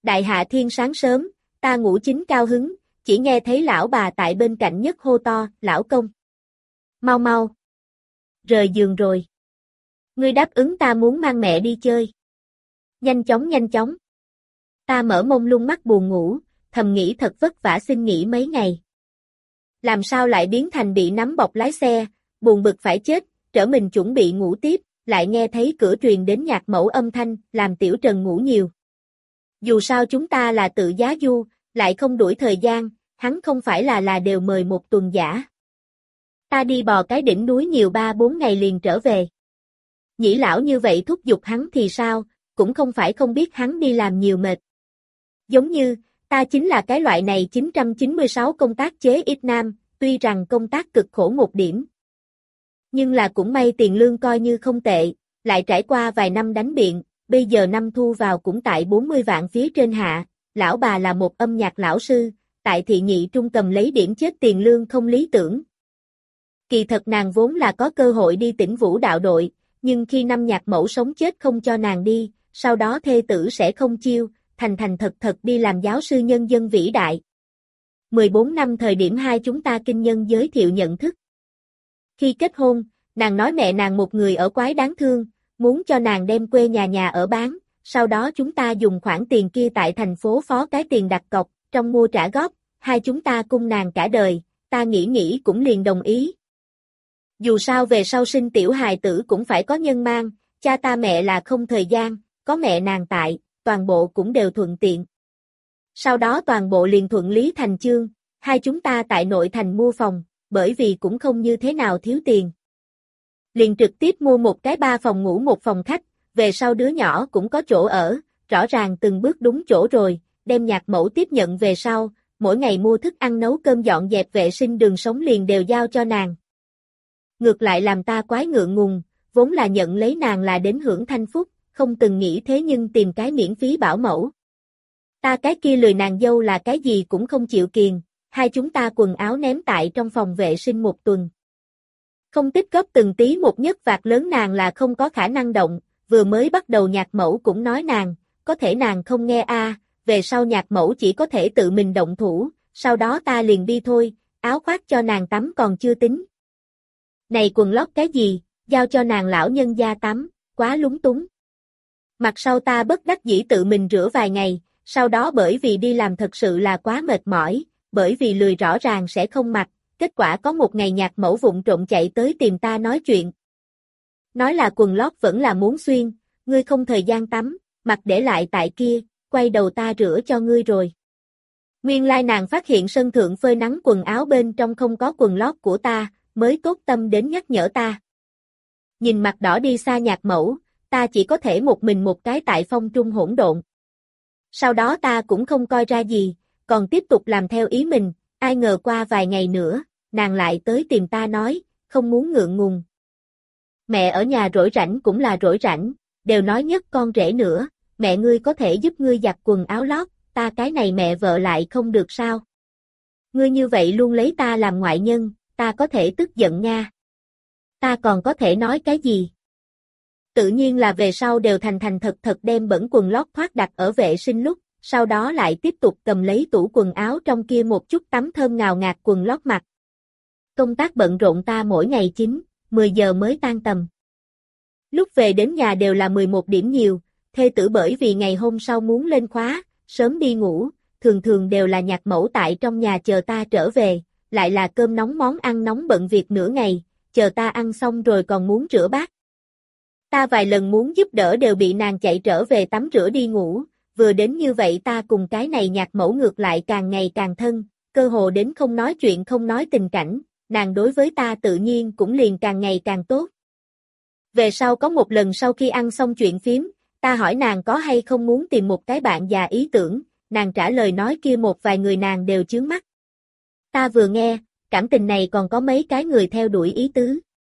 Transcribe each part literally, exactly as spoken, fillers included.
Đại hạ thiên sáng sớm, ta ngủ chính cao hứng, chỉ nghe thấy lão bà tại bên cạnh nhất hô to, lão công. Mau mau. Rời giường rồi. Ngươi đáp ứng ta muốn mang mẹ đi chơi. Nhanh chóng nhanh chóng. Ta mở mông lung mắt buồn ngủ, thầm nghĩ thật vất vả xin nghỉ mấy ngày. Làm sao lại biến thành bị nắm bọc lái xe, buồn bực phải chết, trở mình chuẩn bị ngủ tiếp, lại nghe thấy cửa truyền đến nhạc mẫu âm thanh, làm Tiểu Trần ngủ nhiều. Dù sao chúng ta là tự giá du, lại không đuổi thời gian, hắn không phải là là đều mời một tuần giả. Ta đi bò cái đỉnh núi nhiều ba bốn ngày liền trở về. Nhĩ lão như vậy thúc giục hắn thì sao, cũng không phải không biết hắn đi làm nhiều mệt. Giống như, ta chính là cái loại này chín trăm chín mươi sáu công tác chế ít nam, tuy rằng công tác cực khổ một điểm. Nhưng là cũng may tiền lương coi như không tệ, lại trải qua vài năm đánh biện, bây giờ năm thu vào cũng tại bốn mươi vạn phía trên hạ, lão bà là một âm nhạc lão sư, tại thị nhị trung cầm lấy điểm chết tiền lương không lý tưởng. Kỳ thật nàng vốn là có cơ hội đi tỉnh vũ đạo đội, nhưng khi năm nhạc mẫu sống chết không cho nàng đi, sau đó thê tử sẽ không chiêu, thành thành thật thật đi làm giáo sư nhân dân vĩ đại. mười bốn năm thời điểm hai chúng ta kinh nhân giới thiệu nhận thức. Khi kết hôn, nàng nói mẹ nàng một người ở quái đáng thương, muốn cho nàng đem quê nhà nhà ở bán, sau đó chúng ta dùng khoản tiền kia tại thành phố phó cái tiền đặt cọc, trong mua trả góp, hai chúng ta cung nàng cả đời, ta nghĩ nghĩ cũng liền đồng ý. Dù sao về sau sinh tiểu hài tử cũng phải có nhân mang, cha ta mẹ là không thời gian, có mẹ nàng tại, toàn bộ cũng đều thuận tiện. Sau đó toàn bộ liền thuận lý thành chương, hai chúng ta tại nội thành mua phòng, bởi vì cũng không như thế nào thiếu tiền. Liền trực tiếp mua một cái ba phòng ngủ một phòng khách, về sau đứa nhỏ cũng có chỗ ở, rõ ràng từng bước đúng chỗ rồi, đem nhạc mẫu tiếp nhận về sau, mỗi ngày mua thức ăn nấu cơm dọn dẹp vệ sinh đường sống liền đều giao cho nàng. Ngược lại làm ta quái ngượng ngùng, vốn là nhận lấy nàng là đến hưởng thanh phúc, không từng nghĩ thế nhưng tìm cái miễn phí bảo mẫu. Ta cái kia lười nàng dâu là cái gì cũng không chịu kiền, hai chúng ta quần áo ném tại trong phòng vệ sinh một tuần. Không tích góp từng tí một nhất vạt lớn nàng là không có khả năng động, vừa mới bắt đầu nhạc mẫu cũng nói nàng, có thể nàng không nghe a, về sau nhạc mẫu chỉ có thể tự mình động thủ, sau đó ta liền đi thôi, áo khoác cho nàng tắm còn chưa tính. Này quần lót cái gì, giao cho nàng lão nhân gia tắm, quá lúng túng. Mặt sau ta bất đắc dĩ tự mình rửa vài ngày, sau đó bởi vì đi làm thật sự là quá mệt mỏi, bởi vì lười rõ ràng sẽ không mặc, kết quả có một ngày nhạc mẫu vụng trộm chạy tới tìm ta nói chuyện. Nói là quần lót vẫn là muốn xuyên, ngươi không thời gian tắm, mặc để lại tại kia, quay đầu ta rửa cho ngươi rồi. Nguyên lai nàng phát hiện sân thượng phơi nắng quần áo bên trong không có quần lót của ta, mới tốt tâm đến nhắc nhở ta. Nhìn mặt đỏ đi xa nhạc mẫu, ta chỉ có thể một mình một cái tại phong trung hỗn độn. Sau đó ta cũng không coi ra gì, còn tiếp tục làm theo ý mình, ai ngờ qua vài ngày nữa, nàng lại tới tìm ta nói, không muốn ngượng ngùng. Mẹ ở nhà rỗi rảnh cũng là rỗi rảnh, đều nói nhất con rể nữa, mẹ ngươi có thể giúp ngươi giặt quần áo lót, ta cái này mẹ vợ lại không được sao. Ngươi như vậy luôn lấy ta làm ngoại nhân, ta có thể tức giận nha. Ta còn có thể nói cái gì? Tự nhiên là về sau đều thành thành thật thật đem bẩn quần lót thoát đặt ở vệ sinh lúc, sau đó lại tiếp tục cầm lấy tủ quần áo trong kia một chút tắm thơm ngào ngạt quần lót mặc. Công tác bận rộn ta mỗi ngày chín, mười giờ mới tan tầm. Lúc về đến nhà đều là mười một điểm nhiều, thê tử bởi vì ngày hôm sau muốn lên khóa, sớm đi ngủ, thường thường đều là nhạc mẫu tại trong nhà chờ ta trở về, lại là cơm nóng món ăn nóng bận việc nửa ngày, chờ ta ăn xong rồi còn muốn rửa bát. Ta vài lần muốn giúp đỡ đều bị nàng chạy trở về tắm rửa đi ngủ, vừa đến như vậy ta cùng cái này nhạc mẫu ngược lại càng ngày càng thân, cơ hồ đến không nói chuyện không nói tình cảnh, nàng đối với ta tự nhiên cũng liền càng ngày càng tốt. Về sau có một lần sau khi ăn xong chuyện phím, ta hỏi nàng có hay không muốn tìm một cái bạn già ý tưởng, nàng trả lời nói kia một vài người nàng đều chướng mắt. Ta vừa nghe, cảm tình này còn có mấy cái người theo đuổi ý tứ.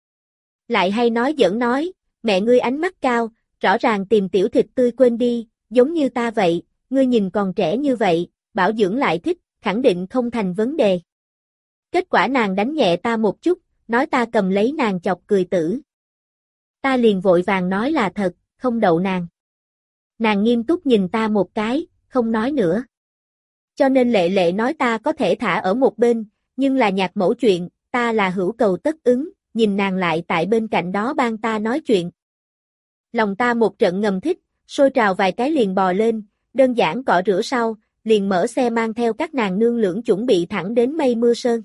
Lại hay nói giỡn nói, mẹ ngươi ánh mắt cao, rõ ràng tìm tiểu thịt tươi quên đi, giống như ta vậy, ngươi nhìn còn trẻ như vậy, bảo dưỡng lại thích, khẳng định không thành vấn đề. Kết quả nàng đánh nhẹ ta một chút, nói ta cầm lấy nàng chọc cười tử. Ta liền vội vàng nói là thật, không đậu nàng. Nàng nghiêm túc nhìn ta một cái, không nói nữa. Cho nên Lệ Lệ nói ta có thể thả ở một bên, nhưng là Nhạc Mẫu chuyện, ta là hữu cầu tất ứng, nhìn nàng lại tại bên cạnh đó ban ta nói chuyện. Lòng ta một trận ngầm thích, sôi trào vài cái liền bò lên, đơn giản cọ rửa sau, liền mở xe mang theo các nàng nương lưỡng chuẩn bị thẳng đến Mây Mưa Sơn.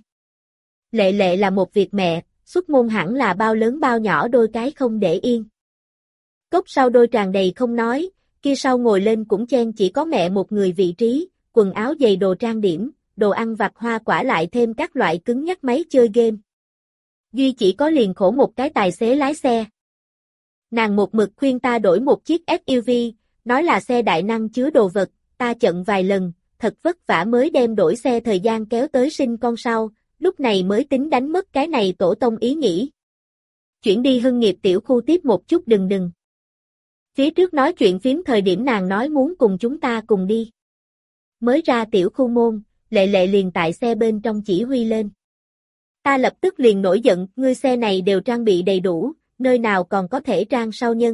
Lệ Lệ là một việc mẹ, xuất môn hẳn là bao lớn bao nhỏ đôi cái không để yên. Cốc sau đôi tràn đầy không nói, kia sau ngồi lên cũng chen chỉ có mẹ một người vị trí, quần áo giày đồ trang điểm, đồ ăn vặt hoa quả lại thêm các loại cứng nhắc máy chơi game. Duy chỉ có liền khổ một cái tài xế lái xe. Nàng một mực khuyên ta đổi một chiếc ét u vê, nói là xe đại năng chứa đồ vật, ta chận vài lần, thật vất vả mới đem đổi xe thời gian kéo tới sinh con sau, lúc này mới tính đánh mất cái này tổ tông ý nghĩ. Chuyển đi Hưng Nghiệp tiểu khu tiếp một chút đừng đừng. Phía trước nói chuyện phím thời điểm nàng nói muốn cùng chúng ta cùng đi. Mới ra tiểu khu môn, Lệ Lệ liền tại xe bên trong chỉ huy lên. Ta lập tức liền nổi giận, ngươi xe này đều trang bị đầy đủ, nơi nào còn có thể trang sau nhân.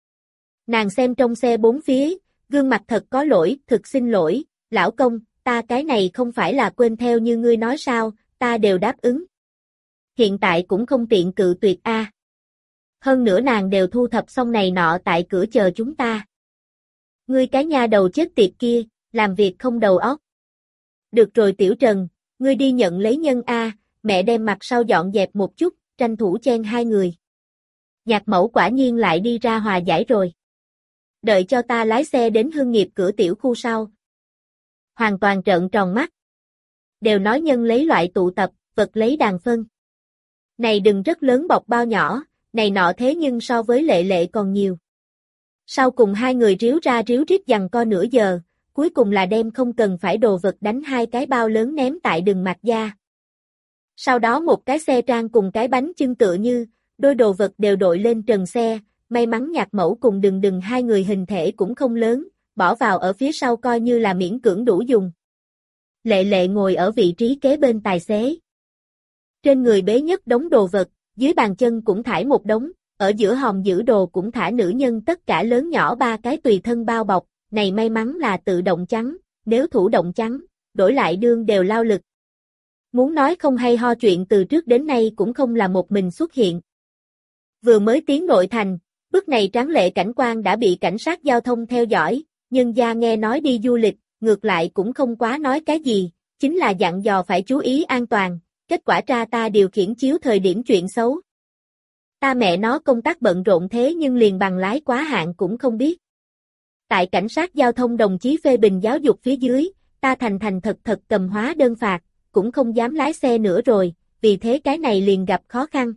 Nàng xem trong xe bốn phía, gương mặt thật có lỗi, thực xin lỗi, lão công, ta cái này không phải là quên theo như ngươi nói sao, ta đều đáp ứng. Hiện tại cũng không tiện cự tuyệt a. À. Hơn nữa nàng đều thu thập xong này nọ tại cửa chờ chúng ta. Ngươi cái nha đầu chết tiệt kia, làm việc không đầu óc. Được rồi Tiểu Trần, ngươi đi nhận lấy nhân a, mẹ đem mặt sau dọn dẹp một chút, tranh thủ chen hai người. Nhạc Mẫu quả nhiên lại đi ra hòa giải rồi. Đợi cho ta lái xe đến Hưng Nghiệp cửa tiểu khu sau. Hoàn toàn trợn tròn mắt. Đều nói nhân lấy loại tụ tập, vật lấy đàn phân. Này đừng rất lớn bọc bao nhỏ, này nọ thế nhưng so với Lệ Lệ còn nhiều. Sau cùng hai người ríu ra ríu rít giằng co nửa giờ, cuối cùng là đem không cần phải đồ vật đánh hai cái bao lớn ném tại đường Mạc Gia. Sau đó một cái xe trang cùng cái bánh chưng tựa như, đôi đồ vật đều đội lên trần xe, may mắn Nhạc Mẫu cùng đừng đừng hai người hình thể cũng không lớn, bỏ vào ở phía sau coi như là miễn cưỡng đủ dùng. Lệ Lệ ngồi ở vị trí kế bên tài xế. Trên người bế nhất đống đồ vật, dưới bàn chân cũng thải một đống, ở giữa hòm giữ đồ cũng thả nữ nhân tất cả lớn nhỏ ba cái tùy thân bao bọc, này may mắn là tự động trắng, nếu thủ động trắng, đổi lại đương đều lao lực. Muốn nói không hay ho chuyện từ trước đến nay cũng không là một mình xuất hiện. Vừa mới tiến nội thành, bước này tráng lệ cảnh quan đã bị cảnh sát giao thông theo dõi, nhân gia nghe nói đi du lịch, ngược lại cũng không quá nói cái gì, chính là dặn dò phải chú ý an toàn, kết quả tra ta điều khiển chiếu thời điểm chuyện xấu. Ta mẹ nó công tác bận rộn thế nhưng liền bằng lái quá hạn cũng không biết. Tại cảnh sát giao thông đồng chí phê bình giáo dục phía dưới, ta thành thành thật thật cầm hóa đơn phạt, cũng không dám lái xe nữa rồi, vì thế cái này liền gặp khó khăn.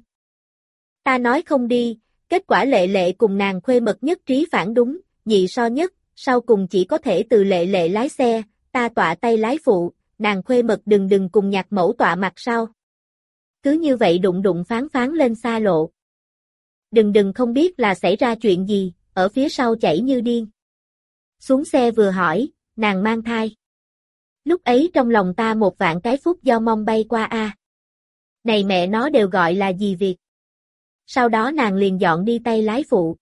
Ta nói không đi, kết quả Lệ Lệ cùng nàng khuê mật nhất trí phản đúng, nhị so nhất, sau cùng chỉ có thể từ Lệ Lệ lái xe, ta tọa tay lái phụ, nàng khuê mật đừng đừng cùng Nhạc Mẫu tọa mặt sau. Cứ như vậy đụng đụng phán phán lên xa lộ. Đừng đừng không biết là xảy ra chuyện gì, ở phía sau chảy như điên. Xuống xe vừa hỏi, nàng mang thai. Lúc ấy trong lòng ta một vạn cái phút do mong bay qua a. À. Này mẹ nó đều gọi là gì việc. Sau đó nàng liền dọn đi tay lái phụ.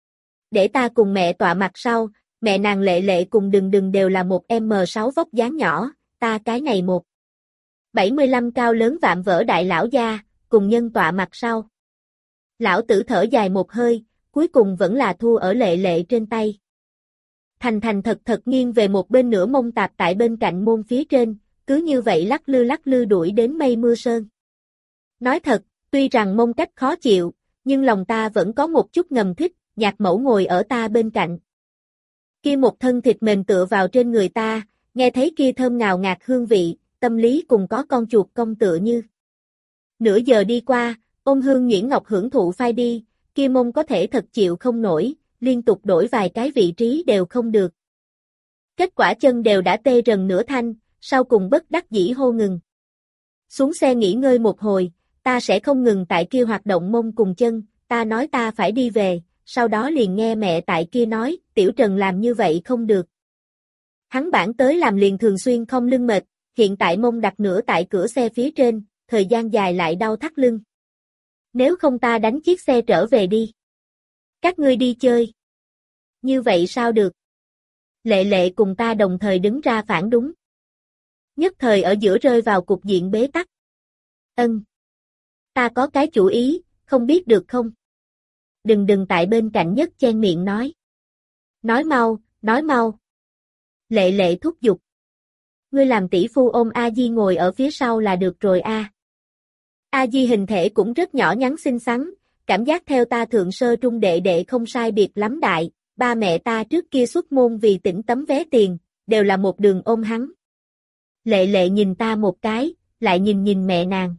Để ta cùng mẹ tọa mặt sau, mẹ nàng Lệ Lệ cùng đừng đừng đều là một em sáu vóc dáng nhỏ, ta cái này một. bảy mươi lăm cao lớn vạm vỡ đại lão gia, cùng nhân tọa mặt sau. Lão tử thở dài một hơi, cuối cùng vẫn là thua ở Lệ Lệ trên tay. Thành thành thật thật nghiêng về một bên nửa mông tạp tại bên cạnh môn phía trên, cứ như vậy lắc lư lắc lư đuổi đến Mây Mưa Sơn. Nói thật, tuy rằng mông cách khó chịu, nhưng lòng ta vẫn có một chút ngầm thích, Nhạc Mẫu ngồi ở ta bên cạnh. Kia một thân thịt mềm tựa vào trên người ta, nghe thấy kia thơm ngào ngạt hương vị, tâm lý cùng có con chuột công tựa như. Nửa giờ đi qua, ôn hương nhuyễn ngọc hưởng thụ phai đi, kia mông có thể thật chịu không nổi, liên tục đổi vài cái vị trí đều không được. Kết quả chân đều đã tê rần nửa thanh, sau cùng bất đắc dĩ hô ngừng. Xuống xe nghỉ ngơi một hồi, ta sẽ không ngừng tại kia hoạt động mông cùng chân, ta nói ta phải đi về, sau đó liền nghe mẹ tại kia nói, Tiểu Trần làm như vậy không được. Hắn bản tới làm liền thường xuyên không lưng mệt, hiện tại mông đặt nửa tại cửa xe phía trên, thời gian dài lại đau thắt lưng. Nếu không ta đánh chiếc xe trở về đi. Các ngươi đi chơi. Như vậy sao được? Lệ Lệ cùng ta đồng thời đứng ra phản đúng. Nhất thời ở giữa rơi vào cục diện bế tắc. Ân. Ta có cái chủ ý, không biết được không? Đừng đừng tại bên cạnh Nhất chen miệng nói. Nói mau, nói mau. Lệ Lệ thúc giục. Ngươi làm tỷ phu ôm A Di ngồi ở phía sau là được rồi a. A Di hình thể cũng rất nhỏ nhắn xinh xắn, cảm giác theo ta thượng sơ trung đệ đệ không sai biệt lắm đại, ba mẹ ta trước kia xuất môn vì tỉnh tấm vé tiền, đều là một đường ôm hắn. Lệ Lệ nhìn ta một cái, lại nhìn nhìn mẹ nàng.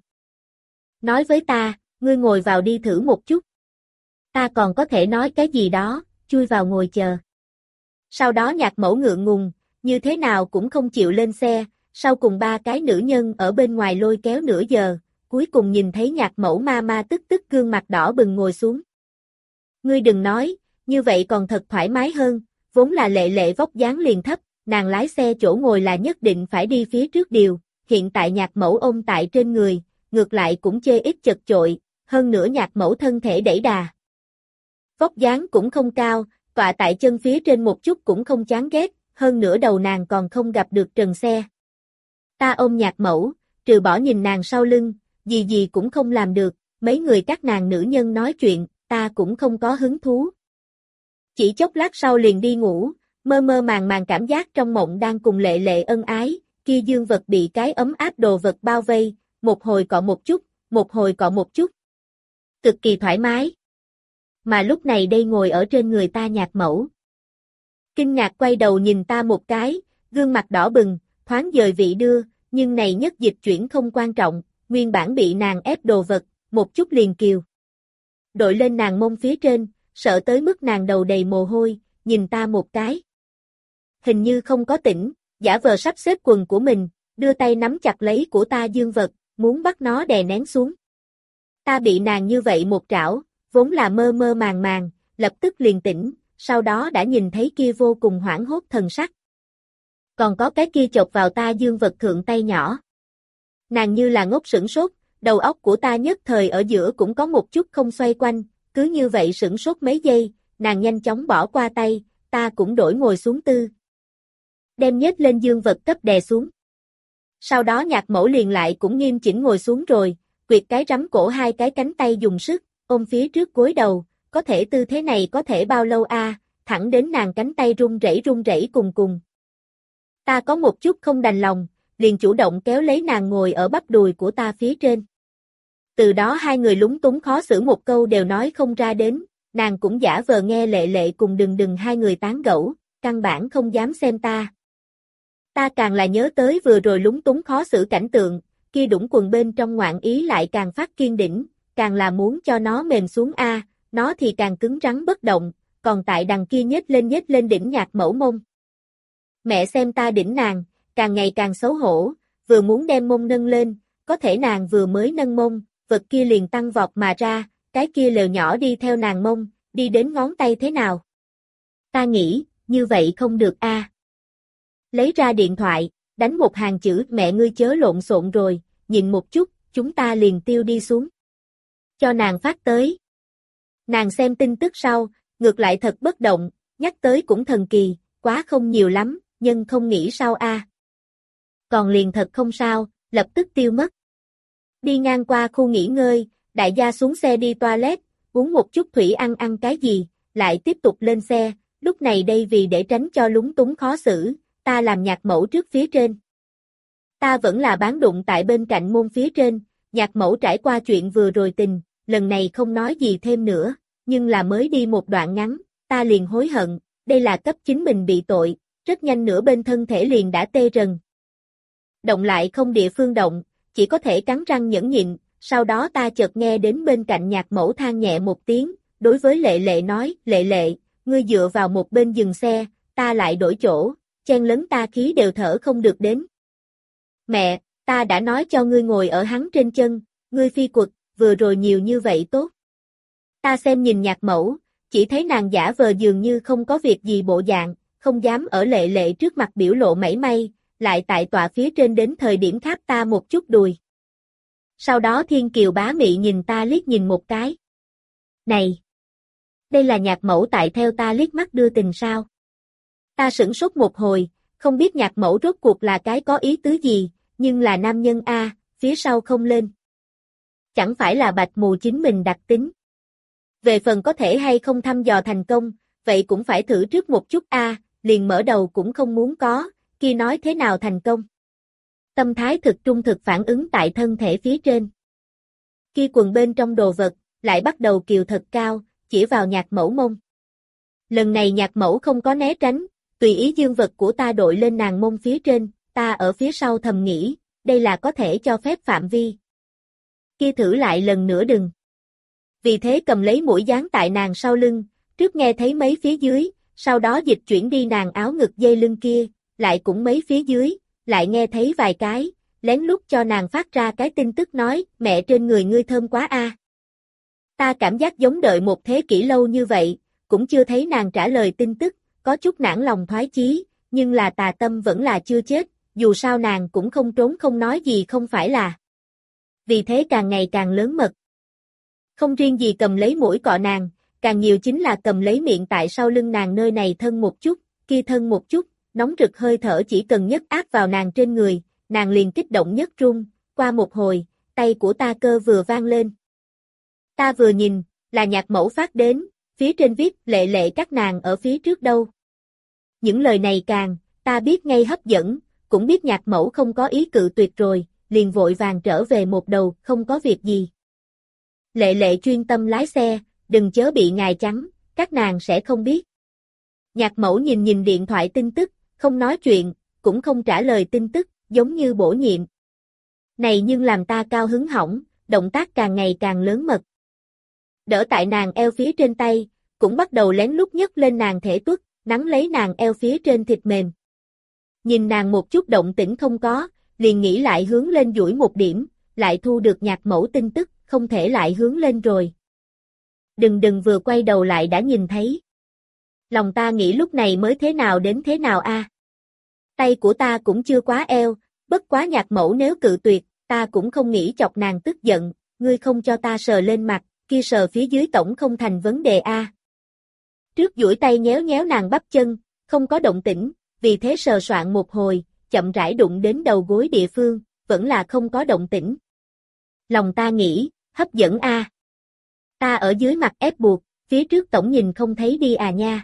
Nói với ta, ngươi ngồi vào đi thử một chút. Ta còn có thể nói cái gì đó, chui vào ngồi chờ. Sau đó Nhạc Mẫu ngượng ngùng, như thế nào cũng không chịu lên xe, sau cùng ba cái nữ nhân ở bên ngoài lôi kéo nửa giờ, cuối cùng nhìn thấy Nhạc Mẫu ma ma tức tức gương mặt đỏ bừng ngồi xuống. Ngươi đừng nói, như vậy còn thật thoải mái hơn, vốn là Lệ Lệ vóc dáng liền thấp, nàng lái xe chỗ ngồi là nhất định phải đi phía trước điều, hiện tại Nhạc Mẫu ôm tại trên người, ngược lại cũng chê ít chật chội, hơn nữa Nhạc Mẫu thân thể đẩy đà. Vóc dáng cũng không cao, tọa tại chân phía trên một chút cũng không chán ghét, hơn nữa đầu nàng còn không gặp được trần xe. Ta ôm Nhạc Mẫu, trừ bỏ nhìn nàng sau lưng, gì gì cũng không làm được, mấy người các nàng nữ nhân nói chuyện, ta cũng không có hứng thú. Chỉ chốc lát sau liền đi ngủ, mơ mơ màng màng cảm giác trong mộng đang cùng Lệ Lệ ân ái, kia dương vật bị cái ấm áp đồ vật bao vây, một hồi cọ một chút, một hồi cọ một chút. Cực kỳ thoải mái. Mà lúc này đây ngồi ở trên người ta Nhạc Mẫu. Kinh ngạc quay đầu nhìn ta một cái, gương mặt đỏ bừng, thoáng dời vị đưa, nhưng này nhất dịch chuyển không quan trọng, nguyên bản bị nàng ép đồ vật, một chút liền kiều. Đội lên nàng mông phía trên, sợ tới mức nàng đầu đầy mồ hôi, nhìn ta một cái. Hình như không có tỉnh, giả vờ sắp xếp quần của mình, đưa tay nắm chặt lấy của ta dương vật, muốn bắt nó đè nén xuống. Ta bị nàng như vậy một trảo, vốn là mơ mơ màng màng, lập tức liền tỉnh, sau đó đã nhìn thấy kia vô cùng hoảng hốt thần sắc. Còn có cái kia chộp vào ta dương vật thượng tay nhỏ. Nàng như là ngốc sửng sốt, đầu óc của ta nhất thời ở giữa cũng có một chút không xoay quanh, cứ như vậy sửng sốt mấy giây, nàng nhanh chóng bỏ qua tay, ta cũng đổi ngồi xuống tư. Đem nhếch lên dương vật cấp đè xuống. Sau đó Nhạc Mẫu liền lại cũng nghiêm chỉnh ngồi xuống rồi, quyệt cái rắm cổ hai cái cánh tay dùng sức, ôm phía trước gối đầu, có thể tư thế này có thể bao lâu a, à, thẳng đến nàng cánh tay run rẩy run rẩy cùng cùng. Ta có một chút không đành lòng, liền chủ động kéo lấy nàng ngồi ở bắp đùi của ta phía trên. Từ đó hai người lúng túng khó xử một câu đều nói không ra đến, nàng cũng giả vờ nghe Lệ Lệ cùng đừng đừng hai người tán gẫu, căn bản không dám xem ta. Ta càng là nhớ tới vừa rồi lúng túng khó xử cảnh tượng, kia đũng quần bên trong ngoạn ý lại càng phát kiên đỉnh, càng là muốn cho nó mềm xuống a, à, nó thì càng cứng rắn bất động, còn tại đằng kia nhếch lên nhếch lên đỉnh Nhạc Mẫu mông. Mẹ xem ta đỉnh nàng, càng ngày càng xấu hổ, vừa muốn đem mông nâng lên, có thể nàng vừa mới nâng mông, vật kia liền tăng vọt mà ra, cái kia lều nhỏ đi theo nàng mông, đi đến ngón tay thế nào. Ta nghĩ, như vậy không được a. À. Lấy ra điện thoại, đánh một hàng chữ mẹ ngươi chớ lộn xộn rồi, nhìn một chút, chúng ta liền tiêu đi xuống. Cho nàng phát tới. Nàng xem tin tức sau, ngược lại thật bất động, nhắc tới cũng thần kỳ, quá không nhiều lắm, nhưng không nghĩ sao a. À. Còn liền thật không sao, lập tức tiêu mất. Đi ngang qua khu nghỉ ngơi, đại gia xuống xe đi toilet, uống một chút thủy ăn ăn cái gì, lại tiếp tục lên xe, lúc này đây vì để tránh cho lúng túng khó xử, ta làm Nhạc Mẫu trước phía trên. Ta vẫn là bán đụng tại bên cạnh môn phía trên, Nhạc Mẫu trải qua chuyện vừa rồi tình, lần này không nói gì thêm nữa, nhưng là mới đi một đoạn ngắn, ta liền hối hận, đây là cấp chính mình bị tội, rất nhanh nửa bên thân thể liền đã tê rần. Động lại không địa phương động, chỉ có thể cắn răng nhẫn nhịn, sau đó ta chợt nghe đến bên cạnh Nhạc Mẫu than nhẹ một tiếng, đối với Lệ Lệ nói, Lệ Lệ, ngươi dựa vào một bên dừng xe, ta lại đổi chỗ, chen lấn ta khí đều thở không được đến. Mẹ, ta đã nói cho ngươi ngồi ở hắn trên chân, ngươi phi quật, vừa rồi nhiều như vậy tốt. Ta xem nhìn Nhạc Mẫu, chỉ thấy nàng giả vờ dường như không có việc gì bộ dạng, không dám ở Lệ Lệ trước mặt biểu lộ mảy may, lại tại tọa phía trên đến thời điểm tháp ta một chút đùi. Sau đó Thiên Kiều bá mị nhìn ta liếc nhìn một cái. Này! Đây là Nhạc Mẫu tại theo ta liếc mắt đưa tình sao? Ta sửng sốt một hồi, không biết Nhạc Mẫu rốt cuộc là cái có ý tứ gì, nhưng là nam nhân a, phía sau không lên. Chẳng phải là bạch mù chính mình đặc tính. Về phần có thể hay không thăm dò thành công, vậy cũng phải thử trước một chút a, liền mở đầu cũng không muốn có, kia nói thế nào thành công. Tâm thái thực trung thực phản ứng tại thân thể phía trên. Kia quần bên trong đồ vật, lại bắt đầu kiều thật cao, chỉ vào Nhạc Mẫu mông. Lần này Nhạc Mẫu không có né tránh, tùy ý dương vật của ta đội lên nàng mông phía trên, ta ở phía sau thầm nghĩ, đây là có thể cho phép phạm vi. Kia thử lại lần nữa đừng. Vì thế cầm lấy mũi dán tại nàng sau lưng, trước nghe thấy mấy phía dưới, sau đó dịch chuyển đi nàng áo ngực dây lưng kia, lại cũng mấy phía dưới, lại nghe thấy vài cái, lén lút cho nàng phát ra cái tin tức nói, mẹ trên người ngươi thơm quá a. Ta cảm giác giống đợi một thế kỷ lâu như vậy, cũng chưa thấy nàng trả lời tin tức, có chút nản lòng thoái chí, nhưng là tà tâm vẫn là chưa chết, dù sao nàng cũng không trốn không nói gì không phải là. Vì thế càng ngày càng lớn mật. Không riêng gì cầm lấy mũi cọ nàng, càng nhiều chính là cầm lấy miệng tại sau lưng nàng nơi này thân một chút, kia thân một chút, nóng rực hơi thở chỉ cần nhất áp vào nàng trên người, nàng liền kích động nhất run, qua một hồi, tay của ta cơ vừa vang lên. Ta vừa nhìn, là Nhạc Mẫu phát đến, phía trên viết lệ lệ các nàng ở phía trước đâu. Những lời này càng, ta biết ngay hấp dẫn, cũng biết Nhạc Mẫu không có ý cự tuyệt rồi, liền vội vàng trở về một đầu, không có việc gì. Lệ lệ chuyên tâm lái xe, đừng chớ bị ngài trắng, các nàng sẽ không biết. Nhạc Mẫu nhìn nhìn điện thoại tin tức, không nói chuyện, cũng không trả lời tin tức, giống như bổ nhiệm. Này nhưng làm ta cao hứng hỏng, động tác càng ngày càng lớn mật. Đỡ tại nàng eo phía trên tay, cũng bắt đầu lén lút nhấc lên nàng thể tuất, nắn lấy nàng eo phía trên thịt mềm. Nhìn nàng một chút động tĩnh không có, liền nghĩ lại hướng lên duỗi một điểm, lại thu được Nhạc Mẫu tin tức, không thể lại hướng lên rồi. Đừng đừng vừa quay đầu lại đã nhìn thấy. Lòng ta nghĩ lúc này mới thế nào đến thế nào a. Tay của ta cũng chưa quá eo, bất quá Nhạc Mẫu nếu cự tuyệt, ta cũng không nghĩ chọc nàng tức giận, ngươi không cho ta sờ lên mặt, kia sờ phía dưới tổng không thành vấn đề a. Trước duỗi tay nhéo nhéo nàng bắp chân, không có động tĩnh, vì thế sờ soạn một hồi, chậm rãi đụng đến đầu gối địa phương, vẫn là không có động tĩnh. Lòng ta nghĩ, hấp dẫn a. Ta ở dưới mặt ép buộc, phía trước tổng nhìn không thấy đi à nha.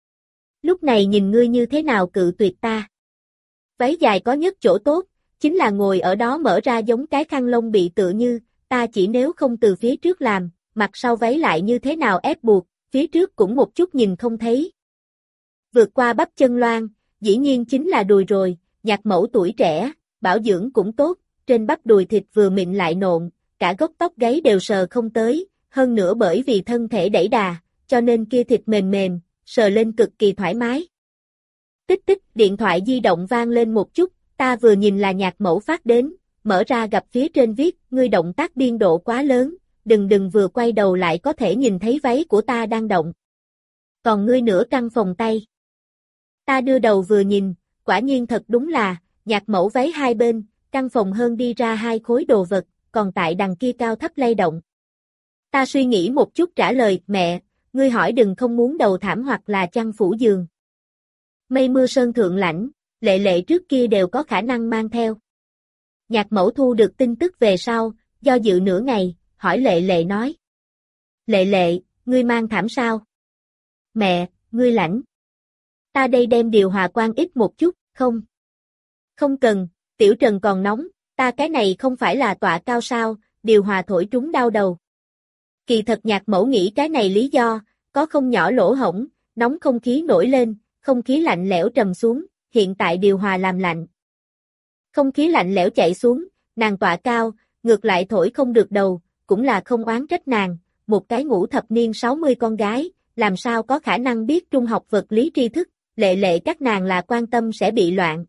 Lúc này nhìn ngươi như thế nào cự tuyệt ta. Váy dài có nhất chỗ tốt, chính là ngồi ở đó mở ra giống cái khăn lông bị tựa như, ta chỉ nếu không từ phía trước làm, mặt sau váy lại như thế nào ép buộc, phía trước cũng một chút nhìn không thấy. Vượt qua bắp chân loan, dĩ nhiên chính là đùi rồi, Nhạc Mẫu tuổi trẻ, bảo dưỡng cũng tốt, trên bắp đùi thịt vừa mịn lại nộn, cả gốc tóc gáy đều sờ không tới, hơn nữa bởi vì thân thể đẩy đà, cho nên kia thịt mềm mềm, sờ lên cực kỳ thoải mái. Tích tích, điện thoại di động vang lên một chút, ta vừa nhìn là Nhạc Mẫu phát đến, mở ra gặp phía trên viết, ngươi động tác biên độ quá lớn, đừng đừng vừa quay đầu lại có thể nhìn thấy váy của ta đang động. Còn ngươi nửa căng phòng tay. Ta đưa đầu vừa nhìn, quả nhiên thật đúng là, Nhạc Mẫu váy hai bên, căng phòng hơn đi ra hai khối đồ vật, còn tại đằng kia cao thấp lay động. Ta suy nghĩ một chút trả lời, mẹ, ngươi hỏi đừng không muốn đầu thảm hoặc là chăn phủ giường. Mây mưa sơn thượng lãnh, lệ lệ trước kia đều có khả năng mang theo. Nhạc Mẫu thu được tin tức về sau, do dự nửa ngày, hỏi lệ lệ nói. Lệ lệ, ngươi mang thảm sao? Mẹ, ngươi lãnh. Ta đây đem điều hòa quan ít một chút, không? Không cần, tiểu Trần còn nóng, ta cái này không phải là tọa cao sao, điều hòa thổi trúng đau đầu. Kỳ thật Nhạc Mẫu nghĩ cái này lý do, có không nhỏ lỗ hổng, nóng không khí nổi lên, không khí lạnh lẽo trầm xuống, hiện tại điều hòa làm lạnh. Không khí lạnh lẽo chạy xuống, nàng tọa cao, ngược lại thổi không được đầu, cũng là không oán trách nàng, một cái ngũ thập niên sáu mươi con gái, làm sao có khả năng biết trung học vật lý tri thức, lệ lệ các nàng là quan tâm sẽ bị loạn.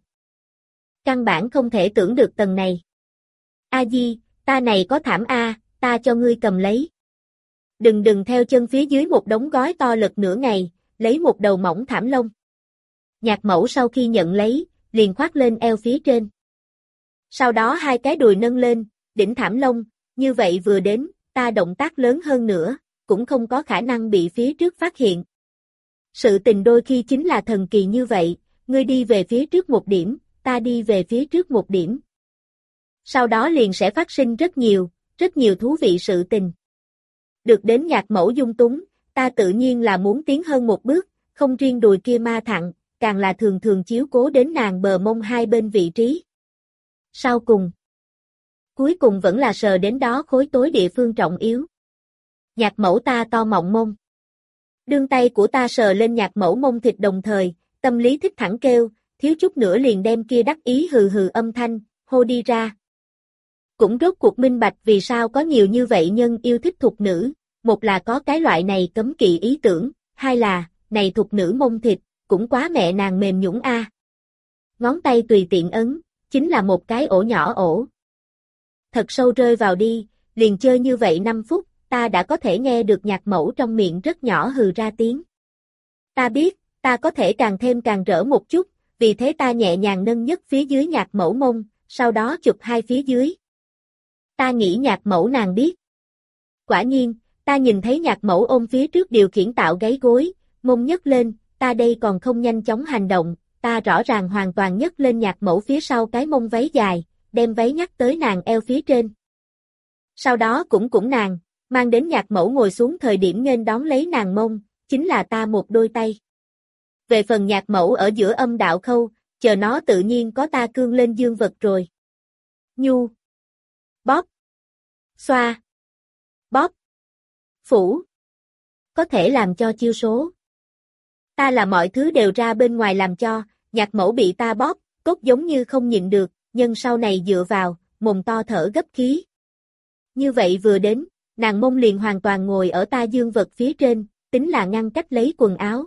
Căn bản không thể tưởng được tầng này. A Di, ta này có thảm A, ta cho ngươi cầm lấy. Đừng đừng theo chân phía dưới một đống gói to lật nửa ngày, lấy một đầu mỏng thảm lông. Nhạc Mẫu sau khi nhận lấy, liền khoác lên eo phía trên. Sau đó hai cái đùi nâng lên, đỉnh thảm lông, như vậy vừa đến, ta động tác lớn hơn nữa, cũng không có khả năng bị phía trước phát hiện. Sự tình đôi khi chính là thần kỳ như vậy, ngươi đi về phía trước một điểm, ta đi về phía trước một điểm. Sau đó liền sẽ phát sinh rất nhiều, rất nhiều thú vị sự tình. Được đến nhạc mẫu dung túng, ta tự nhiên là muốn tiến hơn một bước, không riêng đùi kia ma thặn, càng là thường thường chiếu cố đến nàng bờ mông hai bên vị trí. Sau cùng, cuối cùng vẫn là sờ đến đó khối tối địa phương trọng yếu. Nhạc mẫu ta to mọng mông. Đương tay của ta sờ lên nhạc mẫu mông thịt đồng thời, tâm lý thích thẳng kêu, thiếu chút nữa liền đem kia đắc ý hừ hừ âm thanh, hô đi ra. Cũng rốt cuộc minh bạch vì sao có nhiều như vậy nhân yêu thích thục nữ, một là có cái loại này cấm kỵ ý tưởng, hai là, này thục nữ mông thịt, cũng quá mẹ nàng mềm nhũn a. Ngón tay tùy tiện ấn, chính là một cái ổ nhỏ ổ. Thật sâu rơi vào đi, liền chơi như vậy năm phút, ta đã có thể nghe được nhạc mẫu trong miệng rất nhỏ hừ ra tiếng. Ta biết, ta có thể càng thêm càng rỡ một chút, vì thế ta nhẹ nhàng nâng nhất phía dưới nhạc mẫu mông, sau đó chụp hai phía dưới. Ta nghĩ nhạc mẫu nàng biết. Quả nhiên, ta nhìn thấy nhạc mẫu ôm phía trước điều khiển tạo gáy gối, mông nhấc lên, ta đây còn không nhanh chóng hành động, ta rõ ràng hoàn toàn nhấc lên nhạc mẫu phía sau cái mông váy dài, đem váy nhắc tới nàng eo phía trên. Sau đó cũng cũng nàng, mang đến nhạc mẫu ngồi xuống thời điểm nghênh đón lấy nàng mông, chính là ta một đôi tay. Về phần nhạc mẫu ở giữa âm đạo khâu, chờ nó tự nhiên có ta cương lên dương vật rồi. Nhu, bóp, xoa, bóp, phủ, có thể làm cho chiêu số. Ta là mọi thứ đều ra bên ngoài làm cho, nhạc mẫu bị ta bóp, cốt giống như không nhịn được, nhưng sau này dựa vào, mồm to thở gấp khí. Như vậy vừa đến, nàng mông liền hoàn toàn ngồi ở ta dương vật phía trên, tính là ngăn cách lấy quần áo.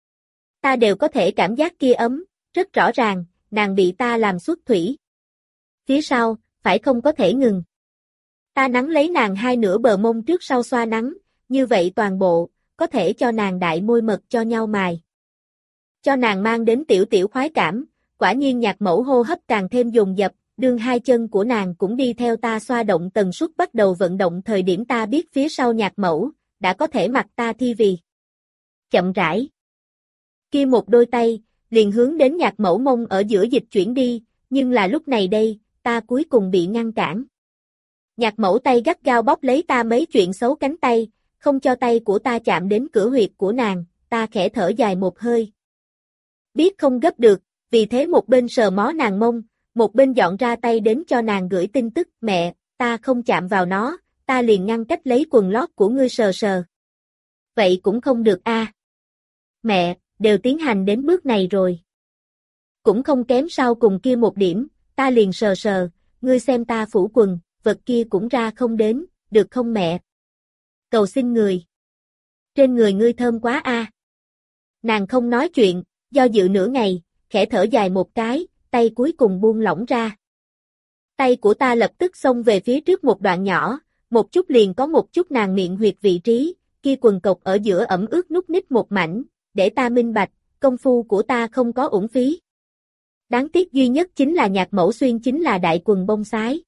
Ta đều có thể cảm giác kia ấm, rất rõ ràng, nàng bị ta làm xuất thủy. Phía sau, phải không có thể ngừng. Ta nắn lấy nàng hai nửa bờ mông trước sau xoa nắn, như vậy toàn bộ, có thể cho nàng đại môi mật cho nhau mài. Cho nàng mang đến tiểu tiểu khoái cảm, quả nhiên nhạc mẫu hô hấp càng thêm dồn dập, đương hai chân của nàng cũng đi theo ta xoa động tần suất bắt đầu vận động thời điểm ta biết phía sau nhạc mẫu, đã có thể mặc ta thi vì. Chậm rãi. Kia một đôi tay, liền hướng đến nhạc mẫu mông ở giữa dịch chuyển đi, nhưng là lúc này đây, ta cuối cùng bị ngăn cản. Nhạc mẫu tay gắt gao bóp lấy ta mấy chuyện xấu cánh tay, không cho tay của ta chạm đến cửa huyệt của nàng, ta khẽ thở dài một hơi. Biết không gấp được, vì thế một bên sờ mó nàng mông, một bên dọn ra tay đến cho nàng gửi tin tức, mẹ, ta không chạm vào nó, ta liền ngăn cách lấy quần lót của ngươi sờ sờ. Vậy cũng không được a. À. Mẹ, đều tiến hành đến bước này rồi. Cũng không kém sau cùng kia một điểm, ta liền sờ sờ, ngươi xem ta phủ quần, vật kia cũng ra không đến, được không mẹ? Cầu xin người. Trên người ngươi thơm quá a. À. Nàng không nói chuyện, do dự nửa ngày, khẽ thở dài một cái, tay cuối cùng buông lỏng ra. Tay của ta lập tức xông về phía trước một đoạn nhỏ, một chút liền có một chút nàng miệng huyệt vị trí, kia quần cộc ở giữa ẩm ướt nút nít một mảnh, để ta minh bạch, công phu của ta không có uổng phí. Đáng tiếc duy nhất chính là nhạc mẫu xuyên chính là đại quần bông xái.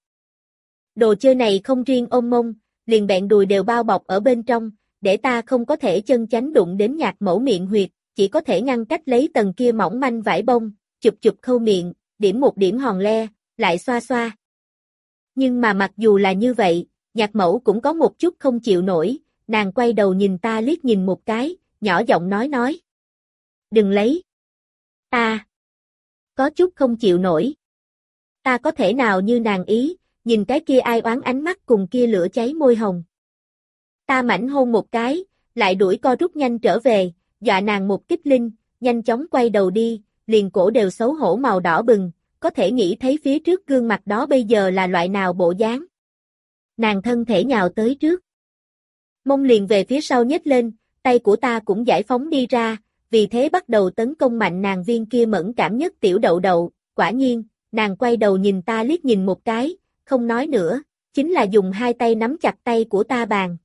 Đồ chơi này không riêng ôm mông, liền bẹn đùi đều bao bọc ở bên trong, để ta không có thể chân chánh đụng đến nhạc mẫu miệng huyệt, chỉ có thể ngăn cách lấy tầng kia mỏng manh vải bông, chụp chụp khâu miệng, điểm một điểm hòn le, lại xoa xoa. Nhưng mà mặc dù là như vậy, nhạc mẫu cũng có một chút không chịu nổi, nàng quay đầu nhìn ta liếc nhìn một cái, nhỏ giọng nói nói. Đừng lấy. Ta. Có chút không chịu nổi. Ta có thể nào như nàng ý, nhìn cái kia ai oán ánh mắt cùng kia lửa cháy môi hồng. Ta mảnh hôn một cái, lại đuổi co rút nhanh trở về, dọa nàng một kích linh, nhanh chóng quay đầu đi, liền cổ đều xấu hổ màu đỏ bừng, có thể nghĩ thấy phía trước gương mặt đó bây giờ là loại nào bộ dáng. Nàng thân thể nhào tới trước. Mông liền về phía sau nhếch lên, tay của ta cũng giải phóng đi ra, vì thế bắt đầu tấn công mạnh nàng viên kia mẫn cảm nhất tiểu đậu đậu, quả nhiên, nàng quay đầu nhìn ta liếc nhìn một cái, không nói nữa, chính là dùng hai tay nắm chặt tay của ta bàn.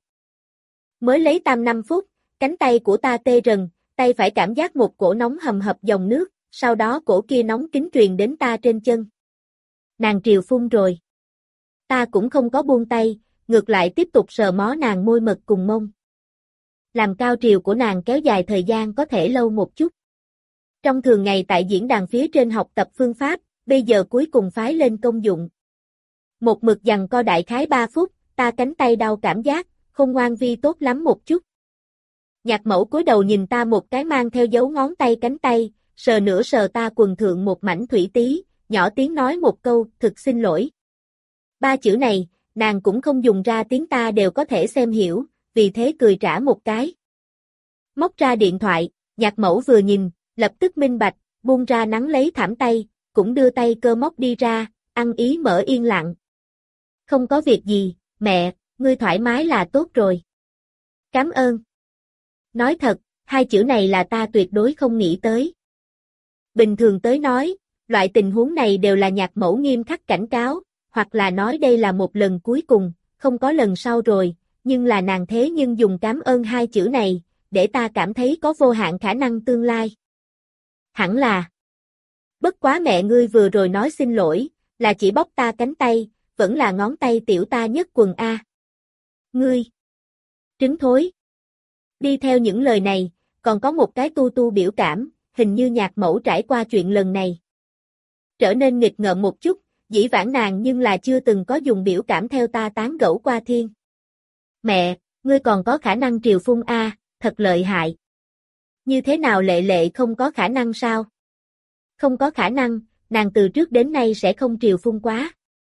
Mới lấy tam năm phút, cánh tay của ta tê rần, tay phải cảm giác một cổ nóng hầm hập dòng nước, sau đó cổ kia nóng kính truyền đến ta trên chân. Nàng triều phun rồi. Ta cũng không có buông tay, ngược lại tiếp tục sờ mó nàng môi mật cùng mông. làm cao triều của nàng kéo dài thời gian có thể lâu một chút. Trong thường ngày tại diễn đàn phía trên học tập phương pháp, bây giờ cuối cùng phái lên công dụng. Một mực giằng co đại khái ba phút, ta cánh tay đau cảm giác, không ngoan vi tốt lắm một chút. Nhạc mẫu cúi đầu nhìn ta một cái mang theo dấu ngón tay cánh tay, sờ nửa sờ ta quần thượng một mảnh thủy tí, nhỏ tiếng nói một câu, thực xin lỗi. Ba chữ này, nàng cũng không dùng ra tiếng ta đều có thể xem hiểu, vì thế cười trả một cái. Móc ra điện thoại, nhạc mẫu vừa nhìn, lập tức minh bạch, buông ra nắng lấy thảm tay, cũng đưa tay cơ móc đi ra, ăn ý mở yên lặng. Không có việc gì, mẹ, ngươi thoải mái là tốt rồi. Cảm ơn. Nói thật, hai chữ này là ta tuyệt đối không nghĩ tới. Bình thường tới nói, loại tình huống này đều là nhạc mẫu nghiêm khắc cảnh cáo, hoặc là nói đây là một lần cuối cùng, không có lần sau rồi, nhưng là nàng thế nhưng dùng cảm ơn hai chữ này, để ta cảm thấy có vô hạn khả năng tương lai. Hẳn là. Bất quá mẹ ngươi vừa rồi nói xin lỗi, là chỉ bóc ta cánh tay, vẫn là ngón tay tiểu ta nhất quần A. Ngươi. Trứng thối. Đi theo những lời này, còn có một cái tu tu biểu cảm, hình như nhạc mẫu trải qua chuyện lần này. Trở nên nghịch ngợm một chút, dĩ vãng nàng nhưng là chưa từng có dùng biểu cảm theo ta tán gẫu qua thiên. Mẹ, ngươi còn có khả năng triều phung A, thật lợi hại. Như thế nào lệ lệ không có khả năng sao? Không có khả năng, nàng từ trước đến nay sẽ không triều phung quá.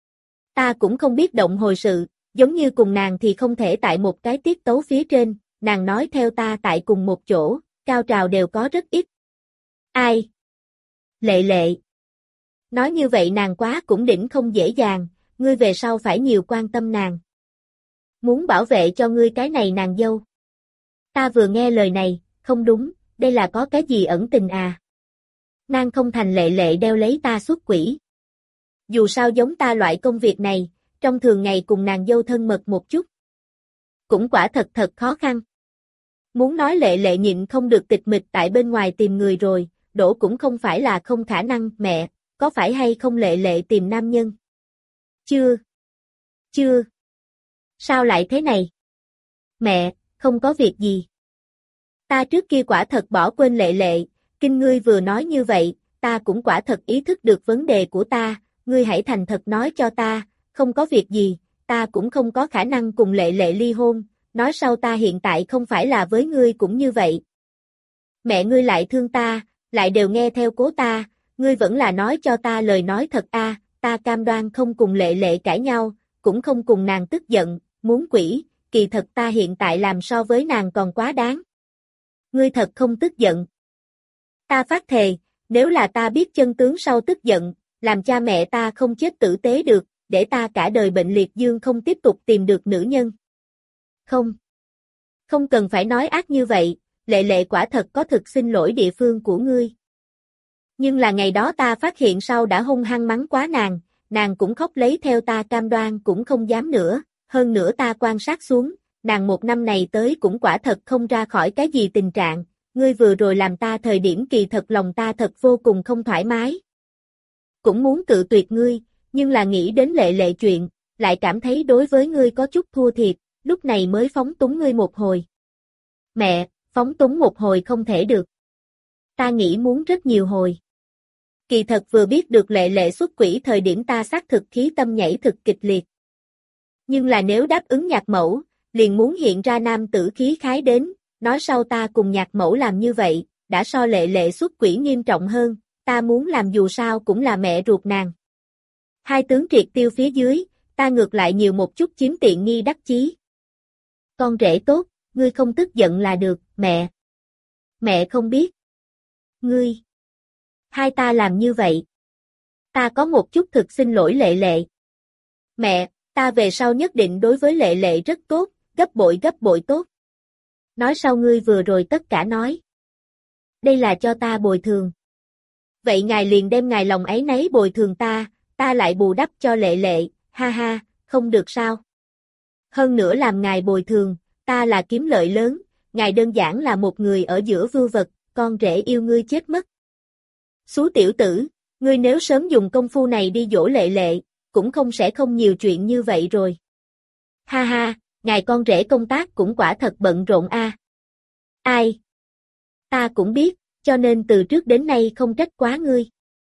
Ta cũng không biết động hồi sự, giống như cùng nàng thì không thể tại một cái tiết tấu phía trên, nàng nói theo ta tại cùng một chỗ, cao trào đều có rất ít. Ai? Lệ lệ. Nói như vậy nàng quá cũng đỉnh không dễ dàng, ngươi về sau phải nhiều quan tâm nàng. Muốn bảo vệ cho ngươi cái này nàng dâu. Ta vừa nghe lời này, không đúng, đây là có cái gì ẩn tình à? Nàng không thành lệ lệ đeo lấy ta xuất quỷ. Dù sao giống ta loại công việc này, trong thường ngày cùng nàng dâu thân mật một chút. Cũng quả thật thật khó khăn. Muốn nói lệ lệ nhịn không được tịch mịch tại bên ngoài tìm người rồi, đổ cũng không phải là không khả năng, mẹ, có phải hay không lệ lệ tìm nam nhân? Chưa. Chưa. Sao lại thế này? Mẹ, không có việc gì. Ta trước kia quả thật bỏ quên lệ lệ, kinh ngươi vừa nói như vậy, ta cũng quả thật ý thức được vấn đề của ta, ngươi hãy thành thật nói cho ta, không có việc gì, ta cũng không có khả năng cùng lệ lệ ly hôn, nói sau ta hiện tại không phải là với ngươi cũng như vậy. Mẹ ngươi lại thương ta, lại đều nghe theo cố ta, ngươi vẫn là nói cho ta lời nói thật a, ta cam đoan không cùng lệ lệ cãi nhau, cũng không cùng nàng tức giận, muốn quỷ, kỳ thật ta hiện tại làm so với nàng còn quá đáng. Ngươi thật không tức giận. Ta phát thề, nếu là ta biết chân tướng sau tức giận, làm cha mẹ ta không chết tử tế được, để ta cả đời bệnh liệt dương không tiếp tục tìm được nữ nhân. Không. Không cần phải nói ác như vậy, lệ lệ quả thật có thực xin lỗi địa phương của ngươi. Nhưng là ngày đó ta phát hiện sau đã hung hăng mắng quá nàng, nàng cũng khóc lấy theo ta cam đoan cũng không dám nữa, hơn nữa ta quan sát xuống, nàng một năm này tới cũng quả thật không ra khỏi cái gì tình trạng, ngươi vừa rồi làm ta thời điểm kỳ thật lòng ta thật vô cùng không thoải mái. Cũng muốn cự tuyệt ngươi, nhưng là nghĩ đến lệ lệ chuyện, lại cảm thấy đối với ngươi có chút thua thiệt, lúc này mới phóng túng ngươi một hồi. Mẹ, phóng túng một hồi không thể được. Ta nghĩ muốn rất nhiều hồi. Kỳ thật vừa biết được lệ lệ xuất quỷ thời điểm ta xác thực khí tâm nhảy thực kịch liệt. Nhưng là nếu đáp ứng nhạc mẫu, liền muốn hiện ra nam tử khí khái đến, nói sau ta cùng nhạc mẫu làm như vậy, đã so lệ lệ xuất quỷ nghiêm trọng hơn, ta muốn làm dù sao cũng là mẹ ruột nàng. Hai tướng triệt tiêu phía dưới, ta ngược lại nhiều một chút chiếm tiện nghi đắc chí. Con rể tốt, ngươi không tức giận là được, mẹ. Mẹ không biết. Ngươi. Hai ta làm như vậy. Ta có một chút thực xin lỗi lệ lệ. Mẹ, ta về sau nhất định đối với lệ lệ rất tốt, gấp bội gấp bội tốt. Nói sau ngươi vừa rồi tất cả nói. Đây là cho ta bồi thường. Vậy ngài liền đem ngài lòng ấy nấy bồi thường ta, ta lại bù đắp cho lệ lệ, ha ha, không được sao. Hơn nữa làm ngài bồi thường, ta là kiếm lợi lớn, ngài đơn giản là một người ở giữa vưu vật, con rể yêu ngươi chết mất. Xú tiểu tử, ngươi nếu sớm dùng công phu này đi dỗ lệ lệ, cũng không sẽ không nhiều chuyện như vậy rồi. Ha ha, ngài con rể công tác cũng quả thật bận rộn a. Ai? Ta cũng biết, cho nên từ trước đến nay không trách quá ngươi.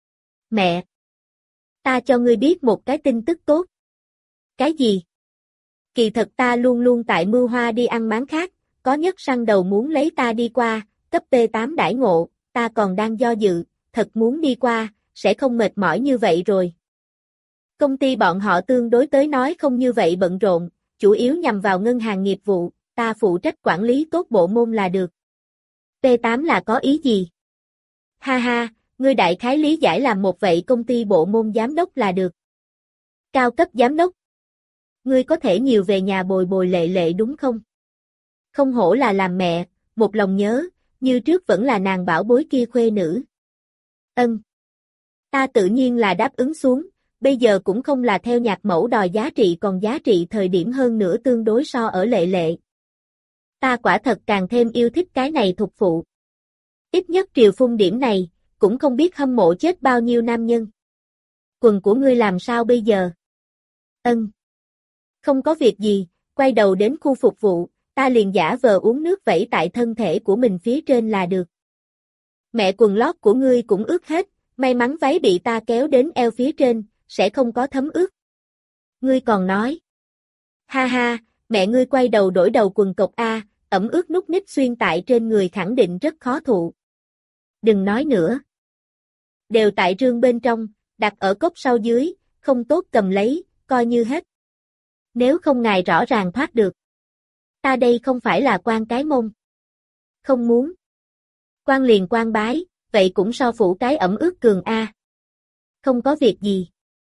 Mẹ! Ta cho ngươi biết một cái tin tức tốt. Cái gì? Kỳ thật ta luôn luôn tại Mưu Hoa đi ăn máng khác, có nhất săn đầu muốn lấy ta đi qua, cấp P tám đãi ngộ, ta còn đang do dự, thật muốn đi qua, sẽ không mệt mỏi như vậy rồi. Công ty bọn họ tương đối tới nói không như vậy bận rộn, chủ yếu nhằm vào ngân hàng nghiệp vụ, ta phụ trách quản lý tốt bộ môn là được. P tám là có ý gì? Ha ha, ngươi đại khái lý giải làm một vậy công ty bộ môn giám đốc là được. Cao cấp giám đốc. Ngươi có thể nhiều về nhà bồi bồi Lệ Lệ đúng không? Không hổ là làm mẹ, một lòng nhớ, như trước vẫn là nàng bảo bối kia khuê nữ. Ân. Ta tự nhiên là đáp ứng xuống, bây giờ cũng không là theo nhạc mẫu đòi giá trị còn giá trị thời điểm hơn nữa tương đối so ở Lệ Lệ. Ta quả thật càng thêm yêu thích cái này thục phụ. Ít nhất Triều Phung điểm này, cũng không biết hâm mộ chết bao nhiêu nam nhân. Quần của ngươi làm sao bây giờ? Ân. Không có việc gì, quay đầu đến khu phục vụ, ta liền giả vờ uống nước vẩy tại thân thể của mình phía trên là được. Mẹ quần lót của ngươi cũng ướt hết, may mắn váy bị ta kéo đến eo phía trên, sẽ không có thấm ướt. Ngươi còn nói. Ha ha, mẹ ngươi quay đầu đổi đầu quần cộc A, ẩm ướt nút nít xuyên tại trên người khẳng định rất khó thụ. Đừng nói nữa. Đều tại rương bên trong, đặt ở cốc sau dưới, không tốt cầm lấy, coi như hết. Nếu không ngài rõ ràng thoát được. Ta đây không phải là quan cái mông. Không muốn. Quan liền quan bái, vậy cũng so phủ cái ẩm ướt cường A. Không có việc gì.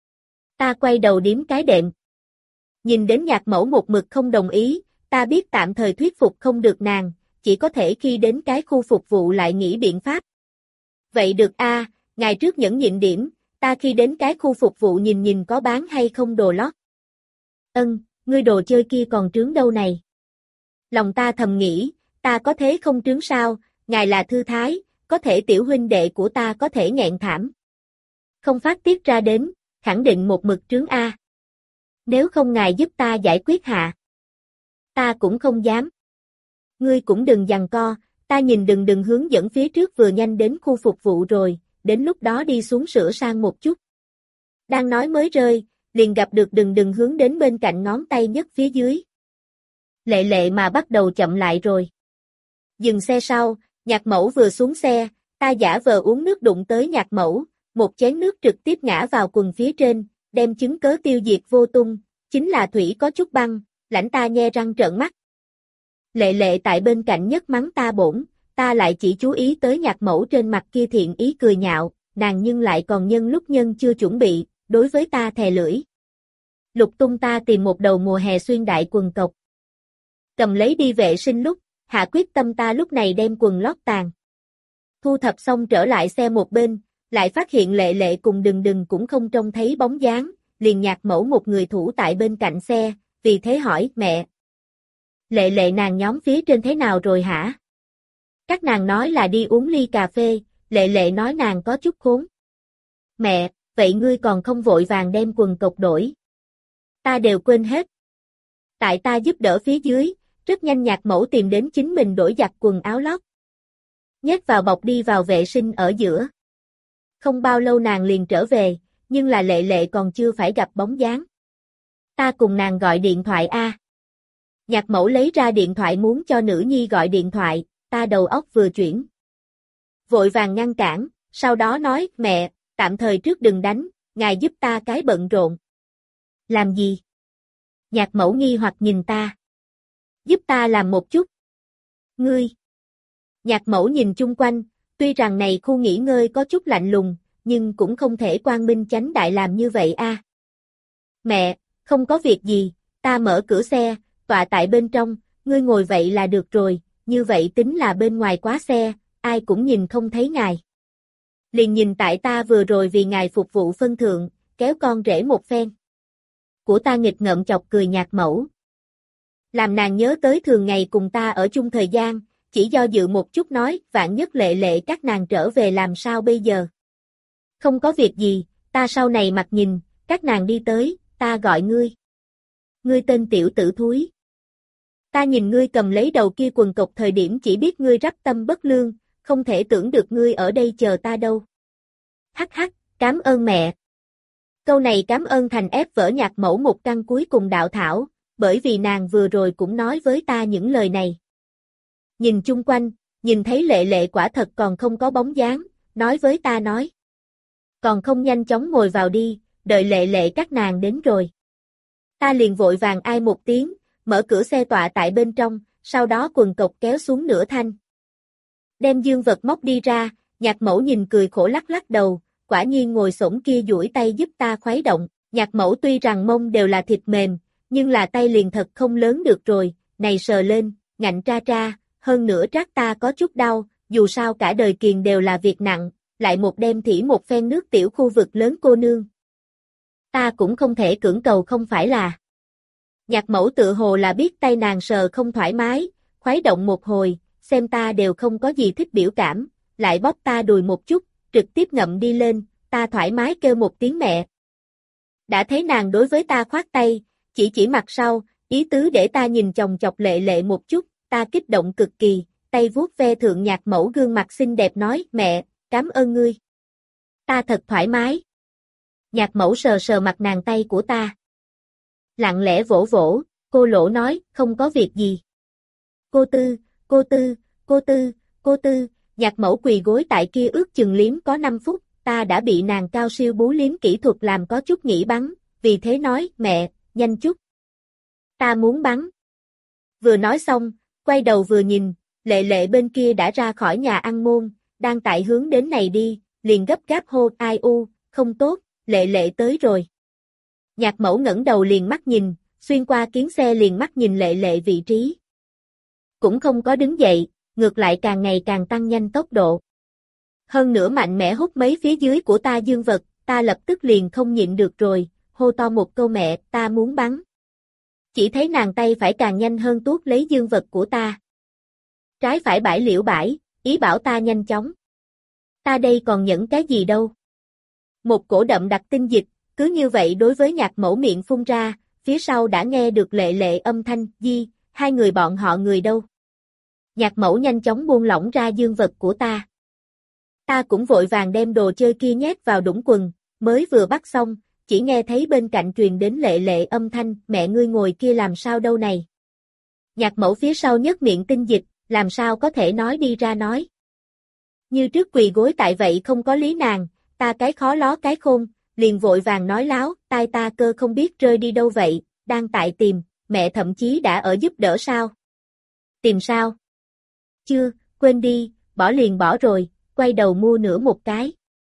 Ta quay đầu điếm cái đệm. Nhìn đến nhạc mẫu một mực không đồng ý, ta biết tạm thời thuyết phục không được nàng, chỉ có thể khi đến cái khu phục vụ lại nghĩ biện pháp. Vậy được a, ngày trước nhẫn nhịn điểm, ta khi đến cái khu phục vụ nhìn nhìn có bán hay không đồ lót. Ân, ngươi đồ chơi kia còn trướng đâu này. Lòng ta thầm nghĩ, ta có thế không trướng sao, ngài là thư thái, có thể tiểu huynh đệ của ta có thể nghẹn thảm. Không phát tiết ra đến, khẳng định một mực trướng A. Nếu không ngài giúp ta giải quyết hạ. Ta cũng không dám. Ngươi cũng đừng giằng co, ta nhìn đừng đừng hướng dẫn phía trước vừa nhanh đến khu phục vụ rồi, đến lúc đó đi xuống sửa sang một chút. Đang nói mới rơi, liền gặp được đừng đừng hướng đến bên cạnh ngón tay nhất phía dưới. Lệ Lệ mà bắt đầu chậm lại rồi. Dừng xe sau, nhạc mẫu vừa xuống xe, ta giả vờ uống nước đụng tới nhạc mẫu, một chén nước trực tiếp ngã vào quần phía trên, đem chứng cớ tiêu diệt vô tung, chính là thủy có chút băng, lãnh ta nhe răng trợn mắt. Lệ Lệ tại bên cạnh nhất mắng ta bổn, ta lại chỉ chú ý tới nhạc mẫu trên mặt kia thiện ý cười nhạo, nàng nhưng lại còn nhân lúc nhân chưa chuẩn bị, đối với ta thè lưỡi. Lục tung ta tìm một đầu mùa hè xuyên đại quần cộc. Cầm lấy đi vệ sinh lúc, hạ quyết tâm ta lúc này đem quần lót tàn. Thu thập xong trở lại xe một bên, lại phát hiện Lệ Lệ cùng đừng đừng cũng không trông thấy bóng dáng, liền nhạc mẫu một người thủ tại bên cạnh xe, vì thế hỏi, mẹ. Lệ Lệ nàng nhóm phía trên thế nào rồi hả? Các nàng nói là đi uống ly cà phê, Lệ Lệ nói nàng có chút khốn. Mẹ, vậy ngươi còn không vội vàng đem quần cộc đổi. Ta đều quên hết. Tại ta giúp đỡ phía dưới, rất nhanh nhạc mẫu tìm đến chính mình đổi giặt quần áo lót. Nhét vào bọc đi vào vệ sinh ở giữa. Không bao lâu nàng liền trở về, nhưng là Lệ Lệ còn chưa phải gặp bóng dáng. Ta cùng nàng gọi điện thoại a. Nhạc mẫu lấy ra điện thoại muốn cho nữ nhi gọi điện thoại, ta đầu óc vừa chuyển. Vội vàng ngăn cản, sau đó nói, mẹ, tạm thời trước đừng đánh, ngài giúp ta cái bận rộn. Làm gì? Nhạc mẫu nghi hoặc nhìn ta. Giúp ta làm một chút. Ngươi. Nhạc mẫu nhìn chung quanh, tuy rằng này khu nghỉ ngơi có chút lạnh lùng, nhưng cũng không thể quang minh chánh đại làm như vậy a. Mẹ, không có việc gì, ta mở cửa xe, tọa tại bên trong, ngươi ngồi vậy là được rồi, như vậy tính là bên ngoài quá xe, ai cũng nhìn không thấy ngài. Liền nhìn tại ta vừa rồi vì ngài phục vụ phân thượng, kéo con rể một phen. Của ta nghịch ngợm chọc cười nhạc mẫu. Làm nàng nhớ tới thường ngày cùng ta ở chung thời gian, chỉ do dự một chút nói, vạn nhất Lệ Lệ các nàng trở về làm sao bây giờ. Không có việc gì, ta sau này mặt nhìn, các nàng đi tới, ta gọi ngươi. Ngươi tên tiểu tử thúi. Ta nhìn ngươi cầm lấy đầu kia quần cộc thời điểm chỉ biết ngươi rắp tâm bất lương, không thể tưởng được ngươi ở đây chờ ta đâu. Hắc hắc, cảm ơn mẹ. Câu này cảm ơn thành ép vỡ Nhạc Mẫu một căn cuối cùng đạo thảo, bởi vì nàng vừa rồi cũng nói với ta những lời này. Nhìn chung quanh, nhìn thấy Lệ Lệ quả thật còn không có bóng dáng, nói với ta nói. Còn không nhanh chóng ngồi vào đi, đợi Lệ Lệ các nàng đến rồi. Ta liền vội vàng ai một tiếng, mở cửa xe tọa tại bên trong, sau đó quần cộc kéo xuống nửa thanh. Đem dương vật móc đi ra, Nhạc Mẫu nhìn cười khổ lắc lắc đầu, quả nhiên ngồi xổm kia duỗi tay giúp ta khuấy động. Nhạc Mẫu tuy rằng mông đều là thịt mềm, nhưng là tay liền thật không lớn được rồi, này sờ lên, ngạnh tra tra, hơn nữa trát ta có chút đau, dù sao cả đời kiền đều là việc nặng, lại một đêm thỉ một phen nước tiểu khu vực lớn cô nương. Ta cũng không thể cưỡng cầu không phải là. Nhạc Mẫu tự hồ là biết tay nàng sờ không thoải mái, khuấy động một hồi, xem ta đều không có gì thích biểu cảm, lại bóp ta đùi một chút, trực tiếp ngậm đi lên, ta thoải mái kêu một tiếng mẹ. Đã thấy nàng đối với ta khoát tay, chỉ chỉ mặt sau, ý tứ để ta nhìn chòng chọc Lệ Lệ một chút, ta kích động cực kỳ, tay vuốt ve thượng Nhạc Mẫu gương mặt xinh đẹp nói, mẹ, cảm ơn ngươi. Ta thật thoải mái. Nhạc Mẫu sờ sờ mặt nàng tay của ta. Lặng lẽ vỗ vỗ, cô Lỗ nói, không có việc gì. Cô Tư, cô Tư, cô Tư, cô Tư, Nhạc Mẫu quỳ gối tại kia ước chừng liếm có năm phút, ta đã bị nàng cao siêu bú liếm kỹ thuật làm có chút nghĩ bắn, vì thế nói, mẹ, nhanh chút. Ta muốn bắn. Vừa nói xong, quay đầu vừa nhìn, Lệ Lệ bên kia đã ra khỏi nhà ăn môn, đang tại hướng đến này đi, liền gấp gáp hô, ai u, không tốt, Lệ Lệ tới rồi. Nhạc Mẫu ngẩng đầu liền mắt nhìn, xuyên qua kiến xe liền mắt nhìn Lệ Lệ vị trí. Cũng không có đứng dậy, ngược lại càng ngày càng tăng nhanh tốc độ. Hơn nữa mạnh mẽ hút mấy phía dưới của ta dương vật, ta lập tức liền không nhịn được rồi, hô to một câu mẹ, ta muốn bắn. Chỉ thấy nàng tay phải càng nhanh hơn tuốt lấy dương vật của ta. Trái phải bãi liễu bãi, ý bảo ta nhanh chóng. Ta đây còn nhẫn cái gì đâu. Một cổ đậm đặc tinh dịch, cứ như vậy đối với Nhạc Mẫu miệng phun ra, phía sau đã nghe được Lệ Lệ âm thanh, di, hai người bọn họ người đâu. Nhạc Mẫu nhanh chóng buông lỏng ra dương vật của ta. Ta cũng vội vàng đem đồ chơi kia nhét vào đũng quần, mới vừa bắt xong, chỉ nghe thấy bên cạnh truyền đến Lệ Lệ âm thanh, mẹ ngươi ngồi kia làm sao đâu này. Nhạc Mẫu phía sau nhếch miệng tinh dịch, làm sao có thể nói đi ra nói. Như trước quỳ gối tại vậy không có lý nàng, ta cái khó ló cái khôn, liền vội vàng nói láo, tai ta cơ không biết rơi đi đâu vậy, đang tại tìm, mẹ thậm chí đã ở giúp đỡ sao. Tìm sao? Chưa, quên đi, bỏ liền bỏ rồi, quay đầu mua nữa một cái.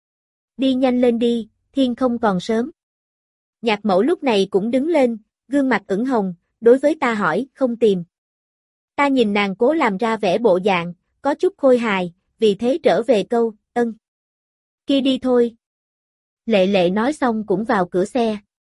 Đi nhanh lên đi, thiên không còn sớm. Nhạc Mẫu lúc này cũng đứng lên, gương mặt ửng hồng, đối với ta hỏi, không tìm. Ta nhìn nàng cố làm ra vẻ bộ dạng, có chút khôi hài, vì thế trở về câu, ân. Kia đi thôi. Lệ Lệ nói xong cũng vào cửa xe.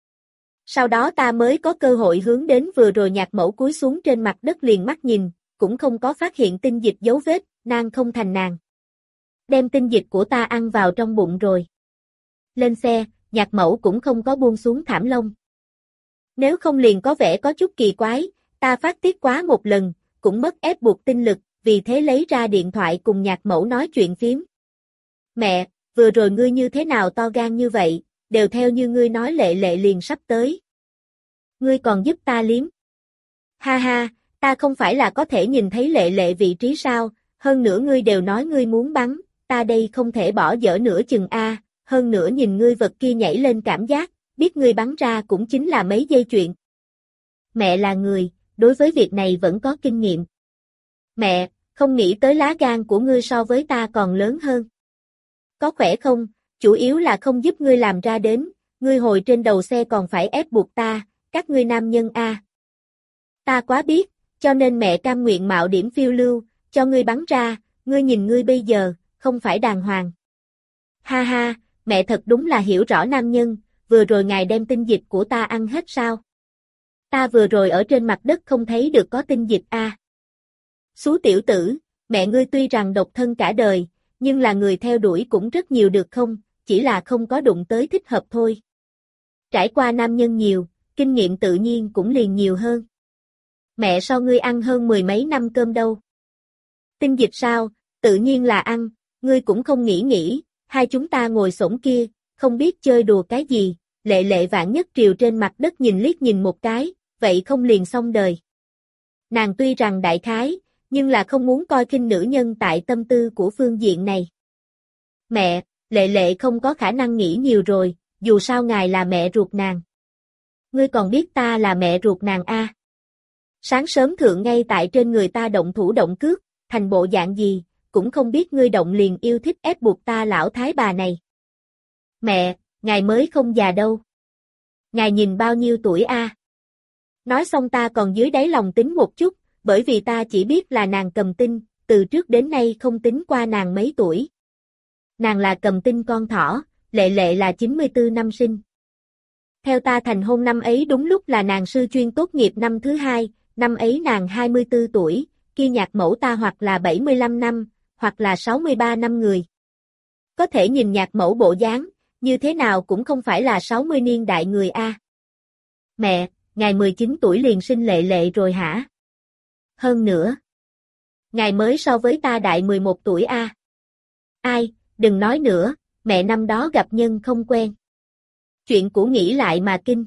Sau đó ta mới có cơ hội hướng đến vừa rồi Nhạc Mẫu cúi xuống trên mặt đất liền mắt nhìn, cũng không có phát hiện tinh dịch dấu vết, nàng không thành nàng. Đem tinh dịch của ta ăn vào trong bụng rồi. Lên xe, Nhạc Mẫu cũng không có buông xuống thảm lông. Nếu không liền có vẻ có chút kỳ quái, ta phát tiết quá một lần, cũng mất ép buộc tinh lực, vì thế lấy ra điện thoại cùng Nhạc Mẫu nói chuyện phiếm. Mẹ, vừa rồi ngươi như thế nào to gan như vậy, đều theo như ngươi nói Lệ Lệ liền sắp tới. Ngươi còn giúp ta liếm. Ha ha, ta không phải là có thể nhìn thấy Lệ Lệ vị trí sao, hơn nữa ngươi đều nói ngươi muốn bắn, ta đây không thể bỏ dở nửa chừng a, hơn nữa nhìn ngươi vật kia nhảy lên cảm giác, biết ngươi bắn ra cũng chính là mấy giây chuyện. Mẹ là người, đối với việc này vẫn có kinh nghiệm. Mẹ, không nghĩ tới lá gan của ngươi so với ta còn lớn hơn. Có khỏe không, chủ yếu là không giúp ngươi làm ra đến, ngươi hồi trên đầu xe còn phải ép buộc ta, các ngươi nam nhân a. Ta quá biết, cho nên mẹ cam nguyện mạo điểm phiêu lưu, cho ngươi bắn ra, ngươi nhìn ngươi bây giờ, không phải đàng hoàng. Ha ha, mẹ thật đúng là hiểu rõ nam nhân, vừa rồi ngài đem tinh dịch của ta ăn hết sao? Ta vừa rồi ở trên mặt đất không thấy được có tinh dịch a. À. Xú tiểu tử, mẹ ngươi tuy rằng độc thân cả đời, nhưng là người theo đuổi cũng rất nhiều được không, chỉ là không có đụng tới thích hợp thôi. Trải qua nam nhân nhiều, kinh nghiệm tự nhiên cũng liền nhiều hơn. Mẹ sao ngươi ăn hơn mười mấy năm cơm đâu? Tinh dịch sao? Tự nhiên là ăn, ngươi cũng không nghĩ nghĩ, hai chúng ta ngồi xổm kia, không biết chơi đùa cái gì, Lệ Lệ Vạn Nhất Triều trên mặt đất nhìn liếc nhìn một cái, vậy không liền xong đời. Nàng tuy rằng đại khái, nhưng là không muốn coi khinh nữ nhân tại tâm tư của phương diện này. Mẹ, Lệ Lệ không có khả năng nghĩ nhiều rồi, dù sao ngài là mẹ ruột nàng. Ngươi còn biết ta là mẹ ruột nàng a? À? Sáng sớm thượng ngay tại trên người ta động thủ động cước, thành bộ dạng gì, cũng không biết ngươi động liền yêu thích ép buộc ta lão thái bà này. Mẹ, ngài mới không già đâu. Ngài nhìn bao nhiêu tuổi a? À? Nói xong ta còn dưới đáy lòng tính một chút, bởi vì ta chỉ biết là nàng Cầm Tinh, từ trước đến nay không tính qua nàng mấy tuổi. Nàng là Cầm Tinh con thỏ, Lệ Lệ là chín mươi tư năm sinh. Theo ta thành hôn năm ấy đúng lúc là nàng sư chuyên tốt nghiệp năm thứ hai, năm ấy nàng hai mươi tư tuổi, kia nhạc mẫu ta hoặc là bảy mươi lăm năm, hoặc là sáu mươi ba năm người. Có thể nhìn nhạc mẫu bộ dáng, như thế nào cũng không phải là sáu mươi niên đại người a. Mẹ, ngài mười chín tuổi liền sinh Lệ Lệ rồi hả? Hơn nữa. Ngài mới so với ta đại mười một tuổi a. À. Ai, đừng nói nữa, mẹ năm đó gặp nhân không quen. Chuyện cũ nghĩ lại mà kinh.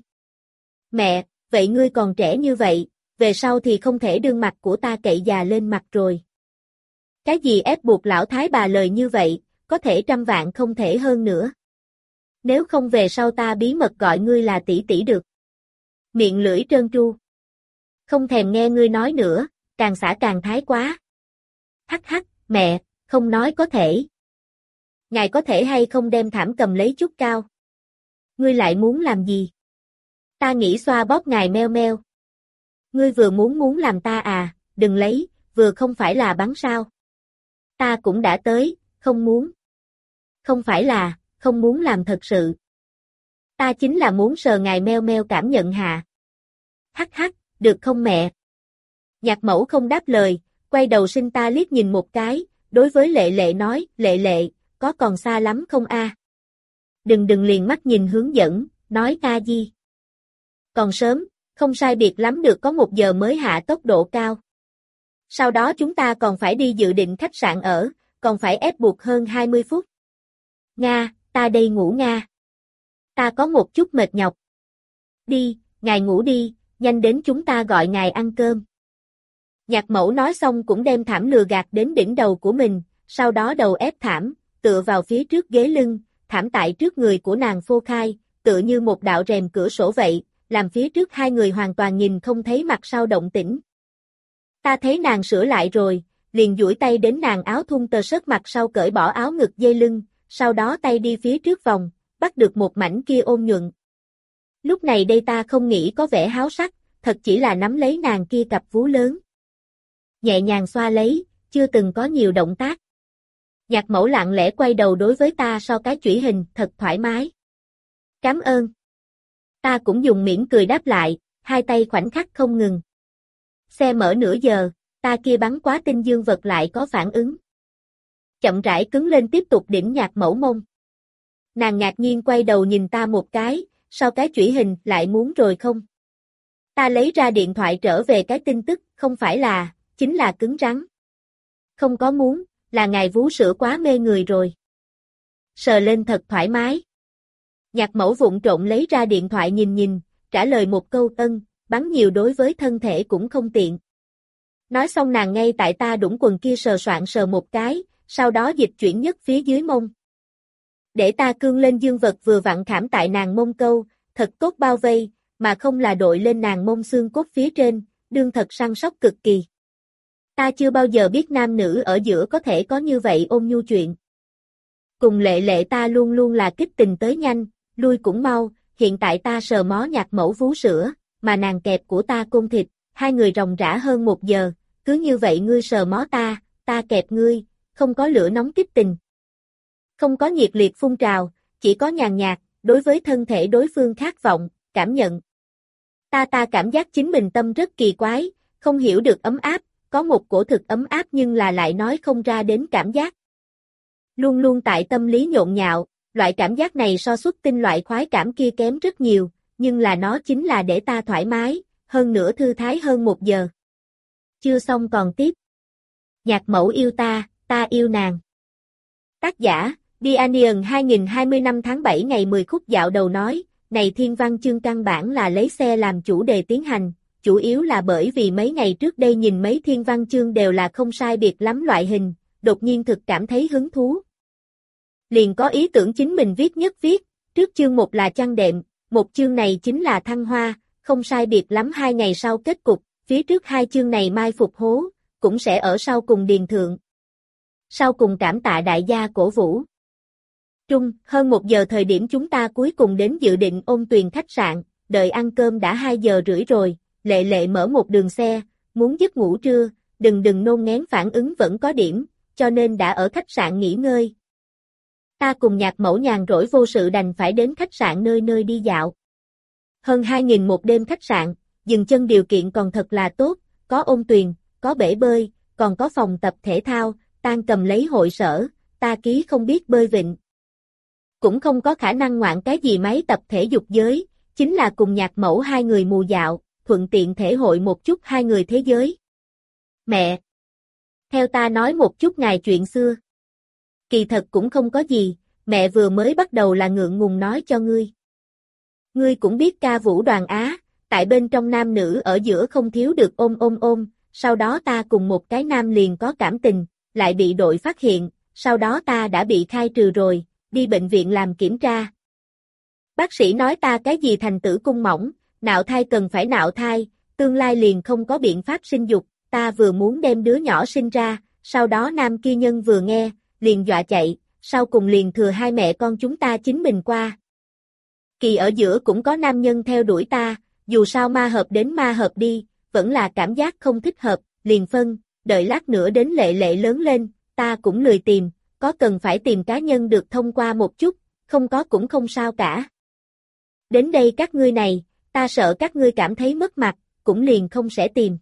Mẹ, vậy ngươi còn trẻ như vậy, về sau thì không thể đương mặt của ta cậy già lên mặt rồi. Cái gì ép buộc lão thái bà lời như vậy, có thể trăm vạn không thể hơn nữa. Nếu không về sau ta bí mật gọi ngươi là tỷ tỷ được. Miệng lưỡi trơn tru. Không thèm nghe ngươi nói nữa, càng xả càng thái quá. Hắc hắc, mẹ, không nói có thể. Ngài có thể hay không đem thảm cầm lấy chút cao? Ngươi lại muốn làm gì? Ta nghĩ xoa bóp ngài meo meo. Ngươi vừa muốn muốn làm ta à, đừng lấy, vừa không phải là bắn sao. Ta cũng đã tới, không muốn. Không phải là, không muốn làm thật sự. Ta chính là muốn sờ ngài meo meo cảm nhận hạ. Hắc hắc, được không mẹ? Nhạc mẫu không đáp lời, quay đầu sinh ta liếc nhìn một cái, đối với Lệ Lệ nói, Lệ Lệ, có còn xa lắm không a? À? Đừng đừng liền mắt nhìn hướng dẫn, nói a di. Còn sớm, không sai biệt lắm được có một giờ mới hạ tốc độ cao. Sau đó chúng ta còn phải đi dự định khách sạn ở, còn phải ép buộc hơn hai mươi phút. Nga, ta đây ngủ Nga. Ta có một chút mệt nhọc. Đi, ngài ngủ đi, nhanh đến chúng ta gọi ngài ăn cơm. Nhạc mẫu nói xong cũng đem thảm lừa gạt đến đỉnh đầu của mình, sau đó đầu ép thảm, tựa vào phía trước ghế lưng, thảm tại trước người của nàng phô khai, tựa như một đạo rèm cửa sổ vậy, làm phía trước hai người hoàn toàn nhìn không thấy mặt sau động tĩnh. Ta thấy nàng sửa lại rồi, liền duỗi tay đến nàng áo thun tơ sớt mặt sau cởi bỏ áo ngực dây lưng, sau đó tay đi phía trước vòng, bắt được một mảnh kia ôn nhuận. Lúc này đây ta không nghĩ có vẻ háo sắc, thật chỉ là nắm lấy nàng kia cặp vú lớn. Nhẹ nhàng xoa lấy, chưa từng có nhiều động tác. Nhạc mẫu lặng lẽ quay đầu đối với ta so cái chủy hình, thật thoải mái. Cảm ơn. Ta cũng dùng mỉm cười đáp lại, hai tay khoảnh khắc không ngừng. Xe mở nửa giờ, ta kia bắn quá tinh dương vật lại có phản ứng. Chậm rãi cứng lên tiếp tục đỉnh nhạc mẫu mông. Nàng ngạc nhiên quay đầu nhìn ta một cái, sau cái chủy hình lại muốn rồi không? Ta lấy ra điện thoại trở về cái tin tức, không phải là, chính là cứng rắn. Không có muốn, là ngài vú sữa quá mê người rồi. Sờ lên thật thoải mái. Nhạc mẫu vụng trộn lấy ra điện thoại nhìn nhìn, trả lời một câu ân, bắn nhiều đối với thân thể cũng không tiện. Nói xong nàng ngay tại ta đũng quần kia sờ soạn sờ một cái, sau đó dịch chuyển nhất phía dưới mông. Để ta cương lên dương vật vừa vặn khảm tại nàng mông câu, thật tốt bao vây, mà không là đội lên nàng mông xương cốt phía trên, đương thật săn sóc cực kỳ. Ta chưa bao giờ biết nam nữ ở giữa có thể có như vậy ôn nhu chuyện. Cùng Lệ Lệ ta luôn luôn là kích tình tới nhanh, lui cũng mau, hiện tại ta sờ mó nhạc mẫu vú sữa, mà nàng kẹp của ta côn thịt, hai người ròng rã hơn một giờ, cứ như vậy ngươi sờ mó ta, ta kẹp ngươi, không có lửa nóng kích tình. Không có nhiệt liệt phun trào, chỉ có nhàn nhạt, đối với thân thể đối phương khát vọng, cảm nhận. Ta ta cảm giác chính mình tâm rất kỳ quái, không hiểu được ấm áp, có một cổ thực ấm áp nhưng là lại nói không ra đến cảm giác. Luôn luôn tại tâm lý nhộn nhạo, loại cảm giác này so xuất tinh loại khoái cảm kia kém rất nhiều, nhưng là nó chính là để ta thoải mái, hơn nữa thư thái hơn một giờ. Chưa xong còn tiếp. Nhạc mẫu yêu ta, ta yêu nàng. Tác giả, Dianian hai nghìn hai mươi năm tháng bảy ngày mười khúc dạo đầu nói, này thiên văn chương căn bản là lấy xe làm chủ đề tiến hành, chủ yếu là bởi vì mấy ngày trước đây nhìn mấy thiên văn chương đều là không sai biệt lắm loại hình, đột nhiên thực cảm thấy hứng thú. Liền có ý tưởng chính mình viết nhất viết, trước chương một là trăng đệm, một chương này chính là thăng hoa, không sai biệt lắm hai ngày sau kết cục, phía trước hai chương này mai phục hố, cũng sẽ ở sau cùng điền thượng. Sau cùng cảm tạ đại gia cổ vũ. Trung, hơn một giờ thời điểm chúng ta cuối cùng đến dự định Ôn Tuyền khách sạn, đợi ăn cơm đã hai giờ rưỡi rồi, Lệ Lệ mở một đường xe, muốn giấc ngủ trưa, đừng đừng nôn ngén phản ứng vẫn có điểm, cho nên đã ở khách sạn nghỉ ngơi. Ta cùng Nhạc Mẫu nhàn rỗi vô sự đành phải đến khách sạn nơi nơi đi dạo. Hơn hai nghìn một đêm khách sạn, dừng chân điều kiện còn thật là tốt, có ôn tuyền, có bể bơi, còn có phòng tập thể thao, Tan cầm lấy hội sở, ta ký không biết bơi vịnh. Cũng không có khả năng ngoạn cái gì máy tập thể dục giới, chính là cùng Nhạc Mẫu hai người mù dạo, thuận tiện thể hội một chút hai người thế giới. Mẹ! Theo ta nói một chút ngài chuyện xưa. Kỳ thật cũng không có gì, mẹ vừa mới bắt đầu là ngượng ngùng nói cho ngươi. Ngươi cũng biết ca vũ đoàn Á, tại bên trong nam nữ ở giữa không thiếu được ôm ôm ôm, sau đó ta cùng một cái nam liền có cảm tình, lại bị đội phát hiện, sau đó ta đã bị khai trừ rồi, đi bệnh viện làm kiểm tra. Bác sĩ nói ta cái gì thành tử cung mỏng, nạo thai cần phải nạo thai, tương lai liền không có biện pháp sinh dục, ta vừa muốn đem đứa nhỏ sinh ra, sau đó nam kia nhân vừa nghe, liền dọa chạy, sau cùng liền thừa hai mẹ con chúng ta chính mình qua. Kỳ ở giữa cũng có nam nhân theo đuổi ta, dù sao ma hợp đến ma hợp đi, vẫn là cảm giác không thích hợp, liền phân, đợi lát nữa đến Lệ Lệ lớn lên, ta cũng lười tìm, có cần phải tìm cá nhân được thông qua một chút, không có cũng không sao cả. Đến đây các ngươi này, ta sợ các ngươi cảm thấy mất mặt, cũng liền không sẽ tìm.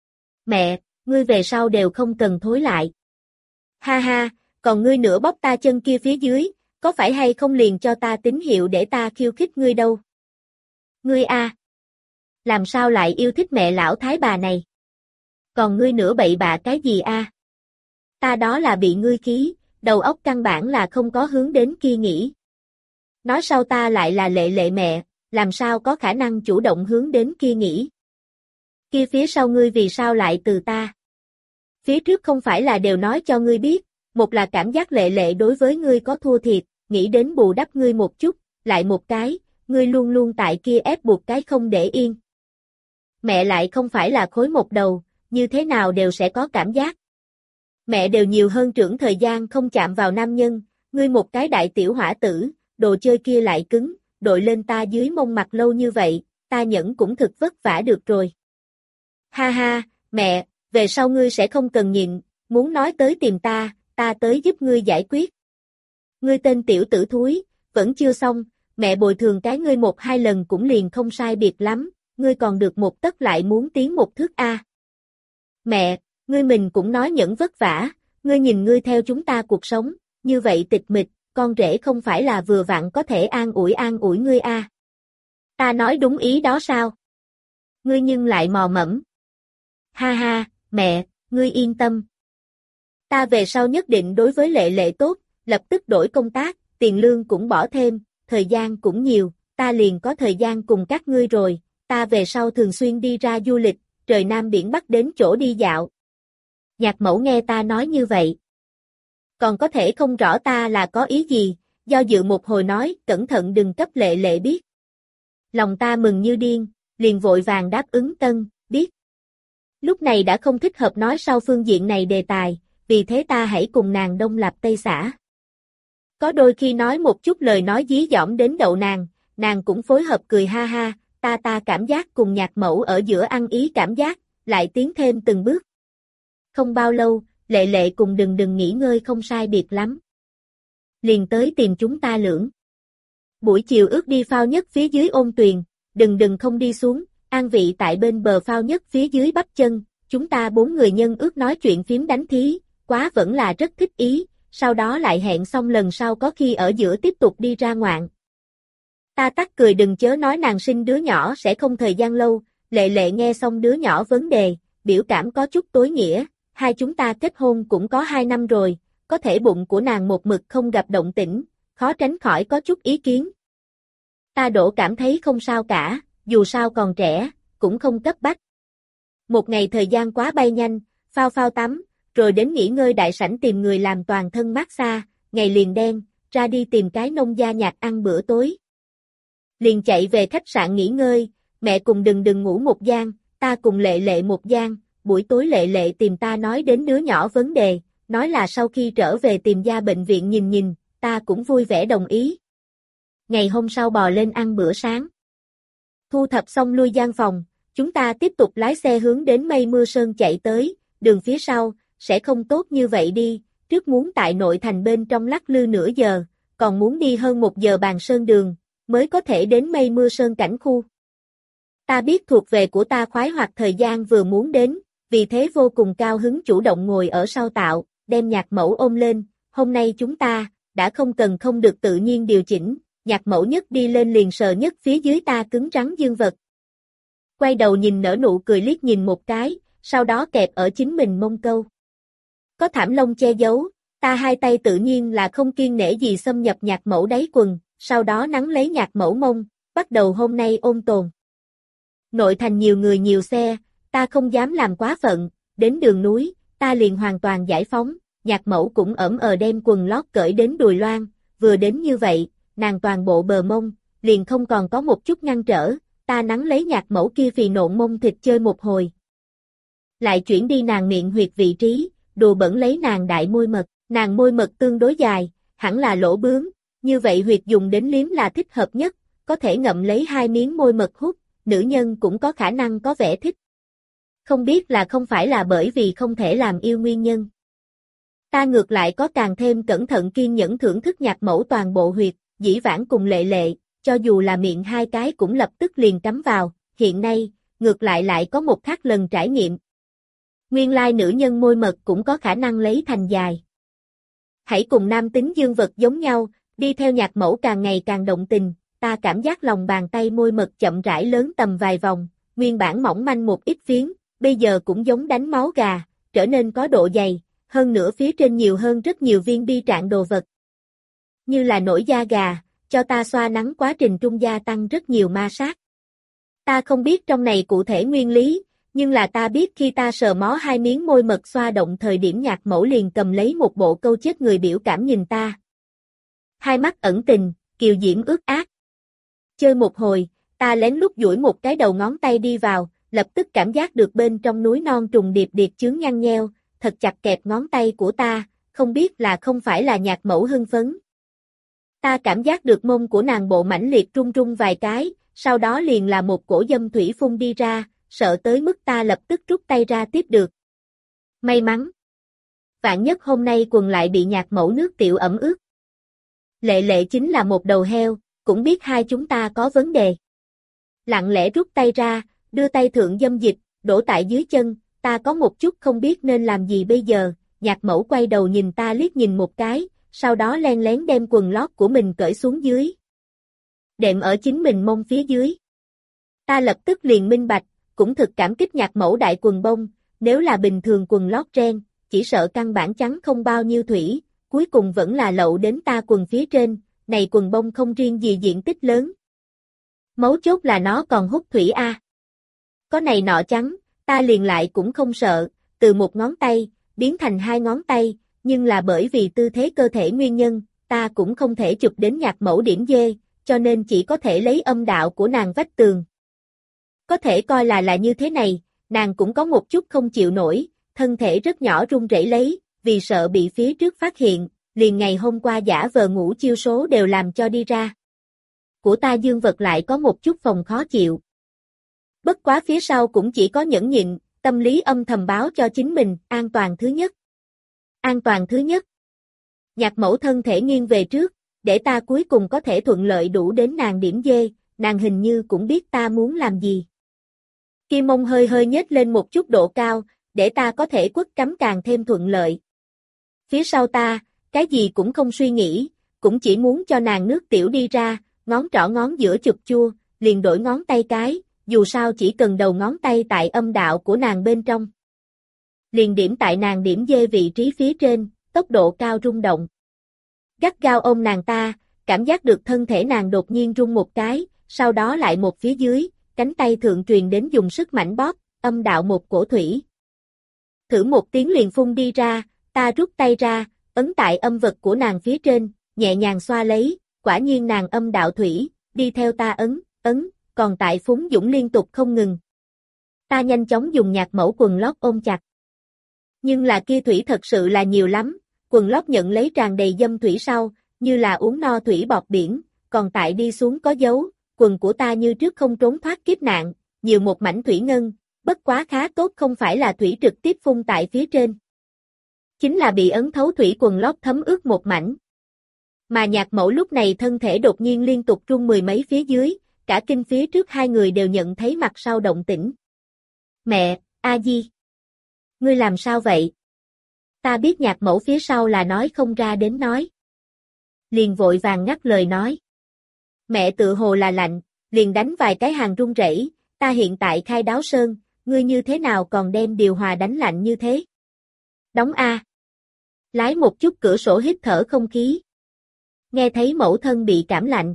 Mẹ, ngươi về sau đều không cần thối lại. Ha ha, còn ngươi nữa bóp ta chân kia phía dưới, có phải hay không liền cho ta tín hiệu để ta khiêu khích ngươi đâu? Ngươi a, làm sao lại yêu thích mẹ lão thái bà này? Còn ngươi nữa bậy bạ cái gì a? Ta đó là bị ngươi khí, đầu óc căn bản là không có hướng đến kia nghĩ. Nói sau ta lại là Lệ Lệ mẹ, làm sao có khả năng chủ động hướng đến kia nghĩ? Kia phía sau ngươi vì sao lại từ ta? Phía trước không phải là đều nói cho ngươi biết, một là cảm giác Lệ Lệ đối với ngươi có thua thiệt, nghĩ đến bù đắp ngươi một chút, lại một cái, ngươi luôn luôn tại kia ép buộc cái không để yên. Mẹ lại không phải là khối một đầu, như thế nào đều sẽ có cảm giác. Mẹ đều nhiều hơn trưởng thời gian không chạm vào nam nhân, ngươi một cái đại tiểu hỏa tử, đồ chơi kia lại cứng, đội lên ta dưới mông mặt lâu như vậy, ta nhẫn cũng thực vất vả được rồi. Ha ha, mẹ, về sau ngươi sẽ không cần nhịn, muốn nói tới tìm ta, ta tới giúp ngươi giải quyết. Ngươi tên tiểu tử thúi, vẫn chưa xong, mẹ bồi thường cái ngươi một hai lần cũng liền không sai biệt lắm, ngươi còn được một tấc lại muốn tiến một thước a. Mẹ, ngươi mình cũng nói nhẫn vất vả, ngươi nhìn ngươi theo chúng ta cuộc sống, như vậy tịch mịch, con rể không phải là vừa vặn có thể an ủi an ủi ngươi a. Ta nói đúng ý đó sao? Ngươi nhưng lại mò mẫm. Ha ha, mẹ, ngươi yên tâm. Ta về sau nhất định đối với Lệ Lệ tốt, lập tức đổi công tác, tiền lương cũng bỏ thêm, thời gian cũng nhiều, ta liền có thời gian cùng các ngươi rồi, ta về sau thường xuyên đi ra du lịch, trời Nam biển Bắc đến chỗ đi dạo. Nhạc Mẫu nghe ta nói như vậy. Còn có thể không rõ ta là có ý gì, do dự một hồi nói, cẩn thận đừng cấp Lệ Lệ biết. Lòng ta mừng như điên, liền vội vàng đáp ứng tân, biết. Lúc này đã không thích hợp nói sau phương diện này đề tài, vì thế ta hãy cùng nàng đông lập tây xã. Có đôi khi nói một chút lời nói dí dỏm đến đậu nàng, nàng cũng phối hợp cười ha ha, ta ta cảm giác cùng Nhạc Mẫu ở giữa ăn ý cảm giác, lại tiến thêm từng bước. Không bao lâu, Lệ Lệ cùng đừng đừng nghỉ ngơi không sai biệt lắm. Liền tới tìm chúng ta lưỡng. Buổi chiều ước đi phao nhất phía dưới Ôn Tuyền, đừng đừng không đi xuống, an vị tại bên bờ phao nhất phía dưới bắp chân, chúng ta bốn người nhân ước nói chuyện phím đánh thí, quá vẫn là rất thích ý, sau đó lại hẹn xong lần sau có khi ở giữa tiếp tục đi ra ngoạn. Ta tắt cười đừng chớ nói nàng sinh đứa nhỏ sẽ không thời gian lâu, Lệ Lệ nghe xong đứa nhỏ vấn đề, biểu cảm có chút tối nghĩa, hai chúng ta kết hôn cũng có hai năm rồi, có thể bụng của nàng một mực không gặp động tĩnh, khó tránh khỏi có chút ý kiến. Ta Đỗ cảm thấy không sao cả, dù sao còn trẻ, cũng không cấp bách. Một ngày thời gian quá bay nhanh, phao phao tắm, rồi đến nghỉ ngơi đại sảnh tìm người làm toàn thân massage, ngày liền đen, ra đi tìm cái nông gia nhạc ăn bữa tối. Liền chạy về khách sạn nghỉ ngơi, mẹ cùng đừng đừng ngủ một gian, ta cùng Lệ Lệ một gian, buổi tối Lệ Lệ tìm ta nói đến đứa nhỏ vấn đề, nói là sau khi trở về tìm gia bệnh viện nhìn nhìn, ta cũng vui vẻ đồng ý. Ngày hôm sau bò lên ăn bữa sáng. Thu thập xong lui gian phòng, chúng ta tiếp tục lái xe hướng đến Mây Mưa Sơn chạy tới, đường phía sau, sẽ không tốt như vậy đi, trước muốn tại nội thành bên trong lắc lư nửa giờ, còn muốn đi hơn một giờ bàn sơn đường, mới có thể đến Mây Mưa Sơn cảnh khu. Ta biết thuộc về của ta khoái hoặc thời gian vừa muốn đến, vì thế vô cùng cao hứng chủ động ngồi ở sau tạo, đem nhạc mẫu ôm lên, hôm nay chúng ta, đã không cần không được tự nhiên điều chỉnh, nhạc mẫu nhất đi lên liền sờ nhất phía dưới ta cứng rắn dương vật. Quay đầu nhìn nở nụ cười liếc nhìn một cái, sau đó kẹp ở chính mình mông câu. Có thảm lông che giấu, ta hai tay tự nhiên là không kiêng nể gì xâm nhập nhạc mẫu đáy quần, sau đó nắn lấy nhạc mẫu mông, bắt đầu hôm nay ôn tồn. Nội thành nhiều người nhiều xe, ta không dám làm quá phận, đến đường núi, ta liền hoàn toàn giải phóng, nhạc mẫu cũng ẩm ờ đem quần lót cởi đến đùi loan, vừa đến như vậy, nàng toàn bộ bờ mông, liền không còn có một chút ngăn trở, ta nắn lấy nhạc mẫu kia phì nộn mông thịt chơi một hồi. Lại chuyển đi nàng miệng huyệt vị trí, đùa bẩn lấy nàng đại môi mật, nàng môi mật tương đối dài, hẳn là lỗ bướm, như vậy huyệt dùng đến liếm là thích hợp nhất, có thể ngậm lấy hai miếng môi mật hút, nữ nhân cũng có khả năng có vẻ thích. Không biết là không phải là bởi vì không thể làm yêu nguyên nhân. Ta ngược lại có càng thêm cẩn thận kiên nhẫn thưởng thức nhạc mẫu toàn bộ huyệt, dĩ vãng cùng Lệ Lệ, cho dù là miệng hai cái cũng lập tức liền cắm vào, hiện nay, ngược lại lại có một khác lần trải nghiệm. Nguyên lai nữ nhân môi mật cũng có khả năng lấy thành dài. Hãy cùng nam tính dương vật giống nhau, đi theo nhạc mẫu càng ngày càng động tình, ta cảm giác lòng bàn tay môi mật chậm rãi lớn tầm vài vòng, nguyên bản mỏng manh một ít phiến, bây giờ cũng giống đánh máu gà, trở nên có độ dày, hơn nữa phía trên nhiều hơn rất nhiều viên bi trạng đồ vật. Như là nổi da gà, cho ta xoa nắng quá trình trung gia tăng rất nhiều ma sát. Ta không biết trong này cụ thể nguyên lý, nhưng là ta biết khi ta sờ mó hai miếng môi mật xoa động thời điểm nhạc mẫu liền cầm lấy một bộ câu chết người biểu cảm nhìn ta. Hai mắt ẩn tình, kiều diễm ướt át. Chơi một hồi, ta lén lút duỗi một cái đầu ngón tay đi vào, lập tức cảm giác được bên trong núi non trùng điệp điệp chướng nhăn nheo, thật chặt kẹp ngón tay của ta, không biết là không phải là nhạc mẫu hưng phấn. Ta cảm giác được mông của nàng bộ mãnh liệt rung rung vài cái, sau đó liền là một cổ dâm thủy phun đi ra, sợ tới mức ta lập tức rút tay ra tiếp được. May mắn. Vạn nhất hôm nay quần lại bị nhạc mẫu nước tiểu ẩm ướt. Lệ Lệ chính là một đầu heo, cũng biết hai chúng ta có vấn đề. Lặng lẽ rút tay ra, đưa tay thượng dâm dịch, đổ tại dưới chân, ta có một chút không biết nên làm gì bây giờ, nhạc mẫu quay đầu nhìn ta liếc nhìn một cái, sau đó len lén đem quần lót của mình cởi xuống dưới. Đệm ở chính mình mông phía dưới. Ta lập tức liền minh bạch, cũng thực cảm kích nhạc mẫu đại quần bông, nếu là bình thường quần lót ren, chỉ sợ căn bản trắng không bao nhiêu thủy, cuối cùng vẫn là lậu đến ta quần phía trên, này quần bông không riêng gì diện tích lớn. Mấu chốt là nó còn hút thủy a. Có này nọ trắng, ta liền lại cũng không sợ, từ một ngón tay, biến thành hai ngón tay, nhưng là bởi vì tư thế cơ thể nguyên nhân, ta cũng không thể chụp đến nhạc mẫu điểm dê, cho nên chỉ có thể lấy âm đạo của nàng vách tường. Có thể coi là là như thế này, nàng cũng có một chút không chịu nổi, thân thể rất nhỏ run rẩy lấy, vì sợ bị phía trước phát hiện, liền ngày hôm qua giả vờ ngủ chiêu số đều làm cho đi ra. Của ta dương vật lại có một chút phòng khó chịu. Bất quá phía sau cũng chỉ có nhẫn nhịn, tâm lý âm thầm báo cho chính mình, an toàn thứ nhất. An toàn thứ nhất. Nhạc mẫu thân thể nghiêng về trước, để ta cuối cùng có thể thuận lợi đủ đến nàng điểm dê, nàng hình như cũng biết ta muốn làm gì. Kim mông hơi hơi nhếch lên một chút độ cao, để ta có thể quất cắm càng thêm thuận lợi. Phía sau ta, cái gì cũng không suy nghĩ, cũng chỉ muốn cho nàng nước tiểu đi ra, ngón trỏ ngón giữa chụp chua, liền đổi ngón tay cái, dù sao chỉ cần đầu ngón tay tại âm đạo của nàng bên trong. Liền điểm tại nàng điểm dê vị trí phía trên, tốc độ cao rung động. Gắt gao ôm nàng ta, cảm giác được thân thể nàng đột nhiên rung một cái, sau đó lại một phía dưới, cánh tay thượng truyền đến dùng sức mạnh bóp, âm đạo một cổ thủy. Thử một tiếng liền phun đi ra, ta rút tay ra, ấn tại âm vật của nàng phía trên, nhẹ nhàng xoa lấy, quả nhiên nàng âm đạo thủy, đi theo ta ấn, ấn, còn tại phúng dũng liên tục không ngừng. Ta nhanh chóng dùng nhạt mẫu quần lót ôm chặt. Nhưng là kia thủy thật sự là nhiều lắm, quần lót nhận lấy tràn đầy dâm thủy sau, như là uống no thủy bọt biển, còn tại đi xuống có dấu, quần của ta như trước không trốn thoát kiếp nạn, nhiều một mảnh thủy ngân, bất quá khá tốt không phải là thủy trực tiếp phun tại phía trên. Chính là bị ấn thấu thủy quần lót thấm ướt một mảnh. Mà nhạc mẫu lúc này thân thể đột nhiên liên tục rung mười mấy phía dưới, cả kinh phía trước hai người đều nhận thấy mặt sau động tĩnh. Mẹ, A Di! Ngươi làm sao vậy? Ta biết nhạc mẫu phía sau là nói không ra đến nói. Liền vội vàng ngắt lời nói. Mẹ tự hồ là lạnh, liền đánh vài cái hàng run rẩy. Ta hiện tại khai đáo sơn, ngươi như thế nào còn đem điều hòa đánh lạnh như thế? Đóng A. Lái một chút cửa sổ hít thở không khí. Nghe thấy mẫu thân bị cảm lạnh.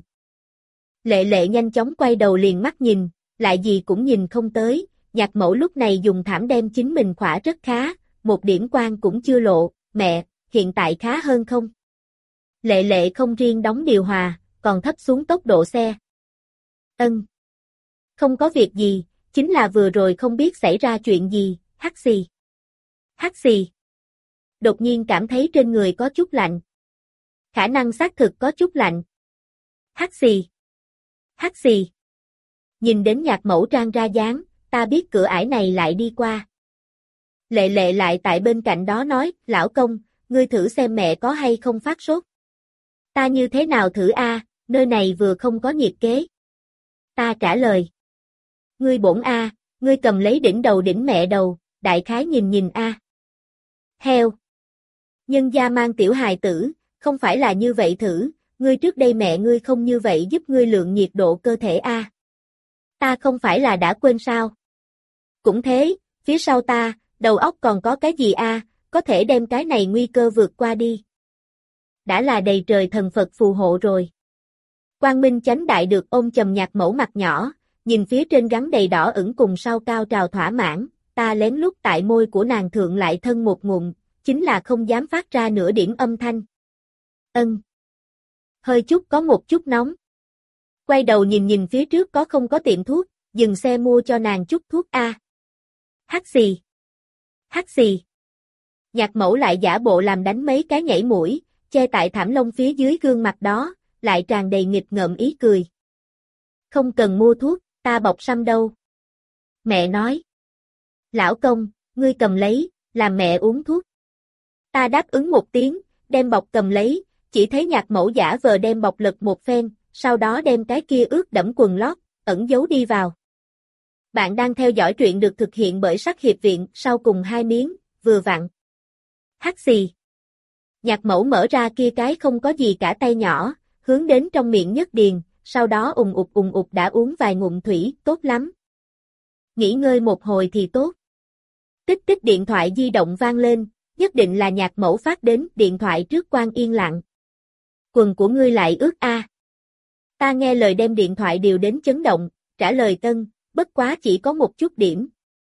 Lệ lệ nhanh chóng quay đầu liền mắt nhìn, lại gì cũng nhìn không tới, nhạc mẫu lúc này dùng thảm đem chính mình khỏa rất khá, một điểm quang cũng chưa lộ, mẹ, hiện tại khá hơn không? Lệ lệ không riêng đóng điều hòa, còn thấp xuống tốc độ xe. Ân. Không có việc gì, chính là vừa rồi không biết xảy ra chuyện gì, hắt xì. Hắt xì. Đột nhiên cảm thấy trên người có chút lạnh. Khả năng xác thực có chút lạnh. Hắt xì. Hắt xì. Nhìn đến nhạc mẫu trang ra dáng, ta biết cửa ải này lại đi qua. Lệ lệ lại tại bên cạnh đó nói, lão công, ngươi thử xem mẹ có hay không phát sốt. Ta như thế nào thử a, nơi này vừa không có nhiệt kế. Ta trả lời. Ngươi bổn a, ngươi cầm lấy đỉnh đầu đỉnh mẹ đầu, đại khái nhìn nhìn a. Heo. Nhân gia mang tiểu hài tử, không phải là như vậy thử, ngươi trước đây mẹ ngươi không như vậy giúp ngươi lượng nhiệt độ cơ thể a. Ta không phải là đã quên sao? Cũng thế, phía sau ta, đầu óc còn có cái gì a, có thể đem cái này nguy cơ vượt qua đi. Đã là đầy trời thần Phật phù hộ rồi. Quang Minh chánh đại được ôm chầm nhạc mẫu mặt nhỏ, nhìn phía trên gắn đầy đỏ ửng cùng sau cao trào thỏa mãn, ta lén lút tại môi của nàng thượng lại thân một ngụm, chính là không dám phát ra nửa điểm âm thanh. Ân. Hơi chút có một chút nóng. Quay đầu nhìn nhìn phía trước có không có tiệm thuốc, dừng xe mua cho nàng chút thuốc a. Hắt xì. Hắt xì. Nhạc mẫu lại giả bộ làm đánh mấy cái nhảy mũi, che tại thảm lông phía dưới gương mặt đó, lại tràn đầy nghịch ngợm ý cười. Không cần mua thuốc, ta bọc xăm đâu. Mẹ nói. Lão công, ngươi cầm lấy, làm mẹ uống thuốc. Ta đáp ứng một tiếng, đem bọc cầm lấy, chỉ thấy nhạc mẫu giả vờ đem bọc lật một phen, sau đó đem cái kia ướt đẫm quần lót, ẩn giấu đi vào. Bạn đang theo dõi truyện được thực hiện bởi Sắc Hiệp Viện, sau cùng hai miếng, vừa vặn. Hắt xì. Nhạc mẫu mở ra kia cái không có gì cả tay nhỏ, hướng đến trong miệng nhất điền, sau đó ùng ụt ùng ụt đã uống vài ngụm thủy, tốt lắm. Nghỉ ngơi một hồi thì tốt. Tích tích điện thoại di động vang lên, nhất định là nhạc mẫu phát đến, điện thoại trước quan yên lặng. Quần của ngươi lại ướt a. Ta nghe lời đem điện thoại điều đến chấn động, trả lời tân, bất quá chỉ có một chút điểm.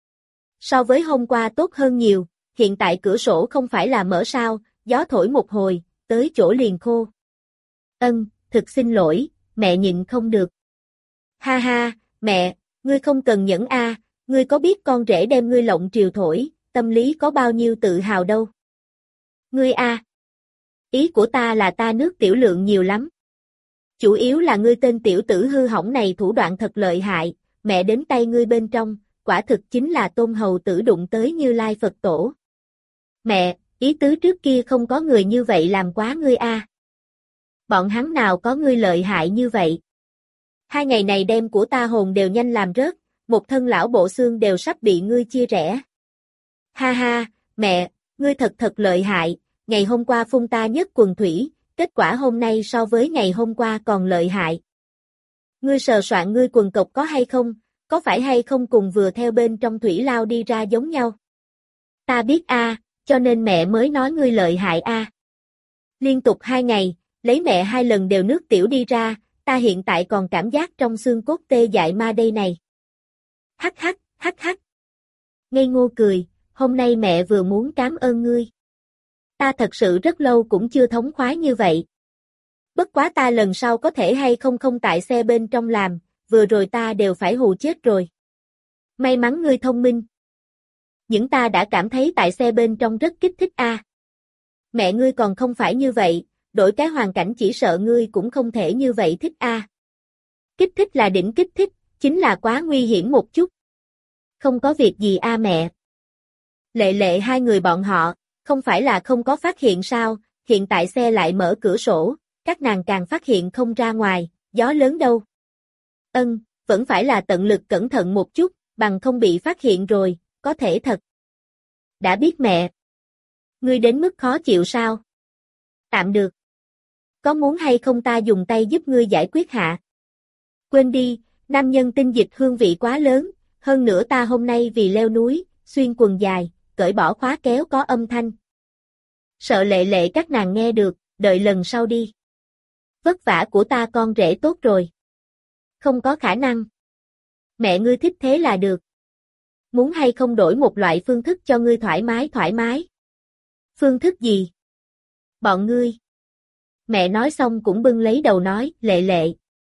So với hôm qua tốt hơn nhiều, hiện tại cửa sổ không phải là mở sao, gió thổi một hồi, tới chỗ liền khô. Ân, thực xin lỗi, mẹ nhịn không được. Ha ha, mẹ, ngươi không cần nhẫn a, ngươi có biết con rể đem ngươi lộng triều thổi, tâm lý có bao nhiêu tự hào đâu. Ngươi a. Ý của ta là ta nước tiểu lượng nhiều lắm. Chủ yếu là ngươi tên tiểu tử hư hỏng này thủ đoạn thật lợi hại, mẹ đến tay ngươi bên trong, quả thực chính là tôn hầu tử đụng tới Như Lai Phật tổ. Mẹ, ý tứ trước kia không có người như vậy làm quá ngươi a. Bọn hắn nào có ngươi lợi hại như vậy. Hai ngày này đem của ta hồn đều nhanh làm rớt, một thân lão bộ xương đều sắp bị ngươi chia rẽ. Ha ha, mẹ, ngươi thật thật lợi hại, ngày hôm qua phun ta nhất quần thủy, kết quả hôm nay so với ngày hôm qua còn lợi hại. Ngươi sờ soạn ngươi quần cộc có hay không, có phải hay không cùng vừa theo bên trong thủy lao đi ra giống nhau? Ta biết a, cho nên mẹ mới nói ngươi lợi hại a. Liên tục hai ngày, lấy mẹ hai lần đều nước tiểu đi ra, ta hiện tại còn cảm giác trong xương cốt tê dại ma đây này. Hắc hắc, hắc hắc. Ngây ngô cười, hôm nay mẹ vừa muốn cảm ơn ngươi. Ta thật sự rất lâu cũng chưa thống khoái như vậy. Bất quá ta lần sau có thể hay không không tại xe bên trong làm, vừa rồi ta đều phải hù chết rồi. May mắn ngươi thông minh. Những ta đã cảm thấy tại xe bên trong rất kích thích a. À. Mẹ ngươi còn không phải như vậy, đổi cái hoàn cảnh chỉ sợ ngươi cũng không thể như vậy thích a. À. Kích thích là đỉnh kích thích, chính là quá nguy hiểm một chút. Không có việc gì a à mẹ. Lệ lệ hai người bọn họ, không phải là không có phát hiện sao, hiện tại xe lại mở cửa sổ, các nàng càng phát hiện không ra ngoài, gió lớn đâu. Ân, vẫn phải là tận lực cẩn thận một chút, bằng không bị phát hiện rồi, có thể thật. Đã biết mẹ. Ngươi đến mức khó chịu sao? Tạm được. Có muốn hay không ta dùng tay giúp ngươi giải quyết hạ? Quên đi, nam nhân tinh dịch hương vị quá lớn, hơn nữa ta hôm nay vì leo núi, xuyên quần dài, cởi bỏ khóa kéo có âm thanh. Sợ lệ lệ các nàng nghe được, đợi lần sau đi. Vất vả của ta con rể tốt rồi. Không có khả năng. Mẹ ngươi thích thế là được. Muốn hay không đổi một loại phương thức cho ngươi thoải mái thoải mái. Phương thức gì? Bọn ngươi. Mẹ nói xong cũng bưng lấy đầu nói, lệ lệ.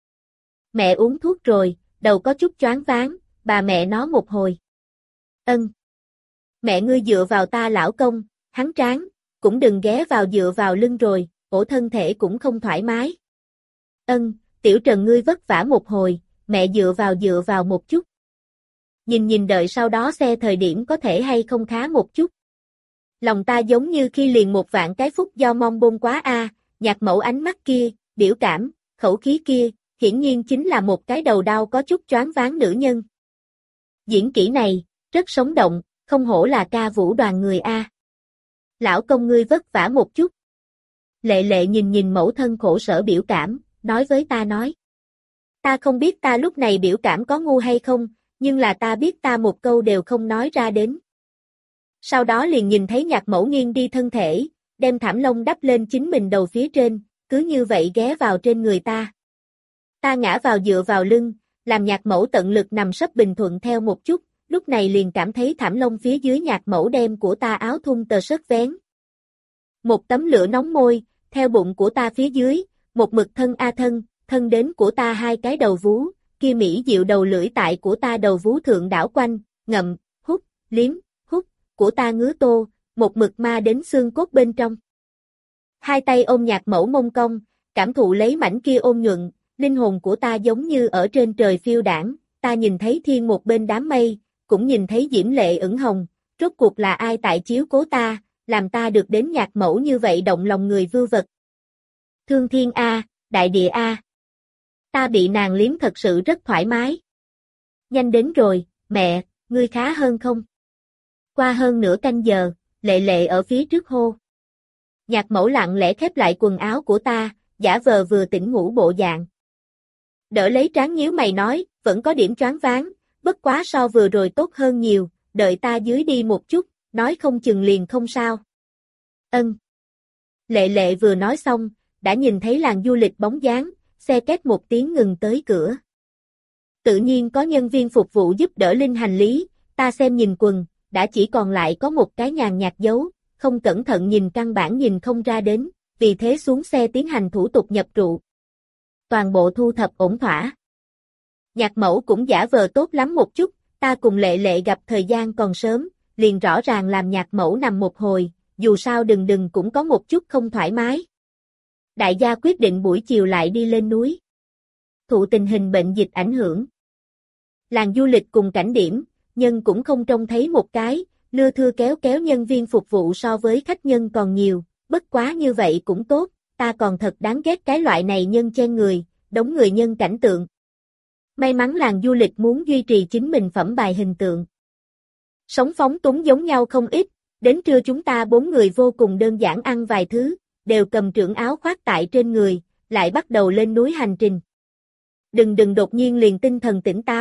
Mẹ uống thuốc rồi, đầu có chút choáng váng, bà mẹ nó một hồi. Ân. Mẹ ngươi dựa vào ta lão công, hắn tráng, cũng đừng ghé vào dựa vào lưng rồi, ổ thân thể cũng không thoải mái. Ân, tiểu Trần ngươi vất vả một hồi, mẹ dựa vào dựa vào một chút. Nhìn nhìn đợi sau đó xe thời điểm có thể hay không khá một chút. Lòng ta giống như khi liền một vạn cái phúc do mong bôn quá a, à, Nhạc Mẫu ánh mắt kia, biểu cảm, khẩu khí kia, hiển nhiên chính là một cái đầu đau có chút choáng váng nữ nhân. Diễn kỹ này, rất sống động, không hổ là ca vũ đoàn người a. À. Lão công ngươi vất vả một chút. Lệ lệ nhìn nhìn mẫu thân khổ sở biểu cảm, nói với ta nói. Ta không biết ta lúc này biểu cảm có ngu hay không, nhưng là ta biết ta một câu đều không nói ra đến. Sau đó liền nhìn thấy Nhạc Mẫu nghiêng đi thân thể, đem thảm lông đắp lên chính mình đầu phía trên, cứ như vậy ghé vào trên người ta. Ta ngã vào dựa vào lưng, làm Nhạc Mẫu tận lực nằm sấp bình thuận theo một chút, lúc này liền cảm thấy thảm lông phía dưới Nhạc Mẫu đem của ta áo thun tờ sớt vén. Một tấm lửa nóng môi, theo bụng của ta phía dưới, một mực thân a thân, thân đến của ta hai cái đầu vú, kia mỹ diệu đầu lưỡi tại của ta đầu vú thượng đảo quanh, ngậm, hút, liếm, hút, của ta ngứa tô, một mực ma đến xương cốt bên trong. Hai tay ôm Nhạc Mẫu mông cong, cảm thụ lấy mảnh kia ôn nhuận, linh hồn của ta giống như ở trên trời phiêu đảng, ta nhìn thấy thiên một bên đám mây, cũng nhìn thấy diễm lệ ửng hồng, rốt cuộc là ai tại chiếu cố ta, làm ta được đến Nhạc Mẫu như vậy động lòng người vưu vật. Thương thiên a, đại địa a. Ta bị nàng liếm thật sự rất thoải mái. Nhanh đến rồi, mẹ, ngươi khá hơn không? Qua hơn nửa canh giờ, lệ lệ ở phía trước hô. Nhạc Mẫu lặng lẽ khép lại quần áo của ta, giả vờ vừa tỉnh ngủ bộ dạng. Đỡ lấy trán nhíu mày nói, vẫn có điểm choáng váng, bất quá so vừa rồi tốt hơn nhiều, đợi ta dưới đi một chút, nói không chừng liền không sao. Ân. Lệ lệ vừa nói xong, đã nhìn thấy làng du lịch bóng dáng, xe két một tiếng ngừng tới cửa. Tự nhiên có nhân viên phục vụ giúp đỡ linh hành lý, ta xem nhìn quần, đã chỉ còn lại có một cái nhàn nhạt dấu, không cẩn thận nhìn căn bản nhìn không ra đến, vì thế xuống xe tiến hành thủ tục nhập rượu. Toàn bộ thu thập ổn thỏa. Nhạc Mẫu cũng giả vờ tốt lắm một chút, ta cùng lệ lệ gặp thời gian còn sớm, liền rõ ràng làm Nhạc Mẫu nằm một hồi, dù sao đừng đừng cũng có một chút không thoải mái. Đại gia quyết định buổi chiều lại đi lên núi. Thụ tình hình bệnh dịch ảnh hưởng. Làng du lịch cùng cảnh điểm, nhân cũng không trông thấy một cái, lưa thưa kéo kéo nhân viên phục vụ so với khách nhân còn nhiều, bất quá như vậy cũng tốt, ta còn thật đáng ghét cái loại này nhân chen người, đống người nhân cảnh tượng. May mắn làng du lịch muốn duy trì chính mình phẩm bài hình tượng. Sống phóng túng giống nhau không ít, đến trưa chúng ta bốn người vô cùng đơn giản ăn vài thứ, đều cầm trượng áo khoác tại trên người, lại bắt đầu lên núi hành trình. Đừng đừng đột nhiên liền tinh thần tỉnh táo,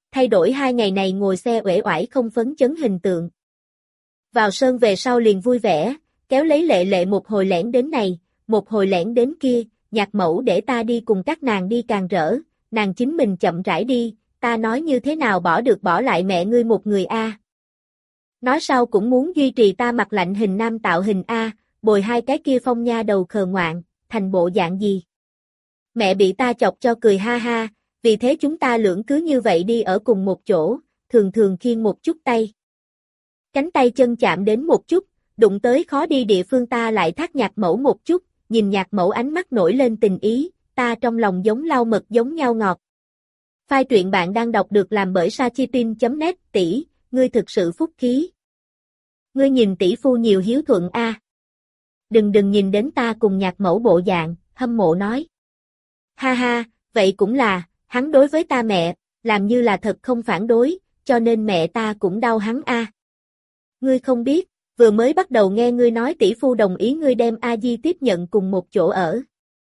thay đổi hai ngày này ngồi xe uể oải không phấn chấn hình tượng. Vào sơn về sau liền vui vẻ, kéo lấy Lệ Lệ một hồi lẻn đến này, một hồi lẻn đến kia, Nhạc mẫu để ta đi cùng các nàng đi càng rỡ, nàng chính mình chậm rãi đi, ta nói như thế nào bỏ được bỏ lại mẹ ngươi một người a. Nói sau cũng muốn duy trì ta mặt lạnh hình nam tạo hình a, bồi hai cái kia phong nha đầu khờ ngoạn, thành bộ dạng gì. Mẹ bị ta chọc cho cười ha ha, vì thế chúng ta lưỡng cứ như vậy đi ở cùng một chỗ, thường thường khiêng một chút tay. Cánh tay chân chạm đến một chút, đụng tới khó đi địa phương ta lại thác Nhạc mẫu một chút, nhìn Nhạc mẫu ánh mắt nổi lên tình ý, ta trong lòng giống lau mật giống nhau ngọt. File truyện bạn đang đọc được làm bởi sachitin chấm net, tỷ, ngươi thực sự phúc khí. Ngươi nhìn tỷ phu nhiều hiếu thuận a. À. Đừng đừng nhìn đến ta cùng Nhạc mẫu bộ dạng, hâm mộ nói. Ha ha, vậy cũng là, hắn đối với ta mẹ, làm như là thật không phản đối, cho nên mẹ ta cũng đau hắn a. À. Ngươi không biết, vừa mới bắt đầu nghe ngươi nói tỷ phu đồng ý ngươi đem A Di tiếp nhận cùng một chỗ ở.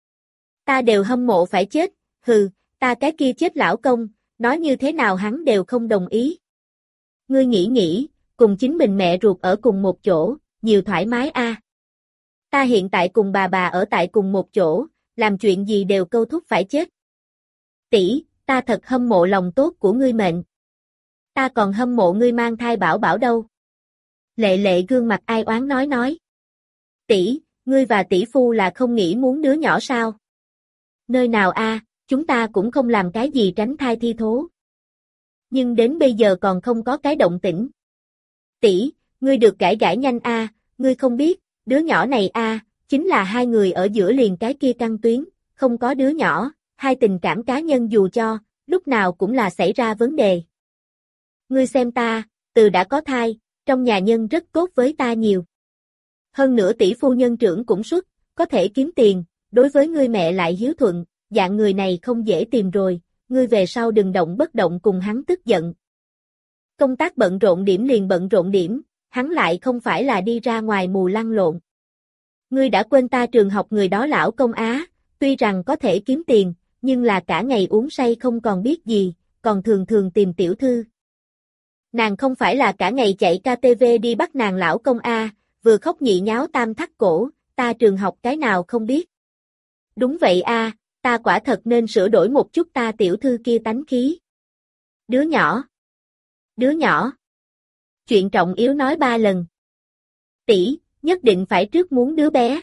Ta đều hâm mộ phải chết, hừ, ta cái kia chết lão công, nói như thế nào hắn đều không đồng ý. Ngươi nghĩ nghĩ, cùng chính mình mẹ ruột ở cùng một chỗ, nhiều thoải mái a. À. Ta hiện tại cùng bà bà ở tại cùng một chỗ, làm chuyện gì đều câu thúc phải chết. Tỷ, ta thật hâm mộ lòng tốt của ngươi mệnh. Ta còn hâm mộ ngươi mang thai bảo bảo đâu. Lệ Lệ gương mặt ai oán nói nói. Tỷ, ngươi và tỷ phu là không nghĩ muốn đứa nhỏ sao? Nơi nào a, à, chúng ta cũng không làm cái gì tránh thai thi thố. Nhưng đến bây giờ còn không có cái động tĩnh. Tỷ, ngươi được gãi gãi nhanh a, à, ngươi không biết, đứa nhỏ này a, à, chính là hai người ở giữa liền cái kia căn tuyến, không có đứa nhỏ, hai tình cảm cá nhân dù cho, lúc nào cũng là xảy ra vấn đề. Ngươi xem ta, từ đã có thai, trong nhà nhân rất tốt với ta nhiều. Hơn nữa tỷ phu nhân trưởng cũng xuất, có thể kiếm tiền, đối với ngươi mẹ lại hiếu thuận, dạng người này không dễ tìm rồi, ngươi về sau đừng động bất động cùng hắn tức giận. Công tác bận rộn điểm liền bận rộn điểm, hắn lại không phải là đi ra ngoài mù lăn lộn. Ngươi đã quên ta trường học người đó lão công á, tuy rằng có thể kiếm tiền, nhưng là cả ngày uống say không còn biết gì, còn thường thường tìm tiểu thư. Nàng không phải là cả ngày chạy ca tê vê đi bắt nàng lão công a, vừa khóc nhị nháo tam thắt cổ, ta trường học cái nào không biết. Đúng vậy a, ta quả thật nên sửa đổi một chút ta tiểu thư kia tánh khí. Đứa nhỏ. Đứa nhỏ. Chuyện trọng yếu nói ba lần. Tỷ, nhất định phải trước muốn đứa bé.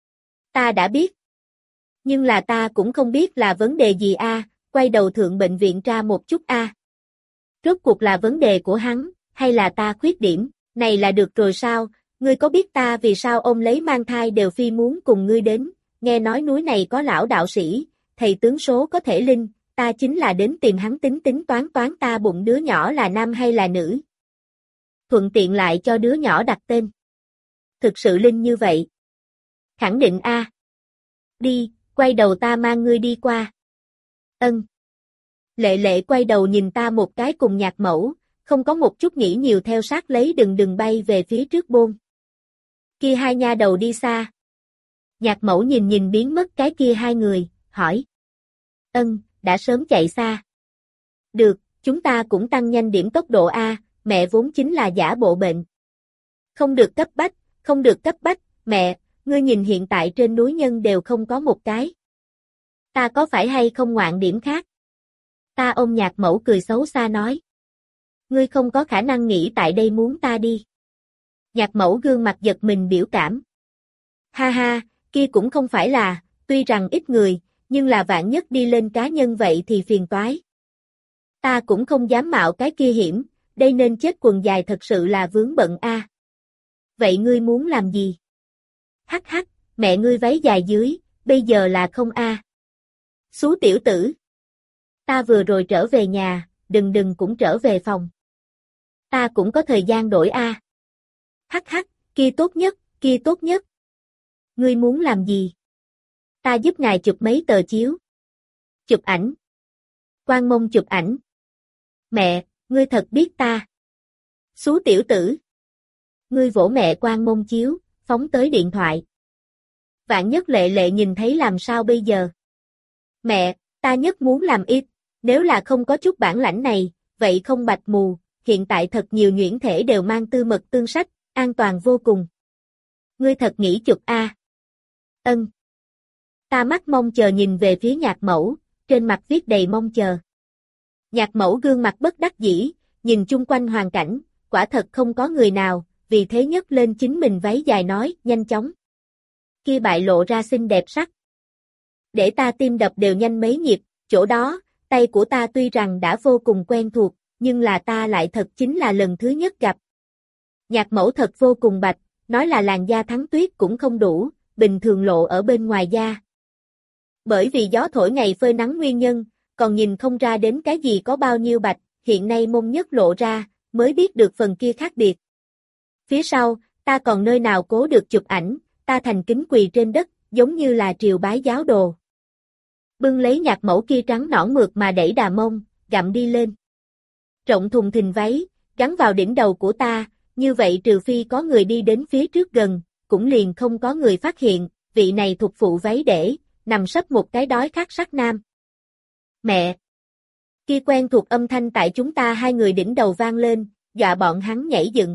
Ta đã biết. Nhưng là ta cũng không biết là vấn đề gì a, quay đầu thượng bệnh viện tra một chút a. Rốt cuộc là vấn đề của hắn, hay là ta khuyết điểm, này là được rồi sao, ngươi có biết ta vì sao ông lấy mang thai đều phi muốn cùng ngươi đến, nghe nói núi này có lão đạo sĩ, thầy tướng số có thể linh, ta chính là đến tìm hắn tính tính toán toán ta bụng đứa nhỏ là nam hay là nữ. Thuận tiện lại cho đứa nhỏ đặt tên. Thực sự linh như vậy. Khẳng định a. À. Đi, quay đầu ta mang ngươi đi qua. Ân. Lệ Lệ quay đầu nhìn ta một cái cùng Nhạc mẫu, không có một chút nghĩ nhiều theo sát lấy đừng đừng bay về phía trước bôn. Kia hai nha đầu đi xa. Nhạc mẫu nhìn nhìn biến mất cái kia hai người, hỏi. Ân, đã sớm chạy xa. Được, chúng ta cũng tăng nhanh điểm tốc độ A, mẹ vốn chính là giả bộ bệnh. Không được cấp bách, không được cấp bách, mẹ, ngươi nhìn hiện tại trên núi nhân đều không có một cái. Ta có phải hay không ngoạn điểm khác? Ta ôm Nhạc mẫu cười xấu xa nói. Ngươi không có khả năng nghĩ tại đây muốn ta đi. Nhạc mẫu gương mặt giật mình biểu cảm. Ha ha, kia cũng không phải là, tuy rằng ít người, nhưng là vạn nhất đi lên cá nhân vậy thì phiền toái. Ta cũng không dám mạo cái kia hiểm, đây nên chết quần dài thật sự là vướng bận a. À. Vậy ngươi muốn làm gì? Hắc hắc, mẹ ngươi váy dài dưới, bây giờ là không a. À. Xú tiểu tử. Ta vừa rồi trở về nhà, đừng đừng cũng trở về phòng. Ta cũng có thời gian đổi a. À. Hắc hắc, kia tốt nhất, kia tốt nhất. Ngươi muốn làm gì? Ta giúp ngài chụp mấy tờ chiếu. Chụp ảnh. Quan mông chụp ảnh. Mẹ, ngươi thật biết ta. Xú tiểu tử. Ngươi vỗ mẹ quan mông chiếu, phóng tới điện thoại. Vạn nhất Lệ Lệ nhìn thấy làm sao bây giờ? Mẹ, ta nhất muốn làm ít, nếu là không có chút bản lãnh này, vậy không bạch mù, hiện tại thật nhiều nhuyễn thể đều mang tư mật tương sách, an toàn vô cùng. Ngươi thật nghĩ chụp a? À? Ân. Ta mắt mong chờ nhìn về phía Nhạc Mẫu, trên mặt viết đầy mong chờ. Nhạc Mẫu gương mặt bất đắc dĩ, nhìn chung quanh hoàn cảnh, quả thật không có người nào, vì thế nhấc lên chính mình váy dài nói, nhanh chóng. Kia bại lộ ra xinh đẹp sắc. Để ta tim đập đều nhanh mấy nhịp, chỗ đó, tay của ta tuy rằng đã vô cùng quen thuộc, nhưng là ta lại thật chính là lần thứ nhất gặp. Nhạc Mẫu thật vô cùng bạch, nói là làn da thắng tuyết cũng không đủ, bình thường lộ ở bên ngoài da. Bởi vì gió thổi ngày phơi nắng nguyên nhân, còn nhìn không ra đến cái gì có bao nhiêu bạch, hiện nay mông nhất lộ ra, mới biết được phần kia khác biệt. Phía sau, ta còn nơi nào cố được chụp ảnh, ta thành kính quỳ trên đất, giống như là triều bái giáo đồ. Bưng lấy Nhạc Mẫu kia trắng nõn mượt mà đẩy đà mông, gặm đi lên. Rộng thùng thình váy, gắn vào đỉnh đầu của ta, như vậy trừ phi có người đi đến phía trước gần, cũng liền không có người phát hiện, vị này thuộc phụ váy để, nằm sấp một cái đói khát sắc nam. Mẹ! Kia quen thuộc âm thanh tại chúng ta hai người đỉnh đầu vang lên, dọa bọn hắn nhảy dựng.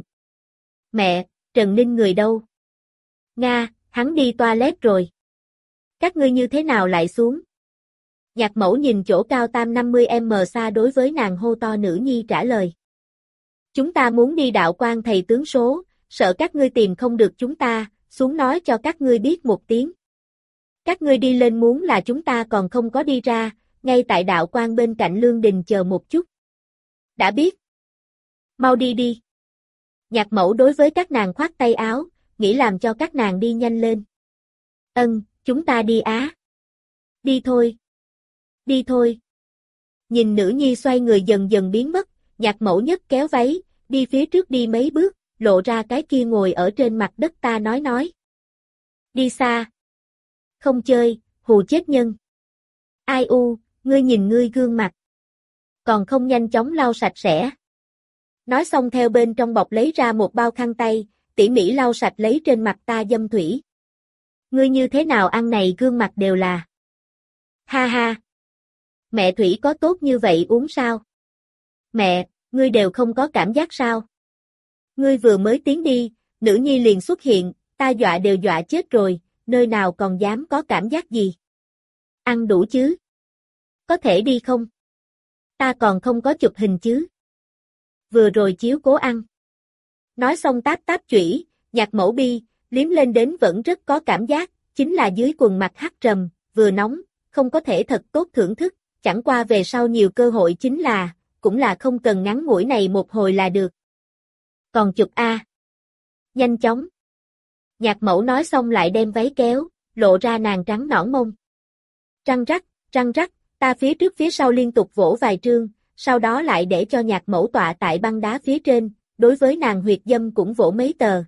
Mẹ, Trần Ninh người đâu? Nga, hắn đi toilet rồi. Các ngươi như thế nào lại xuống? Nhạc Mẫu nhìn chỗ cao tam năm mươi mét xa đối với nàng hô to nữ nhi trả lời. Chúng ta muốn đi đạo quan thầy tướng số, sợ các ngươi tìm không được chúng ta, xuống nói cho các ngươi biết một tiếng. Các ngươi đi lên muốn là chúng ta còn không có đi ra, ngay tại đạo quan bên cạnh Lương Đình chờ một chút. Đã biết. Mau đi đi. Nhạc Mẫu đối với các nàng khoát tay áo, nghĩ làm cho các nàng đi nhanh lên. Ân, chúng ta đi á. Đi thôi. Đi thôi. Nhìn nữ nhi xoay người dần dần biến mất, Nhạc Mẫu nhấc kéo váy, đi phía trước đi mấy bước, lộ ra cái kia ngồi ở trên mặt đất ta nói nói. Đi xa. Không chơi, hù chết nhân. Ai u, ngươi nhìn ngươi gương mặt. Còn không nhanh chóng lau sạch sẽ. Nói xong theo bên trong bọc lấy ra một bao khăn tay, tỉ mỉ lau sạch lấy trên mặt ta dâm thủy. Ngươi như thế nào ăn này gương mặt đều là. Ha ha. Mẹ thủy có tốt như vậy uống sao? Mẹ, ngươi đều không có cảm giác sao? Ngươi vừa mới tiến đi, nữ nhi liền xuất hiện, ta dọa đều dọa chết rồi, nơi nào còn dám có cảm giác gì? Ăn đủ chứ? Có thể đi không? Ta còn không có chụp hình chứ? Vừa rồi chiếu cố ăn. Nói xong táp táp chủy, Nhạc Mẫu bi, liếm lên đến vẫn rất có cảm giác, chính là dưới quần mặt hắt trầm, vừa nóng, không có thể thật tốt thưởng thức, chẳng qua về sau nhiều cơ hội chính là, cũng là không cần ngắn ngủi này một hồi là được. Còn chụp A. Nhanh chóng. Nhạc Mẫu nói xong lại đem váy kéo, lộ ra nàng trắng nõn mông. Răng rắc, răng rắc, ta phía trước phía sau liên tục vỗ vài trương, sau đó lại để cho Nhạc Mẫu tọa tại băng đá phía trên, đối với nàng huyệt dâm cũng vỗ mấy tờ.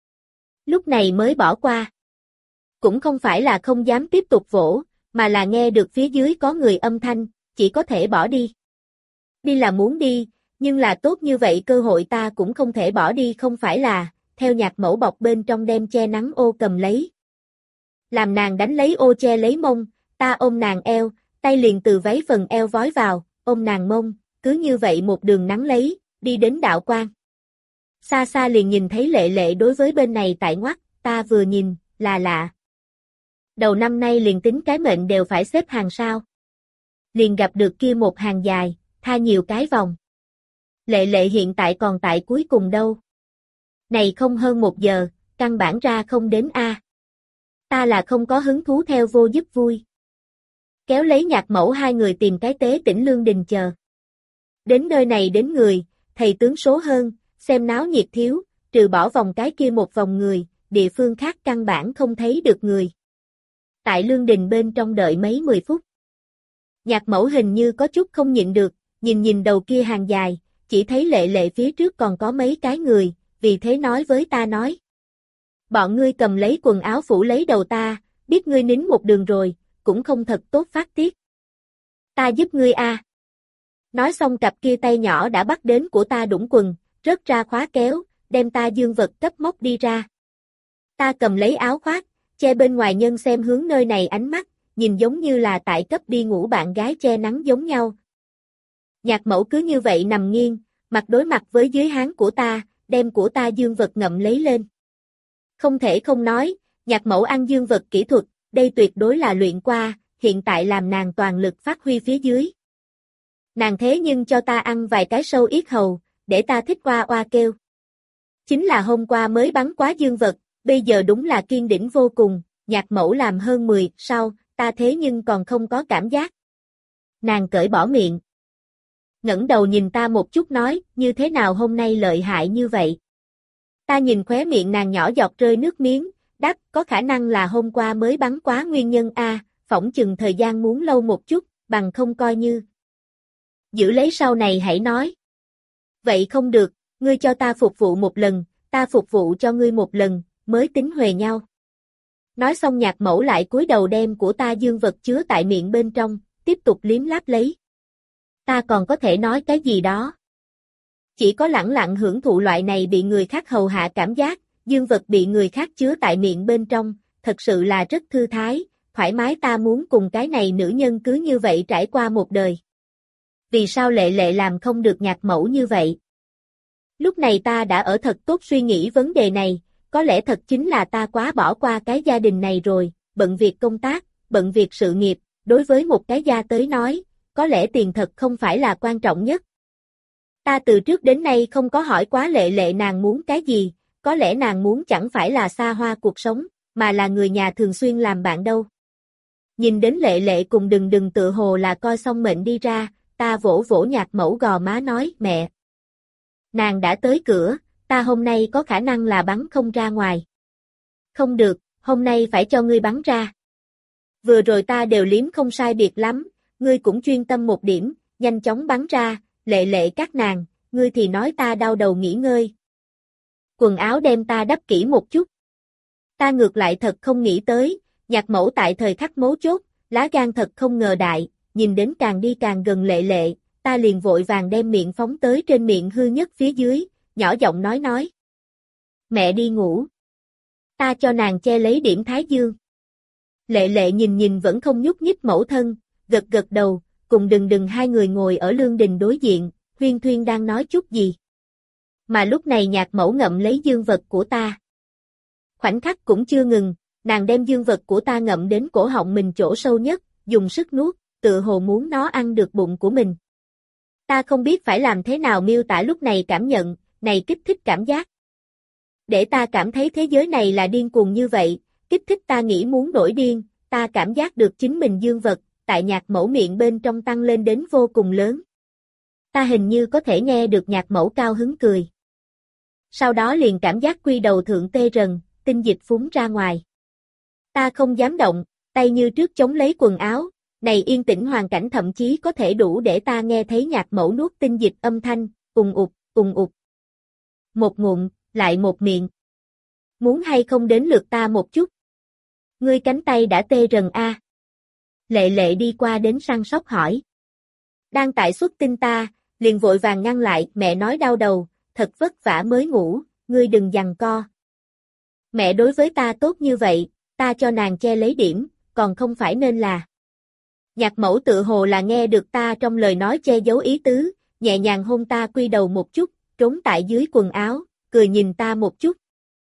Lúc này mới bỏ qua. Cũng không phải là không dám tiếp tục vỗ, mà là nghe được phía dưới có người âm thanh, chỉ có thể bỏ đi. Đi là muốn đi, nhưng là tốt như vậy cơ hội ta cũng không thể bỏ đi không phải là, theo Nhạc Mẫu bọc bên trong đem che nắng ô cầm lấy. Làm nàng đánh lấy ô che lấy mông, ta ôm nàng eo, tay liền từ váy phần eo vói vào, ôm nàng mông, cứ như vậy một đường nắng lấy, đi đến đạo quan. Xa xa liền nhìn thấy Lệ Lệ đối với bên này tại ngoắt, ta vừa nhìn, là lạ. Đầu năm nay liền tính cái mệnh đều phải xếp hàng sao. Liền gặp được kia một hàng dài, tha nhiều cái vòng. Lệ Lệ hiện tại còn tại cuối cùng đâu. Này không hơn một giờ, căn bản ra không đến A. Ta là không có hứng thú theo vô giúp vui. Kéo lấy Nhạc Mẫu hai người tìm cái tế tỉnh Lương Đình chờ. Đến nơi này đến người, thầy tướng số hơn, xem náo nhiệt thiếu, trừ bỏ vòng cái kia một vòng người, địa phương khác căn bản không thấy được người. Tại Lương Đình bên trong đợi mấy mười phút. Nhạc Mẫu hình như có chút không nhịn được, nhìn nhìn đầu kia hàng dài, chỉ thấy Lệ Lệ phía trước còn có mấy cái người, vì thế nói với ta nói. Bọn ngươi cầm lấy quần áo phủ lấy đầu ta, biết ngươi nín một đường rồi, cũng không thật tốt phát tiết. Ta giúp ngươi a. À. Nói xong cặp kia tay nhỏ đã bắt đến của ta đũng quần, rớt ra khóa kéo, đem ta dương vật cấp móc đi ra. Ta cầm lấy áo khoác, che bên ngoài nhân xem hướng nơi này ánh mắt, nhìn giống như là tại cấp đi ngủ bạn gái che nắng giống nhau. Nhạc mẫu cứ như vậy nằm nghiêng, mặt đối mặt với dưới háng của ta, đem của ta dương vật ngậm lấy lên. Không thể không nói, nhạc mẫu ăn dương vật kỹ thuật, đây tuyệt đối là luyện qua, hiện tại làm nàng toàn lực phát huy phía dưới. Nàng thế nhưng cho ta ăn vài cái sâu yết hầu, để ta thích oa oa kêu. Chính là hôm qua mới bắn quá dương vật, bây giờ đúng là kiên đỉnh vô cùng, nhạc mẫu làm hơn mười, sau, ta thế nhưng còn không có cảm giác. Nàng cởi bỏ miệng. Ngẩng đầu nhìn ta một chút nói, như thế nào hôm nay lợi hại như vậy? Ta nhìn khóe miệng nàng nhỏ giọt rơi nước miếng, đáp, có khả năng là hôm qua mới bắn quá nguyên nhân a, phỏng chừng thời gian muốn lâu một chút, bằng không coi như. Giữ lấy sau này hãy nói. Vậy không được, ngươi cho ta phục vụ một lần, ta phục vụ cho ngươi một lần, mới tính huề nhau. Nói xong nhạc mẫu lại cúi đầu đem của ta dương vật chứa tại miệng bên trong, tiếp tục liếm láp lấy. Ta còn có thể nói cái gì đó. Chỉ có lẳng lặng hưởng thụ loại này bị người khác hầu hạ cảm giác, dương vật bị người khác chứa tại miệng bên trong, thật sự là rất thư thái, thoải mái ta muốn cùng cái này nữ nhân cứ như vậy trải qua một đời. Vì sao Lệ Lệ làm không được nhạc mẫu như vậy? Lúc này ta đã ở thật tốt suy nghĩ vấn đề này, có lẽ thật chính là ta quá bỏ qua cái gia đình này rồi, bận việc công tác, bận việc sự nghiệp, đối với một cái gia tới nói, có lẽ tiền thật không phải là quan trọng nhất. Ta từ trước đến nay không có hỏi quá Lệ Lệ nàng muốn cái gì, có lẽ nàng muốn chẳng phải là xa hoa cuộc sống, mà là người nhà thường xuyên làm bạn đâu. Nhìn đến Lệ Lệ cùng đừng đừng tự hồ là coi xong mệnh đi ra, ta vỗ vỗ nhạc mẫu gò má nói, mẹ. Nàng đã tới cửa, ta hôm nay có khả năng là bắn không ra ngoài. Không được, hôm nay phải cho ngươi bắn ra. Vừa rồi ta đều liếm không sai biệt lắm, ngươi cũng chuyên tâm một điểm, nhanh chóng bắn ra, Lệ Lệ các nàng, ngươi thì nói ta đau đầu nghỉ ngơi. Quần áo đem ta đắp kỹ một chút. Ta ngược lại thật không nghĩ tới, nhạc mẫu tại thời khắc mấu chốt, lá gan thật không ngờ đại, nhìn đến càng đi càng gần Lệ Lệ, ta liền vội vàng đem miệng phóng tới trên miệng hư nhất phía dưới, nhỏ giọng nói nói. Mẹ đi ngủ. Ta cho nàng che lấy điểm thái dương. Lệ Lệ nhìn nhìn vẫn không nhúc nhích mẫu thân, gật gật đầu, cùng đừng đừng hai người ngồi ở lương đình đối diện, Huyên Thuyên đang nói chút gì. Mà lúc này nhạc mẫu ngậm lấy dương vật của ta. Khoảnh khắc cũng chưa ngừng, nàng đem dương vật của ta ngậm đến cổ họng mình chỗ sâu nhất, dùng sức nuốt, tự hồ muốn nó ăn được bụng của mình. Ta không biết phải làm thế nào miêu tả lúc này cảm nhận, này kích thích cảm giác. Để ta cảm thấy thế giới này là điên cuồng như vậy, kích thích ta nghĩ muốn nổi điên, ta cảm giác được chính mình dương vật, tại nhạc mẫu miệng bên trong tăng lên đến vô cùng lớn. Ta hình như có thể nghe được nhạc mẫu cao hứng cười. Sau đó liền cảm giác quy đầu thượng tê rần, tinh dịch phúng ra ngoài. Ta không dám động, tay như trước chống lấy quần áo, này yên tĩnh hoàn cảnh thậm chí có thể đủ để ta nghe thấy nhạc mẫu nuốt tinh dịch âm thanh, ùng ụt, ùng ụt. Một ngụm, lại một miệng. Muốn hay không đến lượt ta một chút? Ngươi cánh tay đã tê rần a. À. Lệ Lệ đi qua đến săn sóc hỏi. Đang tại xuất tinh ta, liền vội vàng ngăn lại, mẹ nói đau đầu, thật vất vả mới ngủ, ngươi đừng giằng co. Mẹ đối với ta tốt như vậy, ta cho nàng che lấy điểm, còn không phải nên là. Nhạc mẫu tự hồ là nghe được ta trong lời nói che giấu ý tứ, nhẹ nhàng hôn ta quy đầu một chút, trốn tại dưới quần áo, cười nhìn ta một chút.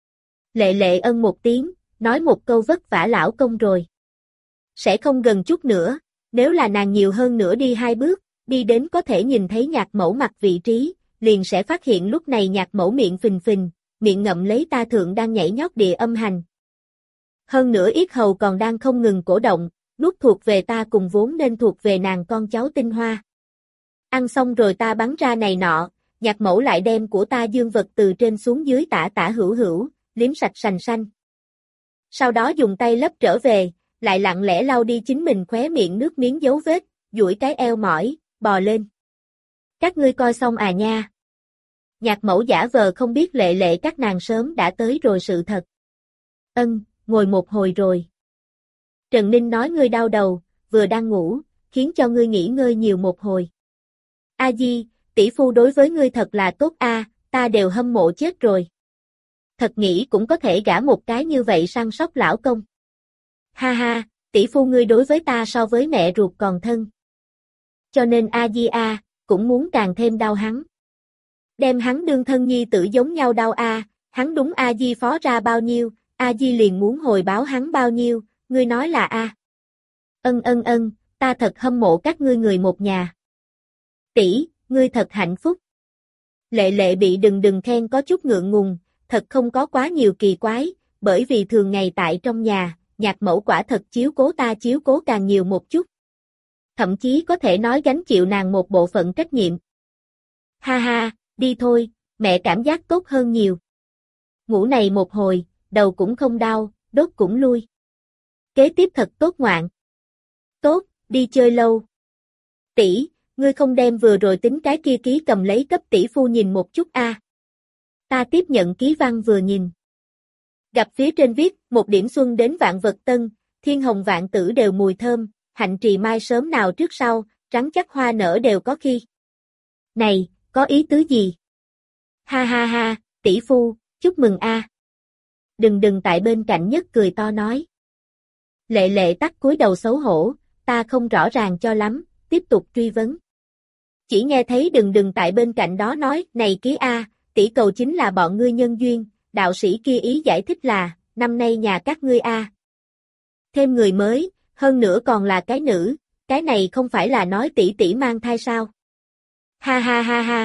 Lệ Lệ ân một tiếng, nói một câu vất vả lão công rồi. Sẽ không gần chút nữa, nếu là nàng nhiều hơn nữa đi hai bước, đi đến có thể nhìn thấy nhạc mẫu mặt vị trí, liền sẽ phát hiện lúc này nhạc mẫu miệng phình phình, miệng ngậm lấy ta thượng đang nhảy nhót địa âm hành. Hơn nữa yết hầu còn đang không ngừng cổ động, nuốt thuộc về ta cùng vốn nên thuộc về nàng con cháu tinh hoa. Ăn xong rồi ta bắn ra này nọ, nhạc mẫu lại đem của ta dương vật từ trên xuống dưới tả tả hữu hữu, liếm sạch sành xanh. Sau đó dùng tay lấp trở về, lại lặng lẽ lau đi chính mình khóe miệng nước miếng dấu vết, duỗi cái eo mỏi, bò lên. Các ngươi coi xong à nha. Nhạc mẫu giả vờ không biết Lệ Lệ các nàng sớm đã tới rồi sự thật. Ân, ngồi một hồi rồi. Trần Ninh nói ngươi đau đầu, vừa đang ngủ, khiến cho ngươi nghỉ ngơi nhiều một hồi. A Di, tỷ phu đối với ngươi thật là tốt a, ta đều hâm mộ chết rồi. Thật nghĩ cũng có thể gả một cái như vậy săn sóc lão công. Ha ha, tỷ phu ngươi đối với ta so với mẹ ruột còn thân. Cho nên A Di a, cũng muốn càng thêm đau hắn. Đem hắn đương thân nhi tử giống nhau đau a, hắn đúng A Di phó ra bao nhiêu, A Di liền muốn hồi báo hắn bao nhiêu, ngươi nói là a? Ân ân ân, ta thật hâm mộ các ngươi người một nhà. Tỷ, ngươi thật hạnh phúc. Lệ lệ bị đừng đừng khen có chút ngượng ngùng, thật không có quá nhiều kỳ quái, bởi vì thường ngày tại trong nhà, nhạc mẫu quả thật chiếu cố ta chiếu cố càng nhiều một chút. Thậm chí có thể nói gánh chịu nàng một bộ phận trách nhiệm. Ha ha, đi thôi, mẹ cảm giác tốt hơn nhiều. Ngủ này một hồi, đầu cũng không đau, đốt cũng lui. Kế tiếp thật tốt ngoạn. Tốt, đi chơi lâu. Tỷ, ngươi không đem vừa rồi tính cái kia ký cầm lấy cấp tỷ phu nhìn một chút a. Ta tiếp nhận ký văn vừa nhìn. Gặp phía trên viết, một điểm xuân đến vạn vật tân, thiên hồng vạn tử đều mùi thơm, hạnh trì mai sớm nào trước sau, trắng chắc hoa nở đều có khi. Này, có ý tứ gì? Ha ha ha, tỷ phu, chúc mừng a. Đừng đừng tại bên cạnh nhất cười to nói. Lệ lệ tắt cúi đầu xấu hổ, ta không rõ ràng cho lắm, tiếp tục truy vấn. Chỉ nghe thấy đừng đừng tại bên cạnh đó nói, này ký a, tỷ cầu chính là bọn ngươi nhân duyên, đạo sĩ kia ý giải thích là, năm nay nhà các ngươi a. Thêm người mới, hơn nữa còn là cái nữ, cái này không phải là nói tỷ tỷ mang thai sao? Ha ha ha ha.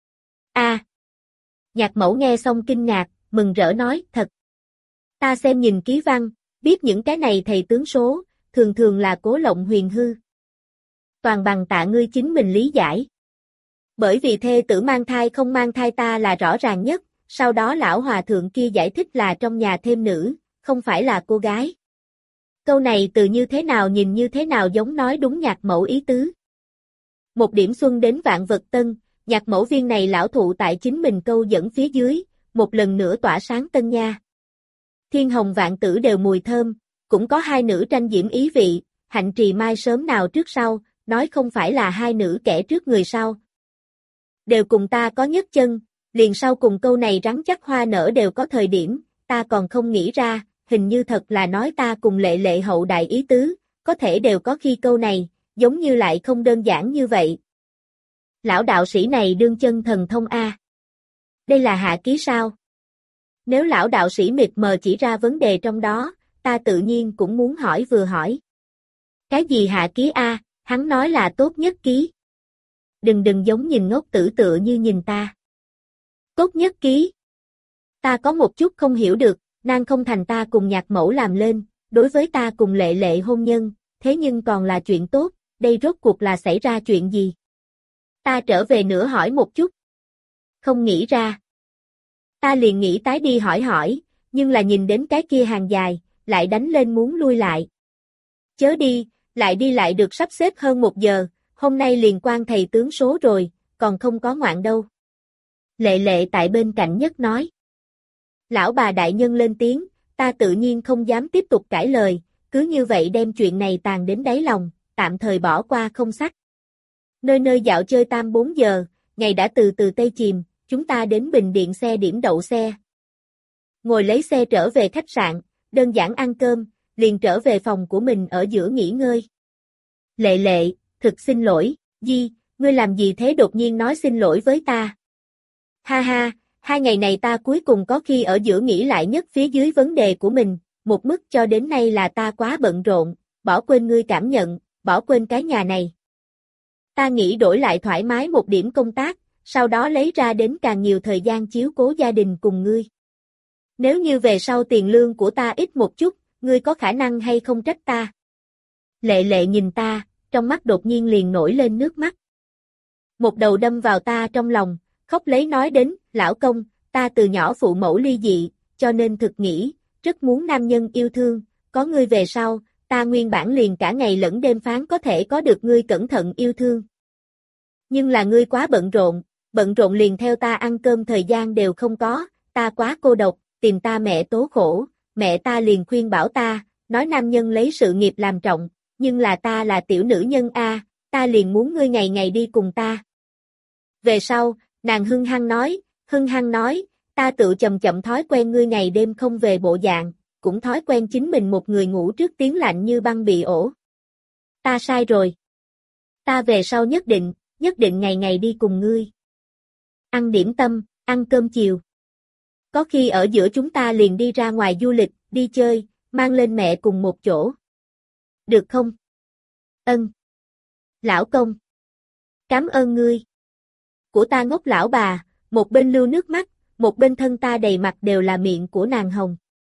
A. Nhạc mẫu nghe xong kinh ngạc, mừng rỡ nói, thật. Ta xem nhìn ký văn, biết những cái này thầy tướng số, thường thường là cố lộng huyền hư. Toàn bằng tạ ngươi chính mình lý giải. Bởi vì thê tử mang thai không mang thai ta là rõ ràng nhất, sau đó lão hòa thượng kia giải thích là trong nhà thêm nữ, không phải là cô gái. Câu này từ như thế nào nhìn như thế nào giống nói đúng nhạc mẫu ý tứ. Một điểm xuân đến vạn vật tân, nhạc mẫu viên này lão thụ tại chính mình câu dẫn phía dưới, một lần nữa tỏa sáng tân nha. Thiên hồng vạn tử đều mùi thơm, cũng có hai nữ tranh diễm ý vị, hạnh trì mai sớm nào trước sau, nói không phải là hai nữ kẻ trước người sau. Đều cùng ta có nhất chân, liền sau cùng câu này rắn chắc hoa nở đều có thời điểm, ta còn không nghĩ ra, hình như thật là nói ta cùng lệ lệ hậu đại ý tứ, có thể đều có khi câu này, giống như lại không đơn giản như vậy. Lão đạo sĩ này đương chân thần thông A. Đây là hạ ký sao? Nếu lão đạo sĩ mịt mờ chỉ ra vấn đề trong đó, ta tự nhiên cũng muốn hỏi vừa hỏi. Cái gì hạ ký A, hắn nói là tốt nhất ký. Đừng đừng giống nhìn ngốc tử tựa như nhìn ta. Tốt nhất ký. Ta có một chút không hiểu được, nàng không thành ta cùng nhạc mẫu làm lên, đối với ta cùng lệ lệ hôn nhân, thế nhưng còn là chuyện tốt, đây rốt cuộc là xảy ra chuyện gì? Ta trở về nữa hỏi một chút. Không nghĩ ra. Ta liền nghĩ tái đi hỏi hỏi, nhưng là nhìn đến cái kia hàng dài, lại đánh lên muốn lui lại. Chớ đi, lại đi lại được sắp xếp hơn một giờ, hôm nay liền quan thầy tướng số rồi, còn không có ngoạn đâu. Lệ lệ tại bên cạnh nhất nói. Lão bà đại nhân lên tiếng, ta tự nhiên không dám tiếp tục cãi lời, cứ như vậy đem chuyện này tàn đến đáy lòng, tạm thời bỏ qua không sách. Nơi nơi dạo chơi tam bốn giờ, ngày đã từ từ tây chìm, chúng ta đến Bình Điện xe điểm đậu xe. Ngồi lấy xe trở về khách sạn, đơn giản ăn cơm, liền trở về phòng của mình ở giữa nghỉ ngơi. Lệ lệ, thực xin lỗi, Di, ngươi làm gì thế đột nhiên nói xin lỗi với ta? Ha ha, hai ngày này ta cuối cùng có khi ở giữa nghĩ lại nhất phía dưới vấn đề của mình, một mức cho đến nay là ta quá bận rộn, bỏ quên ngươi cảm nhận, bỏ quên cái nhà này. Ta nghĩ đổi lại thoải mái một điểm công tác, sau đó lấy ra đến càng nhiều thời gian chiếu cố gia đình cùng ngươi. Nếu như về sau tiền lương của ta ít một chút, ngươi có khả năng hay không trách ta? Lệ lệ nhìn ta, trong mắt đột nhiên liền nổi lên nước mắt. Một đầu đâm vào ta trong lòng, khóc lấy nói đến, lão công, ta từ nhỏ phụ mẫu ly dị, cho nên thực nghĩ, rất muốn nam nhân yêu thương, có ngươi về sau, ta nguyên bản liền cả ngày lẫn đêm phán có thể có được ngươi cẩn thận yêu thương. Nhưng là ngươi quá bận rộn, bận rộn liền theo ta ăn cơm thời gian đều không có, ta quá cô độc, tìm ta mẹ tố khổ, mẹ ta liền khuyên bảo ta, nói nam nhân lấy sự nghiệp làm trọng, nhưng là ta là tiểu nữ nhân a, ta liền muốn ngươi ngày ngày đi cùng ta. Về sau, nàng hưng hăng nói, hưng hăng nói, ta tự chậm chậm thói quen ngươi ngày đêm không về bộ dạng, cũng thói quen chính mình một người ngủ trước tiếng lạnh như băng bị ổ. Ta sai rồi. Ta về sau nhất định, nhất định ngày ngày đi cùng ngươi. Ăn điểm tâm, ăn cơm chiều. Có khi ở giữa chúng ta liền đi ra ngoài du lịch, đi chơi, mang lên mẹ cùng một chỗ. Được không? Ân. Lão công. Cảm ơn ngươi. Của ta ngốc lão bà, một bên lưu nước mắt, một bên thân ta đầy mặt đều là miệng của nàng hồng.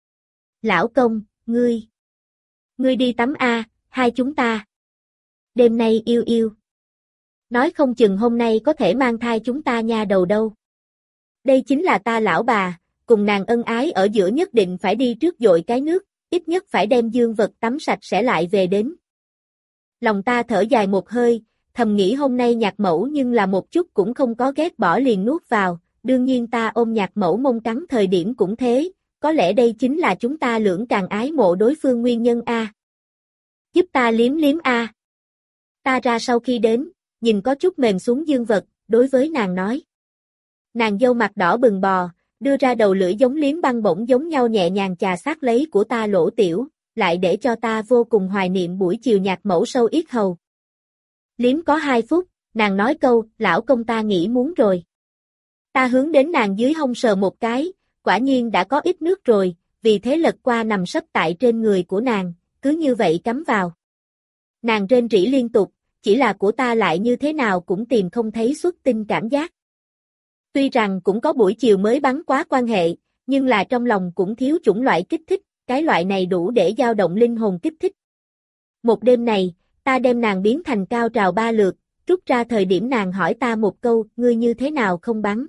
Lão công, ngươi. Ngươi đi tắm a, hai chúng ta. Đêm nay yêu yêu. Nói không chừng hôm nay có thể mang thai chúng ta nha đầu đâu. Đây chính là ta lão bà, cùng nàng ân ái ở giữa nhất định phải đi trước dội cái nước, ít nhất phải đem dương vật tắm sạch sẽ lại về đến. Lòng ta thở dài một hơi, thầm nghĩ hôm nay Nhạc Mẫu nhưng là một chút cũng không có ghét bỏ liền nuốt vào, đương nhiên ta ôm Nhạc Mẫu mông cắn thời điểm cũng thế, có lẽ đây chính là chúng ta lưỡng càng ái mộ đối phương nguyên nhân a. Giúp ta liếm liếm a. Ta ra sau khi đến, nhìn có chút mềm xuống dương vật, đối với nàng nói. Nàng dâu mặt đỏ bừng bò, đưa ra đầu lưỡi giống liếm băng bổng giống nhau nhẹ nhàng chà sát lấy của ta lỗ tiểu, lại để cho ta vô cùng hoài niệm buổi chiều Nhạc Mẫu sâu yết hầu. Liếm có hai phút, nàng nói câu, lão công ta nghĩ muốn rồi. Ta hướng đến nàng dưới hông sờ một cái, quả nhiên đã có ít nước rồi, vì thế lật qua nằm sấp tại trên người của nàng, cứ như vậy cắm vào. Nàng rên rỉ liên tục, chỉ là của ta lại như thế nào cũng tìm không thấy xuất tinh cảm giác. Tuy rằng cũng có buổi chiều mới bắn quá quan hệ, nhưng là trong lòng cũng thiếu chủng loại kích thích, cái loại này đủ để dao động linh hồn kích thích. Một đêm này, ta đem nàng biến thành cao trào ba lượt, rút ra thời điểm nàng hỏi ta một câu, ngươi như thế nào không bắn.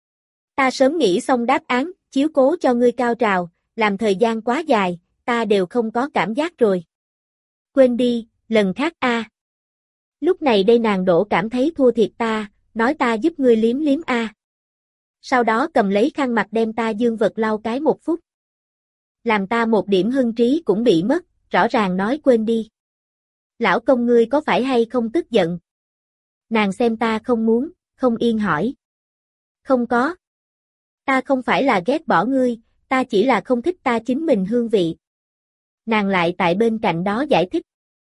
Ta sớm nghĩ xong đáp án, chiếu cố cho ngươi cao trào, làm thời gian quá dài, ta đều không có cảm giác rồi. Quên đi, lần khác a. Lúc này đây nàng đổ cảm thấy thua thiệt ta, nói ta giúp ngươi liếm liếm a. Sau đó cầm lấy khăn mặt đem ta dương vật lau cái một phút. Làm ta một điểm hưng trí cũng bị mất, rõ ràng nói quên đi. Lão công ngươi có phải hay không tức giận? Nàng xem ta không muốn, không yên hỏi. Không có. Ta không phải là ghét bỏ ngươi, ta chỉ là không thích ta chính mình hương vị. Nàng lại tại bên cạnh đó giải thích.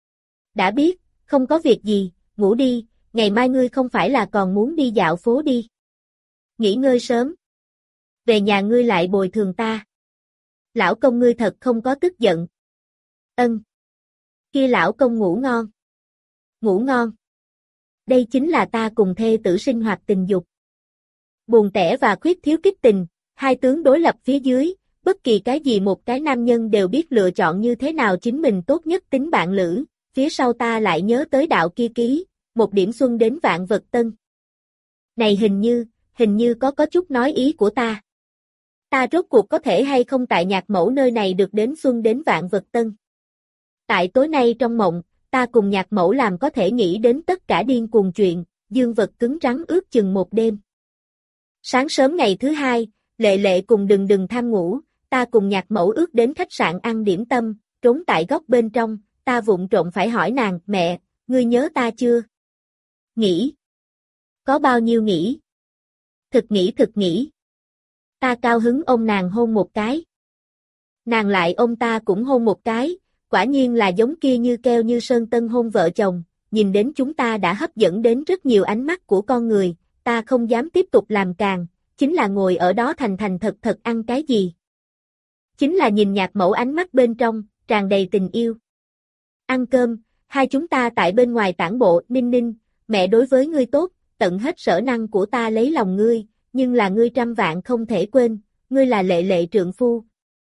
Đã biết, không có việc gì, ngủ đi, ngày mai ngươi không phải là còn muốn đi dạo phố đi. Nghỉ ngơi sớm. Về nhà ngươi lại bồi thường ta. Lão công ngươi thật không có tức giận. Ân. Kia lão công ngủ ngon. Ngủ ngon. Đây chính là ta cùng thê tử sinh hoạt tình dục. Buồn tẻ và khuyết thiếu kích tình, hai tướng đối lập phía dưới, bất kỳ cái gì một cái nam nhân đều biết lựa chọn như thế nào chính mình tốt nhất tính bạn lữ, phía sau ta lại nhớ tới đạo kia ký, một điểm xuân đến vạn vật tân. Này hình như, hình như có có chút nói ý của ta. Ta rốt cuộc có thể hay không tại Nhạc Mẫu nơi này được đến xuân đến vạn vật tân. Tại tối nay trong mộng, ta cùng Nhạc Mẫu làm có thể nghĩ đến tất cả điên cuồng chuyện, dương vật cứng rắn ướt chừng một đêm. Sáng sớm ngày thứ hai, Lệ Lệ cùng đừng đừng tham ngủ, ta cùng Nhạc Mẫu ước đến khách sạn ăn điểm tâm, trốn tại góc bên trong, ta vụng trộm phải hỏi nàng, mẹ, ngươi nhớ ta chưa? Nghĩ. Có bao nhiêu nghĩ? Thực nghĩ thực nghĩ. Ta cao hứng ôm nàng hôn một cái. Nàng lại ôm ta cũng hôn một cái, quả nhiên là giống kia như keo như sơn tân hôn vợ chồng, nhìn đến chúng ta đã hấp dẫn đến rất nhiều ánh mắt của con người, ta không dám tiếp tục làm càng, chính là ngồi ở đó thành thành thật thật ăn cái gì. Chính là nhìn Nhạc Mẫu ánh mắt bên trong, tràn đầy tình yêu. Ăn cơm, hai chúng ta tại bên ngoài tản bộ, ninh ninh, mẹ đối với ngươi tốt, tận hết sở năng của ta lấy lòng ngươi, nhưng là ngươi trăm vạn không thể quên, ngươi là Lệ Lệ trượng phu.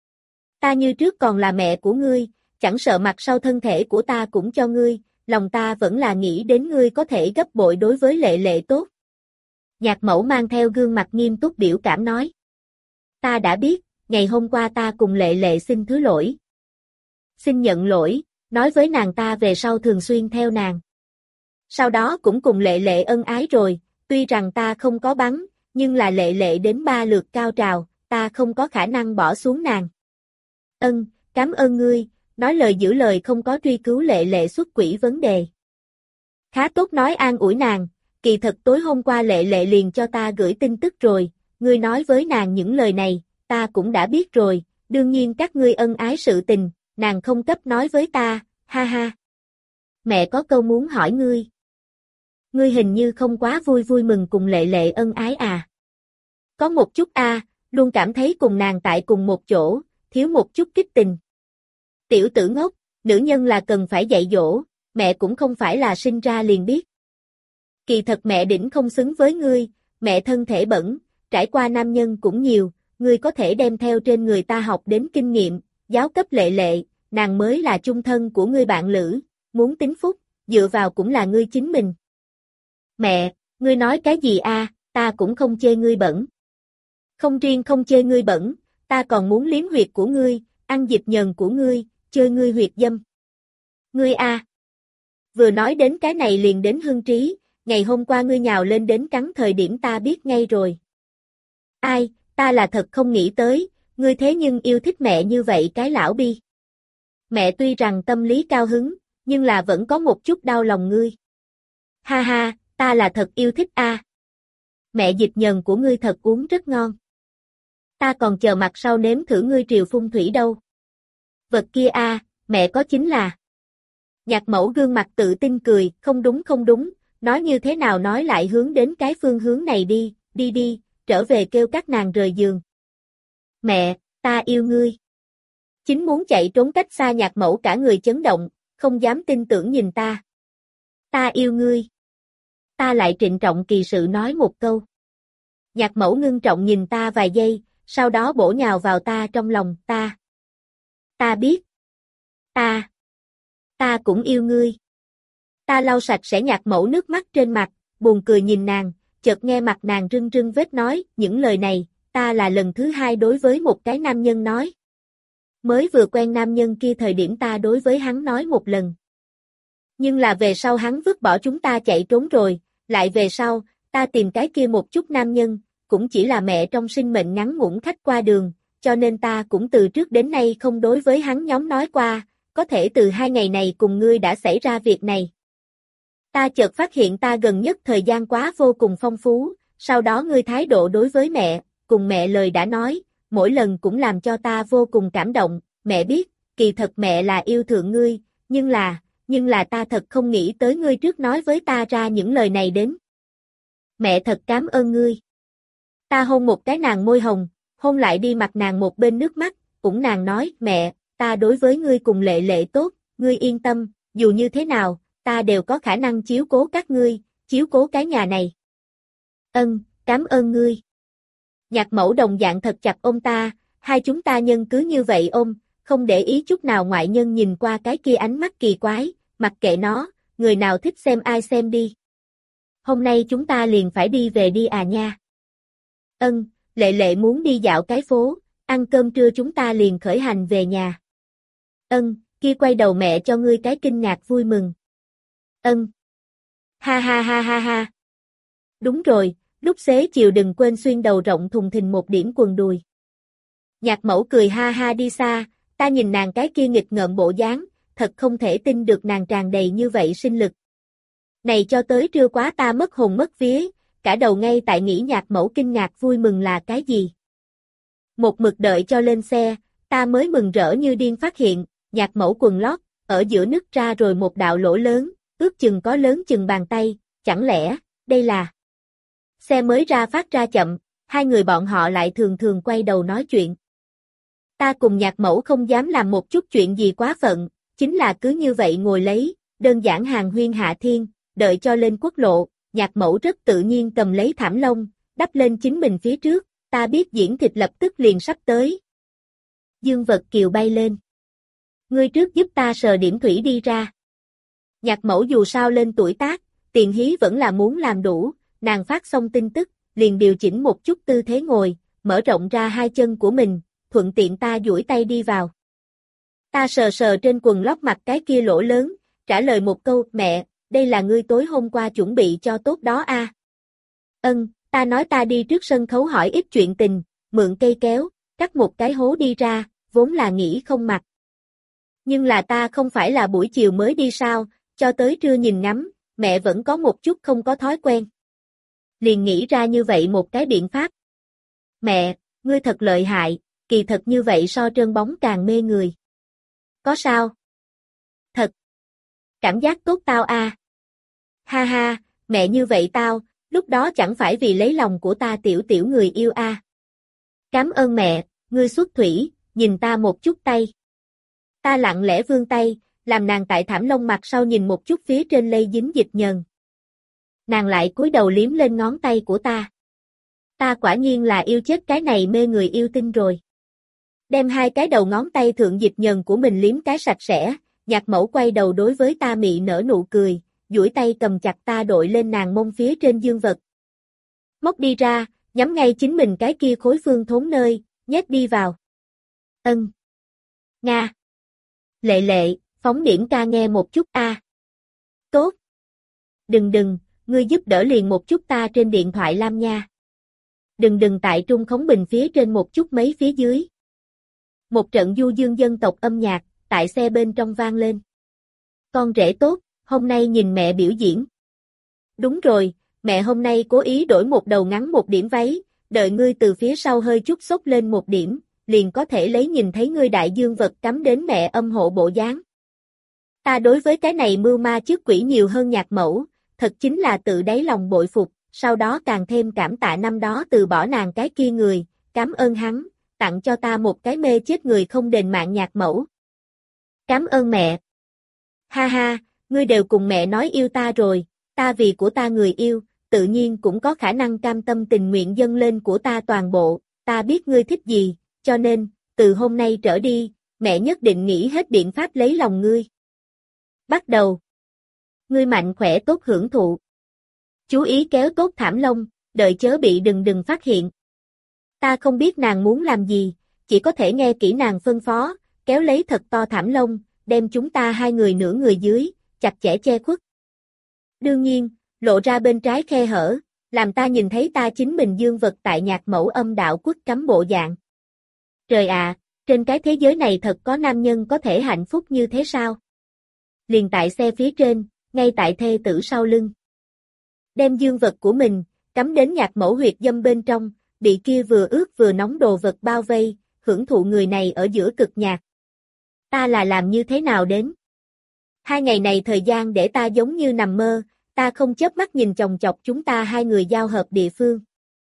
Ta như trước còn là mẹ của ngươi, chẳng sợ mặt sau thân thể của ta cũng cho ngươi, lòng ta vẫn là nghĩ đến ngươi có thể gấp bội đối với Lệ Lệ tốt. Nhạc Mẫu mang theo gương mặt nghiêm túc biểu cảm nói. Ta đã biết, ngày hôm qua ta cùng Lệ Lệ xin thứ lỗi. Xin nhận lỗi, nói với nàng ta về sau thường xuyên theo nàng. Sau đó cũng cùng Lệ Lệ ân ái rồi, tuy rằng ta không có bắn, nhưng là Lệ Lệ đến ba lượt cao trào, ta không có khả năng bỏ xuống nàng. Ân, cảm ơn ngươi, nói lời giữ lời không có truy cứu Lệ Lệ xuất quỹ vấn đề. Khá tốt nói an ủi nàng, kỳ thật tối hôm qua Lệ Lệ liền cho ta gửi tin tức rồi, ngươi nói với nàng những lời này, ta cũng đã biết rồi, đương nhiên các ngươi ân ái sự tình, nàng không cấp nói với ta, ha ha. Mẹ có câu muốn hỏi ngươi. Ngươi hình như không quá vui vui mừng cùng Lệ Lệ ân ái à. Có một chút a, à, luôn cảm thấy cùng nàng tại cùng một chỗ, thiếu một chút kích tình. Tiểu tử ngốc, nữ nhân là cần phải dạy dỗ, mẹ cũng không phải là sinh ra liền biết. Kỳ thật mẹ đỉnh không xứng với ngươi, mẹ thân thể bẩn, trải qua nam nhân cũng nhiều, ngươi có thể đem theo trên người ta học đến kinh nghiệm, giáo cấp Lệ Lệ, nàng mới là chung thân của ngươi bạn lữ, muốn tính phúc, dựa vào cũng là ngươi chính mình. Mẹ, ngươi nói cái gì a? À, ta cũng không chê ngươi bẩn. Không riêng không chê ngươi bẩn, ta còn muốn liếm huyệt của ngươi, ăn dịch nhờn của ngươi, chơi ngươi huyệt dâm. Ngươi a. À. Vừa nói đến cái này liền đến Hưng Trí, ngày hôm qua ngươi nhào lên đến cắn thời điểm ta biết ngay rồi. Ai, ta là thật không nghĩ tới, ngươi thế nhưng yêu thích mẹ như vậy cái lão bi. Mẹ tuy rằng tâm lý cao hứng, nhưng là vẫn có một chút đau lòng ngươi. Ha ha, ta là thật yêu thích a. À. Mẹ dịch nhờn của ngươi thật uống rất ngon. Ta còn chờ mặt sau nếm thử ngươi triều phun thủy đâu. Vật kia a, à, mẹ có chính là. Nhạc mẫu gương mặt tự tin cười, không đúng không đúng, nói như thế nào nói lại hướng đến cái phương hướng này đi, đi đi, trở về kêu các nàng rời giường. Mẹ, ta yêu ngươi. Chính muốn chạy trốn cách xa nhạc mẫu cả người chấn động, không dám tin tưởng nhìn ta. Ta yêu ngươi. Ta lại trịnh trọng kỳ sự nói một câu. Nhạc mẫu ngưng trọng nhìn ta vài giây, sau đó bổ nhào vào ta trong lòng, ta. Ta biết. Ta. Ta cũng yêu ngươi. Ta lau sạch sẽ nhạc mẫu nước mắt trên mặt, buồn cười nhìn nàng, chợt nghe mặt nàng rưng rưng vết nói, những lời này, ta là lần thứ hai đối với một cái nam nhân nói. Mới vừa quen nam nhân kia thời điểm ta đối với hắn nói một lần. Nhưng là về sau hắn vứt bỏ chúng ta chạy trốn rồi, lại về sau, ta tìm cái kia một chút nam nhân, cũng chỉ là mẹ trong sinh mệnh ngắn ngủn khách qua đường, cho nên ta cũng từ trước đến nay không đối với hắn nhóm nói qua, có thể từ hai ngày này cùng ngươi đã xảy ra việc này. Ta chợt phát hiện ta gần nhất thời gian quá vô cùng phong phú, sau đó ngươi thái độ đối với mẹ, cùng mẹ lời đã nói, mỗi lần cũng làm cho ta vô cùng cảm động, mẹ biết, kỳ thật mẹ là yêu thương ngươi, nhưng là, nhưng là ta thật không nghĩ tới ngươi trước nói với ta ra những lời này đến. Mẹ thật cảm ơn ngươi. Ta hôn một cái nàng môi hồng, hôn lại đi mặt nàng một bên nước mắt, cũng nàng nói, mẹ, ta đối với ngươi cùng Lệ Lệ tốt, ngươi yên tâm, dù như thế nào, ta đều có khả năng chiếu cố các ngươi, chiếu cố cái nhà này. Ân, cảm ơn ngươi. Nhạc mẫu đồng dạng thật chặt ôm ta, hai chúng ta nhân cứ như vậy ôm, không để ý chút nào ngoại nhân nhìn qua cái kia ánh mắt kỳ quái, mặc kệ nó, người nào thích xem ai xem đi. Hôm nay chúng ta liền phải đi về đi à nha. Ân, Lệ Lệ muốn đi dạo cái phố, ăn cơm trưa chúng ta liền khởi hành về nhà. Ân, kia quay đầu mẹ cho ngươi cái kinh ngạc vui mừng. Ân. Ha ha ha ha ha. Đúng rồi, lúc xế chiều đừng quên xuyên đầu rộng thùng thình một điểm quần đùi. Nhạc mẫu cười ha ha đi xa, ta nhìn nàng cái kia nghịch ngợm bộ dáng, thật không thể tin được nàng tràn đầy như vậy sinh lực. Này cho tới trưa quá ta mất hồn mất vía, cả đầu ngay tại nghĩ nhạc mẫu kinh ngạc vui mừng là cái gì. Một mực đợi cho lên xe, ta mới mừng rỡ như điên phát hiện, nhạc mẫu quần lót, ở giữa nứt ra rồi một đạo lỗ lớn, ước chừng có lớn chừng bàn tay, chẳng lẽ, đây là... Xe mới ra phát ra chậm, hai người bọn họ lại thường thường quay đầu nói chuyện. Ta cùng nhạc mẫu không dám làm một chút chuyện gì quá phận, chính là cứ như vậy ngồi lấy, đơn giản hàng huyên hạ thiên, đợi cho lên quốc lộ, nhạc mẫu rất tự nhiên cầm lấy thảm lông, đắp lên chính mình phía trước, ta biết diễn thịt lập tức liền sắp tới. Dương Vật Kiều bay lên. Ngươi trước giúp ta sờ điểm thủy đi ra. Nhạc mẫu dù sao lên tuổi tác, tiền hí vẫn là muốn làm đủ, nàng phát xong tin tức, liền điều chỉnh một chút tư thế ngồi, mở rộng ra hai chân của mình, thuận tiện ta duỗi tay đi vào. Ta sờ sờ trên quần lót mặt cái kia lỗ lớn, trả lời một câu, mẹ, đây là ngươi tối hôm qua chuẩn bị cho tốt đó a. À? Ân, ta nói ta đi trước sân khấu hỏi ít chuyện tình, mượn cây kéo, cắt một cái hố đi ra, vốn là nghĩ không mặc. Nhưng là ta không phải là buổi chiều mới đi sao, cho tới trưa nhìn ngắm, mẹ vẫn có một chút không có thói quen. Liền nghĩ ra như vậy một cái biện pháp. Mẹ, ngươi thật lợi hại, kỳ thật như vậy so trơn bóng càng mê người. Có sao? Thật. Cảm giác tốt tao a. À. Ha ha, mẹ như vậy tao, lúc đó chẳng phải vì lấy lòng của ta tiểu tiểu người yêu a. À. Cám ơn mẹ, ngươi xuất thủy, nhìn ta một chút tay. Ta lặng lẽ vươn tay, làm nàng tại thảm lông mặt sau nhìn một chút phía trên lây dính dịch nhờn. Nàng lại cúi đầu liếm lên ngón tay của ta. Ta quả nhiên là yêu chết cái này mê người yêu tinh rồi. Đem hai cái đầu ngón tay thượng dịch nhờn của mình liếm cái sạch sẽ, Nhạc Mẫu quay đầu đối với ta mị nở nụ cười, duỗi tay cầm chặt ta đội lên nàng mông phía trên dương vật. Móc đi ra, nhắm ngay chính mình cái kia khối phương thốn nơi, nhét đi vào. Ân. Nga. Lệ lệ, phóng điểm ca nghe một chút a. À. Tốt. Đừng đừng, ngươi giúp đỡ liền một chút ta trên điện thoại Lam nha. Đừng đừng tại trung khống bình phía trên một chút mấy phía dưới. Một trận du dương dân tộc âm nhạc, tại xe bên trong vang lên. Con rể tốt, hôm nay nhìn mẹ biểu diễn. Đúng rồi, mẹ hôm nay cố ý đổi một đầu ngắn một điểm váy, đợi ngươi từ phía sau hơi chút xốc lên một điểm, liền có thể lấy nhìn thấy ngươi đại dương vật cắm đến mẹ âm hộ bộ dáng. Ta đối với cái này mưu ma trước quỷ nhiều hơn Nhạc Mẫu, thật chính là tự đáy lòng bội phục, sau đó càng thêm cảm tạ năm đó từ bỏ nàng cái kia người, cảm ơn hắn, tặng cho ta một cái mê chết người không đền mạng Nhạc Mẫu. Cảm ơn mẹ. Ha ha, ngươi đều cùng mẹ nói yêu ta rồi, ta vì của ta người yêu, tự nhiên cũng có khả năng cam tâm tình nguyện dâng lên của ta toàn bộ, ta biết ngươi thích gì, cho nên, từ hôm nay trở đi, mẹ nhất định nghĩ hết biện pháp lấy lòng ngươi. Bắt đầu. Ngươi mạnh khỏe tốt hưởng thụ. Chú ý kéo tốt thảm lông, đợi chớ bị đừng đừng phát hiện. Ta không biết nàng muốn làm gì, chỉ có thể nghe kỹ nàng phân phó, kéo lấy thật to thảm lông, đem chúng ta hai người nửa người dưới, chặt chẽ che khuất. Đương nhiên, lộ ra bên trái khe hở, làm ta nhìn thấy ta chính mình dương vật tại Nhạc Mẫu âm đạo quất cắm bộ dạng. Trời ạ, à, trên cái thế giới này thật có nam nhân có thể hạnh phúc như thế sao? Liền tại xe phía trên, ngay tại thê tử sau lưng. Đem dương vật của mình, cắm đến Nhạc Mẫu huyệt dâm bên trong, bị kia vừa ướt vừa nóng đồ vật bao vây, hưởng thụ người này ở giữa cực nhạc. Ta là làm như thế nào đến? Hai ngày này thời gian để ta giống như nằm mơ, ta không chớp mắt nhìn chòng chọc chúng ta hai người giao hợp địa phương.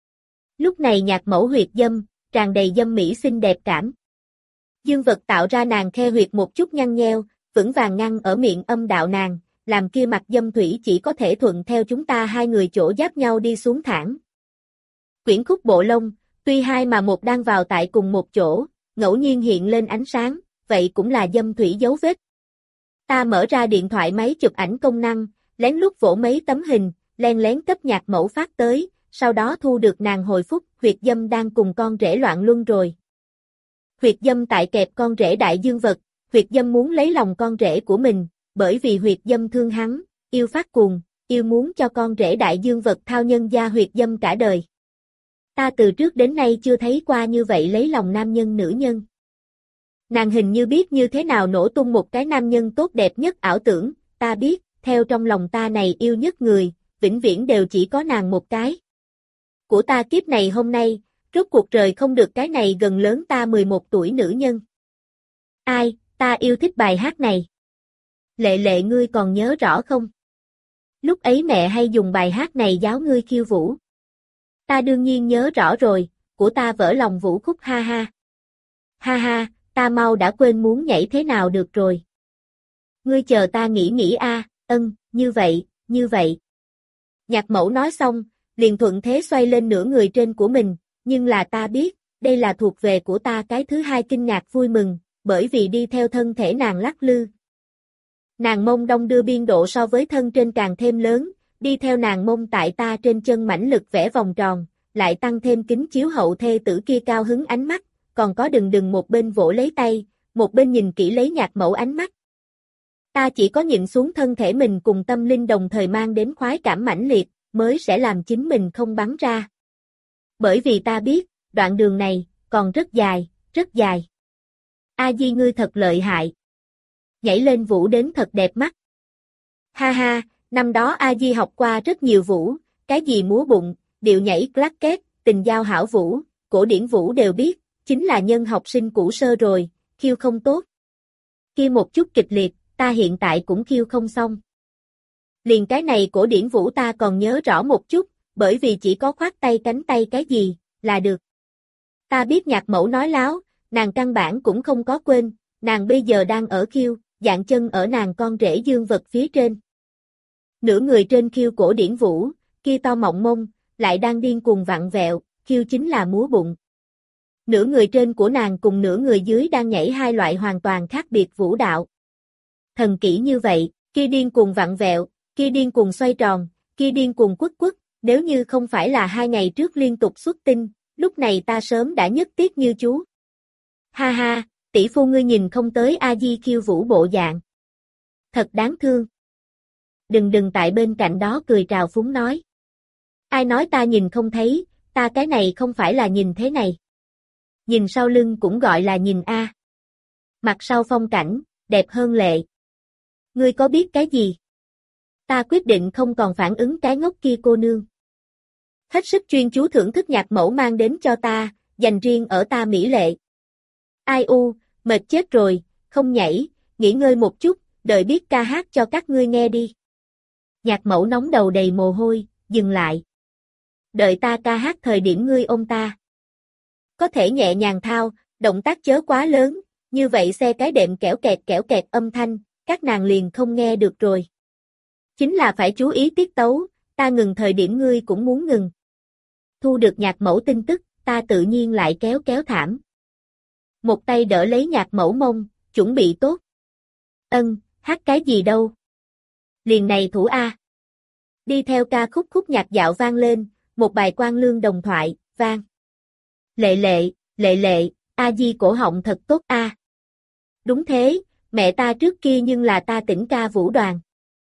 Lúc này Nhạc Mẫu huyệt dâm, tràn đầy dâm mỹ xinh đẹp cảm. Dương vật tạo ra nàng khe huyệt một chút nhăn nheo, vững vàng ngăn ở miệng âm đạo nàng, làm kia mặt dâm thủy chỉ có thể thuận theo chúng ta hai người chỗ giáp nhau đi xuống thẳng. Quyển khúc bộ lông, tuy hai mà một đang vào tại cùng một chỗ, ngẫu nhiên hiện lên ánh sáng, vậy cũng là dâm thủy dấu vết. Ta mở ra điện thoại máy chụp ảnh công năng, lén lút vỗ mấy tấm hình, len lén cấp Nhạc Mẫu phát tới, sau đó thu được nàng hồi phúc, huyệt dâm đang cùng con rể loạn luân rồi. Huyệt dâm tại kẹp con rể đại dương vật, huyệt dâm muốn lấy lòng con rể của mình, bởi vì huyệt dâm thương hắn, yêu phát cuồng, yêu muốn cho con rể đại dương vật thao nhân gia huyệt dâm cả đời. Ta từ trước đến nay chưa thấy qua như vậy lấy lòng nam nhân nữ nhân. Nàng hình như biết như thế nào nổ tung một cái nam nhân tốt đẹp nhất ảo tưởng, ta biết, theo trong lòng ta này yêu nhất người, vĩnh viễn đều chỉ có nàng một cái. Của ta kiếp này hôm nay, rốt cuộc rời không được cái này gần lớn ta mười một tuổi nữ nhân. Ai, ta yêu thích bài hát này. Lệ lệ ngươi còn nhớ rõ không? Lúc ấy mẹ hay dùng bài hát này giáo ngươi khiêu vũ. Ta đương nhiên nhớ rõ rồi, của ta vỡ lòng vũ khúc ha ha. Ha ha, ta mau đã quên muốn nhảy thế nào được rồi. Ngươi chờ ta nghĩ nghĩ a, à, ân, như vậy, như vậy. Nhạc Mẫu nói xong, liền thuận thế xoay lên nửa người trên của mình, nhưng là ta biết, đây là thuộc về của ta cái thứ hai kinh ngạc vui mừng, bởi vì đi theo thân thể nàng lắc lư. Nàng mông đong đưa biên độ so với thân trên càng thêm lớn, đi theo nàng mông tại ta trên chân mãnh lực vẽ vòng tròn, lại tăng thêm kính chiếu hậu thê tử kia cao hứng ánh mắt, còn có đừng đừng một bên vỗ lấy tay, một bên nhìn kỹ lấy Nhạc Mẫu ánh mắt. Ta chỉ có nhịn xuống thân thể mình cùng tâm linh đồng thời mang đến khoái cảm mãnh liệt, mới sẽ làm chính mình không bắn ra. Bởi vì ta biết, đoạn đường này, còn rất dài, rất dài. A Di ngươi thật lợi hại. Nhảy lên vũ đến thật đẹp mắt. Ha ha, năm đó A Di học qua rất nhiều vũ, cái gì múa bụng, điệu nhảy claquet, tình giao hảo vũ, cổ điển vũ đều biết, chính là nhân học sinh cũ sơ rồi, khiêu không tốt. Kia một chút kịch liệt, ta hiện tại cũng khiêu không xong. Liền cái này cổ điển vũ ta còn nhớ rõ một chút, bởi vì chỉ có khoát tay cánh tay cái gì, là được. Ta biết nhạc mẫu nói láo, nàng căn bản cũng không có quên, nàng bây giờ đang ở khiêu, dạng chân ở nàng con rể dương vật phía trên. Nửa người trên khiêu cổ điển vũ, kia to mọng mông, lại đang điên cuồng vặn vẹo, khiêu chính là múa bụng. Nửa người trên của nàng cùng nửa người dưới đang nhảy hai loại hoàn toàn khác biệt vũ đạo. Thần kỹ như vậy, kia điên cuồng vặn vẹo, kia điên cuồng xoay tròn, kia điên cuồng quất quất, nếu như không phải là hai ngày trước liên tục xuất tinh, lúc này ta sớm đã nhất tiết như chú. Ha ha, tỷ phu ngươi nhìn không tới A Di khiêu vũ bộ dạng. Thật đáng thương. Đừng đừng tại bên cạnh đó cười trào phúng nói. Ai nói ta nhìn không thấy, ta cái này không phải là nhìn thế này. Nhìn sau lưng cũng gọi là nhìn A. Mặt sau phong cảnh, đẹp hơn lệ. Ngươi có biết cái gì? Ta quyết định không còn phản ứng cái ngốc kia cô nương. Hết sức chuyên chú thưởng thức nhạc mẫu mang đến cho ta, dành riêng ở ta mỹ lệ. Ai u, mệt chết rồi, không nhảy, nghỉ ngơi một chút, đợi biết ca hát cho các ngươi nghe đi. Nhạc mẫu nóng đầu đầy mồ hôi, dừng lại. Đợi ta ca hát thời điểm ngươi ôm ta. Có thể nhẹ nhàng thao, động tác chớ quá lớn, như vậy xe cái đệm kẽo kẹt kẽo kẹt âm thanh, các nàng liền không nghe được rồi. Chính là phải chú ý tiết tấu, ta ngừng thời điểm ngươi cũng muốn ngừng. Thu được nhạc mẫu tin tức, ta tự nhiên lại kéo kéo thảm. Một tay đỡ lấy nhạc mẫu mông, chuẩn bị tốt. Ân, hát cái gì đâu? Liền này thủ A. Đi theo ca khúc khúc nhạc dạo vang lên, một bài quan lương đồng thoại, vang. Lệ lệ, lệ lệ, A Di cổ họng thật tốt A. Đúng thế, mẹ ta trước kia nhưng là ta tỉnh ca vũ đoàn.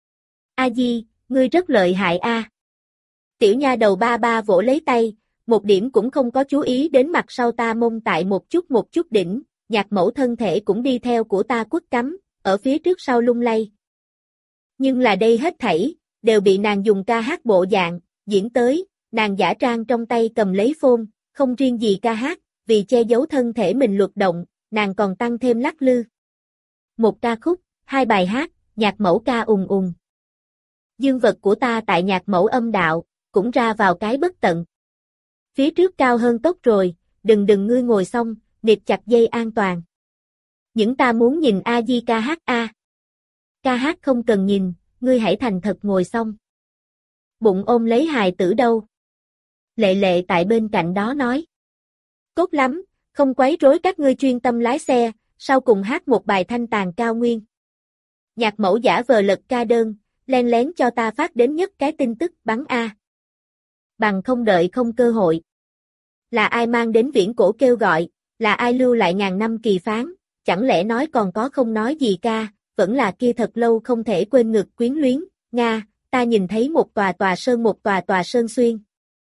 A Di, ngươi rất lợi hại A. Tiểu nha đầu ba ba vỗ lấy tay, một điểm cũng không có chú ý đến mặt sau ta mông tại một chút một chút đỉnh, nhạc mẫu thân thể cũng đi theo của ta quất cắm, ở phía trước sau lung lay. Nhưng là đây hết thảy, đều bị nàng dùng ca hát bộ dạng, diễn tới, nàng giả trang trong tay cầm lấy phôn, không riêng gì ca hát, vì che giấu thân thể mình luật động, nàng còn tăng thêm lắc lư. Một ca khúc, hai bài hát, nhạc mẫu ca ùng ùng. Dương vật của ta tại nhạc mẫu âm đạo, cũng ra vào cái bất tận. Phía trước cao hơn tốc rồi, đừng đừng ngươi ngồi xong, nịt chặt dây an toàn. Những ta muốn nhìn A Di ca hát A. Ca hát không cần nhìn, ngươi hãy thành thật ngồi xong. Bụng ôm lấy hài tử đâu. Lệ lệ tại bên cạnh đó nói. Tốt lắm, không quấy rối các ngươi chuyên tâm lái xe, sau cùng hát một bài thanh tàn cao nguyên. Nhạc mẫu giả vờ lật ca đơn, len lén cho ta phát đến nhất cái tin tức bắn A. Bằng không đợi không cơ hội. Là ai mang đến viễn cổ kêu gọi, là ai lưu lại ngàn năm kỳ phán, chẳng lẽ nói còn có không nói gì ca, vẫn là kia thật lâu không thể quên ngực quyến luyến, Nga, ta nhìn thấy một tòa tòa sơn một tòa tòa sơn xuyên.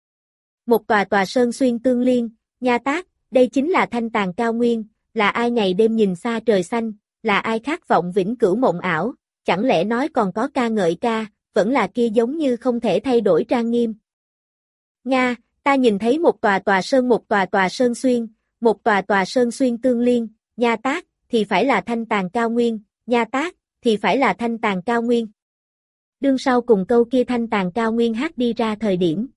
Một tòa tòa sơn xuyên tương liên, nha tác, đây chính là thanh tàn cao nguyên, là ai ngày đêm nhìn xa trời xanh, là ai khát vọng vĩnh cửu mộng ảo, chẳng lẽ nói còn có ca ngợi ca, vẫn là kia giống như không thể thay đổi trang nghiêm. Nga, ta nhìn thấy một tòa tòa sơn một tòa tòa sơn xuyên, một tòa tòa sơn xuyên tương liên, nha tác, thì phải là thanh tàn cao nguyên, nha tác, thì phải là thanh tàn cao nguyên. Đương sau cùng câu kia thanh tàn cao nguyên hát đi ra thời điểm.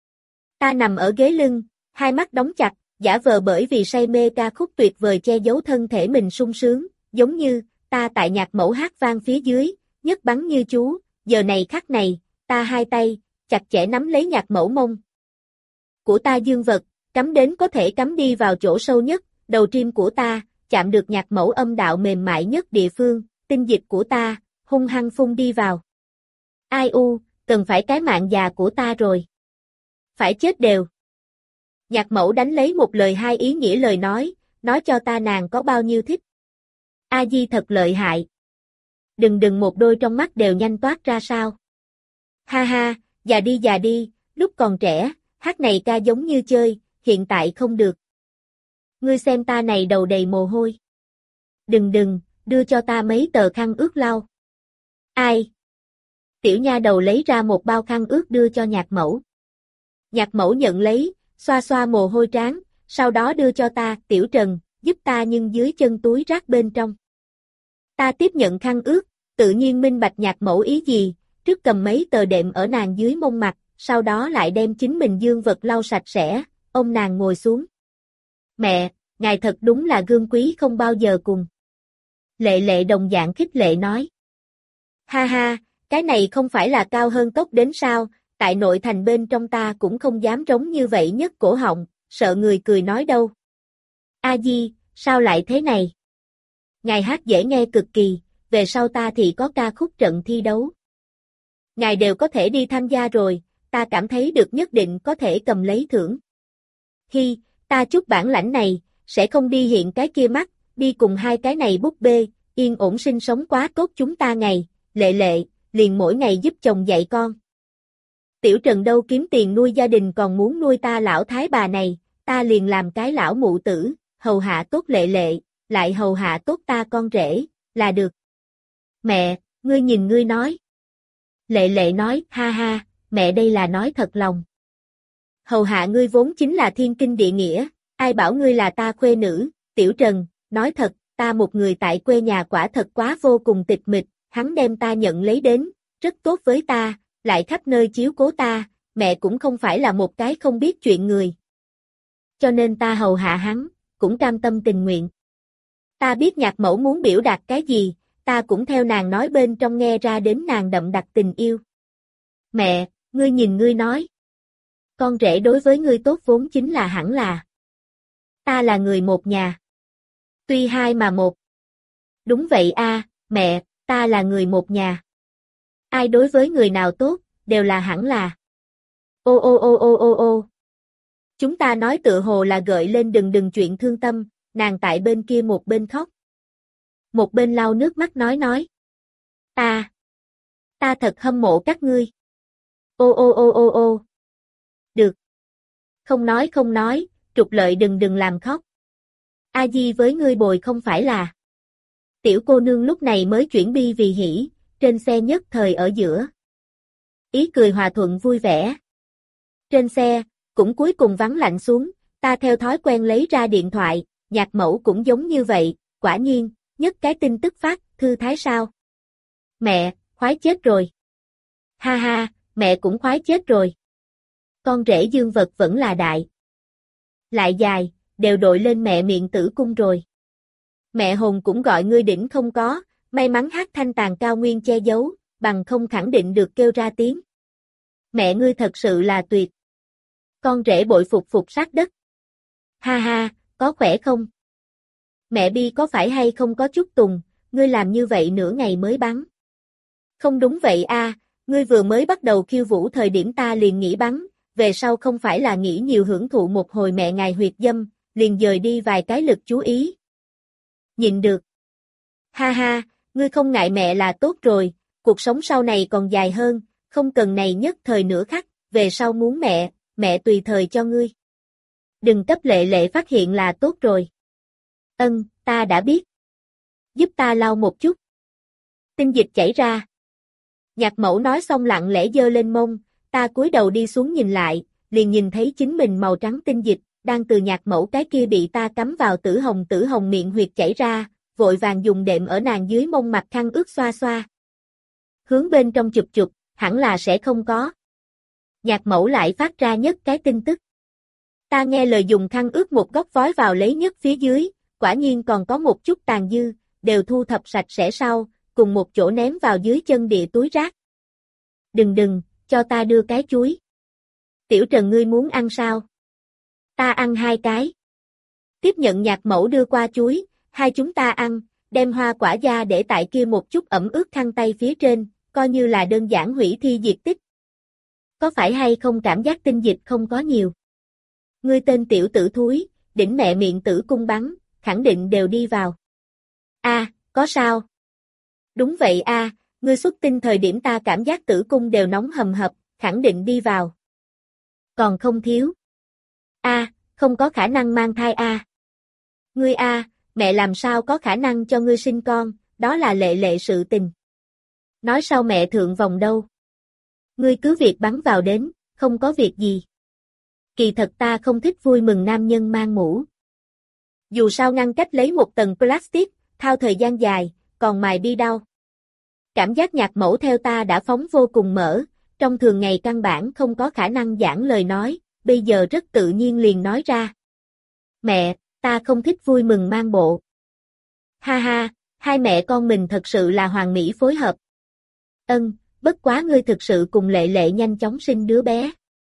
Ta nằm ở ghế lưng, hai mắt đóng chặt, giả vờ bởi vì say mê ca khúc tuyệt vời che giấu thân thể mình sung sướng, giống như, ta tại nhạc mẫu hát vang phía dưới, nhất bắn như chú, giờ này khắc này, ta hai tay, chặt chẽ nắm lấy nhạc mẫu mông. Của ta dương vật, cắm đến có thể cắm đi vào chỗ sâu nhất, đầu tim của ta, chạm được nhạc mẫu âm đạo mềm mại nhất địa phương, tinh dịch của ta, hung hăng phun đi vào. Ai u, cần phải cái mạng già của ta rồi. Phải chết đều. Nhạc mẫu đánh lấy một lời hai ý nghĩa lời nói, nói cho ta nàng có bao nhiêu thích. A Di thật lợi hại. Đừng đừng một đôi trong mắt đều nhanh toát ra sao. Ha ha, già đi già đi, lúc còn trẻ, hát này ca giống như chơi, hiện tại không được. Ngươi xem ta này đầu đầy mồ hôi. Đừng đừng, đưa cho ta mấy tờ khăn ướt lau. Ai? Tiểu nha đầu lấy ra một bao khăn ướt đưa cho nhạc mẫu. Nhạc mẫu nhận lấy, xoa xoa mồ hôi trán, sau đó đưa cho ta, Tiểu Trần, giúp ta nhưng dưới chân túi rác bên trong. Ta tiếp nhận khăn ướt, tự nhiên minh bạch nhạc mẫu ý gì, trước cầm mấy tờ đệm ở nàng dưới mông mặt, sau đó lại đem chính mình dương vật lau sạch sẽ, ôm nàng ngồi xuống. Mẹ, ngài thật đúng là gương quý không bao giờ cùng. Lệ lệ đồng dạng khích lệ nói. Ha ha, cái này không phải là cao hơn tốc đến sao, tại nội thành bên trong ta cũng không dám trống như vậy nhất cổ họng, sợ người cười nói đâu. A Di, sao lại thế này? Ngài hát dễ nghe cực kỳ, về sau ta thì có ca khúc trận thi đấu. Ngài đều có thể đi tham gia rồi, ta cảm thấy được nhất định có thể cầm lấy thưởng. Hi, ta chút bản lãnh này, sẽ không đi hiện cái kia mắt, đi cùng hai cái này búp bê, yên ổn sinh sống quá tốt chúng ta ngày, lệ lệ, liền mỗi ngày giúp chồng dạy con. Tiểu Trần đâu kiếm tiền nuôi gia đình còn muốn nuôi ta lão thái bà này, ta liền làm cái lão mụ tử, hầu hạ tốt lệ lệ, lại hầu hạ tốt ta con rể, là được. Mẹ, ngươi nhìn ngươi nói. Lệ lệ nói, ha ha, mẹ đây là nói thật lòng. Hầu hạ ngươi vốn chính là thiên kinh địa nghĩa, ai bảo ngươi là ta khuê nữ, Tiểu Trần, nói thật, ta một người tại quê nhà quả thật quá vô cùng tịch mịch, hắn đem ta nhận lấy đến, rất tốt với ta, lại khắp nơi chiếu cố ta, mẹ cũng không phải là một cái không biết chuyện người. Cho nên ta hầu hạ hắn, cũng cam tâm tình nguyện. Ta biết nhạc mẫu muốn biểu đạt cái gì, ta cũng theo nàng nói bên trong nghe ra đến nàng đậm đặc tình yêu. Mẹ, ngươi nhìn ngươi nói. Con rể đối với ngươi tốt vốn chính là hẳn là. Ta là người một nhà. Tuy hai mà một. Đúng vậy a, mẹ, ta là người một nhà. Ai đối với người nào tốt, đều là hẳn là. Ô ô ô ô ô ô. Chúng ta nói tự hồ là gợi lên đừng đừng chuyện thương tâm, nàng tại bên kia một bên khóc. Một bên lau nước mắt nói nói. Ta, ta thật hâm mộ các ngươi. Ô ô ô ô ô. Được. Không nói không nói, trục lợi đừng đừng làm khóc. A Di với ngươi bồi không phải là. Tiểu cô nương lúc này mới chuyển bi vì hỉ, trên xe nhất thời ở giữa. Ý cười hòa thuận vui vẻ. Trên xe, cũng cuối cùng vắng lạnh xuống, ta theo thói quen lấy ra điện thoại, nhạc mẫu cũng giống như vậy, quả nhiên, nhất cái tin tức phát, thư thái sao. Mẹ, khoái chết rồi. Ha ha, mẹ cũng khoái chết rồi. Con rể dương vật vẫn là đại. Lại dài, đều đội lên mẹ miệng tử cung rồi. Mẹ hồn cũng gọi ngươi đỉnh không có, may mắn hát thanh tàn cao nguyên che giấu, bằng không khẳng định được kêu ra tiếng. Mẹ ngươi thật sự là tuyệt. Con rể bội phục phục sát đất. Ha ha, có khỏe không? Mẹ Bi có phải hay không có chút tùng, ngươi làm như vậy nửa ngày mới bắn. Không đúng vậy a, ngươi vừa mới bắt đầu khiêu vũ thời điểm ta liền nghĩ bắn, về sau không phải là nghĩ nhiều hưởng thụ một hồi mẹ ngài huyệt dâm, liền dời đi vài cái lực chú ý. Nhịn được. Ha ha, ngươi không ngại mẹ là tốt rồi, cuộc sống sau này còn dài hơn, không cần này nhất thời nửa khắc, về sau muốn mẹ, mẹ tùy thời cho ngươi. Đừng cấp lệ lệ phát hiện là tốt rồi. Ân, ta đã biết. Giúp ta lau một chút. Tinh dịch chảy ra. Nhạc mẫu nói xong lặng lẽ giơ lên mông, ta cúi đầu đi xuống nhìn lại, liền nhìn thấy chính mình màu trắng tinh dịch, đang từ nhạc mẫu cái kia bị ta cắm vào tử hồng tử hồng miệng huyệt chảy ra, vội vàng dùng đệm ở nàng dưới mông mặt khăn ướt xoa xoa. Hướng bên trong chụp chụp, hẳn là sẽ không có. Nhạc mẫu lại phát ra nhất cái tin tức. Ta nghe lời dùng khăn ướt một góc vói vào lấy nhất phía dưới, quả nhiên còn có một chút tàn dư, đều thu thập sạch sẽ sau, cùng một chỗ ném vào dưới chân địa túi rác. Đừng đừng, cho ta đưa cái chuối. Tiểu Trần ngươi muốn ăn sao? Ta ăn hai cái. Tiếp nhận nhạc mẫu đưa qua chuối, hai chúng ta ăn, đem hoa quả da để tại kia một chút ẩm ướt khăn tay phía trên, coi như là đơn giản hủy thi diệt tích. Có phải hay không cảm giác tinh dịch không có nhiều? Ngươi tên tiểu tử thúi, đỉnh mẹ miệng tử cung bắn, khẳng định đều đi vào. A, à, có sao? Đúng vậy a, à, ngươi xuất tinh thời điểm ta cảm giác tử cung đều nóng hầm hập, khẳng định đi vào. Còn không thiếu. A, à, không có khả năng mang thai a. À. Ngươi a, à, mẹ làm sao có khả năng cho ngươi sinh con, đó là lệ lệ sự tình. Nói sao mẹ thượng vòng đâu? Ngươi cứ việc bắn vào đến, không có việc gì. Kỳ thật ta không thích vui mừng nam nhân mang mũ. Dù sao ngăn cách lấy một tầng plastic, thao thời gian dài, còn mài bi đau. Cảm giác nhạc mẫu theo ta đã phóng vô cùng mở, trong thường ngày căn bản không có khả năng giảng lời nói, bây giờ rất tự nhiên liền nói ra. Mẹ, ta không thích vui mừng mang bộ. Ha ha, hai mẹ con mình thật sự là hoàn mỹ phối hợp. Ân, bất quá ngươi thực sự cùng Lệ Lệ nhanh chóng sinh đứa bé.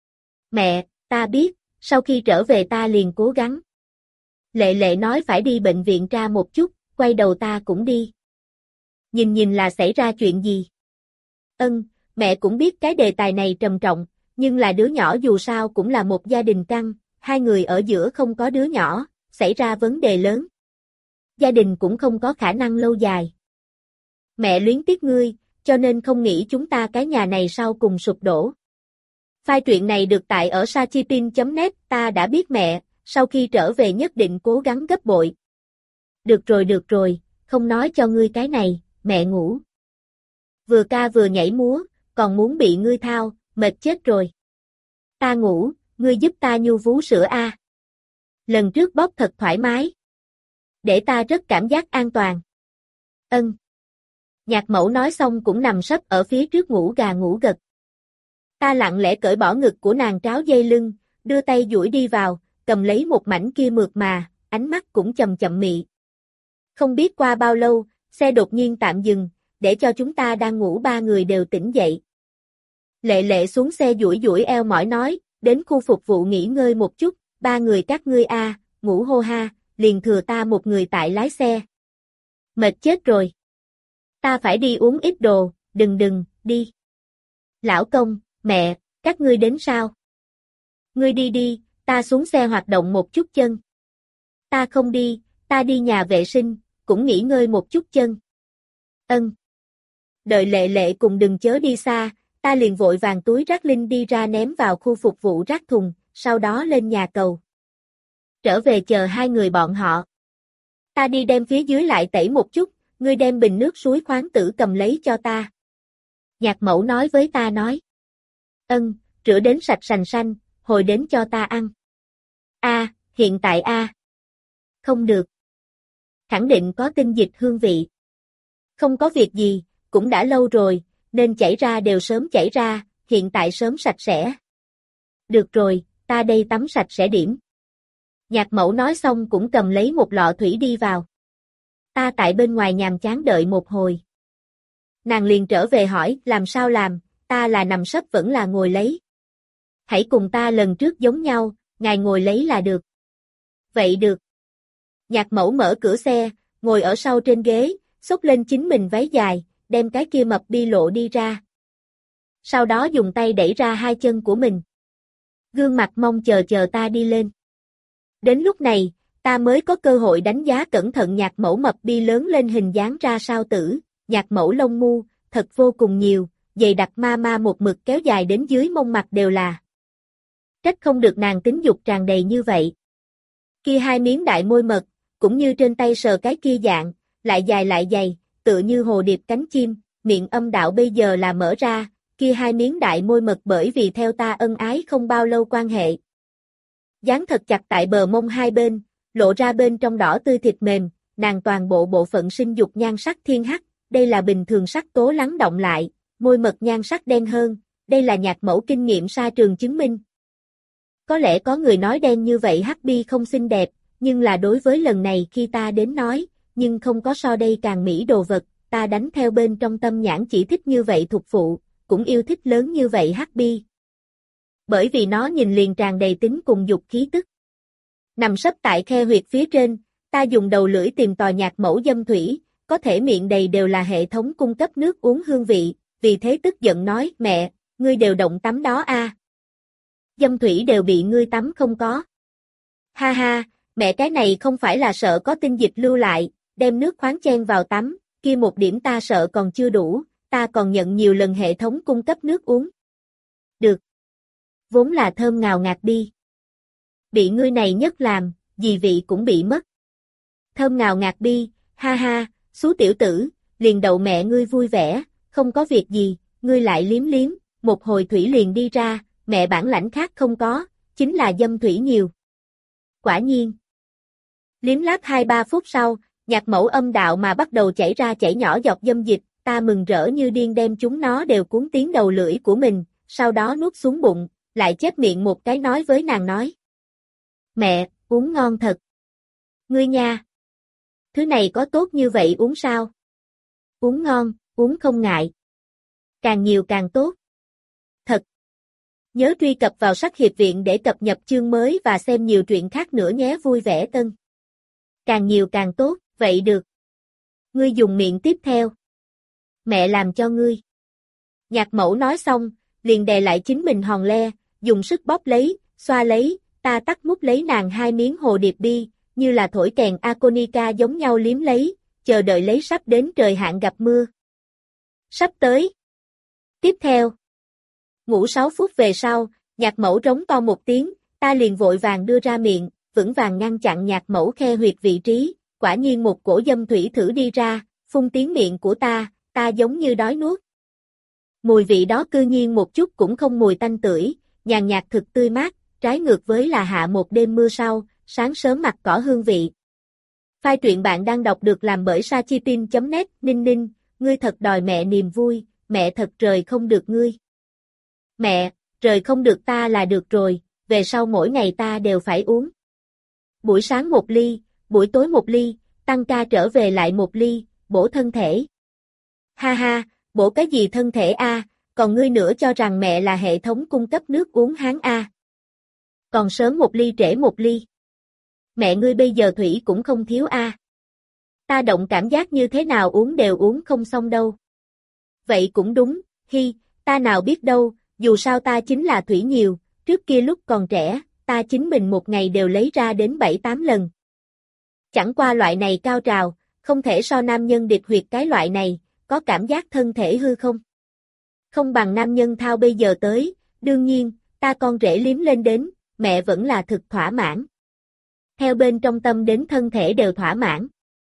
Mẹ, ta biết, sau khi trở về ta liền cố gắng. Lệ Lệ nói phải đi bệnh viện tra một chút, quay đầu ta cũng đi. Nhìn nhìn là xảy ra chuyện gì? Ân, mẹ cũng biết cái đề tài này trầm trọng, nhưng là đứa nhỏ dù sao cũng là một gia đình căng, hai người ở giữa không có đứa nhỏ, xảy ra vấn đề lớn. Gia đình cũng không có khả năng lâu dài. Mẹ luyến tiếc ngươi, cho nên không nghĩ chúng ta cái nhà này sau cùng sụp đổ. File truyện này được tải ở Sachipin chấm net, ta đã biết mẹ, sau khi trở về nhất định cố gắng gấp bội. Được rồi được rồi, không nói cho ngươi cái này, mẹ ngủ. Vừa ca vừa nhảy múa, còn muốn bị ngươi thao, mệt chết rồi. Ta ngủ, ngươi giúp ta nhu vú sữa a. Lần trước bóp thật thoải mái. Để ta rất cảm giác an toàn. Ân. Nhạc mẫu nói xong cũng nằm sấp ở phía trước ngủ gà ngủ gật. Ta lặng lẽ cởi bỏ ngực của nàng tráo dây lưng, đưa tay duỗi đi vào, cầm lấy một mảnh kia mượt mà, ánh mắt cũng chậm chậm mị. Không biết qua bao lâu, xe đột nhiên tạm dừng, để cho chúng ta đang ngủ ba người đều tỉnh dậy. Lệ Lệ xuống xe duỗi duỗi eo mỏi nói, đến khu phục vụ nghỉ ngơi một chút, ba người các ngươi a, ngủ hô ha, liền thừa ta một người tại lái xe. Mệt chết rồi. Ta phải đi uống ít đồ, đừng đừng, đi. Lão công, mẹ, các ngươi đến sao? Ngươi đi đi, ta xuống xe hoạt động một chút chân. Ta không đi, ta đi nhà vệ sinh, cũng nghỉ ngơi một chút chân. Ân. Đợi Lệ Lệ cùng đừng chớ đi xa, ta liền vội vàng túi rác linh đi ra ném vào khu phục vụ rác thùng, sau đó lên nhà cầu. Trở về chờ hai người bọn họ. Ta đi đem phía dưới lại tẩy một chút, ngươi đem bình nước suối khoáng tử cầm lấy cho ta. Nhạc mẫu nói với ta nói. Ân, rửa đến sạch sành xanh, hồi đến cho ta ăn. A, hiện tại a. Không được. Khẳng định có tinh dịch hương vị. Không có việc gì, cũng đã lâu rồi, nên chảy ra đều sớm chảy ra, hiện tại sớm sạch sẽ. Được rồi, ta đây tắm sạch sẽ điểm. Nhạc mẫu nói xong cũng cầm lấy một lọ thủy đi vào. Ta tại bên ngoài nhàm chán đợi một hồi. Nàng liền trở về hỏi, làm sao làm, ta là nằm sấp vẫn là ngồi lấy. Hãy cùng ta lần trước giống nhau, ngài ngồi lấy là được. Vậy được. Nhạc mẫu mở cửa xe, ngồi ở sau trên ghế, xốc lên chính mình váy dài, đem cái kia mập bi lộ đi ra. Sau đó dùng tay đẩy ra hai chân của mình. Gương mặt mong chờ chờ ta đi lên. Đến lúc này, ta mới có cơ hội đánh giá cẩn thận nhạc mẫu mập bi lớn lên hình dáng ra sao tử, nhạc mẫu lông mu, thật vô cùng nhiều, dày đặc ma ma một mực kéo dài đến dưới mông mặt đều là. Trách không được nàng tính dục tràn đầy như vậy. Kia hai miếng đại môi mật, cũng như trên tay sờ cái kia dạng, lại dài lại dày, tựa như hồ điệp cánh chim, miệng âm đạo bây giờ là mở ra, kia hai miếng đại môi mật bởi vì theo ta ân ái không bao lâu quan hệ. Dán thật chặt tại bờ mông hai bên, lộ ra bên trong đỏ tươi thịt mềm, nàng toàn bộ bộ phận sinh dục nhan sắc thiên hắc, đây là bình thường sắc tố lắng động lại, môi mật nhan sắc đen hơn, đây là nhạc mẫu kinh nghiệm sa trường chứng minh. Có lẽ có người nói đen như vậy hắc bi không xinh đẹp, nhưng là đối với lần này khi ta đến nói, nhưng không có so đây càng mỹ đồ vật, ta đánh theo bên trong tâm nhãn chỉ thích như vậy thuộc phụ, cũng yêu thích lớn như vậy hắc bi. Bởi vì nó nhìn liền tràn đầy tính cùng dục khí tức. Nằm sấp tại khe huyệt phía trên, ta dùng đầu lưỡi tìm tòi nhạc mẫu dâm thủy, có thể miệng đầy đều là hệ thống cung cấp nước uống hương vị, vì thế tức giận nói, mẹ, ngươi đều động tắm đó a. Dâm thủy đều bị ngươi tắm không có. Ha ha, mẹ cái này không phải là sợ có tinh dịch lưu lại, đem nước khoáng chen vào tắm, kia một điểm ta sợ còn chưa đủ, ta còn nhận nhiều lần hệ thống cung cấp nước uống. Được. Vốn là thơm ngào ngạt đi. Bị ngươi này nhất làm, gì vị cũng bị mất. Thơm ngào ngạt đi, ha ha, xú tiểu tử, liền đậu mẹ ngươi vui vẻ, không có việc gì, ngươi lại liếm liếm, một hồi thủy liền đi ra, mẹ bản lãnh khác không có, chính là dâm thủy nhiều. Quả nhiên. Liếm láp hai ba phút sau, nhạc mẫu âm đạo mà bắt đầu chảy ra chảy nhỏ giọt dâm dịch, ta mừng rỡ như điên đem chúng nó đều cuốn tiến đầu lưỡi của mình, sau đó nuốt xuống bụng, lại chép miệng một cái nói với nàng nói. Mẹ, uống ngon thật. Ngươi nha. Thứ này có tốt như vậy uống sao? Uống ngon, uống không ngại. Càng nhiều càng tốt. Thật. Nhớ truy cập vào sách hiệp viện để cập nhật chương mới và xem nhiều truyện khác nữa nhé vui vẻ tân. Càng nhiều càng tốt, vậy được. Ngươi dùng miệng tiếp theo. Mẹ làm cho ngươi. Nhạc mẫu nói xong, liền đè lại chính mình hòn le, dùng sức bóp lấy, xoa lấy, ta tắt mút lấy nàng hai miếng hồ điệp bi, như là thổi kèn Aconica giống nhau liếm lấy, chờ đợi lấy sắp đến trời hạn gặp mưa. Sắp tới. Tiếp theo. Ngủ sáu phút về sau, nhạc mẫu trống to một tiếng, ta liền vội vàng đưa ra miệng, vững vàng ngăn chặn nhạc mẫu khe huyệt vị trí, quả nhiên một cổ dâm thủy thử đi ra, phun tiếng miệng của ta, ta giống như đói nuốt. Mùi vị đó cư nhiên một chút cũng không mùi tanh tưởi, nhàn nhạt thực tươi mát, trái ngược với là hạ một đêm mưa sau, sáng sớm mặt cỏ hương vị. File truyện bạn đang đọc được làm bởi sachitin chấm net, Ninh Ninh, ngươi thật đòi mẹ niềm vui, mẹ thật rời không được ngươi. Mẹ, rời không được ta là được rồi, về sau mỗi ngày ta đều phải uống. Buổi sáng một ly, buổi tối một ly, tăng ca trở về lại một ly, bổ thân thể. Ha ha, bổ cái gì thân thể a, còn ngươi nữa cho rằng mẹ là hệ thống cung cấp nước uống Hán a. Còn sớm một ly trễ một ly. Mẹ ngươi bây giờ thủy cũng không thiếu a. Ta động cảm giác như thế nào uống đều uống không xong đâu. Vậy cũng đúng, hi, ta nào biết đâu, dù sao ta chính là thủy nhiều, trước kia lúc còn trẻ, ta chính mình một ngày đều lấy ra đến bảy tám lần. Chẳng qua loại này cao trào, không thể so nam nhân địch huyệt cái loại này, có cảm giác thân thể hư không? Không bằng nam nhân thao bây giờ tới, đương nhiên, ta con rể liếm lên đến, mẹ vẫn là thực thỏa mãn. Theo bên trong tâm đến thân thể đều thỏa mãn.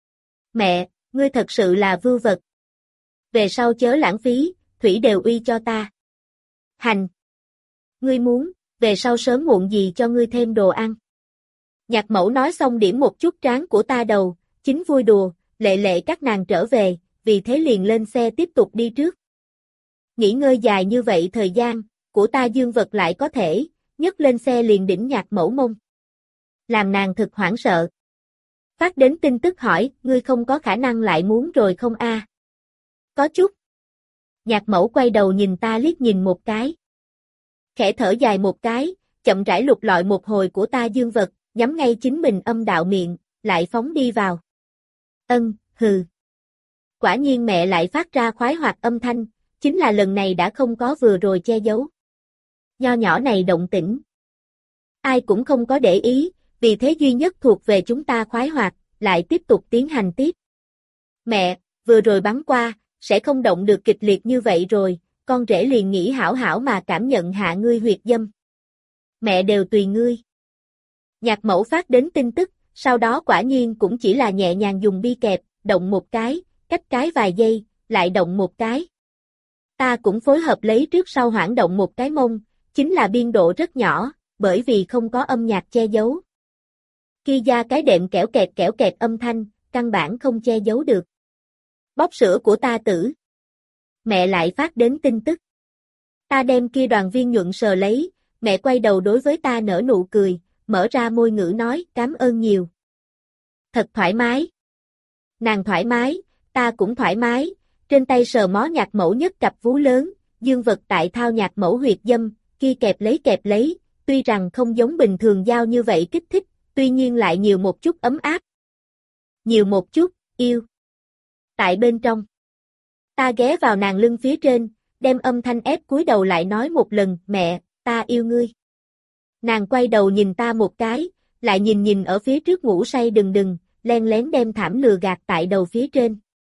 Mẹ, ngươi thật sự là vưu vật. Về sau chớ lãng phí, thủy đều uy cho ta. Hành. Ngươi muốn, về sau sớm muộn gì cho ngươi thêm đồ ăn. Nhạc mẫu nói xong điểm một chút trán của ta đầu, chính vui đùa, lệ lệ các nàng trở về, vì thế liền lên xe tiếp tục đi trước. Nghỉ ngơi dài như vậy thời gian, của ta dương vật lại có thể, nhấc lên xe liền đỉnh nhạc mẫu mông. Làm nàng thực hoảng sợ. Phát đến tin tức hỏi, ngươi không có khả năng lại muốn rồi không a? Có chút. Nhạc mẫu quay đầu nhìn ta liếc nhìn một cái. Khẽ thở dài một cái, chậm rãi lục lọi một hồi của ta dương vật, nhắm ngay chính mình âm đạo miệng, lại phóng đi vào. Ân, hừ. Quả nhiên mẹ lại phát ra khoái hoạt âm thanh, chính là lần này đã không có vừa rồi che giấu. Nho nhỏ này động tĩnh. Ai cũng không có để ý, vì thế duy nhất thuộc về chúng ta khoái hoạt, lại tiếp tục tiến hành tiếp. Mẹ, vừa rồi bắn qua, sẽ không động được kịch liệt như vậy rồi, con rể liền nghĩ hảo hảo mà cảm nhận hạ ngươi huyệt dâm. Mẹ đều tùy ngươi. Nhạc mẫu phát đến tin tức, sau đó quả nhiên cũng chỉ là nhẹ nhàng dùng bi kẹp, động một cái, cách cái vài giây, lại động một cái. Ta cũng phối hợp lấy trước sau hoảng động một cái mông, chính là biên độ rất nhỏ, bởi vì không có âm nhạc che giấu. Kia ra cái đệm kẽo kẹt kẽo kẹt âm thanh, căn bản không che giấu được. Bóp sữa của ta tử. Mẹ lại phát đến tin tức. Ta đem kia đoàn viên nhuận sờ lấy, mẹ quay đầu đối với ta nở nụ cười, mở ra môi ngữ nói cảm ơn nhiều. Thật thoải mái. Nàng thoải mái, ta cũng thoải mái, trên tay sờ mó nhạc mẫu nhất cặp vú lớn, dương vật tại thao nhạc mẫu huyệt dâm, kia kẹp lấy kẹp lấy, tuy rằng không giống bình thường giao như vậy kích thích, tuy nhiên lại nhiều một chút ấm áp. Nhiều một chút, yêu. Tại bên trong. Ta ghé vào nàng lưng phía trên, đem âm thanh ép cúi đầu lại nói một lần, mẹ, ta yêu ngươi. Nàng quay đầu nhìn ta một cái, lại nhìn nhìn ở phía trước ngủ say đừng đừng, len lén đem thảm lừa gạt tại đầu phía trên.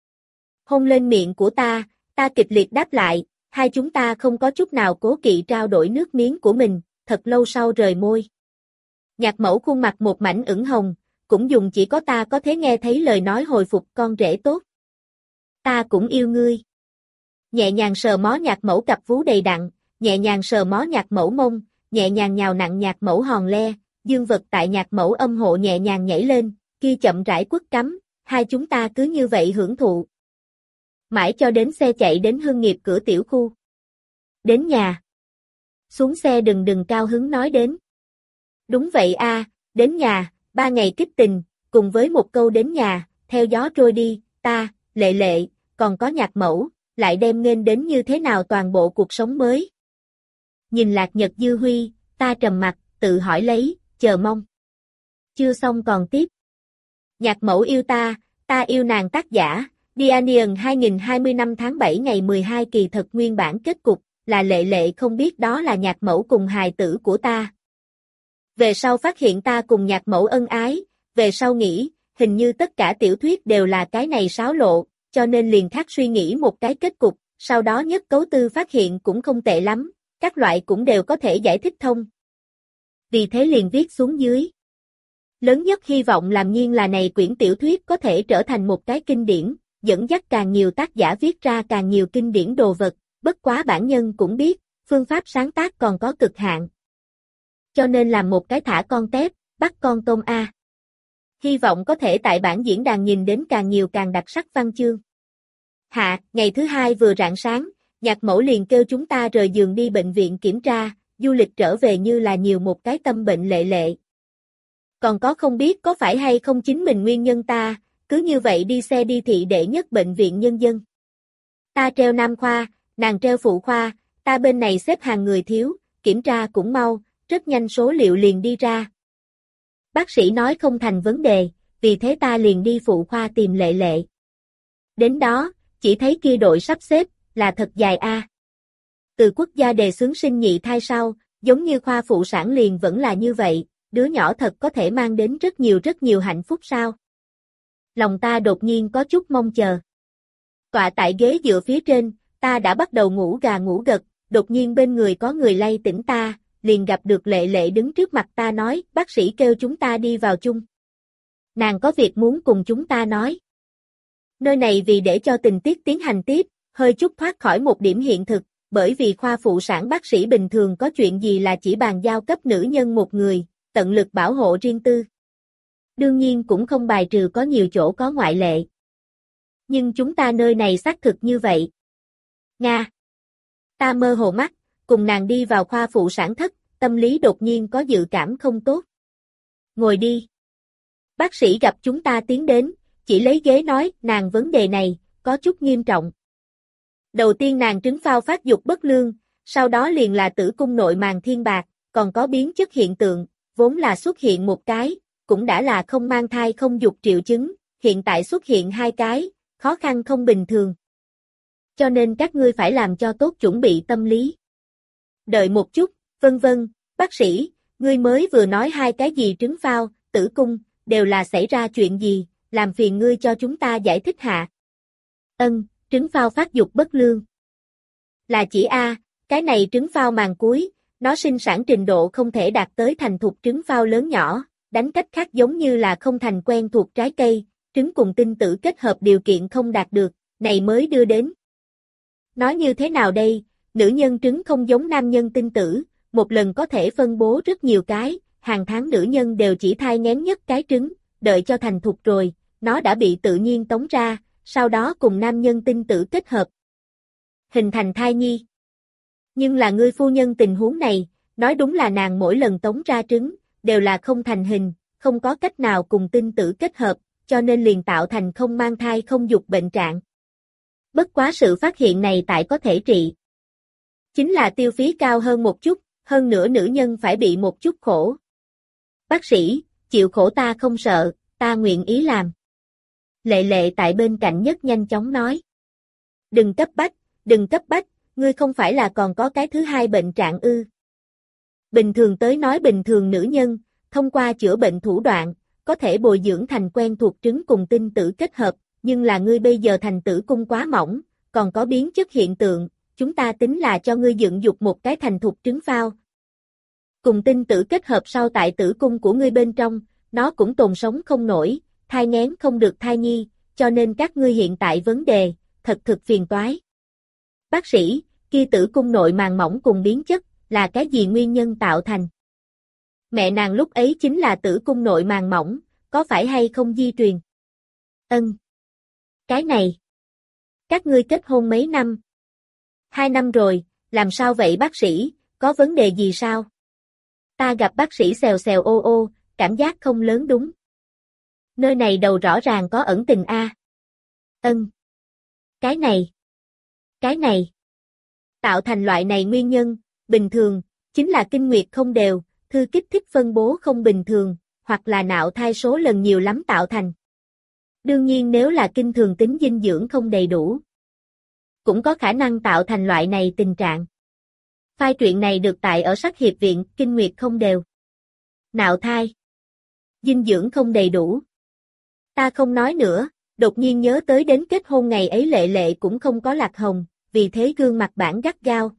Hôn lên miệng của ta, ta kịch liệt đáp lại, hai chúng ta không có chút nào cố kỵ trao đổi nước miếng của mình, thật lâu sau rời môi. Nhạc mẫu khuôn mặt một mảnh ửng hồng, cũng dùng chỉ có ta có thể nghe thấy lời nói hồi phục con rể tốt. Ta cũng yêu ngươi. Nhẹ nhàng sờ mó nhạc mẫu cặp vú đầy đặn, nhẹ nhàng sờ mó nhạc mẫu mông, nhẹ nhàng nhào nặng nhạc mẫu hòn le, dương vật tại nhạc mẫu âm hộ nhẹ nhàng nhảy lên, kia chậm rãi quất cắm, hai chúng ta cứ như vậy hưởng thụ. Mãi cho đến xe chạy đến Hưng Nghiệp cửa tiểu khu. Đến nhà. Xuống xe đừng đừng cao hứng nói đến. Đúng vậy a, đến nhà, ba ngày kích tình, cùng với một câu đến nhà, theo gió trôi đi, ta, Lệ Lệ, còn có Nhạc Mẫu, lại đem nghênh đến như thế nào toàn bộ cuộc sống mới. Nhìn Lạc Nhật Dư Huy, ta trầm mặt, tự hỏi lấy, chờ mong. Chưa xong còn tiếp. Nhạc Mẫu yêu ta, ta yêu nàng tác giả, Dianion hai nghìn hai mươi năm tháng bảy ngày mười hai kỳ thật nguyên bản kết cục, là Lệ Lệ không biết đó là Nhạc Mẫu cùng hài tử của ta. Về sau phát hiện ta cùng Nhạc Mẫu ân ái, về sau nghĩ, hình như tất cả tiểu thuyết đều là cái này xáo lộ, cho nên liền khác suy nghĩ một cái kết cục, sau đó nhất cấu tư phát hiện cũng không tệ lắm, các loại cũng đều có thể giải thích thông. Vì thế liền viết xuống dưới. Lớn nhất hy vọng làm nhiên là này quyển tiểu thuyết có thể trở thành một cái kinh điển, dẫn dắt càng nhiều tác giả viết ra càng nhiều kinh điển đồ vật, bất quá bản nhân cũng biết, phương pháp sáng tác còn có cực hạn. Cho nên làm một cái thả con tép, bắt con tôm A. Hy vọng có thể tại bản diễn đàn nhìn đến càng nhiều càng đặc sắc văn chương. Hạ, ngày thứ hai vừa rạng sáng, Nhạc Mẫu liền kêu chúng ta rời giường đi bệnh viện kiểm tra, du lịch trở về như là nhiều một cái tâm bệnh Lệ Lệ. Còn có không biết có phải hay không chính mình nguyên nhân ta, cứ như vậy đi xe đi thị đệ nhất bệnh viện nhân dân. Ta treo nam khoa, nàng treo phụ khoa, ta bên này xếp hàng người thiếu, kiểm tra cũng mau, rất nhanh số liệu liền đi ra. Bác sĩ nói không thành vấn đề, vì thế ta liền đi phụ khoa tìm Lệ Lệ. Đến đó, chỉ thấy kia đội sắp xếp, là thật dài a. Từ quốc gia đề xướng sinh nhị thai sau, giống như khoa phụ sản liền vẫn là như vậy, đứa nhỏ thật có thể mang đến rất nhiều rất nhiều hạnh phúc sao. Lòng ta đột nhiên có chút mong chờ. Tọa tại ghế dựa phía trên, ta đã bắt đầu ngủ gà ngủ gật, đột nhiên bên người có người lay tỉnh ta, liền gặp được Lệ Lệ đứng trước mặt ta nói, bác sĩ kêu chúng ta đi vào chung. Nàng có việc muốn cùng chúng ta nói. Nơi này vì để cho tình tiết tiến hành tiếp, hơi chút thoát khỏi một điểm hiện thực, bởi vì khoa phụ sản bác sĩ bình thường có chuyện gì là chỉ bàn giao cấp nữ nhân một người, tận lực bảo hộ riêng tư. Đương nhiên cũng không bài trừ có nhiều chỗ có ngoại lệ. Nhưng chúng ta nơi này xác thực như vậy. Nga. Ta mơ hồ mắt, cùng nàng đi vào khoa phụ sản thất, tâm lý đột nhiên có dự cảm không tốt. Ngồi đi. Bác sĩ gặp chúng ta tiến đến, chỉ lấy ghế nói, nàng vấn đề này, có chút nghiêm trọng. Đầu tiên nàng trứng phao phát dục bất lương, sau đó liền là tử cung nội màng thiên bạc, còn có biến chất hiện tượng, vốn là xuất hiện một cái, cũng đã là không mang thai không dục triệu chứng, hiện tại xuất hiện hai cái, khó khăn không bình thường. Cho nên các ngươi phải làm cho tốt chuẩn bị tâm lý. Đợi một chút, vân vân, bác sĩ, ngươi mới vừa nói hai cái gì trứng phao, tử cung, đều là xảy ra chuyện gì, làm phiền ngươi cho chúng ta giải thích hạ. Ân, trứng phao phát dục bất lương. Là chỉ A, cái này trứng phao màng cuối, nó sinh sản trình độ không thể đạt tới thành thục trứng phao lớn nhỏ, đánh cách khác giống như là không thành quen thuộc trái cây, trứng cùng tinh tử kết hợp điều kiện không đạt được, này mới đưa đến. Nói như thế nào đây, nữ nhân trứng không giống nam nhân tinh tử, một lần có thể phân bố rất nhiều cái, hàng tháng nữ nhân đều chỉ thai nghén nhất cái trứng, đợi cho thành thục rồi, nó đã bị tự nhiên tống ra, sau đó cùng nam nhân tinh tử kết hợp, hình thành thai nhi. Nhưng là ngươi phu nhân tình huống này, nói đúng là nàng mỗi lần tống ra trứng, đều là không thành hình, không có cách nào cùng tinh tử kết hợp, cho nên liền tạo thành không mang thai không dục bệnh trạng. Bất quá sự phát hiện này tại có thể trị. Chính là tiêu phí cao hơn một chút, hơn nữa nữ nhân phải bị một chút khổ. Bác sĩ, chịu khổ ta không sợ, ta nguyện ý làm. Lệ Lệ tại bên cạnh nhất nhanh chóng nói. Đừng cấp bách, đừng cấp bách, ngươi không phải là còn có cái thứ hai bệnh trạng ư. Bình thường tới nói bình thường nữ nhân, thông qua chữa bệnh thủ đoạn, có thể bồi dưỡng thành quen thuộc trứng cùng tinh tử kết hợp, nhưng là ngươi bây giờ thành tử cung quá mỏng, còn có biến chất hiện tượng, chúng ta tính là cho ngươi dựng dục một cái thành thục trứng phao. Cùng tinh tử kết hợp sau tại tử cung của ngươi bên trong, nó cũng tồn sống không nổi, thai nghén không được thai nhi, cho nên các ngươi hiện tại vấn đề, thật thực phiền toái. Bác sĩ, kia tử cung nội màng mỏng cùng biến chất, là cái gì nguyên nhân tạo thành? Mẹ nàng lúc ấy chính là tử cung nội màng mỏng, có phải hay không di truyền? Ân. Cái này. Các ngươi kết hôn mấy năm? Hai năm rồi, làm sao vậy bác sĩ, có vấn đề gì sao? Ta gặp bác sĩ xèo xèo ô ô, cảm giác không lớn đúng. Nơi này đầu rõ ràng có ẩn tình a. Ân. Cái này. Cái này. Tạo thành loại này nguyên nhân, bình thường, chính là kinh nguyệt không đều, thư kích thích phân bố không bình thường, hoặc là nạo thai số lần nhiều lắm tạo thành. Đương nhiên nếu là kinh thường tính dinh dưỡng không đầy đủ, cũng có khả năng tạo thành loại này tình trạng. Phai truyện này được tại ở Sắc Hiệp Viện, kinh nguyệt không đều. Nạo thai. Dinh dưỡng không đầy đủ. Ta không nói nữa, đột nhiên nhớ tới đến kết hôn ngày ấy Lệ Lệ cũng không có lạc hồng, vì thế gương mặt bản gắt gao.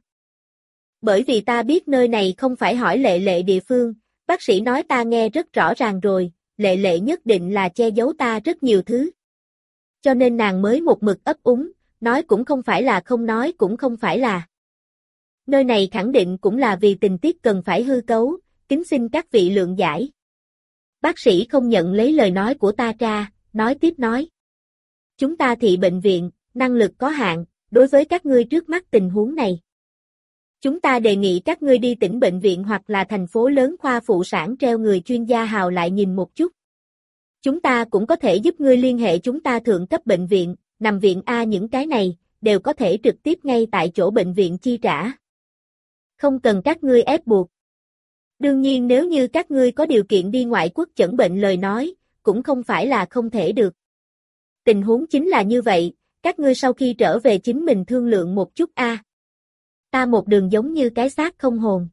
Bởi vì ta biết nơi này không phải hỏi Lệ Lệ địa phương, bác sĩ nói ta nghe rất rõ ràng rồi, Lệ Lệ nhất định là che giấu ta rất nhiều thứ. Cho nên nàng mới một mực ấp úng, nói cũng không phải là không nói cũng không phải là. Nơi này khẳng định cũng là vì tình tiết cần phải hư cấu, kính xin các vị lượng giải. Bác sĩ không nhận lấy lời nói của ta ra, nói tiếp nói. Chúng ta thị bệnh viện, năng lực có hạn, đối với các ngươi trước mắt tình huống này. Chúng ta đề nghị các ngươi đi tỉnh bệnh viện hoặc là thành phố lớn khoa phụ sản treo người chuyên gia hào lại nhìn một chút. Chúng ta cũng có thể giúp ngươi liên hệ chúng ta thượng cấp bệnh viện, nằm viện A những cái này, đều có thể trực tiếp ngay tại chỗ bệnh viện chi trả. Không cần các ngươi ép buộc. Đương nhiên nếu như các ngươi có điều kiện đi ngoại quốc chẩn bệnh lời nói, cũng không phải là không thể được. Tình huống chính là như vậy, các ngươi sau khi trở về chính mình thương lượng một chút a. À. Ta một đường giống như cái xác không hồn.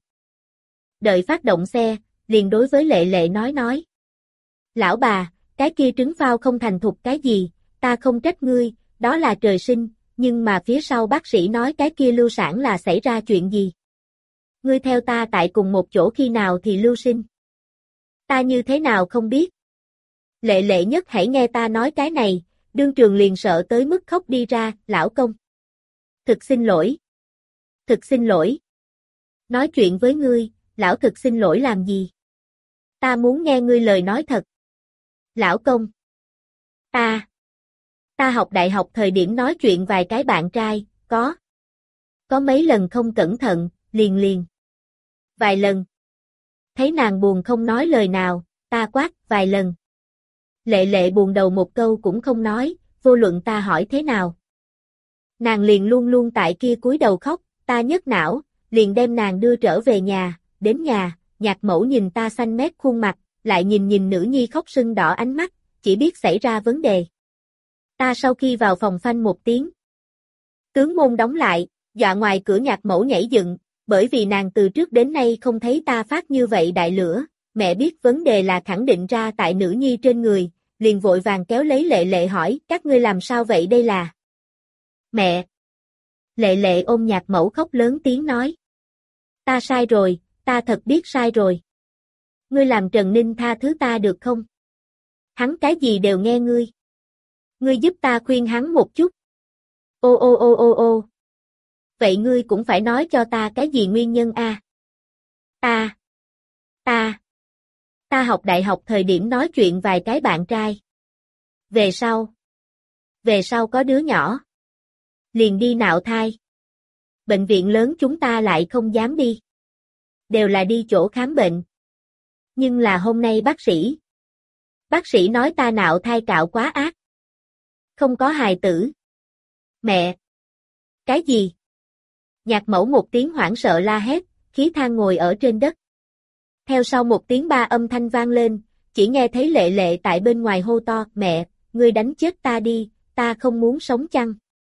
Đợi phát động xe, liền đối với Lệ Lệ nói nói. Lão bà, cái kia trứng phao không thành thục cái gì, ta không trách ngươi, đó là trời sinh, nhưng mà phía sau bác sĩ nói cái kia lưu sản là xảy ra chuyện gì? Ngươi theo ta tại cùng một chỗ khi nào thì lưu sinh? Ta như thế nào không biết? Lệ Lệ nhất hãy nghe ta nói cái này, đương trường liền sợ tới mức khóc đi ra, lão công. Thực xin lỗi. Thực xin lỗi. Nói chuyện với ngươi, lão thực xin lỗi làm gì? Ta muốn nghe ngươi lời nói thật. Lão công. Ta. Ta học đại học thời điểm nói chuyện vài cái bạn trai, có. Có mấy lần không cẩn thận, liền liền. Vài lần. Thấy nàng buồn không nói lời nào, ta quát, vài lần. Lệ Lệ buồn đầu một câu cũng không nói, vô luận ta hỏi thế nào. Nàng liền luôn luôn tại kia cúi đầu khóc, ta nhức não, liền đem nàng đưa trở về nhà, đến nhà, nhạc mẫu nhìn ta xanh mét khuôn mặt, lại nhìn nhìn nữ nhi khóc sưng đỏ ánh mắt, chỉ biết xảy ra vấn đề. Ta sau khi vào phòng phanh một tiếng. Tướng môn đóng lại, dọa ngoài cửa nhạc mẫu nhảy dựng, bởi vì nàng từ trước đến nay không thấy ta phát như vậy đại lửa, mẹ biết vấn đề là khẳng định ra tại nữ nhi trên người, liền vội vàng kéo lấy Lệ Lệ hỏi, các ngươi làm sao vậy đây là? Mẹ! Lệ Lệ ôm nhạc mẫu khóc lớn tiếng nói. Ta sai rồi, ta thật biết sai rồi. Ngươi làm Trần Ninh tha thứ ta được không? Hắn cái gì đều nghe ngươi. Ngươi giúp ta khuyên hắn một chút. Ô ô ô ô ô. Vậy ngươi cũng phải nói cho ta cái gì nguyên nhân a? À? Ta. Ta. Ta học đại học thời điểm nói chuyện vài cái bạn trai. Về sau. Về sau có đứa nhỏ. Liền đi nạo thai. Bệnh viện lớn chúng ta lại không dám đi. Đều là đi chỗ khám bệnh. Nhưng là hôm nay bác sĩ. Bác sĩ nói ta nạo thai cạo quá ác. Không có hài tử. Mẹ. Cái gì? Nhạc mẫu một tiếng hoảng sợ la hét, khí than ngồi ở trên đất. Theo sau một tiếng ba âm thanh vang lên, chỉ nghe thấy Lệ Lệ tại bên ngoài hô to, mẹ, ngươi đánh chết ta đi, ta không muốn sống chăng?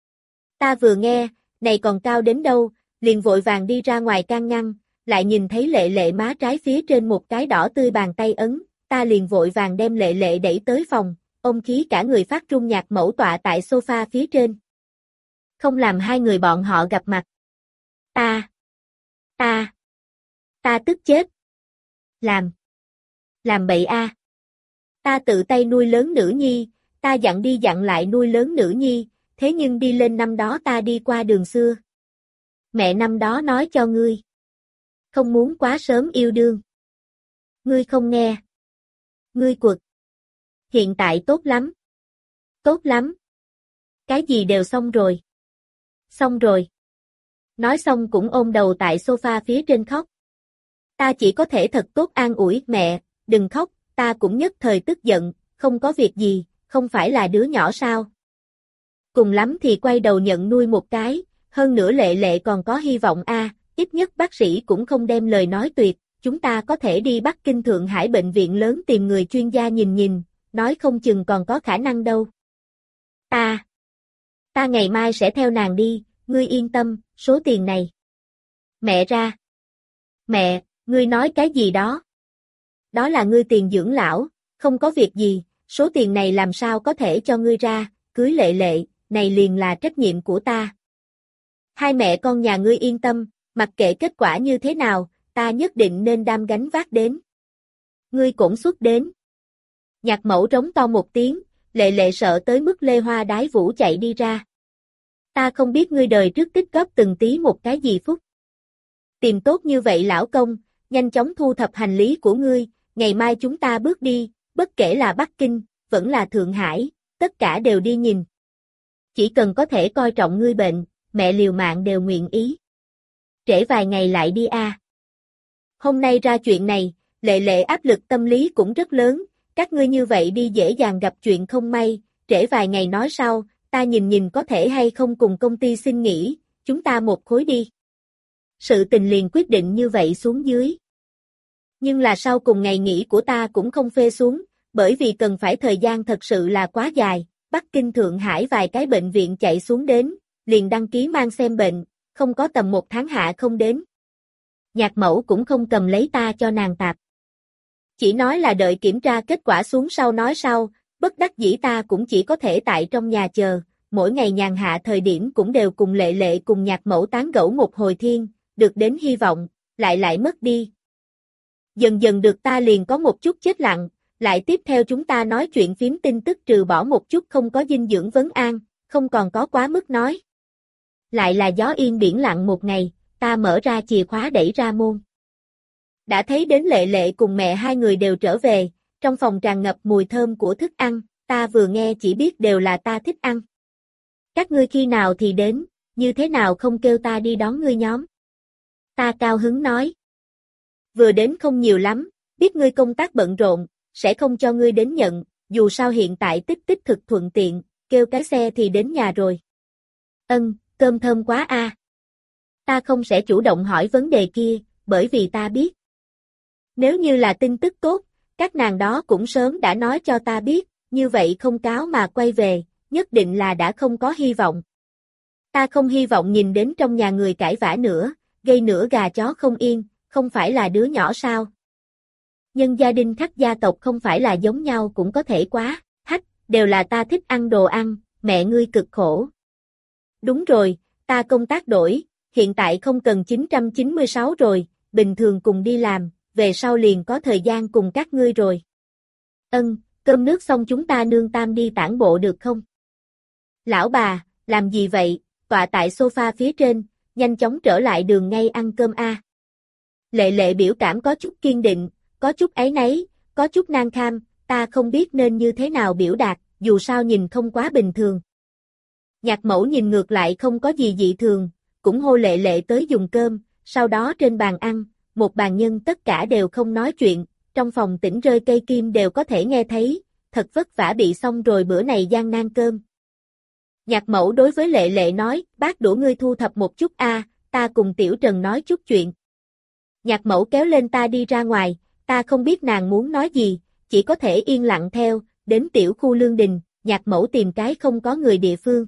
Ta vừa nghe, này còn cao đến đâu, liền vội vàng đi ra ngoài can ngăn, lại nhìn thấy Lệ Lệ má trái phía trên một cái đỏ tươi bàn tay ấn, ta liền vội vàng đem Lệ Lệ đẩy tới phòng, ôm khí cả người phát run nhạc mẫu tọa tại sofa phía trên. Không làm hai người bọn họ gặp mặt. Ta, ta, ta tức chết. Làm, làm bậy a. À. Ta tự tay nuôi lớn nữ nhi, ta dặn đi dặn lại nuôi lớn nữ nhi, thế nhưng đi lên năm đó ta đi qua đường xưa. Mẹ năm đó nói cho ngươi. Không muốn quá sớm yêu đương. Ngươi không nghe. Ngươi quật. Hiện tại tốt lắm. Tốt lắm. Cái gì đều xong rồi. Xong rồi. Nói xong cũng ôm đầu tại sofa phía trên khóc. Ta chỉ có thể thật tốt an ủi, mẹ, đừng khóc, ta cũng nhất thời tức giận, không có việc gì, không phải là đứa nhỏ sao. Cùng lắm thì quay đầu nhận nuôi một cái, hơn nữa Lệ Lệ còn có hy vọng a, ít nhất bác sĩ cũng không đem lời nói tuyệt, chúng ta có thể đi Bắc Kinh Thượng Hải bệnh viện lớn tìm người chuyên gia nhìn nhìn, nói không chừng còn có khả năng đâu. Ta, ta ngày mai sẽ theo nàng đi, ngươi yên tâm, số tiền này. Mẹ ra. Mẹ, ngươi nói cái gì đó? Đó là ngươi tiền dưỡng lão, không có việc gì, số tiền này làm sao có thể cho ngươi ra, cưới Lệ Lệ, này liền là trách nhiệm của ta. Hai mẹ con nhà ngươi yên tâm, mặc kệ kết quả như thế nào, ta nhất định nên đam gánh vác đến. Ngươi cũng xuất đến. Nhạc Mẫu rống to một tiếng, Lệ Lệ sợ tới mức lê hoa đái vũ chạy đi ra. Ta không biết ngươi đời trước tích góp từng tí một cái gì phúc. Tìm tốt như vậy lão công, nhanh chóng thu thập hành lý của ngươi, ngày mai chúng ta bước đi, bất kể là Bắc Kinh, vẫn là Thượng Hải, tất cả đều đi nhìn. Chỉ cần có thể coi trọng ngươi bệnh, mẹ liều mạng đều nguyện ý. Trễ vài ngày lại đi a. Hôm nay ra chuyện này, Lệ Lệ áp lực tâm lý cũng rất lớn, các ngươi như vậy đi dễ dàng gặp chuyện không may, trễ vài ngày nói sau, ta nhìn nhìn có thể hay không cùng công ty xin nghỉ, chúng ta một khối đi. Sự tình liền quyết định như vậy xuống dưới. Nhưng là sau cùng ngày nghỉ của ta cũng không phê xuống, bởi vì cần phải thời gian thật sự là quá dài, Bắc Kinh Thượng Hải vài cái bệnh viện chạy xuống đến, liền đăng ký mang xem bệnh, không có tầm một tháng hạ không đến. Nhạc Mẫu cũng không cầm lấy ta cho nàng tạp. Chỉ nói là đợi kiểm tra kết quả xuống sau nói sau, bất đắc dĩ ta cũng chỉ có thể tại trong nhà chờ, mỗi ngày nhàn hạ thời điểm cũng đều cùng Lệ Lệ cùng Nhạc Mẫu tán gẫu một hồi thiên, được đến hy vọng, lại lại mất đi. Dần dần được ta liền có một chút chết lặng, lại tiếp theo chúng ta nói chuyện phím tin tức trừ bỏ một chút không có dinh dưỡng vấn an, không còn có quá mức nói. Lại là gió yên biển lặng một ngày, ta mở ra chìa khóa đẩy ra môn. Đã thấy đến Lệ Lệ cùng mẹ hai người đều trở về, trong phòng tràn ngập mùi thơm của thức ăn, ta vừa nghe chỉ biết đều là ta thích ăn. Các ngươi khi nào thì đến, như thế nào không kêu ta đi đón ngươi nhóm? Ta cao hứng nói. Vừa đến không nhiều lắm, biết ngươi công tác bận rộn, sẽ không cho ngươi đến nhận, dù sao hiện tại tích tích thực thuận tiện, kêu cái xe thì đến nhà rồi. Ân, cơm thơm quá a. Ta không sẽ chủ động hỏi vấn đề kia, bởi vì ta biết. Nếu như là tin tức tốt, các nàng đó cũng sớm đã nói cho ta biết, như vậy không cáo mà quay về, nhất định là đã không có hy vọng. Ta không hy vọng nhìn đến trong nhà người cãi vã nữa, gây nửa gà chó không yên, không phải là đứa nhỏ sao. Nhân gia đình khác gia tộc không phải là giống nhau cũng có thể quá, hách, đều là ta thích ăn đồ ăn, mẹ ngươi cực khổ. Đúng rồi, ta công tác đổi, hiện tại không cần chín trăm chín mươi sáu rồi, bình thường cùng đi làm, về sau liền có thời gian cùng các ngươi rồi. Ân, cơm nước xong chúng ta nương tam đi tản bộ được không? Lão bà, làm gì vậy, tọa tại sofa phía trên, nhanh chóng trở lại đường ngay ăn cơm a. Lệ Lệ biểu cảm có chút kiên định, có chút áy náy, có chút nan kham, ta không biết nên như thế nào biểu đạt, dù sao nhìn không quá bình thường. Nhạc Mẫu nhìn ngược lại không có gì dị thường, cũng hô Lệ Lệ tới dùng cơm, sau đó trên bàn ăn, một bàn nhân tất cả đều không nói chuyện, trong phòng tĩnh rơi cây kim đều có thể nghe thấy, thật vất vả bị xong rồi bữa này gian nan cơm. Nhạc Mẫu đối với Lệ Lệ nói, bác đũa ngươi thu thập một chút a, ta cùng Tiểu Trần nói chút chuyện. Nhạc Mẫu kéo lên ta đi ra ngoài, ta không biết nàng muốn nói gì, chỉ có thể yên lặng theo, đến tiểu khu Lương Đình, Nhạc Mẫu tìm cái không có người địa phương.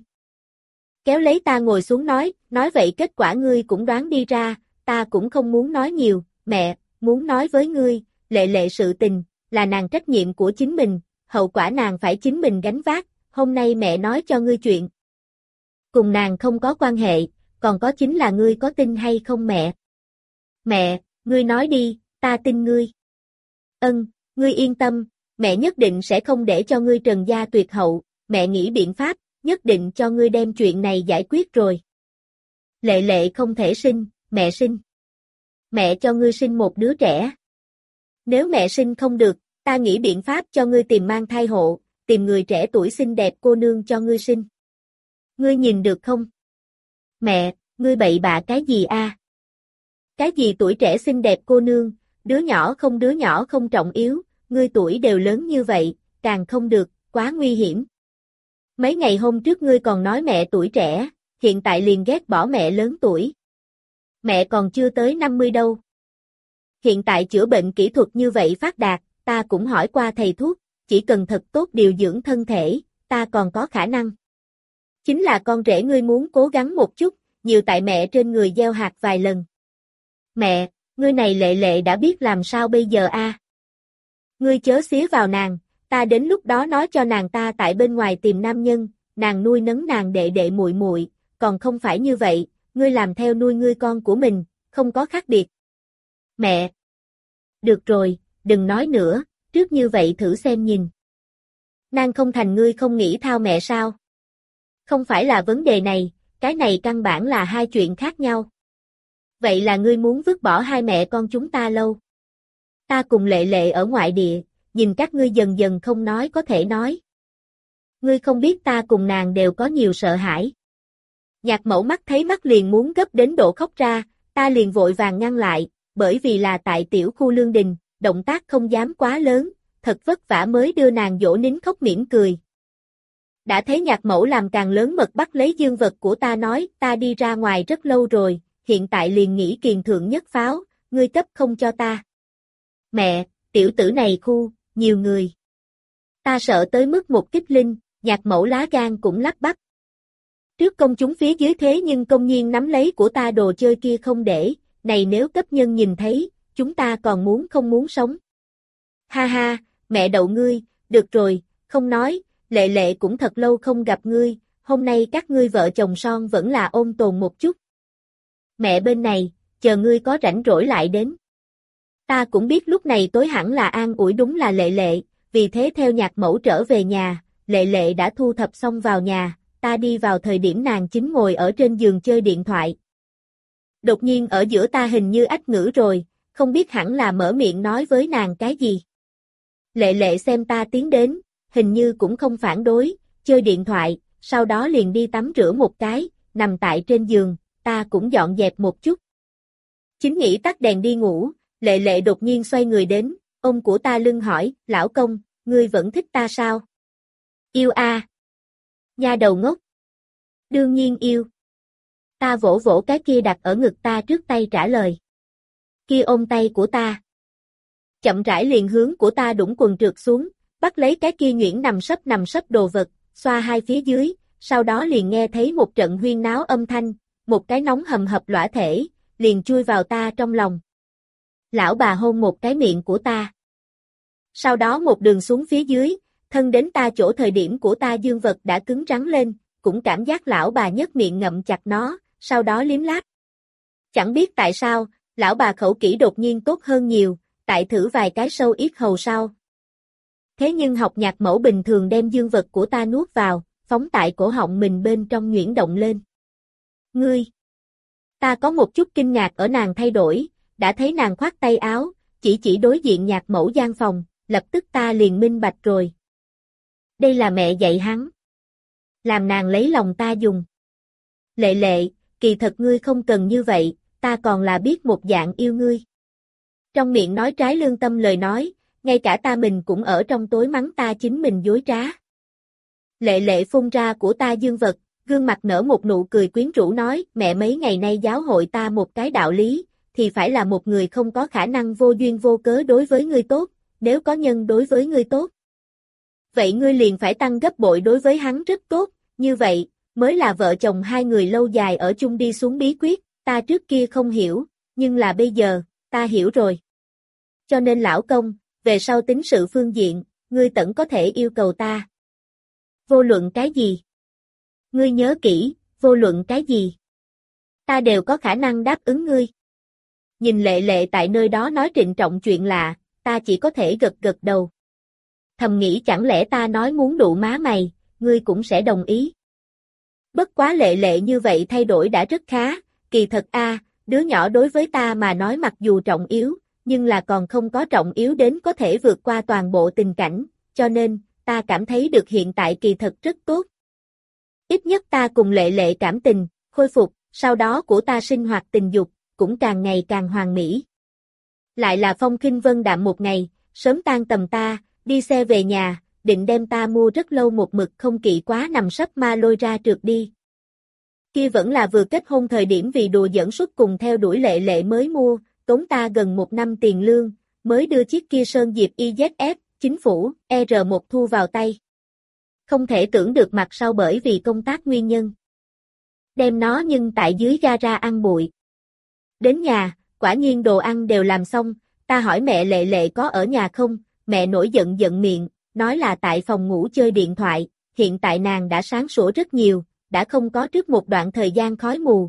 Kéo lấy ta ngồi xuống nói, nói vậy kết quả ngươi cũng đoán đi ra, ta cũng không muốn nói nhiều, mẹ, muốn nói với ngươi, Lệ Lệ sự tình, là nàng trách nhiệm của chính mình, hậu quả nàng phải chính mình gánh vác, hôm nay mẹ nói cho ngươi chuyện. Cùng nàng không có quan hệ, còn có chính là ngươi có tin hay không mẹ? Mẹ, ngươi nói đi, ta tin ngươi. Ân, ngươi yên tâm, mẹ nhất định sẽ không để cho ngươi trần gia tuyệt hậu, mẹ nghĩ biện pháp, nhất định cho ngươi đem chuyện này giải quyết rồi. Lệ Lệ không thể sinh, mẹ sinh. Mẹ cho ngươi sinh một đứa trẻ. Nếu mẹ sinh không được, ta nghĩ biện pháp cho ngươi tìm mang thai hộ, tìm người trẻ tuổi xinh đẹp cô nương cho ngươi sinh. Ngươi nhìn được không? Mẹ, ngươi bậy bạ cái gì a? Cái gì tuổi trẻ xinh đẹp cô nương, đứa nhỏ không đứa nhỏ không trọng yếu, ngươi tuổi đều lớn như vậy, càng không được, quá nguy hiểm. Mấy ngày hôm trước ngươi còn nói mẹ tuổi trẻ, hiện tại liền ghét bỏ mẹ lớn tuổi. Mẹ còn chưa tới năm mươi đâu. Hiện tại chữa bệnh kỹ thuật như vậy phát đạt, ta cũng hỏi qua thầy thuốc, chỉ cần thật tốt điều dưỡng thân thể, ta còn có khả năng. Chính là con rể ngươi muốn cố gắng một chút, nhiều tại mẹ trên người gieo hạt vài lần. Mẹ, ngươi này Lệ Lệ đã biết làm sao bây giờ a? Ngươi chớ xía vào nàng, ta đến lúc đó nói cho nàng ta tại bên ngoài tìm nam nhân, nàng nuôi nấng nàng đệ đệ muội muội, còn không phải như vậy, ngươi làm theo nuôi ngươi con của mình, không có khác biệt. Mẹ! Được rồi, đừng nói nữa, trước như vậy thử xem nhìn. Nàng không thành ngươi không nghĩ thao mẹ sao? Không phải là vấn đề này, cái này căn bản là hai chuyện khác nhau. Vậy là ngươi muốn vứt bỏ hai mẹ con chúng ta lâu. Ta cùng Lệ Lệ ở ngoại địa, nhìn các ngươi dần dần không nói có thể nói. Ngươi không biết ta cùng nàng đều có nhiều sợ hãi. Nhạc Mẫu mắt thấy mắt liền muốn gấp đến độ khóc ra, ta liền vội vàng ngăn lại, bởi vì là tại tiểu khu lương đình, động tác không dám quá lớn, thật vất vả mới đưa nàng dỗ nín khóc mỉm cười. Đã thấy Nhạc Mẫu làm càng lớn mật bắt lấy dương vật của ta nói, ta đi ra ngoài rất lâu rồi, hiện tại liền nghĩ kiền thượng nhất pháo, ngươi cấp không cho ta. Mẹ, tiểu tử này khu, nhiều người. Ta sợ tới mức một kích linh, Nhạc Mẫu lá gan cũng lắp bắp. Trước công chúng phía dưới thế nhưng công nhiên nắm lấy của ta đồ chơi kia không để, này nếu cấp nhân nhìn thấy, chúng ta còn muốn không muốn sống. Ha ha, mẹ đậu ngươi, được rồi, không nói, Lệ Lệ cũng thật lâu không gặp ngươi, hôm nay các ngươi vợ chồng son vẫn là ôn tồn một chút. Mẹ bên này, chờ ngươi có rảnh rỗi lại đến. Ta cũng biết lúc này tối hẳn là an ủi đúng là Lệ Lệ, vì thế theo Nhạc Mẫu trở về nhà, Lệ Lệ đã thu thập xong vào nhà, ta đi vào thời điểm nàng chính ngồi ở trên giường chơi điện thoại. Đột nhiên ở giữa ta hình như ách ngữ rồi, không biết hẳn là mở miệng nói với nàng cái gì. Lệ Lệ xem ta tiến đến, hình như cũng không phản đối, chơi điện thoại, sau đó liền đi tắm rửa một cái, nằm tại trên giường, ta cũng dọn dẹp một chút. Chính nghĩ tắt đèn đi ngủ, Lệ Lệ đột nhiên xoay người đến, ông của ta lưng hỏi, lão công, ngươi vẫn thích ta sao? Yêu a. À. Nha đầu ngốc. Đương nhiên yêu. Ta vỗ vỗ cái kia đặt ở ngực ta trước tay trả lời. Kia ôm tay của ta. Chậm rãi liền hướng của ta đũng quần trượt xuống, bắt lấy cái kia nhuyễn nằm sấp nằm sấp đồ vật, xoa hai phía dưới, sau đó liền nghe thấy một trận huyên náo âm thanh, một cái nóng hầm hập lõa thể, liền chui vào ta trong lòng. Lão bà hôn một cái miệng của ta. Sau đó một đường xuống phía dưới, thân đến ta chỗ thời điểm của ta dương vật đã cứng rắn lên, cũng cảm giác lão bà nhấc miệng ngậm chặt nó, sau đó liếm láp. Chẳng biết tại sao, lão bà khẩu kỹ đột nhiên tốt hơn nhiều, tại thử vài cái sâu yết hầu sau. Thế nhưng học Nhạc Mẫu bình thường đem dương vật của ta nuốt vào, phóng tại cổ họng mình bên trong nhuyễn động lên. Ngươi! Ta có một chút kinh ngạc ở nàng thay đổi, đã thấy nàng khoác tay áo, chỉ chỉ đối diện Nhạc Mẫu gian phòng, lập tức ta liền minh bạch rồi. Đây là mẹ dạy hắn. Làm nàng lấy lòng ta dùng. Lệ Lệ, kỳ thật ngươi không cần như vậy, ta còn là biết một dạng yêu ngươi. Trong miệng nói trái lương tâm lời nói, ngay cả ta mình cũng ở trong tối mắng ta chính mình dối trá. Lệ Lệ phun ra của ta dương vật, gương mặt nở một nụ cười quyến rũ nói, mẹ mấy ngày nay giáo hội ta một cái đạo lý, thì phải là một người không có khả năng vô duyên vô cớ đối với ngươi tốt, nếu có nhân đối với ngươi tốt. Vậy ngươi liền phải tăng gấp bội đối với hắn rất tốt, như vậy, mới là vợ chồng hai người lâu dài ở chung đi xuống bí quyết, ta trước kia không hiểu, nhưng là bây giờ, ta hiểu rồi. Cho nên lão công, về sau tính sự phương diện, ngươi tẩn có thể yêu cầu ta. Vô luận cái gì? Ngươi nhớ kỹ, vô luận cái gì? Ta đều có khả năng đáp ứng ngươi. Nhìn Lệ Lệ tại nơi đó nói trịnh trọng chuyện lạ, ta chỉ có thể gật gật đầu. Thầm nghĩ chẳng lẽ ta nói muốn đụ má mày, ngươi cũng sẽ đồng ý. Bất quá Lệ Lệ như vậy thay đổi đã rất khá, kỳ thật a, đứa nhỏ đối với ta mà nói mặc dù trọng yếu, nhưng là còn không có trọng yếu đến có thể vượt qua toàn bộ tình cảnh, cho nên, ta cảm thấy được hiện tại kỳ thật rất tốt. Ít nhất ta cùng Lệ Lệ cảm tình, khôi phục, sau đó của ta sinh hoạt tình dục, cũng càng ngày càng hoàn mỹ. Lại là phong khinh vân đạm một ngày, sớm tan tầm ta, đi xe về nhà, định đem ta mua rất lâu một mực không kỵ quá nằm sấp ma lôi ra trượt đi. Kia vẫn là vừa kết hôn thời điểm vì đùa giỡn suốt cùng theo đuổi Lệ Lệ mới mua, tốn ta gần một năm tiền lương, mới đưa chiếc kia Sơn Diệp i dét ép, chính phủ, e rờ một thu vào tay. Không thể tưởng được mặt sau bởi vì công tác nguyên nhân. Đem nó nhưng tại dưới gara ăn bụi. Đến nhà, quả nhiên đồ ăn đều làm xong, ta hỏi mẹ Lệ Lệ có ở nhà không, mẹ nổi giận giận miệng, nói là tại phòng ngủ chơi điện thoại, hiện tại nàng đã sáng sủa rất nhiều, đã không có trước một đoạn thời gian khói mù.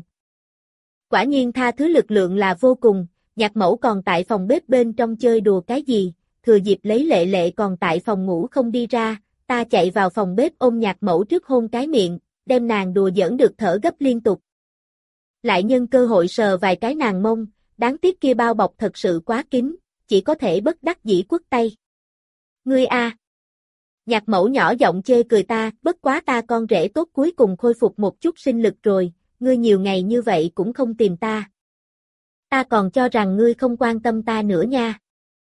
Quả nhiên tha thứ lực lượng là vô cùng, Nhạc Mẫu còn tại phòng bếp bên trong chơi đùa cái gì, thừa dịp lấy Lệ Lệ còn tại phòng ngủ không đi ra, ta chạy vào phòng bếp ôm Nhạc Mẫu trước hôn cái miệng, đem nàng đùa giỡn được thở gấp liên tục. Lại nhân cơ hội sờ vài cái nàng mông, đáng tiếc kia bao bọc thật sự quá kín, chỉ có thể bất đắc dĩ quất tay. Ngươi a. Nhạc Mẫu nhỏ giọng chê cười ta, bất quá ta con rể tốt cuối cùng khôi phục một chút sinh lực rồi, ngươi nhiều ngày như vậy cũng không tìm ta. Ta còn cho rằng ngươi không quan tâm ta nữa nha.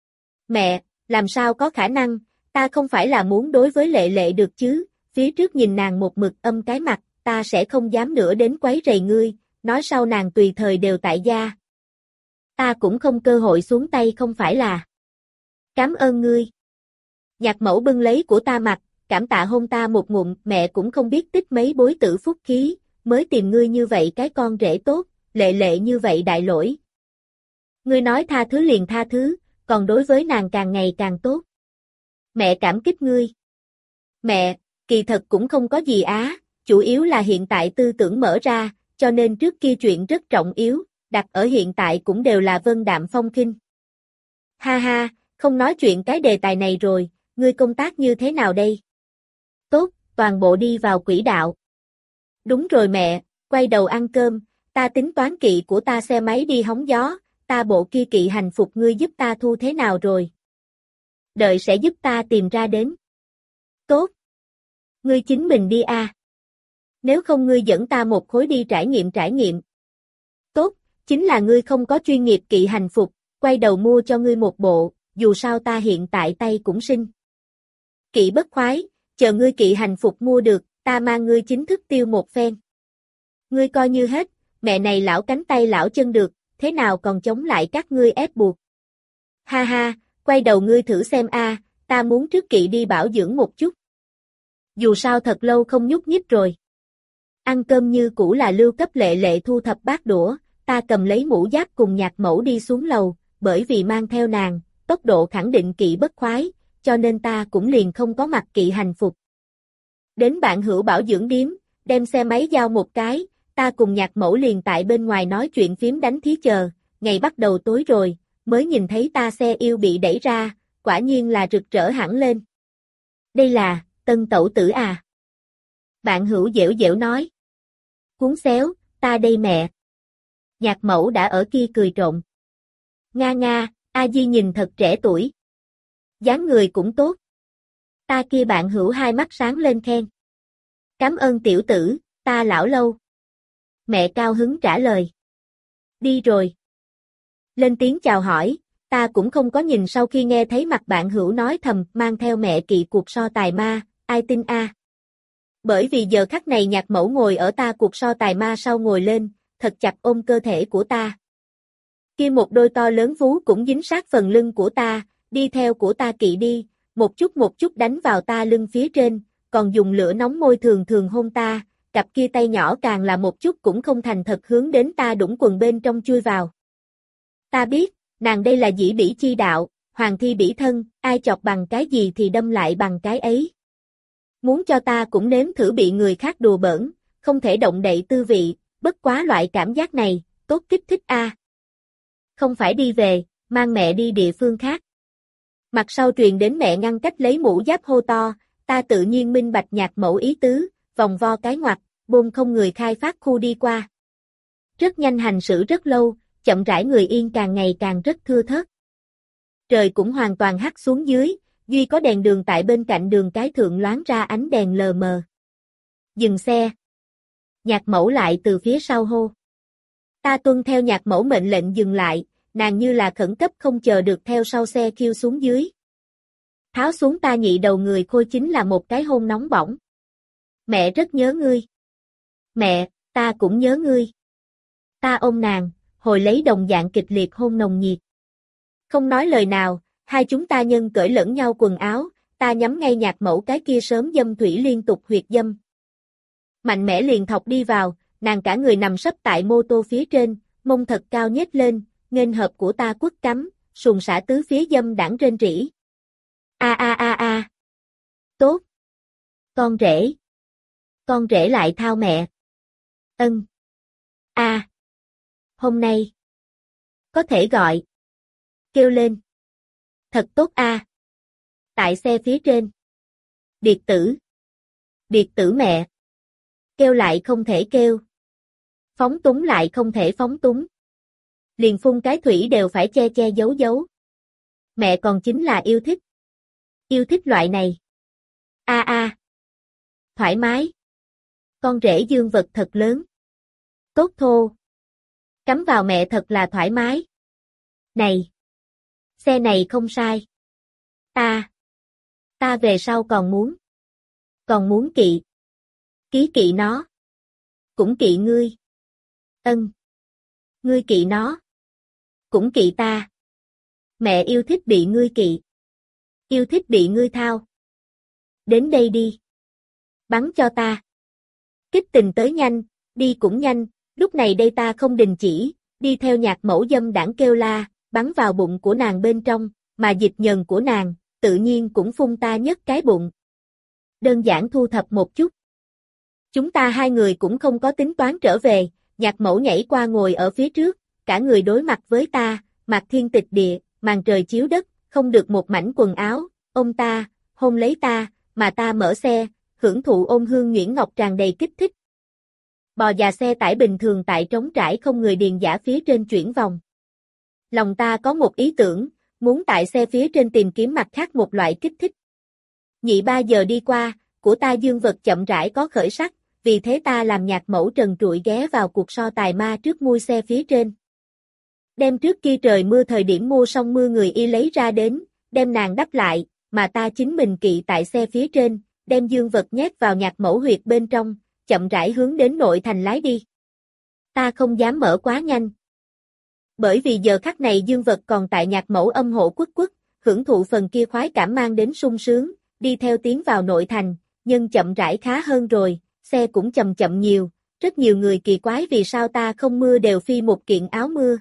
Mẹ, làm sao có khả năng, ta không phải là muốn đối với Lệ Lệ được chứ, phía trước nhìn nàng một mực âm cái mặt, ta sẽ không dám nữa đến quấy rầy ngươi, nói sau nàng tùy thời đều tại gia. Ta cũng không cơ hội xuống tay không phải là. Cảm ơn ngươi. Nhạc Mẫu bưng lấy của ta mặt, cảm tạ hôn ta một ngụm, mẹ cũng không biết tích mấy bối tử phúc khí, mới tìm ngươi như vậy cái con rể tốt, Lệ Lệ như vậy đại lỗi. Ngươi nói tha thứ liền tha thứ, còn đối với nàng càng ngày càng tốt. Mẹ cảm kích ngươi. Mẹ, kỳ thật cũng không có gì á, chủ yếu là hiện tại tư tưởng mở ra, cho nên trước kia chuyện rất trọng yếu, đặt ở hiện tại cũng đều là vân đạm phong khinh. Ha ha, không nói chuyện cái đề tài này rồi, ngươi công tác như thế nào đây? Tốt, toàn bộ đi vào quỹ đạo. Đúng rồi mẹ, quay đầu ăn cơm, ta tính toán kỵ của ta xe máy đi hóng gió, ta bộ kia kỵ hành phục ngươi giúp ta thu thế nào rồi? Đợi sẽ giúp ta tìm ra đến. Tốt. Ngươi chính mình đi a. À. Nếu không ngươi dẫn ta một khối đi trải nghiệm trải nghiệm. Tốt, chính là ngươi không có chuyên nghiệp kỵ hành phục, quay đầu mua cho ngươi một bộ, dù sao ta hiện tại tay cũng sinh. Kỵ bất khoái, chờ ngươi kỵ hành phục mua được, ta mang ngươi chính thức tiêu một phen. Ngươi coi như hết, mẹ này lão cánh tay lão chân được, thế nào còn chống lại các ngươi ép buộc. Ha ha, quay đầu ngươi thử xem a, ta muốn trước kỵ đi bảo dưỡng một chút. Dù sao thật lâu không nhúc nhích rồi. Ăn cơm như cũ là lưu cấp Lệ Lệ thu thập bát đũa, ta cầm lấy mũ giáp cùng Nhạc Mẫu đi xuống lầu, bởi vì mang theo nàng, tốc độ khẳng định kỵ bất khoái, cho nên ta cũng liền không có mặc kỵ hành phục. Đến bạn hữu bảo dưỡng điếm, đem xe máy giao một cái, ta cùng Nhạc Mẫu liền tại bên ngoài nói chuyện phím đánh thí chờ, ngày bắt đầu tối rồi, mới nhìn thấy ta xe yêu bị đẩy ra, quả nhiên là rực rỡ hẳn lên. Đây là, tân tẩu tử à? Bạn hữu dẻo dẻo nói. Cuốn xéo, ta đây mẹ. Nhạc Mẫu đã ở kia cười trộn. Nga nga, A Di nhìn thật trẻ tuổi. Dáng người cũng tốt. Ta kia bạn hữu hai mắt sáng lên khen. Cảm ơn tiểu tử, ta lão lâu. Mẹ cao hứng trả lời. Đi rồi. Lên tiếng chào hỏi, ta cũng không có nhìn sau khi nghe thấy mặt bạn hữu nói thầm mang theo mẹ kỵ cuộc so tài ma, ai tin a? À? Bởi vì giờ khắc này Nhạc Mẫu ngồi ở ta cuộc so tài ma sau ngồi lên, thật chặt ôm cơ thể của ta. Kia một đôi to lớn vú cũng dính sát phần lưng của ta, đi theo của ta kỵ đi, một chút một chút đánh vào ta lưng phía trên, còn dùng lửa nóng môi thường thường hôn ta, cặp kia tay nhỏ càng là một chút cũng không thành thật hướng đến ta đũng quần bên trong chui vào. Ta biết, nàng đây là dĩ bỉ chi đạo, hoàng thi bỉ thân, ai chọc bằng cái gì thì đâm lại bằng cái ấy. Muốn cho ta cũng nếm thử bị người khác đùa bỡn, không thể động đậy tư vị, bất quá loại cảm giác này, tốt kích thích a. À. Không phải đi về, mang mẹ đi địa phương khác. Mặt sau truyền đến mẹ ngăn cách lấy mũ giáp hô to, ta tự nhiên minh bạch Nhạc Mẫu ý tứ, vòng vo cái ngoặt, bôn không người khai phát khu đi qua. Rất nhanh hành xử rất lâu, chậm rãi người yên càng ngày càng rất thưa thớt. Trời cũng hoàn toàn hắt xuống dưới, duy có đèn đường tại bên cạnh đường cái thượng loáng ra ánh đèn lờ mờ. Dừng xe. Nhạc mẫu lại từ phía sau hô. Ta tuân theo nhạc mẫu mệnh lệnh dừng lại, nàng như là khẩn cấp không chờ được theo sau xe kêu xuống dưới. Tháo xuống ta nhị đầu người khôi chính là một cái hôn nóng bỏng. Mẹ rất nhớ ngươi. Mẹ, ta cũng nhớ ngươi. Ta ôm nàng, hồi lấy đồng dạng kịch liệt hôn nồng nhiệt. Không nói lời nào, hai chúng ta nhân cởi lẫn nhau quần áo, ta nhắm ngay nhạc mẫu cái kia sớm dâm thủy liên tục huyệt dâm. Mạnh mẽ liền thọc đi vào, nàng cả người nằm sấp tại mô tô phía trên, mông thật cao nhếch lên, nghênh hợp của ta quất cắm, sùng xả tứ phía dâm đảng rên rỉ. A a a a. Tốt. Con rể. Con rể lại thao mẹ. Ân. A. Hôm nay. Có thể gọi. Kêu lên. Thật tốt a. Tại xe phía trên. Điệt tử. Điệt tử mẹ. Kêu lại không thể kêu. Phóng túng lại không thể phóng túng. Liền phun cái thủy đều phải che che giấu giấu. Mẹ còn chính là yêu thích. Yêu thích loại này. A a. Thoải mái. Con rể dương vật thật lớn. Tốt thô. Cắm vào mẹ thật là thoải mái. Này. Xe này không sai. Ta. Ta về sau còn muốn. Còn muốn kỵ. Ký kỵ nó. Cũng kỵ ngươi. Ân. Ngươi kỵ nó. Cũng kỵ ta. Mẹ yêu thích bị ngươi kỵ. Yêu thích bị ngươi thao. Đến đây đi. Bắn cho ta. Kích tình tới nhanh, đi cũng nhanh, lúc này đây ta không đình chỉ, đi theo nhạc mẫu dâm đảng kêu la, bắn vào bụng của nàng bên trong, mà dịch nhờn của nàng, tự nhiên cũng phun ta nhất cái bụng. Đơn giản thu thập một chút. Chúng ta hai người cũng không có tính toán trở về, nhạc mẫu nhảy qua ngồi ở phía trước, cả người đối mặt với ta, mặt thiên tịch địa, màn trời chiếu đất, không được một mảnh quần áo, ôm ta, hôn lấy ta, mà ta mở xe, hưởng thụ ôm hương nhuyễn ngọc tràn đầy kích thích. Bò già xe tải bình thường tại trống trải không người điền giả phía trên chuyển vòng. Lòng ta có một ý tưởng, muốn tại xe phía trên tìm kiếm mặt khác một loại kích thích. Nhị ba giờ đi qua, của ta dương vật chậm rãi có khởi sắc, vì thế ta làm nhạc mẫu trần trụi ghé vào cuộc so tài ma trước mui xe phía trên. Đem trước kia trời mưa thời điểm mua xong mưa người y lấy ra đến, đem nàng đắp lại, mà ta chính mình kỵ tại xe phía trên, đem dương vật nhét vào nhạc mẫu huyệt bên trong, chậm rãi hướng đến nội thành lái đi. Ta không dám mở quá nhanh. Bởi vì giờ khắc này dương vật còn tại nhạc mẫu âm hộ quất quất, hưởng thụ phần kia khoái cảm mang đến sung sướng, đi theo tiến vào nội thành, nhưng chậm rãi khá hơn rồi, xe cũng chậm chậm nhiều, rất nhiều người kỳ quái vì sao ta không mưa đều phi một kiện áo mưa.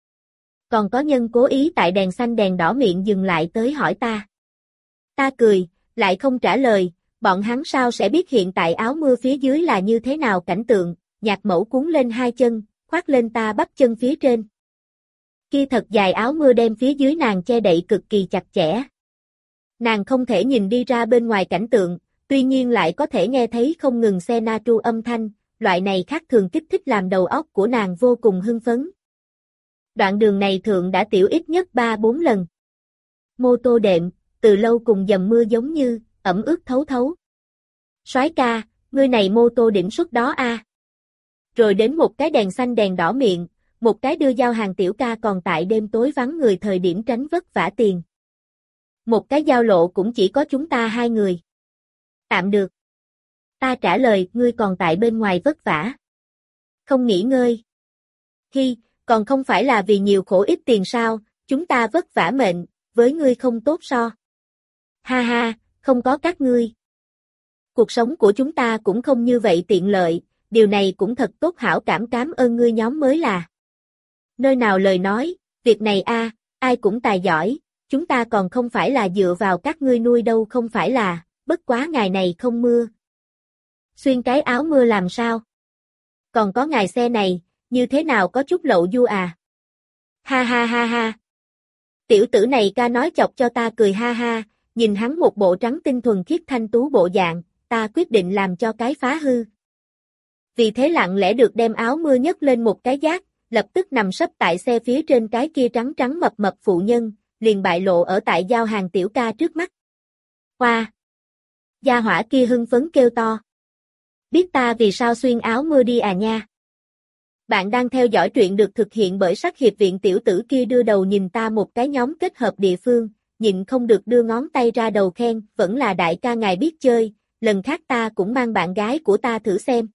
Còn có nhân cố ý tại đèn xanh đèn đỏ miệng dừng lại tới hỏi ta. Ta cười, lại không trả lời, bọn hắn sao sẽ biết hiện tại áo mưa phía dưới là như thế nào cảnh tượng, nhạc mẫu cuốn lên hai chân, khoác lên ta bắp chân phía trên. Kia thật dài áo mưa đem phía dưới nàng che đậy cực kỳ chặt chẽ. Nàng không thể nhìn đi ra bên ngoài cảnh tượng, tuy nhiên lại có thể nghe thấy không ngừng xe na tru âm thanh, loại này khác thường kích thích làm đầu óc của nàng vô cùng hưng phấn. Đoạn đường này thượng đã tiểu ít nhất ba bốn lần. Mô tô đệm, từ lâu cùng dầm mưa giống như, ẩm ướt thấu thấu. Soái ca, ngươi này mô tô điểm suất đó a. Rồi đến một cái đèn xanh đèn đỏ miệng, một cái đưa giao hàng tiểu ca còn tại đêm tối vắng người thời điểm tránh vất vả tiền. Một cái giao lộ cũng chỉ có chúng ta hai người. Tạm được. Ta trả lời, ngươi còn tại bên ngoài vất vả. Không nghỉ ngơi. Hi, còn không phải là vì nhiều khổ ít tiền sao, chúng ta vất vả mệnh, với ngươi không tốt so. Ha ha, không có các ngươi. Cuộc sống của chúng ta cũng không như vậy tiện lợi, điều này cũng thật tốt hảo cảm cám ơn ngươi nhóm mới là. Nơi nào lời nói, việc này a, ai cũng tài giỏi, chúng ta còn không phải là dựa vào các ngươi nuôi đâu không phải là, bất quá ngày này không mưa. Xuyên cái áo mưa làm sao? Còn có ngài xe này, như thế nào có chút lậu du à? Ha ha ha ha. Tiểu tử này ca nói chọc cho ta cười ha ha, nhìn hắn một bộ trắng tinh thuần khiết thanh tú bộ dạng, ta quyết định làm cho cái phá hư. Vì thế lặng lẽ được đem áo mưa nhấc lên một cái giác, lập tức nằm sấp tại xe phía trên cái kia trắng trắng mập mập phụ nhân, liền bại lộ ở tại giao hàng tiểu ca trước mắt. Hoa! Gia hỏa kia hưng phấn kêu to. Biết ta vì sao xuyên áo mưa đi à nha. Bạn đang theo dõi truyện được thực hiện bởi Sắc Hiệp Viện. Tiểu tử kia đưa đầu nhìn ta một cái, nhóm kết hợp địa phương, nhịn không được đưa ngón tay ra đầu khen, vẫn là đại ca ngài biết chơi, lần khác ta cũng mang bạn gái của ta thử xem.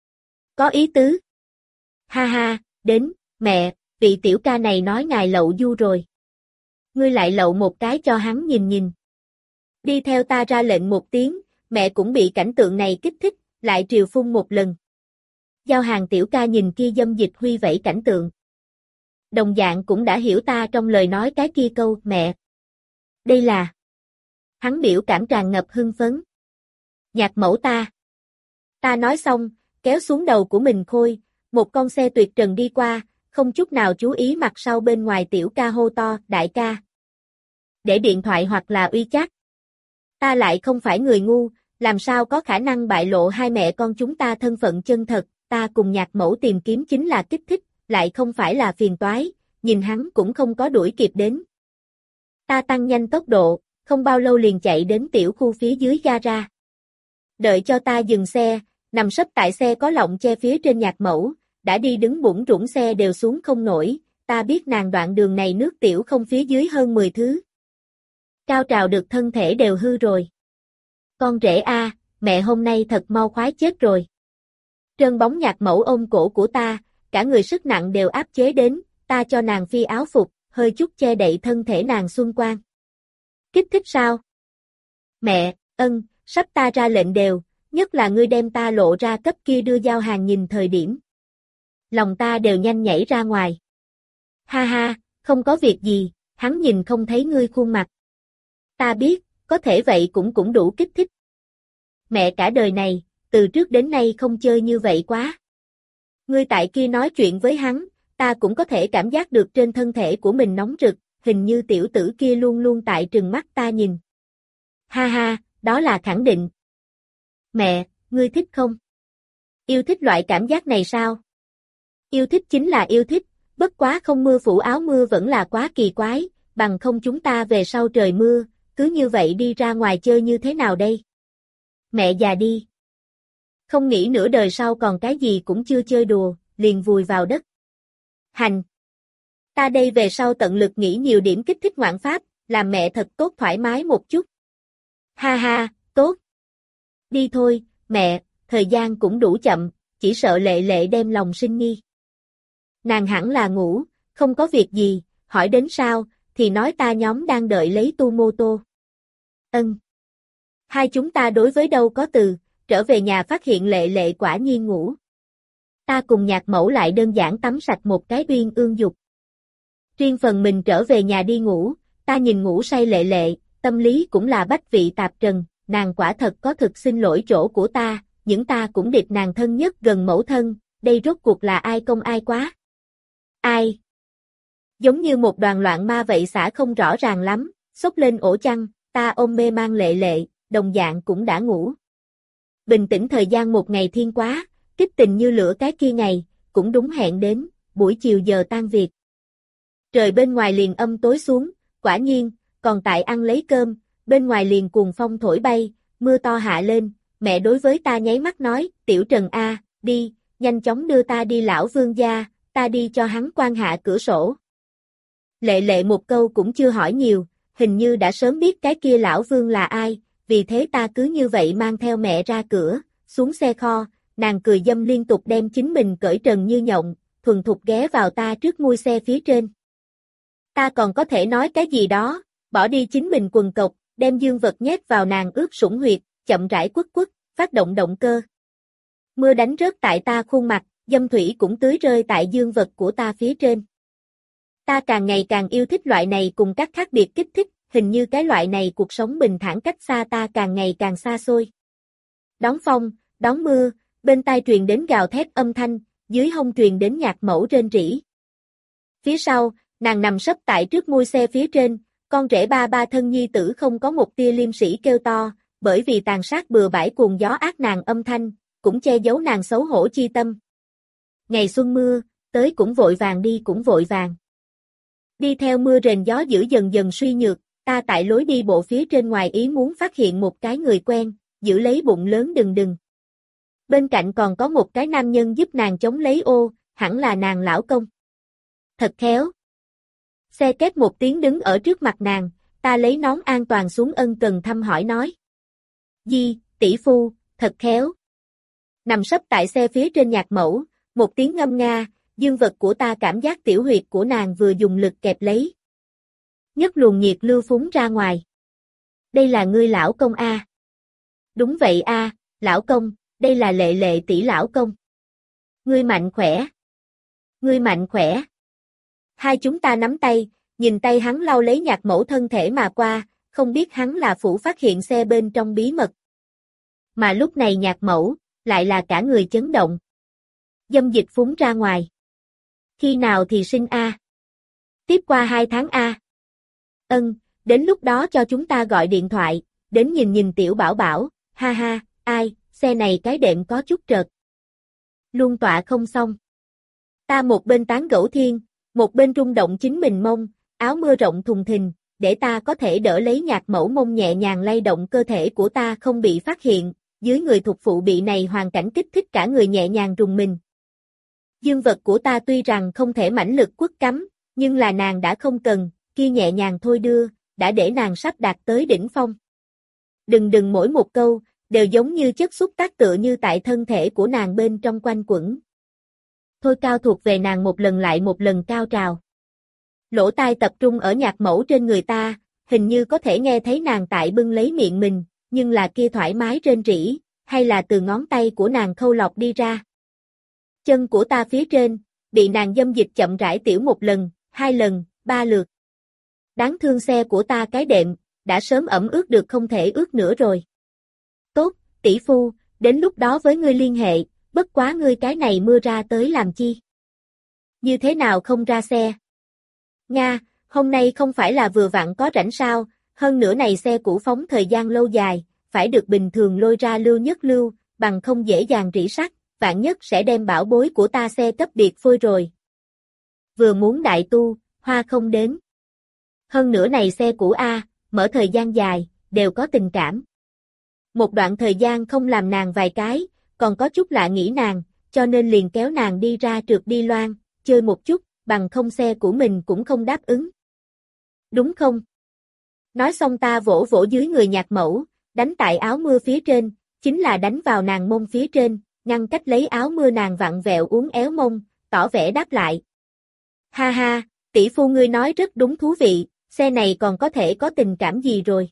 Có ý tứ. Ha ha, đến, mẹ, vị tiểu ca này nói ngài lậu du rồi. Ngươi lại lậu một cái cho hắn nhìn nhìn. Đi theo ta ra lệnh một tiếng, mẹ cũng bị cảnh tượng này kích thích, lại triều phun một lần. Giao Hàng tiểu ca nhìn kia dâm dịch huy vẫy cảnh tượng. Đồng dạng cũng đã hiểu ta trong lời nói cái kia câu, mẹ. Đây là. Hắn biểu cảm tràn ngập hưng phấn. Nhạc mẫu ta. Ta nói xong, kéo xuống đầu của mình khôi, một con xe tuyệt trần đi qua, không chút nào chú ý mặt sau bên ngoài tiểu ca hô to, đại ca. Để điện thoại hoặc là uy chat. Ta lại không phải người ngu, làm sao có khả năng bại lộ hai mẹ con chúng ta thân phận chân thật, ta cùng nhạc mẫu tìm kiếm chính là kích thích, lại không phải là phiền toái, nhìn hắn cũng không có đuổi kịp đến. Ta tăng nhanh tốc độ, không bao lâu liền chạy đến tiểu khu phía dưới gara. Đợi cho ta dừng xe, nằm sấp tại xe có lọng che phía trên nhạc mẫu, đã đi đứng bủn rủn xe đều xuống không nổi, ta biết nàng đoạn đường này nước tiểu không phía dưới hơn mười thứ. Cao trào được thân thể đều hư rồi. Con rể a, mẹ hôm nay thật mau khoái chết rồi. Trơn bóng nhạc mẫu ôm cổ của ta, cả người sức nặng đều áp chế đến, ta cho nàng phi áo phục, hơi chút che đậy thân thể nàng xuân quang. Kích thích sao? Mẹ, ân, sắp ta ra lệnh đều, nhất là ngươi đem ta lộ ra cấp kia đưa Giao Hàng nhìn thời điểm. Lòng ta đều nhanh nhảy ra ngoài. Ha ha, không có việc gì, hắn nhìn không thấy ngươi khuôn mặt. Ta biết, có thể vậy cũng cũng đủ kích thích. Mẹ cả đời này, từ trước đến nay không chơi như vậy quá. Ngươi tại kia nói chuyện với hắn, ta cũng có thể cảm giác được trên thân thể của mình nóng rực, hình như tiểu tử kia luôn luôn tại trừng mắt ta nhìn. Ha ha, đó là khẳng định. Mẹ, ngươi thích không? Yêu thích loại cảm giác này sao? Yêu thích chính là yêu thích, bất quá không mưa phủ áo mưa vẫn là quá kỳ quái, bằng không chúng ta về sau trời mưa, cứ như vậy đi ra ngoài chơi như thế nào đây? Mẹ già đi. Không nghĩ nửa đời sau còn cái gì cũng chưa chơi đùa, liền vùi vào đất. Hành. Ta đây về sau tận lực nghĩ nhiều điểm kích thích ngoạn pháp, làm mẹ thật tốt thoải mái một chút. Ha ha, tốt. Đi thôi, mẹ, thời gian cũng đủ chậm, chỉ sợ Lệ Lệ đem lòng sinh nghi. Nàng hẳn là ngủ, không có việc gì, hỏi đến sao, thì nói ta nhóm đang đợi lấy tu mô tô. Ân. Hai chúng ta đối với đâu có từ, trở về nhà phát hiện Lệ Lệ quả nhiên ngủ. Ta cùng nhạc mẫu lại đơn giản tắm sạch một cái uyên ương dục. Riêng phần mình trở về nhà đi ngủ, ta nhìn ngủ say Lệ Lệ, tâm lý cũng là bách vị tạp trần, nàng quả thật có thực xin lỗi chỗ của ta, những ta cũng địch nàng thân nhất gần mẫu thân, đây rốt cuộc là ai công ai quá. Ai? Giống như một đoàn loạn ma vậy xả không rõ ràng lắm, xốc lên ổ chăn, ta ôm mê mang Lệ Lệ, đồng dạng cũng đã ngủ. Bình tĩnh thời gian một ngày thiên quá, kích tình như lửa cái kia ngày, cũng đúng hẹn đến, buổi chiều giờ tan việc. Trời bên ngoài liền âm tối xuống, quả nhiên, còn tại ăn lấy cơm, bên ngoài liền cuồng phong thổi bay, mưa to hạ lên, mẹ đối với ta nháy mắt nói, Tiểu Trần A, đi, nhanh chóng đưa ta đi lão vương gia, ta đi cho hắn quan hạ cửa sổ. Lệ Lệ một câu cũng chưa hỏi nhiều, hình như đã sớm biết cái kia lão vương là ai, vì thế ta cứ như vậy mang theo mẹ ra cửa, xuống xe kho, nàng cười dâm liên tục đem chính mình cởi trần như nhộng, thuần thục ghé vào ta trước mui xe phía trên. Ta còn có thể nói cái gì đó, bỏ đi chính mình quần cộc, đem dương vật nhét vào nàng ướp sủng huyệt, chậm rãi quất quất, phát động động cơ. Mưa đánh rớt tại ta khuôn mặt, dâm thủy cũng tưới rơi tại dương vật của ta phía trên. Ta càng ngày càng yêu thích loại này cùng các khác biệt kích thích, hình như cái loại này cuộc sống bình thản cách xa ta càng ngày càng xa xôi. Đón phong, đón mưa, bên tai truyền đến gào thét âm thanh, dưới hông truyền đến nhạc mẫu rên rỉ. Phía sau, nàng nằm sấp tại trước mui xe phía trên, con rể ba ba thân nhi tử không có một tia liêm sĩ kêu to, bởi vì tàn sát bừa bãi cuồng gió ác nàng âm thanh, cũng che giấu nàng xấu hổ chi tâm. Ngày xuân mưa, tới cũng vội vàng đi cũng vội vàng. Đi theo mưa rền gió dữ dần dần suy nhược, ta tại lối đi bộ phía trên ngoài ý muốn phát hiện một cái người quen, giữ lấy bụng lớn đừng đừng. Bên cạnh còn có một cái nam nhân giúp nàng chống lấy ô, hẳn là nàng lão công. Thật khéo. Xe két một tiếng đứng ở trước mặt nàng, ta lấy nón an toàn xuống ân cần thăm hỏi nói. Di, tỷ phu, thật khéo. Nằm sấp tại xe phía trên nhạc mẫu, một tiếng ngâm nga, dương vật của ta cảm giác tiểu huyệt của nàng vừa dùng lực kẹp lấy. Nhất luồng nhiệt lưu phúng ra ngoài. Đây là ngươi lão công a. Đúng vậy a, lão công, đây là Lệ Lệ tỷ lão công. Ngươi mạnh khỏe. Ngươi mạnh khỏe. Hai chúng ta nắm tay, nhìn tay hắn lau lấy nhạc mẫu thân thể mà qua, không biết hắn là phủ phát hiện xe bên trong bí mật. Mà lúc này nhạc mẫu, lại là cả người chấn động. Dâm dịch phúng ra ngoài. Khi nào thì sinh a? Tiếp qua hai tháng a. Ân, đến lúc đó cho chúng ta gọi điện thoại, đến nhìn nhìn tiểu bảo bảo, ha ha, ai, xe này cái đệm có chút trật. Luôn tọa không xong. Ta một bên tán gẫu thiên, một bên rung động chính mình mông, áo mưa rộng thùng thình, để ta có thể đỡ lấy nhạc mẫu mông nhẹ nhàng lay động cơ thể của ta không bị phát hiện, dưới người thuộc phụ bị này hoàn cảnh kích thích cả người nhẹ nhàng rùng mình. Dương vật của ta tuy rằng không thể mãnh lực quất cắm, nhưng là nàng đã không cần, kia nhẹ nhàng thôi đưa, đã để nàng sắp đạt tới đỉnh phong. Đừng đừng mỗi một câu, đều giống như chất xúc tác tựa như tại thân thể của nàng bên trong quanh quẩn. Thôi cao thuộc về nàng một lần lại một lần cao trào. Lỗ tai tập trung ở nhạc mẫu trên người ta, hình như có thể nghe thấy nàng tại bưng lấy miệng mình, nhưng là kia thoải mái rên rỉ, hay là từ ngón tay của nàng khâu lọc đi ra. Chân của ta phía trên, bị nàng dâm dịch chậm rãi tiểu một lần, hai lần, ba lượt. Đáng thương xe của ta cái đệm, đã sớm ẩm ướt được không thể ướt nữa rồi. Tốt, tỷ phu, đến lúc đó với ngươi liên hệ, bất quá ngươi cái này mưa ra tới làm chi? Như thế nào không ra xe? Nga, hôm nay không phải là vừa vặn có rảnh sao, hơn nữa này xe cũ phóng thời gian lâu dài, phải được bình thường lôi ra lưu nhất lưu, bằng không dễ dàng rỉ sắt, vạn nhất sẽ đem bảo bối của ta xe cấp biệt phôi rồi. Vừa muốn đại tu, hoa không đến. Hơn nữa này xe cũ A, mở thời gian dài, đều có tình cảm. Một đoạn thời gian không làm nàng vài cái, còn có chút lạ nghĩ nàng, cho nên liền kéo nàng đi ra trượt đi loan, chơi một chút, bằng không xe của mình cũng không đáp ứng. Đúng không? Nói xong ta vỗ vỗ dưới người nhạc mẫu, đánh tại áo mưa phía trên, chính là đánh vào nàng mông phía trên, ngăn cách lấy áo mưa nàng vặn vẹo uốn éo mông, tỏ vẻ đáp lại. Ha ha, tỷ phu ngươi nói rất đúng thú vị, xe này còn có thể có tình cảm gì rồi?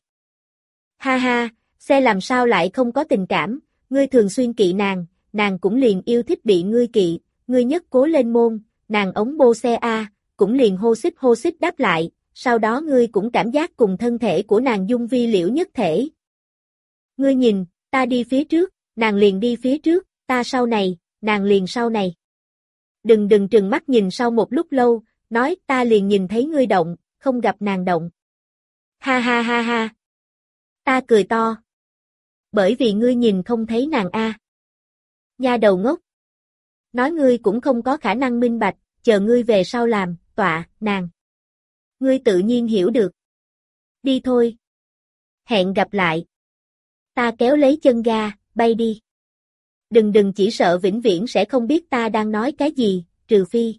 Ha ha, xe làm sao lại không có tình cảm, ngươi thường xuyên kỵ nàng, nàng cũng liền yêu thích bị ngươi kỵ, ngươi nhất cố lên môn, nàng ống bô xe A, cũng liền hô xích hô xích đáp lại, sau đó ngươi cũng cảm giác cùng thân thể của nàng dung vi liễu nhất thể. Ngươi nhìn, ta đi phía trước, nàng liền đi phía trước, ta sau này, nàng liền sau này. Đừng đừng trừng mắt nhìn sau một lúc lâu, nói ta liền nhìn thấy ngươi động, không gặp nàng động. Ha ha ha ha. Ta cười to. Bởi vì ngươi nhìn không thấy nàng a. Nha đầu ngốc. Nói ngươi cũng không có khả năng minh bạch, chờ ngươi về sau làm, tọa, nàng. Ngươi tự nhiên hiểu được. Đi thôi. Hẹn gặp lại. Ta kéo lấy chân ga, bay đi. Đừng đừng chỉ sợ vĩnh viễn sẽ không biết ta đang nói cái gì, trừ phi.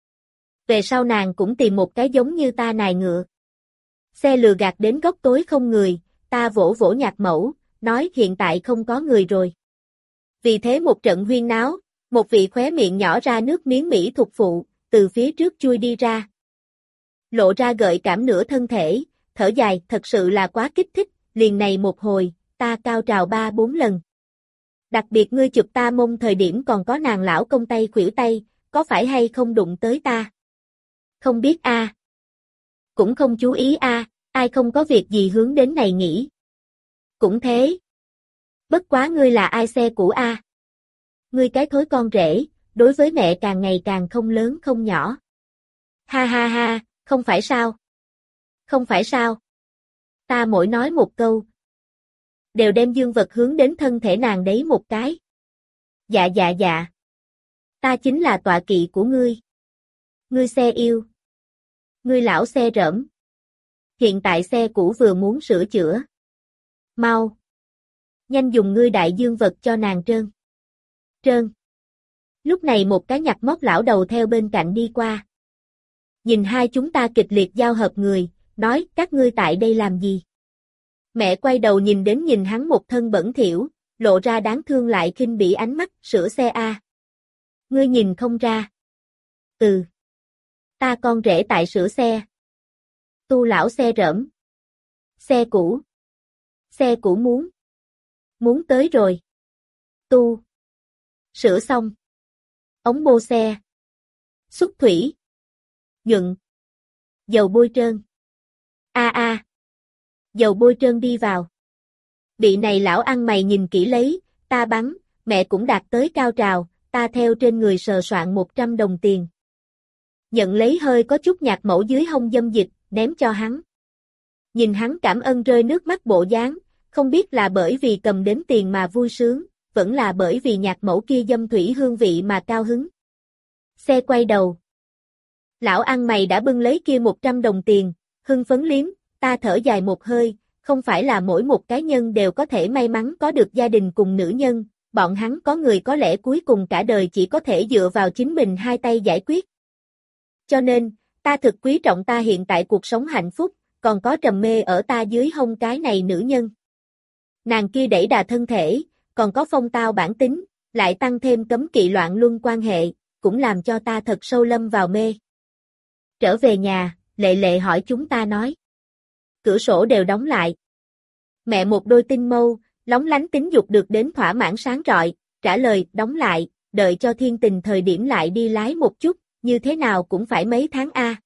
Về sau nàng cũng tìm một cái giống như ta nài ngựa. Xe lừa gạt đến góc tối không người, ta vỗ vỗ nhạc mẫu, nói hiện tại không có người rồi. Vì thế một trận huyên náo, một vị khóe miệng nhỏ ra nước miếng mỹ thục phụ, từ phía trước chui đi ra. Lộ ra gợi cảm nửa thân thể, thở dài, thật sự là quá kích thích, liền này một hồi, ta cao trào ba bốn lần. Đặc biệt ngươi chụp ta mông thời điểm còn có nàng lão công tay khuỷu tay, có phải hay không đụng tới ta? Không biết a. À. Cũng không chú ý a, à, ai không có việc gì hướng đến này nghĩ. Cũng thế. Bất quá ngươi là ai xe cũ a? À. Ngươi cái thối con rể, đối với mẹ càng ngày càng không lớn không nhỏ. Ha ha ha, không phải sao? Không phải sao? Ta mỗi nói một câu, đều đem dương vật hướng đến thân thể nàng đấy một cái. Dạ dạ dạ. Ta chính là tọa kỵ của ngươi. Ngươi xe yêu. Ngươi lão xe rỡm. Hiện tại xe cũ vừa muốn sửa chữa. Mau. Nhanh dùng ngươi đại dương vật cho nàng trơn. Trơn. Lúc này một cái nhặt móc lão đầu theo bên cạnh đi qua. Nhìn hai chúng ta kịch liệt giao hợp người, nói các ngươi tại đây làm gì? Mẹ quay đầu nhìn đến nhìn hắn một thân bẩn thỉu, lộ ra đáng thương lại khinh bỉ ánh mắt, sửa xe a. Ngươi nhìn không ra. Ừ. Ta con rể tại sửa xe. Tu lão xe rỡm. Xe cũ. Xe cũ muốn. Muốn tới rồi. Tu. Sửa xong. Ống bô xe. Xúc thủy. Nhuận. Dầu bôi trơn. A a. Dầu bôi trơn đi vào. Bị này lão ăn mày nhìn kỹ lấy, ta bắn, mẹ cũng đạt tới cao trào, ta theo trên người sờ soạn một trăm đồng tiền. Nhận lấy hơi có chút nhạt mẫu dưới hông dâm dịch, ném cho hắn. Nhìn hắn cảm ơn rơi nước mắt bộ dáng, không biết là bởi vì cầm đến tiền mà vui sướng, vẫn là bởi vì nhạt mẫu kia dâm thủy hương vị mà cao hứng. Xe quay đầu. Lão ăn mày đã bưng lấy kia một trăm đồng tiền, hưng phấn liếm, ta thở dài một hơi, không phải là mỗi một cá nhân đều có thể may mắn có được gia đình cùng nữ nhân, bọn hắn có người có lẽ cuối cùng cả đời chỉ có thể dựa vào chính mình hai tay giải quyết. Cho nên, ta thực quý trọng ta hiện tại cuộc sống hạnh phúc, còn có trầm mê ở ta dưới hông cái này nữ nhân. Nàng kia đẩy đà thân thể, còn có phong tao bản tính, lại tăng thêm cấm kỵ loạn luân quan hệ, cũng làm cho ta thật sâu lâm vào mê. Trở về nhà, Lệ Lệ hỏi chúng ta nói. Cửa sổ đều đóng lại. Mẹ một đôi tinh mâu, lóng lánh tính dục được đến thỏa mãn sáng rọi, trả lời, đóng lại, đợi cho thiên tình thời điểm lại đi lái một chút, như thế nào cũng phải mấy tháng a.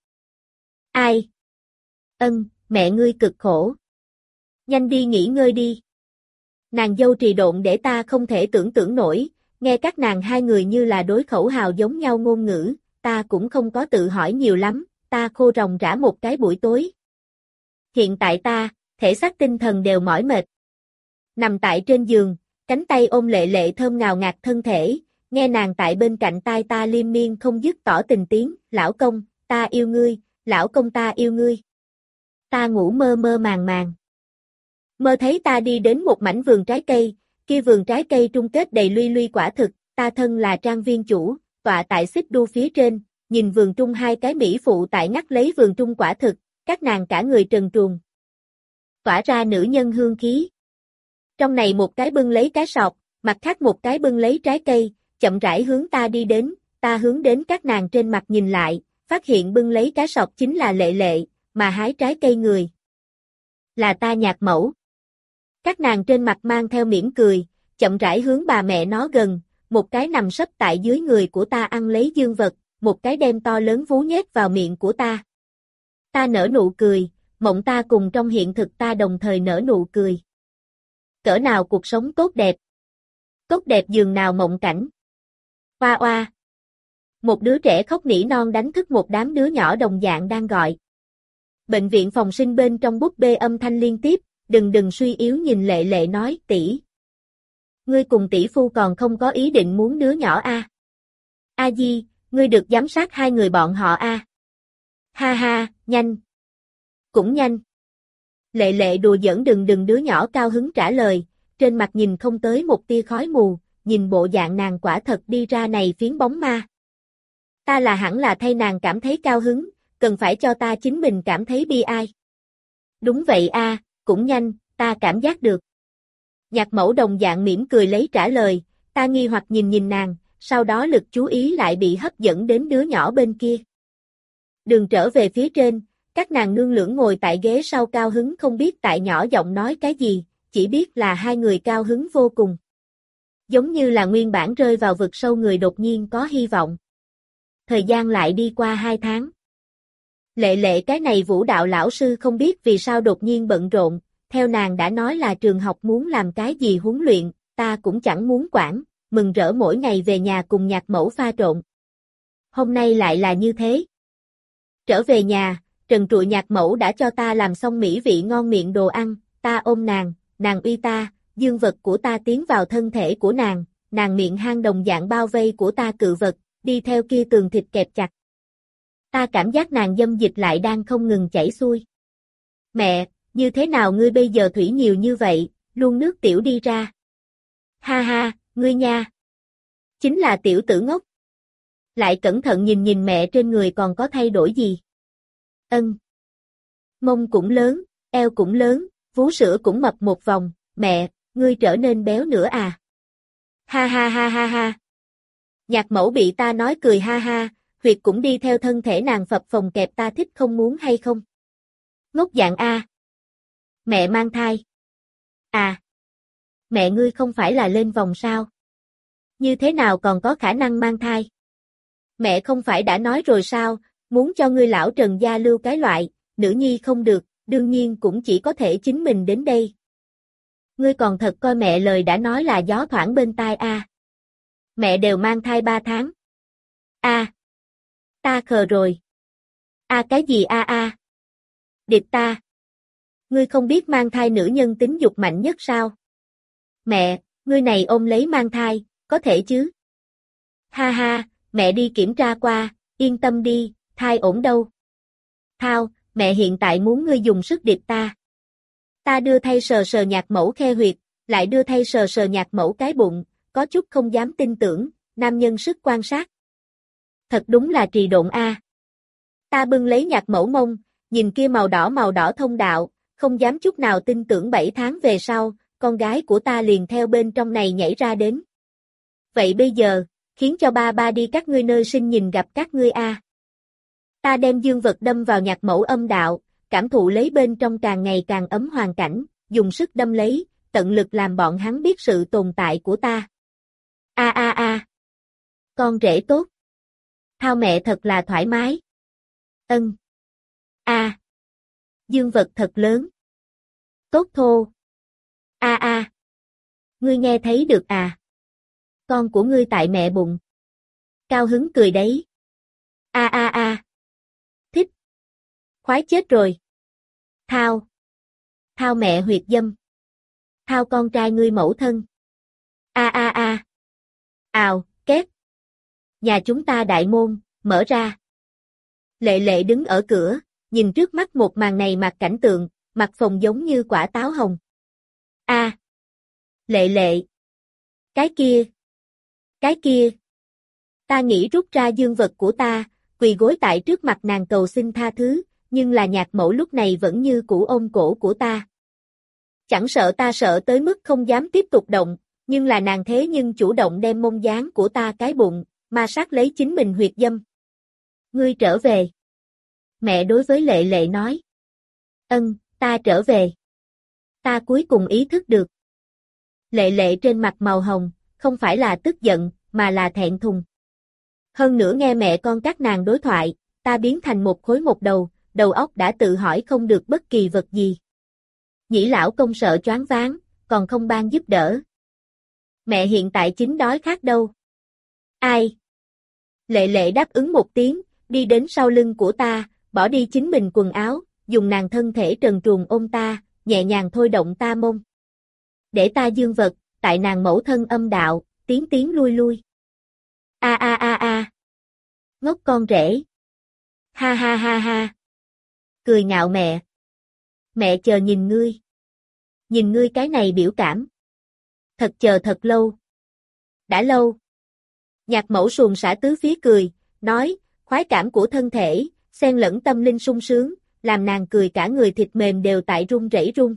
Ai? Ân, mẹ ngươi cực khổ. Nhanh đi nghỉ ngơi đi. Nàng dâu trì độn để ta không thể tưởng tượng nổi, nghe các nàng hai người như là đối khẩu hào giống nhau ngôn ngữ, ta cũng không có tự hỏi nhiều lắm, ta khô ròng rã một cái buổi tối. Hiện tại ta, thể xác tinh thần đều mỏi mệt. Nằm tại trên giường, cánh tay ôm Lệ Lệ thơm ngào ngạt thân thể, nghe nàng tại bên cạnh tai ta liên miên không dứt tỏ tình tiếng, lão công, ta yêu ngươi, lão công ta yêu ngươi. Ta ngủ mơ mơ màng màng. Mơ thấy ta đi đến một mảnh vườn trái cây, kia vườn trái cây trung kết đầy luy luy quả thực, ta thân là trang viên chủ, tọa tại xích đu phía trên, nhìn vườn trung hai cái mỹ phụ tại ngắt lấy vườn trung quả thực, các nàng cả người trần truồng. Tỏa ra nữ nhân hương khí. Trong này một cái bưng lấy cái sọt, mặt khác một cái bưng lấy trái cây, chậm rãi hướng ta đi đến, ta hướng đến các nàng trên mặt nhìn lại, phát hiện bưng lấy cái sọt chính là Lệ Lệ, mà hái trái cây người. Là ta nhạc mẫu. Các nàng trên mặt mang theo mỉm cười, chậm rãi hướng bà mẹ nó gần, một cái nằm sấp tại dưới người của ta ăn lấy dương vật, một cái đem to lớn vú nhét vào miệng của ta. Ta nở nụ cười, mộng ta cùng trong hiện thực ta đồng thời nở nụ cười. Cỡ nào cuộc sống tốt đẹp. Tốt đẹp giường nào mộng cảnh. Oa oa. Một đứa trẻ khóc nỉ non đánh thức một đám đứa nhỏ đồng dạng đang gọi. Bệnh viện phòng sinh bên trong búp bê âm thanh liên tiếp, đừng đừng suy yếu nhìn Lệ Lệ nói, tỷ. Ngươi cùng tỷ phu còn không có ý định muốn đứa nhỏ a? À? A Di, ngươi được giám sát hai người bọn họ a? À? Ha ha, nhanh. Cũng nhanh. Lệ Lệ đùa giỡn đừng đừng đứa nhỏ cao hứng trả lời, trên mặt nhìn không tới một tia khói mù, nhìn bộ dạng nàng quả thật đi ra này phiến bóng ma. Ta là hẳn là thay nàng cảm thấy cao hứng, cần phải cho ta chính mình cảm thấy bi ai. Đúng vậy a, à, cũng nhanh, ta cảm giác được. Nhạc mẫu đồng dạng mỉm cười lấy trả lời, ta nghi hoặc nhìn nhìn nàng, sau đó lực chú ý lại bị hấp dẫn đến đứa nhỏ bên kia. Đường trở về phía trên, các nàng nương lưỡng ngồi tại ghế sau cao hứng không biết tại nhỏ giọng nói cái gì, chỉ biết là hai người cao hứng vô cùng. Giống như là nguyên bản rơi vào vực sâu người đột nhiên có hy vọng. Thời gian lại đi qua hai tháng. Lệ Lệ cái này vũ đạo lão sư không biết vì sao đột nhiên bận rộn, theo nàng đã nói là trường học muốn làm cái gì huấn luyện, ta cũng chẳng muốn quản, mừng rỡ mỗi ngày về nhà cùng nhạc mẫu pha trộn. Hôm nay lại là như thế. Trở về nhà, trần trụi nhạc mẫu đã cho ta làm xong mỹ vị ngon miệng đồ ăn, ta ôm nàng, nàng uy ta, dương vật của ta tiến vào thân thể của nàng, nàng miệng hang đồng dạng bao vây của ta cự vật, đi theo kia tường thịt kẹp chặt. Ta cảm giác nàng dâm dịch lại đang không ngừng chảy xuôi. Mẹ, như thế nào ngươi bây giờ thủy nhiều như vậy, luôn nước tiểu đi ra. Ha ha, ngươi nha. Chính là tiểu tử ngốc. Lại cẩn thận nhìn nhìn mẹ trên người còn có thay đổi gì. Ân. Mông cũng lớn, eo cũng lớn, vú sữa cũng mập một vòng, mẹ, ngươi trở nên béo nữa à? Ha ha ha ha ha. Nhạc mẫu bị ta nói cười ha ha, huyệt cũng đi theo thân thể nàng phập phồng kẹp ta thích không muốn hay không? Ngốc dạng A. Mẹ mang thai. À. Mẹ ngươi không phải là lên vòng sao? Như thế nào còn có khả năng mang thai? Mẹ không phải đã nói rồi sao, muốn cho ngươi lão Trần gia lưu cái loại, nữ nhi không được, đương nhiên cũng chỉ có thể chính mình đến đây. Ngươi còn thật coi mẹ lời đã nói là gió thoảng bên tai a. Mẹ đều mang thai ba tháng. A. Ta khờ rồi. A cái gì a a? Địch ta. Ngươi không biết mang thai nữ nhân tính dục mạnh nhất sao? Mẹ, ngươi này ôm lấy mang thai, có thể chứ? Ha ha, mẹ đi kiểm tra qua, yên tâm đi, thai ổn đâu. Thao, mẹ hiện tại muốn ngươi dùng sức điệp ta. Ta đưa thay sờ sờ nhạc mẫu khe huyệt, lại đưa thay sờ sờ nhạc mẫu cái bụng, có chút không dám tin tưởng, nam nhân sức quan sát. Thật đúng là trì độn a. Ta bưng lấy nhạc mẫu mông, nhìn kia màu đỏ màu đỏ thông đạo, không dám chút nào tin tưởng bảy tháng về sau, con gái của ta liền theo bên trong này nhảy ra đến. Vậy bây giờ, khiến cho ba ba đi các ngươi nơi sinh nhìn gặp các ngươi a. Ta đem dương vật đâm vào nhạc mẫu âm đạo, cảm thụ lấy bên trong càng ngày càng ấm hoàn cảnh, dùng sức đâm lấy, tận lực làm bọn hắn biết sự tồn tại của ta. A a a. Con rể tốt. Thao mẹ thật là thoải mái. Ân. A. Dương vật thật lớn. Tốt thô. A a. Ngươi nghe thấy được à? Con của ngươi tại mẹ bụng. Cao hứng cười đấy. A a a. Thích. Khoái chết rồi. Thao. Thao mẹ huyệt dâm. Thao con trai ngươi mẫu thân. A a a. Ào, két. Nhà chúng ta đại môn, mở ra. Lệ lệ đứng ở cửa, nhìn trước mắt một màn này mặt cảnh tượng, mặt phồng giống như quả táo hồng. A. Lệ lệ. Cái kia. Cái kia. Ta nghĩ rút ra dương vật của ta, quỳ gối tại trước mặt nàng cầu xin tha thứ, nhưng là nhạc mẫu lúc này vẫn như cũ ôm cổ của ta. Chẳng sợ ta sợ tới mức không dám tiếp tục động, nhưng là nàng thế nhưng chủ động đem mông dáng của ta cái bụng, ma sát lấy chính mình huyệt dâm. Ngươi trở về. Mẹ đối với lệ lệ nói. Ân, ta trở về. Ta cuối cùng ý thức được. Lệ lệ trên mặt màu hồng, không phải là tức giận, mà là thẹn thùng. Hơn nữa nghe mẹ con các nàng đối thoại, ta biến thành một khối một đầu, đầu óc đã tự hỏi không được bất kỳ vật gì. Nhĩ lão công sợ choáng váng, còn không ban giúp đỡ. Mẹ hiện tại chính đói khát đâu. Ai? Lệ lệ đáp ứng một tiếng, đi đến sau lưng của ta, bỏ đi chính mình quần áo, dùng nàng thân thể trần truồng ôm ta, nhẹ nhàng thôi động ta mông. Để ta dương vật, tại nàng mẫu thân âm đạo, tiến tiến lui lui. A a a a. Ngốc con rể. Ha ha ha ha. Cười ngạo mẹ. Mẹ chờ nhìn ngươi. Nhìn ngươi cái này biểu cảm. Thật chờ thật lâu. Đã lâu. Nhạc mẫu xuồng xả tứ phía cười, nói, khoái cảm của thân thể, xen lẫn tâm linh sung sướng, làm nàng cười cả người thịt mềm đều tại run rẩy run.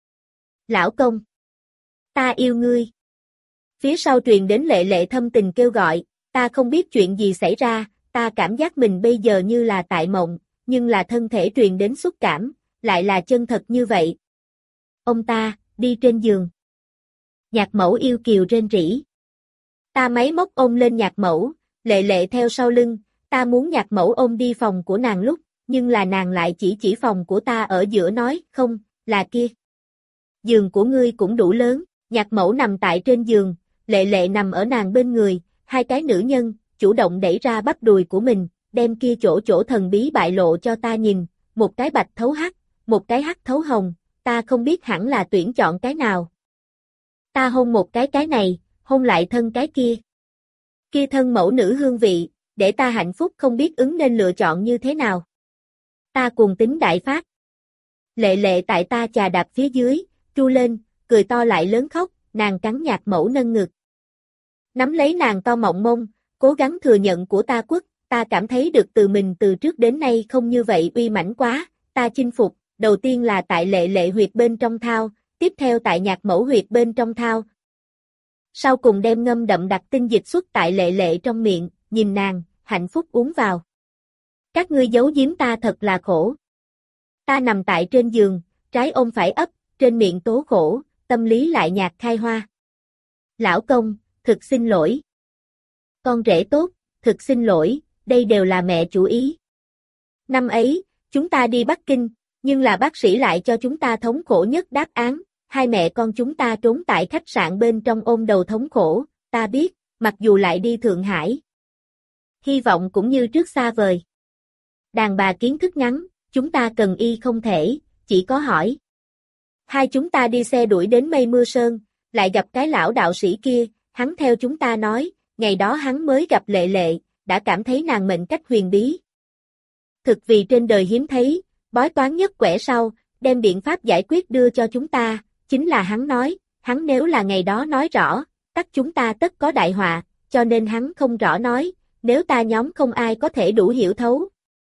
Lão công. Ta yêu ngươi. Phía sau truyền đến lệ lệ thâm tình kêu gọi, ta không biết chuyện gì xảy ra, ta cảm giác mình bây giờ như là tại mộng, nhưng là thân thể truyền đến xúc cảm, lại là chân thật như vậy. Ông ta, đi trên giường. Nhạc mẫu yêu kiều rên rỉ. Ta máy móc ôm lên nhạc mẫu, lệ lệ theo sau lưng, ta muốn nhạc mẫu ôm đi phòng của nàng lúc, nhưng là nàng lại chỉ chỉ phòng của ta ở giữa nói, không, là kia. Giường của ngươi cũng đủ lớn, nhạc mẫu nằm tại trên giường, lệ lệ nằm ở nàng bên người, hai cái nữ nhân, chủ động đẩy ra bắp đùi của mình, đem kia chỗ chỗ thần bí bại lộ cho ta nhìn, một cái bạch thấu hắc, một cái hắc thấu hồng, ta không biết hẳn là tuyển chọn cái nào. Ta hôn một cái cái này, hôn lại thân cái kia. Kia thân mẫu nữ hương vị, để ta hạnh phúc không biết ứng nên lựa chọn như thế nào. Ta cuồng tính đại phát. Lệ lệ tại ta chà đạp phía dưới, tru lên, cười to lại lớn khóc, nàng cắn nhạc mẫu nâng ngực. Nắm lấy nàng to mọng mông, cố gắng thừa nhận của ta quất, ta cảm thấy được từ mình từ trước đến nay không như vậy uy mãnh quá, ta chinh phục, đầu tiên là tại lệ lệ huyệt bên trong thao, tiếp theo tại nhạc mẫu huyệt bên trong thao. Sau cùng đem ngâm đậm đặc tinh dịch xuất tại lệ lệ trong miệng, nhìn nàng, hạnh phúc uống vào. Các ngươi giấu giếm ta thật là khổ. Ta nằm tại trên giường, trái ôm phải ấp, trên miệng tố khổ, tâm lý lại nhạt khai hoa. Lão công, thực xin lỗi. Con rể tốt, thực xin lỗi, đây đều là mẹ chủ ý. Năm ấy, chúng ta đi Bắc Kinh, nhưng là bác sĩ lại cho chúng ta thống khổ nhất đáp án, hai mẹ con chúng ta trốn tại khách sạn bên trong ôm đầu thống khổ, ta biết, mặc dù lại đi Thượng Hải. Hy vọng cũng như trước xa vời. Đàn bà kiến thức ngắn, chúng ta cần y không thể, chỉ có hỏi. Hai chúng ta đi xe đuổi đến Mây Mưa Sơn, lại gặp cái lão đạo sĩ kia, hắn theo chúng ta nói, ngày đó hắn mới gặp Lệ Lệ, đã cảm thấy nàng mệnh cách huyền bí. Thực vì trên đời hiếm thấy, bói toán nhất quẻ sau, đem biện pháp giải quyết đưa cho chúng ta, chính là hắn nói, hắn nếu là ngày đó nói rõ, tất chúng ta tất có đại họa, cho nên hắn không rõ nói, nếu ta nhóm không ai có thể đủ hiểu thấu.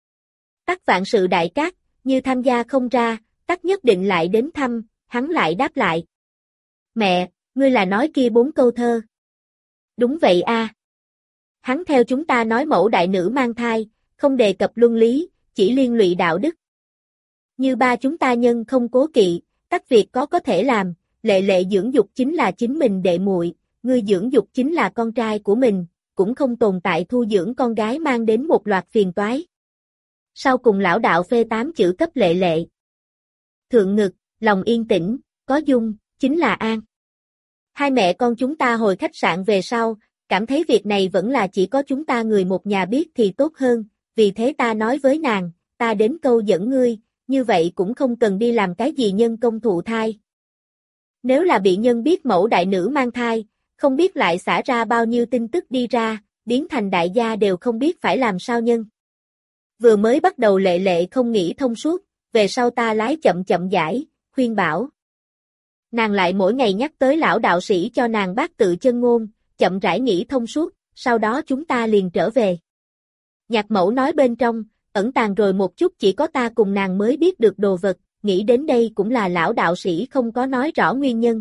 Tắc vạn sự đại cát, như tham gia không ra, tắc nhất định lại đến thăm, hắn lại đáp lại. Mẹ, ngươi là nói kia bốn câu thơ. Đúng vậy a. Hắn theo chúng ta nói mẫu đại nữ mang thai, không đề cập luân lý, chỉ liên lụy đạo đức. Như ba chúng ta nhân không cố kỵ, các việc có có thể làm, Lệ Lệ dưỡng dục chính là chính mình đệ muội, ngươi dưỡng dục chính là con trai của mình, cũng không tồn tại thu dưỡng con gái mang đến một loạt phiền toái. Sau cùng lão đạo phê tám chữ cấp Lệ Lệ. Thượng ngực, lòng yên tĩnh, có dung, chính là an. Hai mẹ con chúng ta hồi khách sạn về sau, cảm thấy việc này vẫn là chỉ có chúng ta người một nhà biết thì tốt hơn, vì thế ta nói với nàng, ta đến câu dẫn ngươi, như vậy cũng không cần đi làm cái gì nhân công thụ thai. Nếu là bị nhân biết mẫu đại nữ mang thai, không biết lại xả ra bao nhiêu tin tức đi ra, biến thành đại gia đều không biết phải làm sao nhân. Vừa mới bắt đầu Lệ Lệ không nghĩ thông suốt, về sau ta lái chậm chậm giải, khuyên bảo. Nàng lại mỗi ngày nhắc tới lão đạo sĩ cho nàng bát tự chân ngôn, chậm rãi nghĩ thông suốt, sau đó chúng ta liền trở về. Nhạc mẫu nói bên trong, ẩn tàng rồi một chút chỉ có ta cùng nàng mới biết được đồ vật, nghĩ đến đây cũng là lão đạo sĩ không có nói rõ nguyên nhân.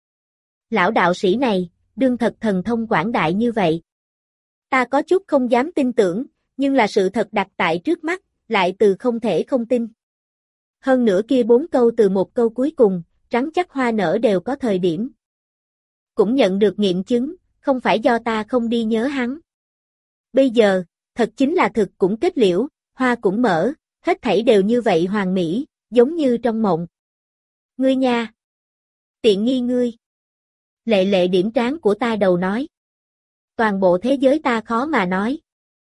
Lão đạo sĩ này, đương thật thần thông quảng đại như vậy. Ta có chút không dám tin tưởng, nhưng là sự thật đặt tại trước mắt, lại từ không thể không tin. Hơn nữa kia bốn câu từ một câu cuối cùng, trắng chắc hoa nở đều có thời điểm. Cũng nhận được nghiệm chứng, không phải do ta không đi nhớ hắn. Bây giờ, thật chính là thực cũng kết liễu, hoa cũng mở, hết thảy đều như vậy hoàn mỹ, giống như trong mộng. Ngươi nha! Tiện nghi ngươi! Lệ Lệ điểm trán của ta đầu nói. Toàn bộ thế giới ta khó mà nói.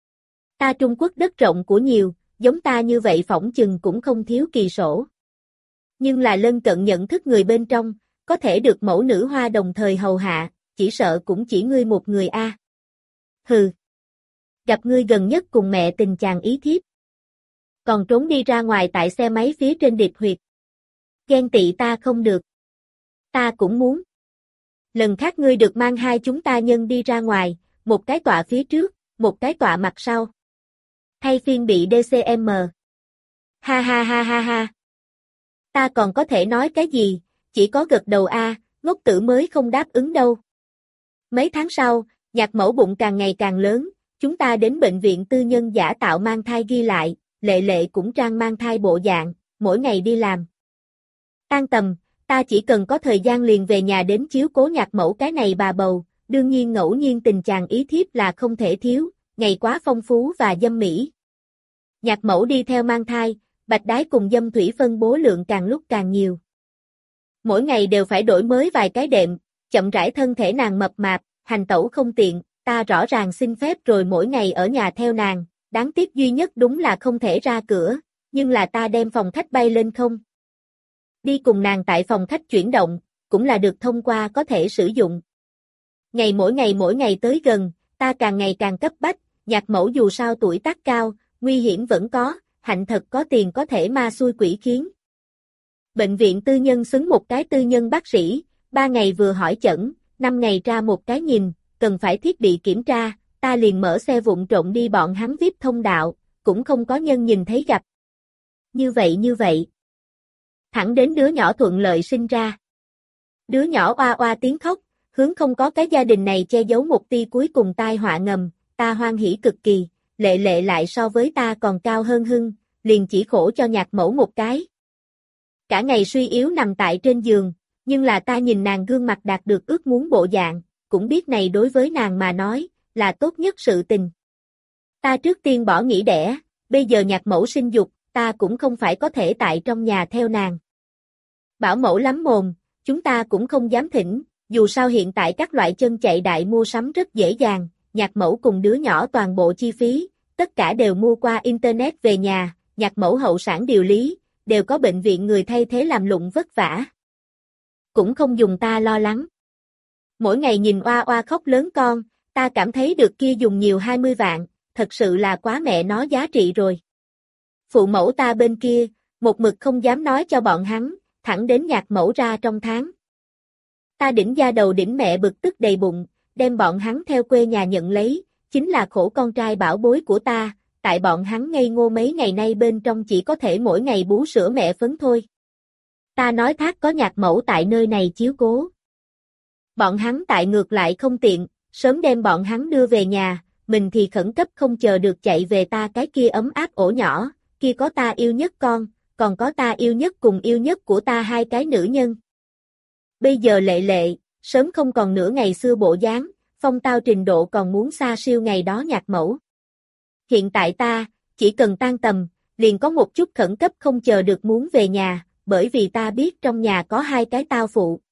Ta Trung Quốc đất rộng của nhiều, giống ta như vậy phỏng chừng cũng không thiếu kỳ sổ. Nhưng là lân cận nhận thức người bên trong, có thể được mẫu nữ hoa đồng thời hầu hạ, chỉ sợ cũng chỉ ngươi một người a. À. Hừ. Gặp ngươi gần nhất cùng mẹ tình chàng ý thiếp. Còn trốn đi ra ngoài tại xe máy phía trên điệp huyệt. Ghen tị ta không được. Ta cũng muốn. Lần khác ngươi được mang hai chúng ta nhân đi ra ngoài, một cái tọa phía trước, một cái tọa mặt sau. Thay phiên bị đê xê em. Ha ha ha ha ha. Ta còn có thể nói cái gì, chỉ có gật đầu a, ngốc tử mới không đáp ứng đâu. Mấy tháng sau, nhạc mẫu bụng càng ngày càng lớn, chúng ta đến bệnh viện tư nhân giả tạo mang thai ghi lại, Lệ Lệ cũng trang mang thai bộ dạng, mỗi ngày đi làm. Tan tầm, ta chỉ cần có thời gian liền về nhà đến chiếu cố nhạc mẫu cái này bà bầu, đương nhiên ngẫu nhiên tình chàng ý thiếp là không thể thiếu, ngày quá phong phú và dâm mỹ. Nhạc mẫu đi theo mang thai, bạch đái cùng dâm thủy phân bố lượng càng lúc càng nhiều. Mỗi ngày đều phải đổi mới vài cái đệm, chậm rãi thân thể nàng mập mạp, hành tẩu không tiện, ta rõ ràng xin phép rồi mỗi ngày ở nhà theo nàng, đáng tiếc duy nhất đúng là không thể ra cửa, nhưng là ta đem phòng khách bay lên không. Đi cùng nàng tại phòng khách chuyển động, cũng là được thông qua có thể sử dụng. Ngày mỗi ngày mỗi ngày tới gần, ta càng ngày càng cấp bách, nhạc mẫu dù sao tuổi tác cao, nguy hiểm vẫn có, hạnh thật có tiền có thể ma xui quỷ khiến. Bệnh viện tư nhân xứng một cái tư nhân bác sĩ, ba ngày vừa hỏi chẩn, năm ngày ra một cái nhìn, cần phải thiết bị kiểm tra, ta liền mở xe vụng trộm đi bọn hắn vê i pê thông đạo, cũng không có nhân nhìn thấy gặp. Như vậy như vậy. Thẳng đến đứa nhỏ thuận lợi sinh ra. Đứa nhỏ oa oa tiếng khóc, hướng không có cái gia đình này che giấu một tia cuối cùng tai họa ngầm, ta hoan hỉ cực kỳ, lệ lệ lại so với ta còn cao hơn hưng, liền chỉ khổ cho nhạc mẫu một cái. Cả ngày suy yếu nằm tại trên giường, nhưng là ta nhìn nàng gương mặt đạt được ước muốn bộ dạng, cũng biết này đối với nàng mà nói, là tốt nhất sự tình. Ta trước tiên bỏ nghỉ đẻ, bây giờ nhạc mẫu sinh dục, ta cũng không phải có thể tại trong nhà theo nàng. Bảo mẫu lắm mồm, chúng ta cũng không dám thỉnh, dù sao hiện tại các loại chân chạy đại mua sắm rất dễ dàng, nhạc mẫu cùng đứa nhỏ toàn bộ chi phí, tất cả đều mua qua internet về nhà, nhạc mẫu hậu sản điều lý, đều có bệnh viện người thay thế làm lụng vất vả. Cũng không dùng ta lo lắng. Mỗi ngày nhìn oa oa khóc lớn con, ta cảm thấy được kia dùng nhiều hai mươi vạn, thật sự là quá mẹ nó giá trị rồi. Phụ mẫu ta bên kia, một mực không dám nói cho bọn hắn, thẳng đến nhạc mẫu ra trong tháng. Ta đỉnh da đầu đỉnh mẹ bực tức đầy bụng, đem bọn hắn theo quê nhà nhận lấy, chính là khổ con trai bảo bối của ta, tại bọn hắn ngây ngô mấy ngày nay bên trong chỉ có thể mỗi ngày bú sữa mẹ phấn thôi. Ta nói thác có nhạc mẫu tại nơi này chiếu cố. Bọn hắn tại ngược lại không tiện, sớm đem bọn hắn đưa về nhà, mình thì khẩn cấp không chờ được chạy về ta cái kia ấm áp ổ nhỏ, kia có ta yêu nhất con, còn có ta yêu nhất cùng yêu nhất của ta hai cái nữ nhân. Bây giờ lệ lệ, sớm không còn nửa ngày xưa bộ dáng, phong tao trình độ còn muốn xa siêu ngày đó nhạc mẫu. Hiện tại ta, chỉ cần tan tầm, liền có một chút khẩn cấp không chờ được muốn về nhà, bởi vì ta biết trong nhà có hai cái tao phụ.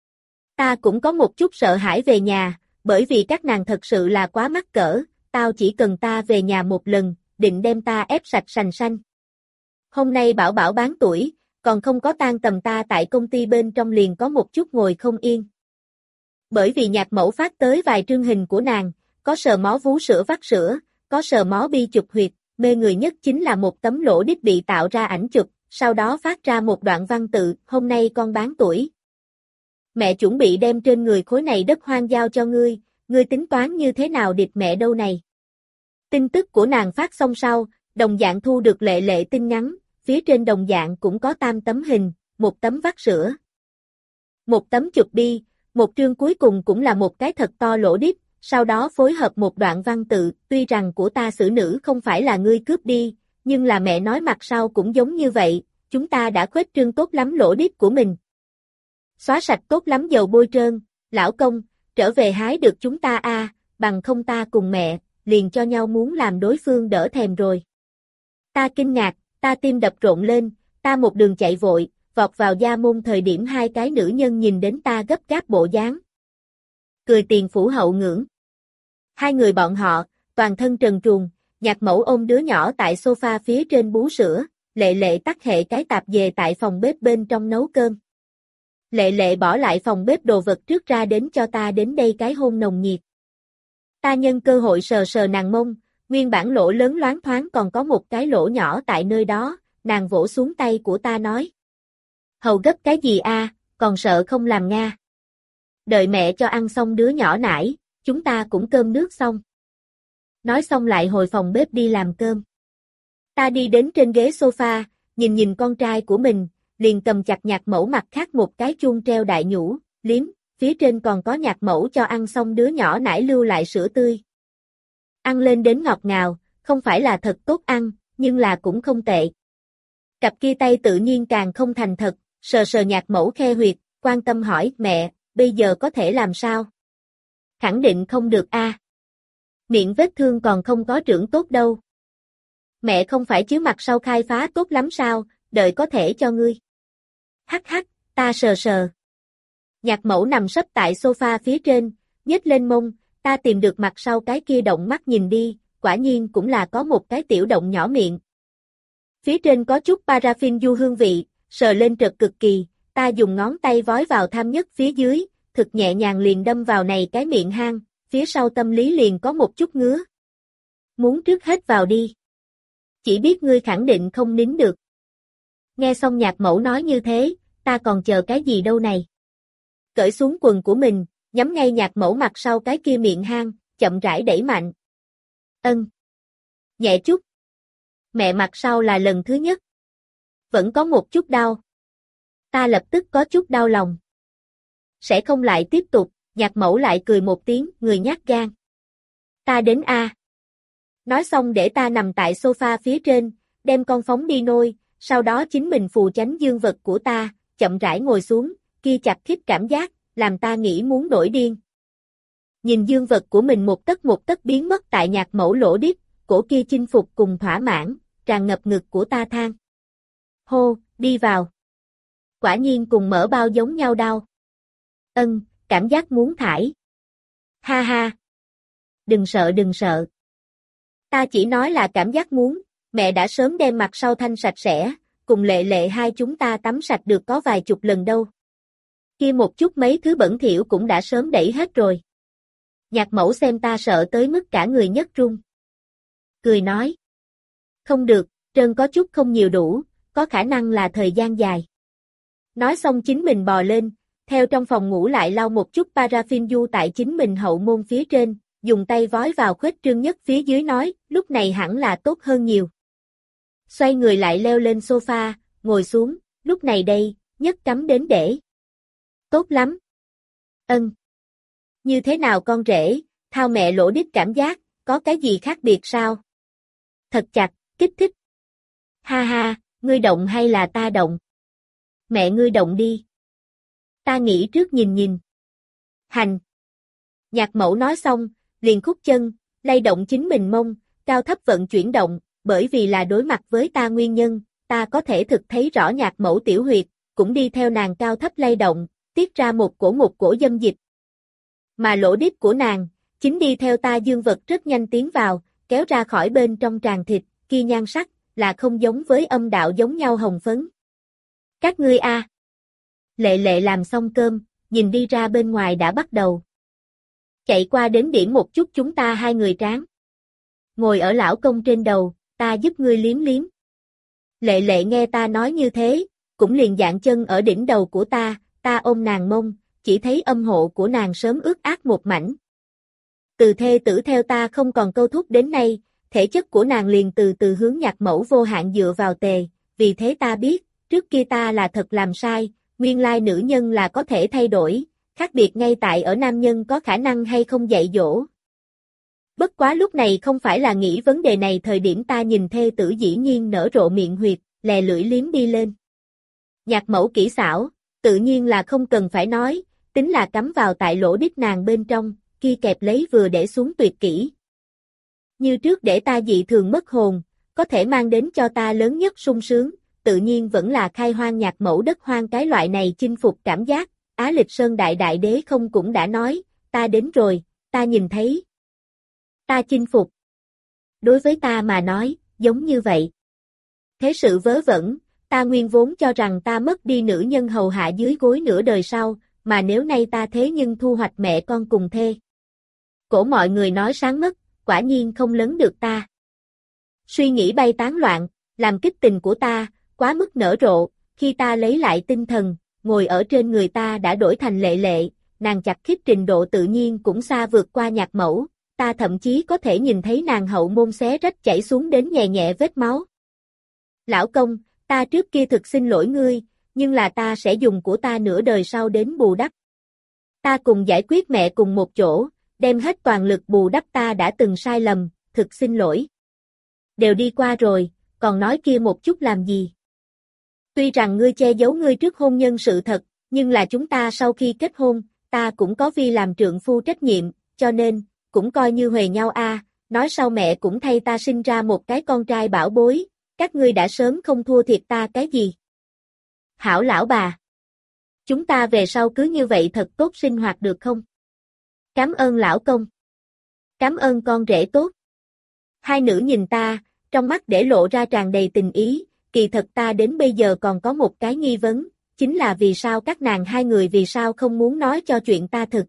Ta cũng có một chút sợ hãi về nhà, bởi vì các nàng thật sự là quá mắc cỡ, tao chỉ cần ta về nhà một lần, định đem ta ép sạch sành sanh. Hôm nay bảo bảo bán tuổi, còn không có tan tầm ta tại công ty bên trong liền có một chút ngồi không yên. Bởi vì nhạc mẫu phát tới vài trương hình của nàng, có sờ mó vú sữa vắt sữa, có sờ mó bi chụp huyệt, mê người nhất chính là một tấm lỗ đít bị tạo ra ảnh chụp, sau đó phát ra một đoạn văn tự, hôm nay con bán tuổi. Mẹ chuẩn bị đem trên người khối này đất hoang giao cho ngươi, ngươi tính toán như thế nào điệp mẹ đâu này. Tin tức của nàng phát xong sau, đồng dạng thu được lệ lệ tin nhắn, phía trên đồng dạng cũng có tam tấm hình, một tấm vắt sữa. Một tấm chụp bi, một trương cuối cùng cũng là một cái thật to lỗ đít, sau đó phối hợp một đoạn văn tự, tuy rằng của ta xử nữ không phải là ngươi cướp đi, nhưng là mẹ nói mặt sau cũng giống như vậy, chúng ta đã khuếch trương tốt lắm lỗ đít của mình. Xóa sạch tốt lắm dầu bôi trơn, lão công, trở về hái được chúng ta a, à, bằng không ta cùng mẹ, liền cho nhau muốn làm đối phương đỡ thèm rồi. Ta kinh ngạc, ta tim đập rộn lên, ta một đường chạy vội, vọt vào gia môn thời điểm hai cái nữ nhân nhìn đến ta gấp gáp bộ dáng. Cười tiền phủ hậu ngưỡng. Hai người bọn họ, toàn thân trần truồng, nhạc mẫu ôm đứa nhỏ tại sofa phía trên bú sữa, lệ lệ tắt hệ cái tạp dề tại phòng bếp bên trong nấu cơm. Lệ lệ bỏ lại phòng bếp đồ vật trước ra đến cho ta đến đây cái hôn nồng nhiệt. Ta nhân cơ hội sờ sờ nàng mông, nguyên bản lỗ lớn loáng thoáng còn có một cái lỗ nhỏ tại nơi đó, nàng vỗ xuống tay của ta nói. Hầu gấp cái gì a, còn sợ không làm nga. Đợi mẹ cho ăn xong đứa nhỏ nải, chúng ta cũng cơm nước xong. Nói xong lại hồi phòng bếp đi làm cơm. Ta đi đến trên ghế sofa, nhìn nhìn con trai của mình, liền cầm chặt nhạc mẫu mặt khác một cái chuông treo đại nhũ, liếm, phía trên còn có nhạc mẫu cho ăn xong đứa nhỏ nải lưu lại sữa tươi. Ăn lên đến ngọt ngào, không phải là thật tốt ăn, nhưng là cũng không tệ. Cặp kia tay tự nhiên càng không thành thật, sờ sờ nhạc mẫu khe huyệt, quan tâm hỏi, mẹ, bây giờ có thể làm sao? Khẳng định không được a. À. Miệng vết thương còn không có trưởng tốt đâu. Mẹ không phải chứ mặt sau khai phá tốt lắm sao, đợi có thể cho ngươi. Hắc hắc, ta sờ sờ. Nhạc mẫu nằm sấp tại sofa phía trên, nhếch lên mông, ta tìm được mặt sau cái kia động mắt nhìn đi, quả nhiên cũng là có một cái tiểu động nhỏ miệng. Phía trên có chút paraffin du hương vị, sờ lên trật cực kỳ, ta dùng ngón tay vói vào tham nhất phía dưới, thực nhẹ nhàng liền đâm vào này cái miệng hang, phía sau tâm lý liền có một chút ngứa. Muốn trước hết vào đi. Chỉ biết ngươi khẳng định không nín được. Nghe xong nhạc mẫu nói như thế, ta còn chờ cái gì đâu này. Cởi xuống quần của mình, nhắm ngay Nhạc Mẫu mặt sau cái kia miệng hang, chậm rãi đẩy mạnh. Ân. Nhẹ chút. Mẹ mặt sau là lần thứ nhất. Vẫn có một chút đau. Ta lập tức có chút đau lòng. Sẽ không lại tiếp tục, Nhạc Mẫu lại cười một tiếng, người nhát gan. Ta đến a. Nói xong để ta nằm tại sofa phía trên, đem con phóng đi nôi, sau đó chính mình phù tránh dương vật của ta, chậm rãi ngồi xuống, kia chặt khít cảm giác, làm ta nghĩ muốn nổi điên. Nhìn dương vật của mình một tấc một tấc biến mất tại Nhạc Mẫu lỗ đít, cổ kia chinh phục cùng thỏa mãn, tràn ngập ngực của ta than. Hô, đi vào. Quả nhiên cùng mở bao giống nhau đau. Ân, cảm giác muốn thải. Ha ha. Đừng sợ đừng sợ. Ta chỉ nói là cảm giác muốn, mẹ đã sớm đem mặt sau thanh sạch sẽ, cùng lệ lệ hai chúng ta tắm sạch được có vài chục lần đâu. Kia một chút mấy thứ bẩn thỉu cũng đã sớm đẩy hết rồi. Nhạc Mẫu xem ta sợ tới mức cả người nhấc run. Cười nói. Không được, trơn có chút không nhiều đủ, có khả năng là thời gian dài. Nói xong chính mình bò lên, theo trong phòng ngủ lại lau một chút paraffin du tại chính mình hậu môn phía trên, dùng tay vói vào khuếch trương nhất phía dưới nói, lúc này hẳn là tốt hơn nhiều. Xoay người lại leo lên sofa, ngồi xuống, lúc này đây, nhất cắm đến để. Tốt lắm. Ân. Như thế nào con rể, thao mẹ lỗ đít cảm giác, có cái gì khác biệt sao? Thật chặt, kích thích. Ha ha, ngươi động hay là ta động? Mẹ ngươi động đi. Ta nghĩ trước nhìn nhìn. Hành. Nhạc Mẫu nói xong, liền khúc chân, lay động chính mình mông, cao thấp vận chuyển động, bởi vì là đối mặt với ta nguyên nhân, ta có thể thực thấy rõ Nhạc Mẫu tiểu huyệt, cũng đi theo nàng cao thấp lay động, tiết ra một cổ một cổ dâm dịch. Mà lỗ đít của nàng, chính đi theo ta dương vật rất nhanh tiến vào, kéo ra khỏi bên trong tràng thịt, kia nhan sắc, là không giống với âm đạo giống nhau hồng phấn. Các ngươi a. À. Lệ lệ làm xong cơm, nhìn đi ra bên ngoài đã bắt đầu. Chạy qua đến điểm một chút chúng ta hai người tráng. Ngồi ở lão công trên đầu, ta giúp ngươi liếm liếm. Lệ lệ nghe ta nói như thế, cũng liền dạng chân ở đỉnh đầu của ta, ta ôm nàng mông, chỉ thấy âm hộ của nàng sớm ướt át một mảnh. Từ thê tử theo ta không còn câu thúc đến nay, thể chất của nàng liền từ từ hướng Nhạc Mẫu vô hạn dựa vào tề, vì thế ta biết, trước kia ta là thật làm sai, nguyên lai nữ nhân là có thể thay đổi, khác biệt ngay tại ở nam nhân có khả năng hay không dạy dỗ. Bất quá lúc này không phải là nghĩ vấn đề này thời điểm ta nhìn thê tử dĩ nhiên nở rộ miệng huyệt, lè lưỡi liếm đi lên. Nhạc Mẫu kỹ xảo, tự nhiên là không cần phải nói, tính là cắm vào tại lỗ đít nàng bên trong, kia kẹp lấy vừa để xuống tuyệt kỹ. Như trước để ta dị thường mất hồn, có thể mang đến cho ta lớn nhất sung sướng, tự nhiên vẫn là khai hoang Nhạc Mẫu đất hoang cái loại này chinh phục cảm giác, Á Lịch Sơn đại đại đế không cũng đã nói, ta đến rồi, ta nhìn thấy. Ta chinh phục. Đối với ta mà nói, giống như vậy. Thế sự vớ vẩn, ta nguyên vốn cho rằng ta mất đi nữ nhân hầu hạ dưới gối nửa đời sau, mà nếu nay ta thế nhưng thu hoạch mẹ con cùng thê. Cổ mọi người nói sáng mất, quả nhiên không lấn được ta. Suy nghĩ bay tán loạn, làm kích tình của ta, quá mức nở rộ, khi ta lấy lại tinh thần, ngồi ở trên người ta đã đổi thành lệ lệ, nàng chặt khít trình độ tự nhiên cũng xa vượt qua Nhạc Mẫu, ta thậm chí có thể nhìn thấy nàng hậu môn xé rách chảy xuống đến nhẹ nhẹ vết máu. Lão công, ta trước kia thực xin lỗi ngươi, nhưng là ta sẽ dùng của ta nửa đời sau đến bù đắp. Ta cùng giải quyết mẹ cùng một chỗ, đem hết toàn lực bù đắp ta đã từng sai lầm, thực xin lỗi. Đều đi qua rồi, còn nói kia một chút làm gì? Tuy rằng ngươi che giấu ngươi trước hôn nhân sự thật, nhưng là chúng ta sau khi kết hôn, ta cũng có vi làm trượng phu trách nhiệm, cho nên, cũng coi như huề nhau a. Nói sau mẹ cũng thay ta sinh ra một cái con trai bảo bối, các ngươi đã sớm không thua thiệt ta cái gì. Hảo lão bà. Chúng ta về sau cứ như vậy thật tốt sinh hoạt được không? Cảm ơn lão công. Cảm ơn con rể tốt. Hai nữ nhìn ta, trong mắt để lộ ra tràn đầy tình ý, kỳ thật ta đến bây giờ còn có một cái nghi vấn, chính là vì sao các nàng hai người vì sao không muốn nói cho chuyện ta thực.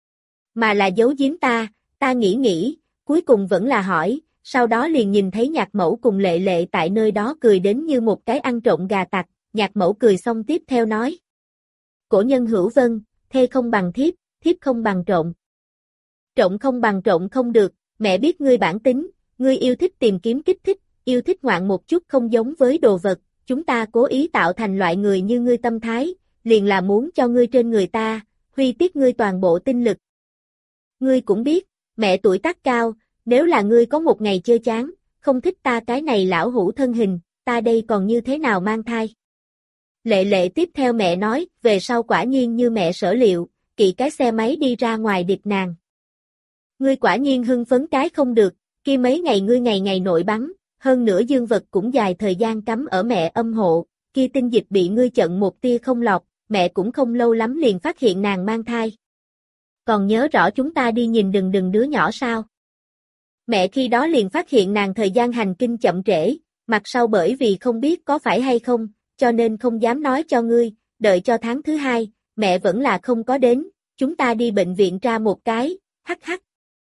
Mà là giấu giếm ta, ta nghĩ nghĩ, cuối cùng vẫn là hỏi, sau đó liền nhìn thấy Nhạc Mẫu cùng lệ lệ tại nơi đó cười đến như một cái ăn trộm gà tặc, Nhạc Mẫu cười xong tiếp theo nói. Cổ nhân hữu vân, thê không bằng thiếp, thiếp không bằng trộn. Trộn không bằng trộn không được, mẹ biết ngươi bản tính, ngươi yêu thích tìm kiếm kích thích, yêu thích ngoạn một chút không giống với đồ vật, chúng ta cố ý tạo thành loại người như ngươi tâm thái, liền là muốn cho ngươi trên người ta, huy tiết ngươi toàn bộ tinh lực. Ngươi cũng biết, mẹ tuổi tác cao, nếu là ngươi có một ngày chơi chán, không thích ta cái này lão hủ thân hình, ta đây còn như thế nào mang thai. Lệ Lệ tiếp theo mẹ nói, về sau quả nhiên như mẹ sở liệu, kỵ cái xe máy đi ra ngoài điệp nàng. Ngươi quả nhiên hưng phấn cái không được, kia mấy ngày ngươi ngày ngày nội bắn, hơn nữa dương vật cũng dài thời gian cắm ở mẹ âm hộ, kia tinh dịch bị ngươi chận một tia không lọt, mẹ cũng không lâu lắm liền phát hiện nàng mang thai. Còn nhớ rõ chúng ta đi nhìn đừng đừng đứa nhỏ sao? Mẹ khi đó liền phát hiện nàng thời gian hành kinh chậm trễ, mặt sau bởi vì không biết có phải hay không, cho nên không dám nói cho ngươi, đợi cho tháng thứ hai, mẹ vẫn là không có đến, chúng ta đi bệnh viện tra một cái, hắc hắc.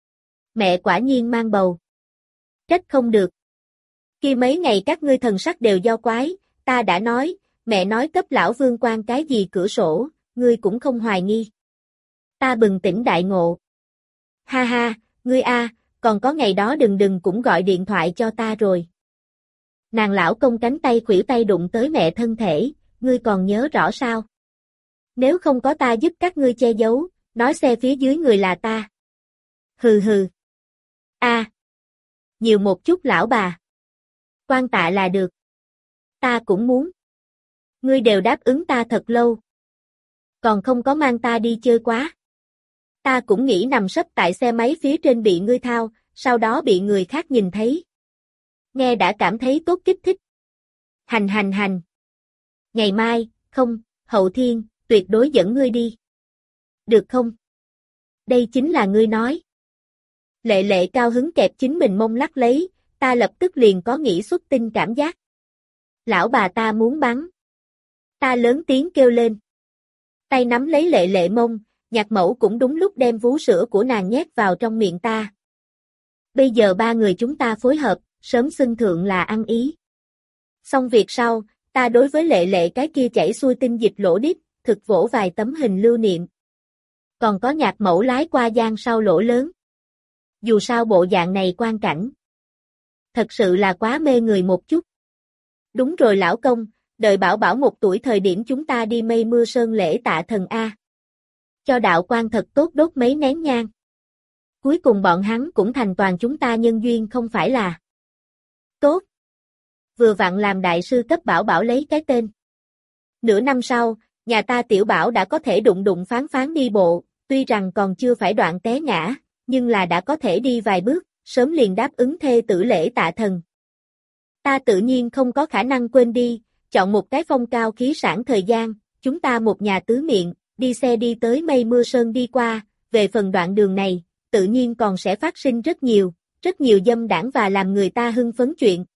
Mẹ quả nhiên mang bầu. Trách không được. Khi mấy ngày các ngươi thần sắc đều do quái, ta đã nói, mẹ nói cấp lão vương quan cái gì cửa sổ, ngươi cũng không hoài nghi. Ta bừng tỉnh đại ngộ. Ha ha, ngươi a, còn có ngày đó đừng đừng cũng gọi điện thoại cho ta rồi. Nàng lão công cánh tay khuỷu tay đụng tới mẹ thân thể, ngươi còn nhớ rõ sao? Nếu không có ta giúp các ngươi che giấu, nói xe phía dưới người là ta. Hừ hừ. A. Nhiều một chút lão bà. Quan tạ là được. Ta cũng muốn. Ngươi đều đáp ứng ta thật lâu. Còn không có mang ta đi chơi quá. Ta cũng nghĩ nằm sấp tại xe máy phía trên bị ngươi thao, sau đó bị người khác nhìn thấy. Nghe đã cảm thấy tốt kích thích. Hành hành hành. Ngày mai, không, hậu thiên, tuyệt đối dẫn ngươi đi. Được không? Đây chính là ngươi nói. Lệ Lệ cao hứng kẹp chính mình mông lắc lấy, ta lập tức liền có nghĩ xuất tinh cảm giác. Lão bà ta muốn bắn. Ta lớn tiếng kêu lên. Tay nắm lấy Lệ Lệ mông, nhạc mẫu cũng đúng lúc đem vú sữa của nàng nhét vào trong miệng ta. Bây giờ ba người chúng ta phối hợp, sớm xưng thượng là ăn ý. Xong việc sau, ta đối với Lệ Lệ cái kia chảy xuôi tinh dịch lỗ đít, thực vỗ vài tấm hình lưu niệm. Còn có nhạc mẫu lái qua giang sau lỗ lớn. Dù sao bộ dạng này quan cảnh. Thật sự là quá mê người một chút. Đúng rồi lão công, đợi bảo bảo một tuổi thời điểm chúng ta đi mây mưa sơn lễ tạ thần A. Cho đạo quan thật tốt đốt mấy nén nhang. Cuối cùng bọn hắn cũng thành toàn chúng ta nhân duyên không phải là. Tốt. Vừa vặn làm đại sư cấp bảo bảo lấy cái tên. Nửa năm sau, nhà ta tiểu bảo đã có thể đụng đụng phán phán đi bộ, tuy rằng còn chưa phải đoạn té ngã, nhưng là đã có thể đi vài bước, sớm liền đáp ứng thê tử lễ tạ thần. Ta tự nhiên không có khả năng quên đi, chọn một cái phong cao khí sản thời gian, chúng ta một nhà tứ miệng, đi xe đi tới mây mưa sơn đi qua, về phần đoạn đường này, tự nhiên còn sẽ phát sinh rất nhiều, rất nhiều dâm đảng và làm người ta hưng phấn chuyện.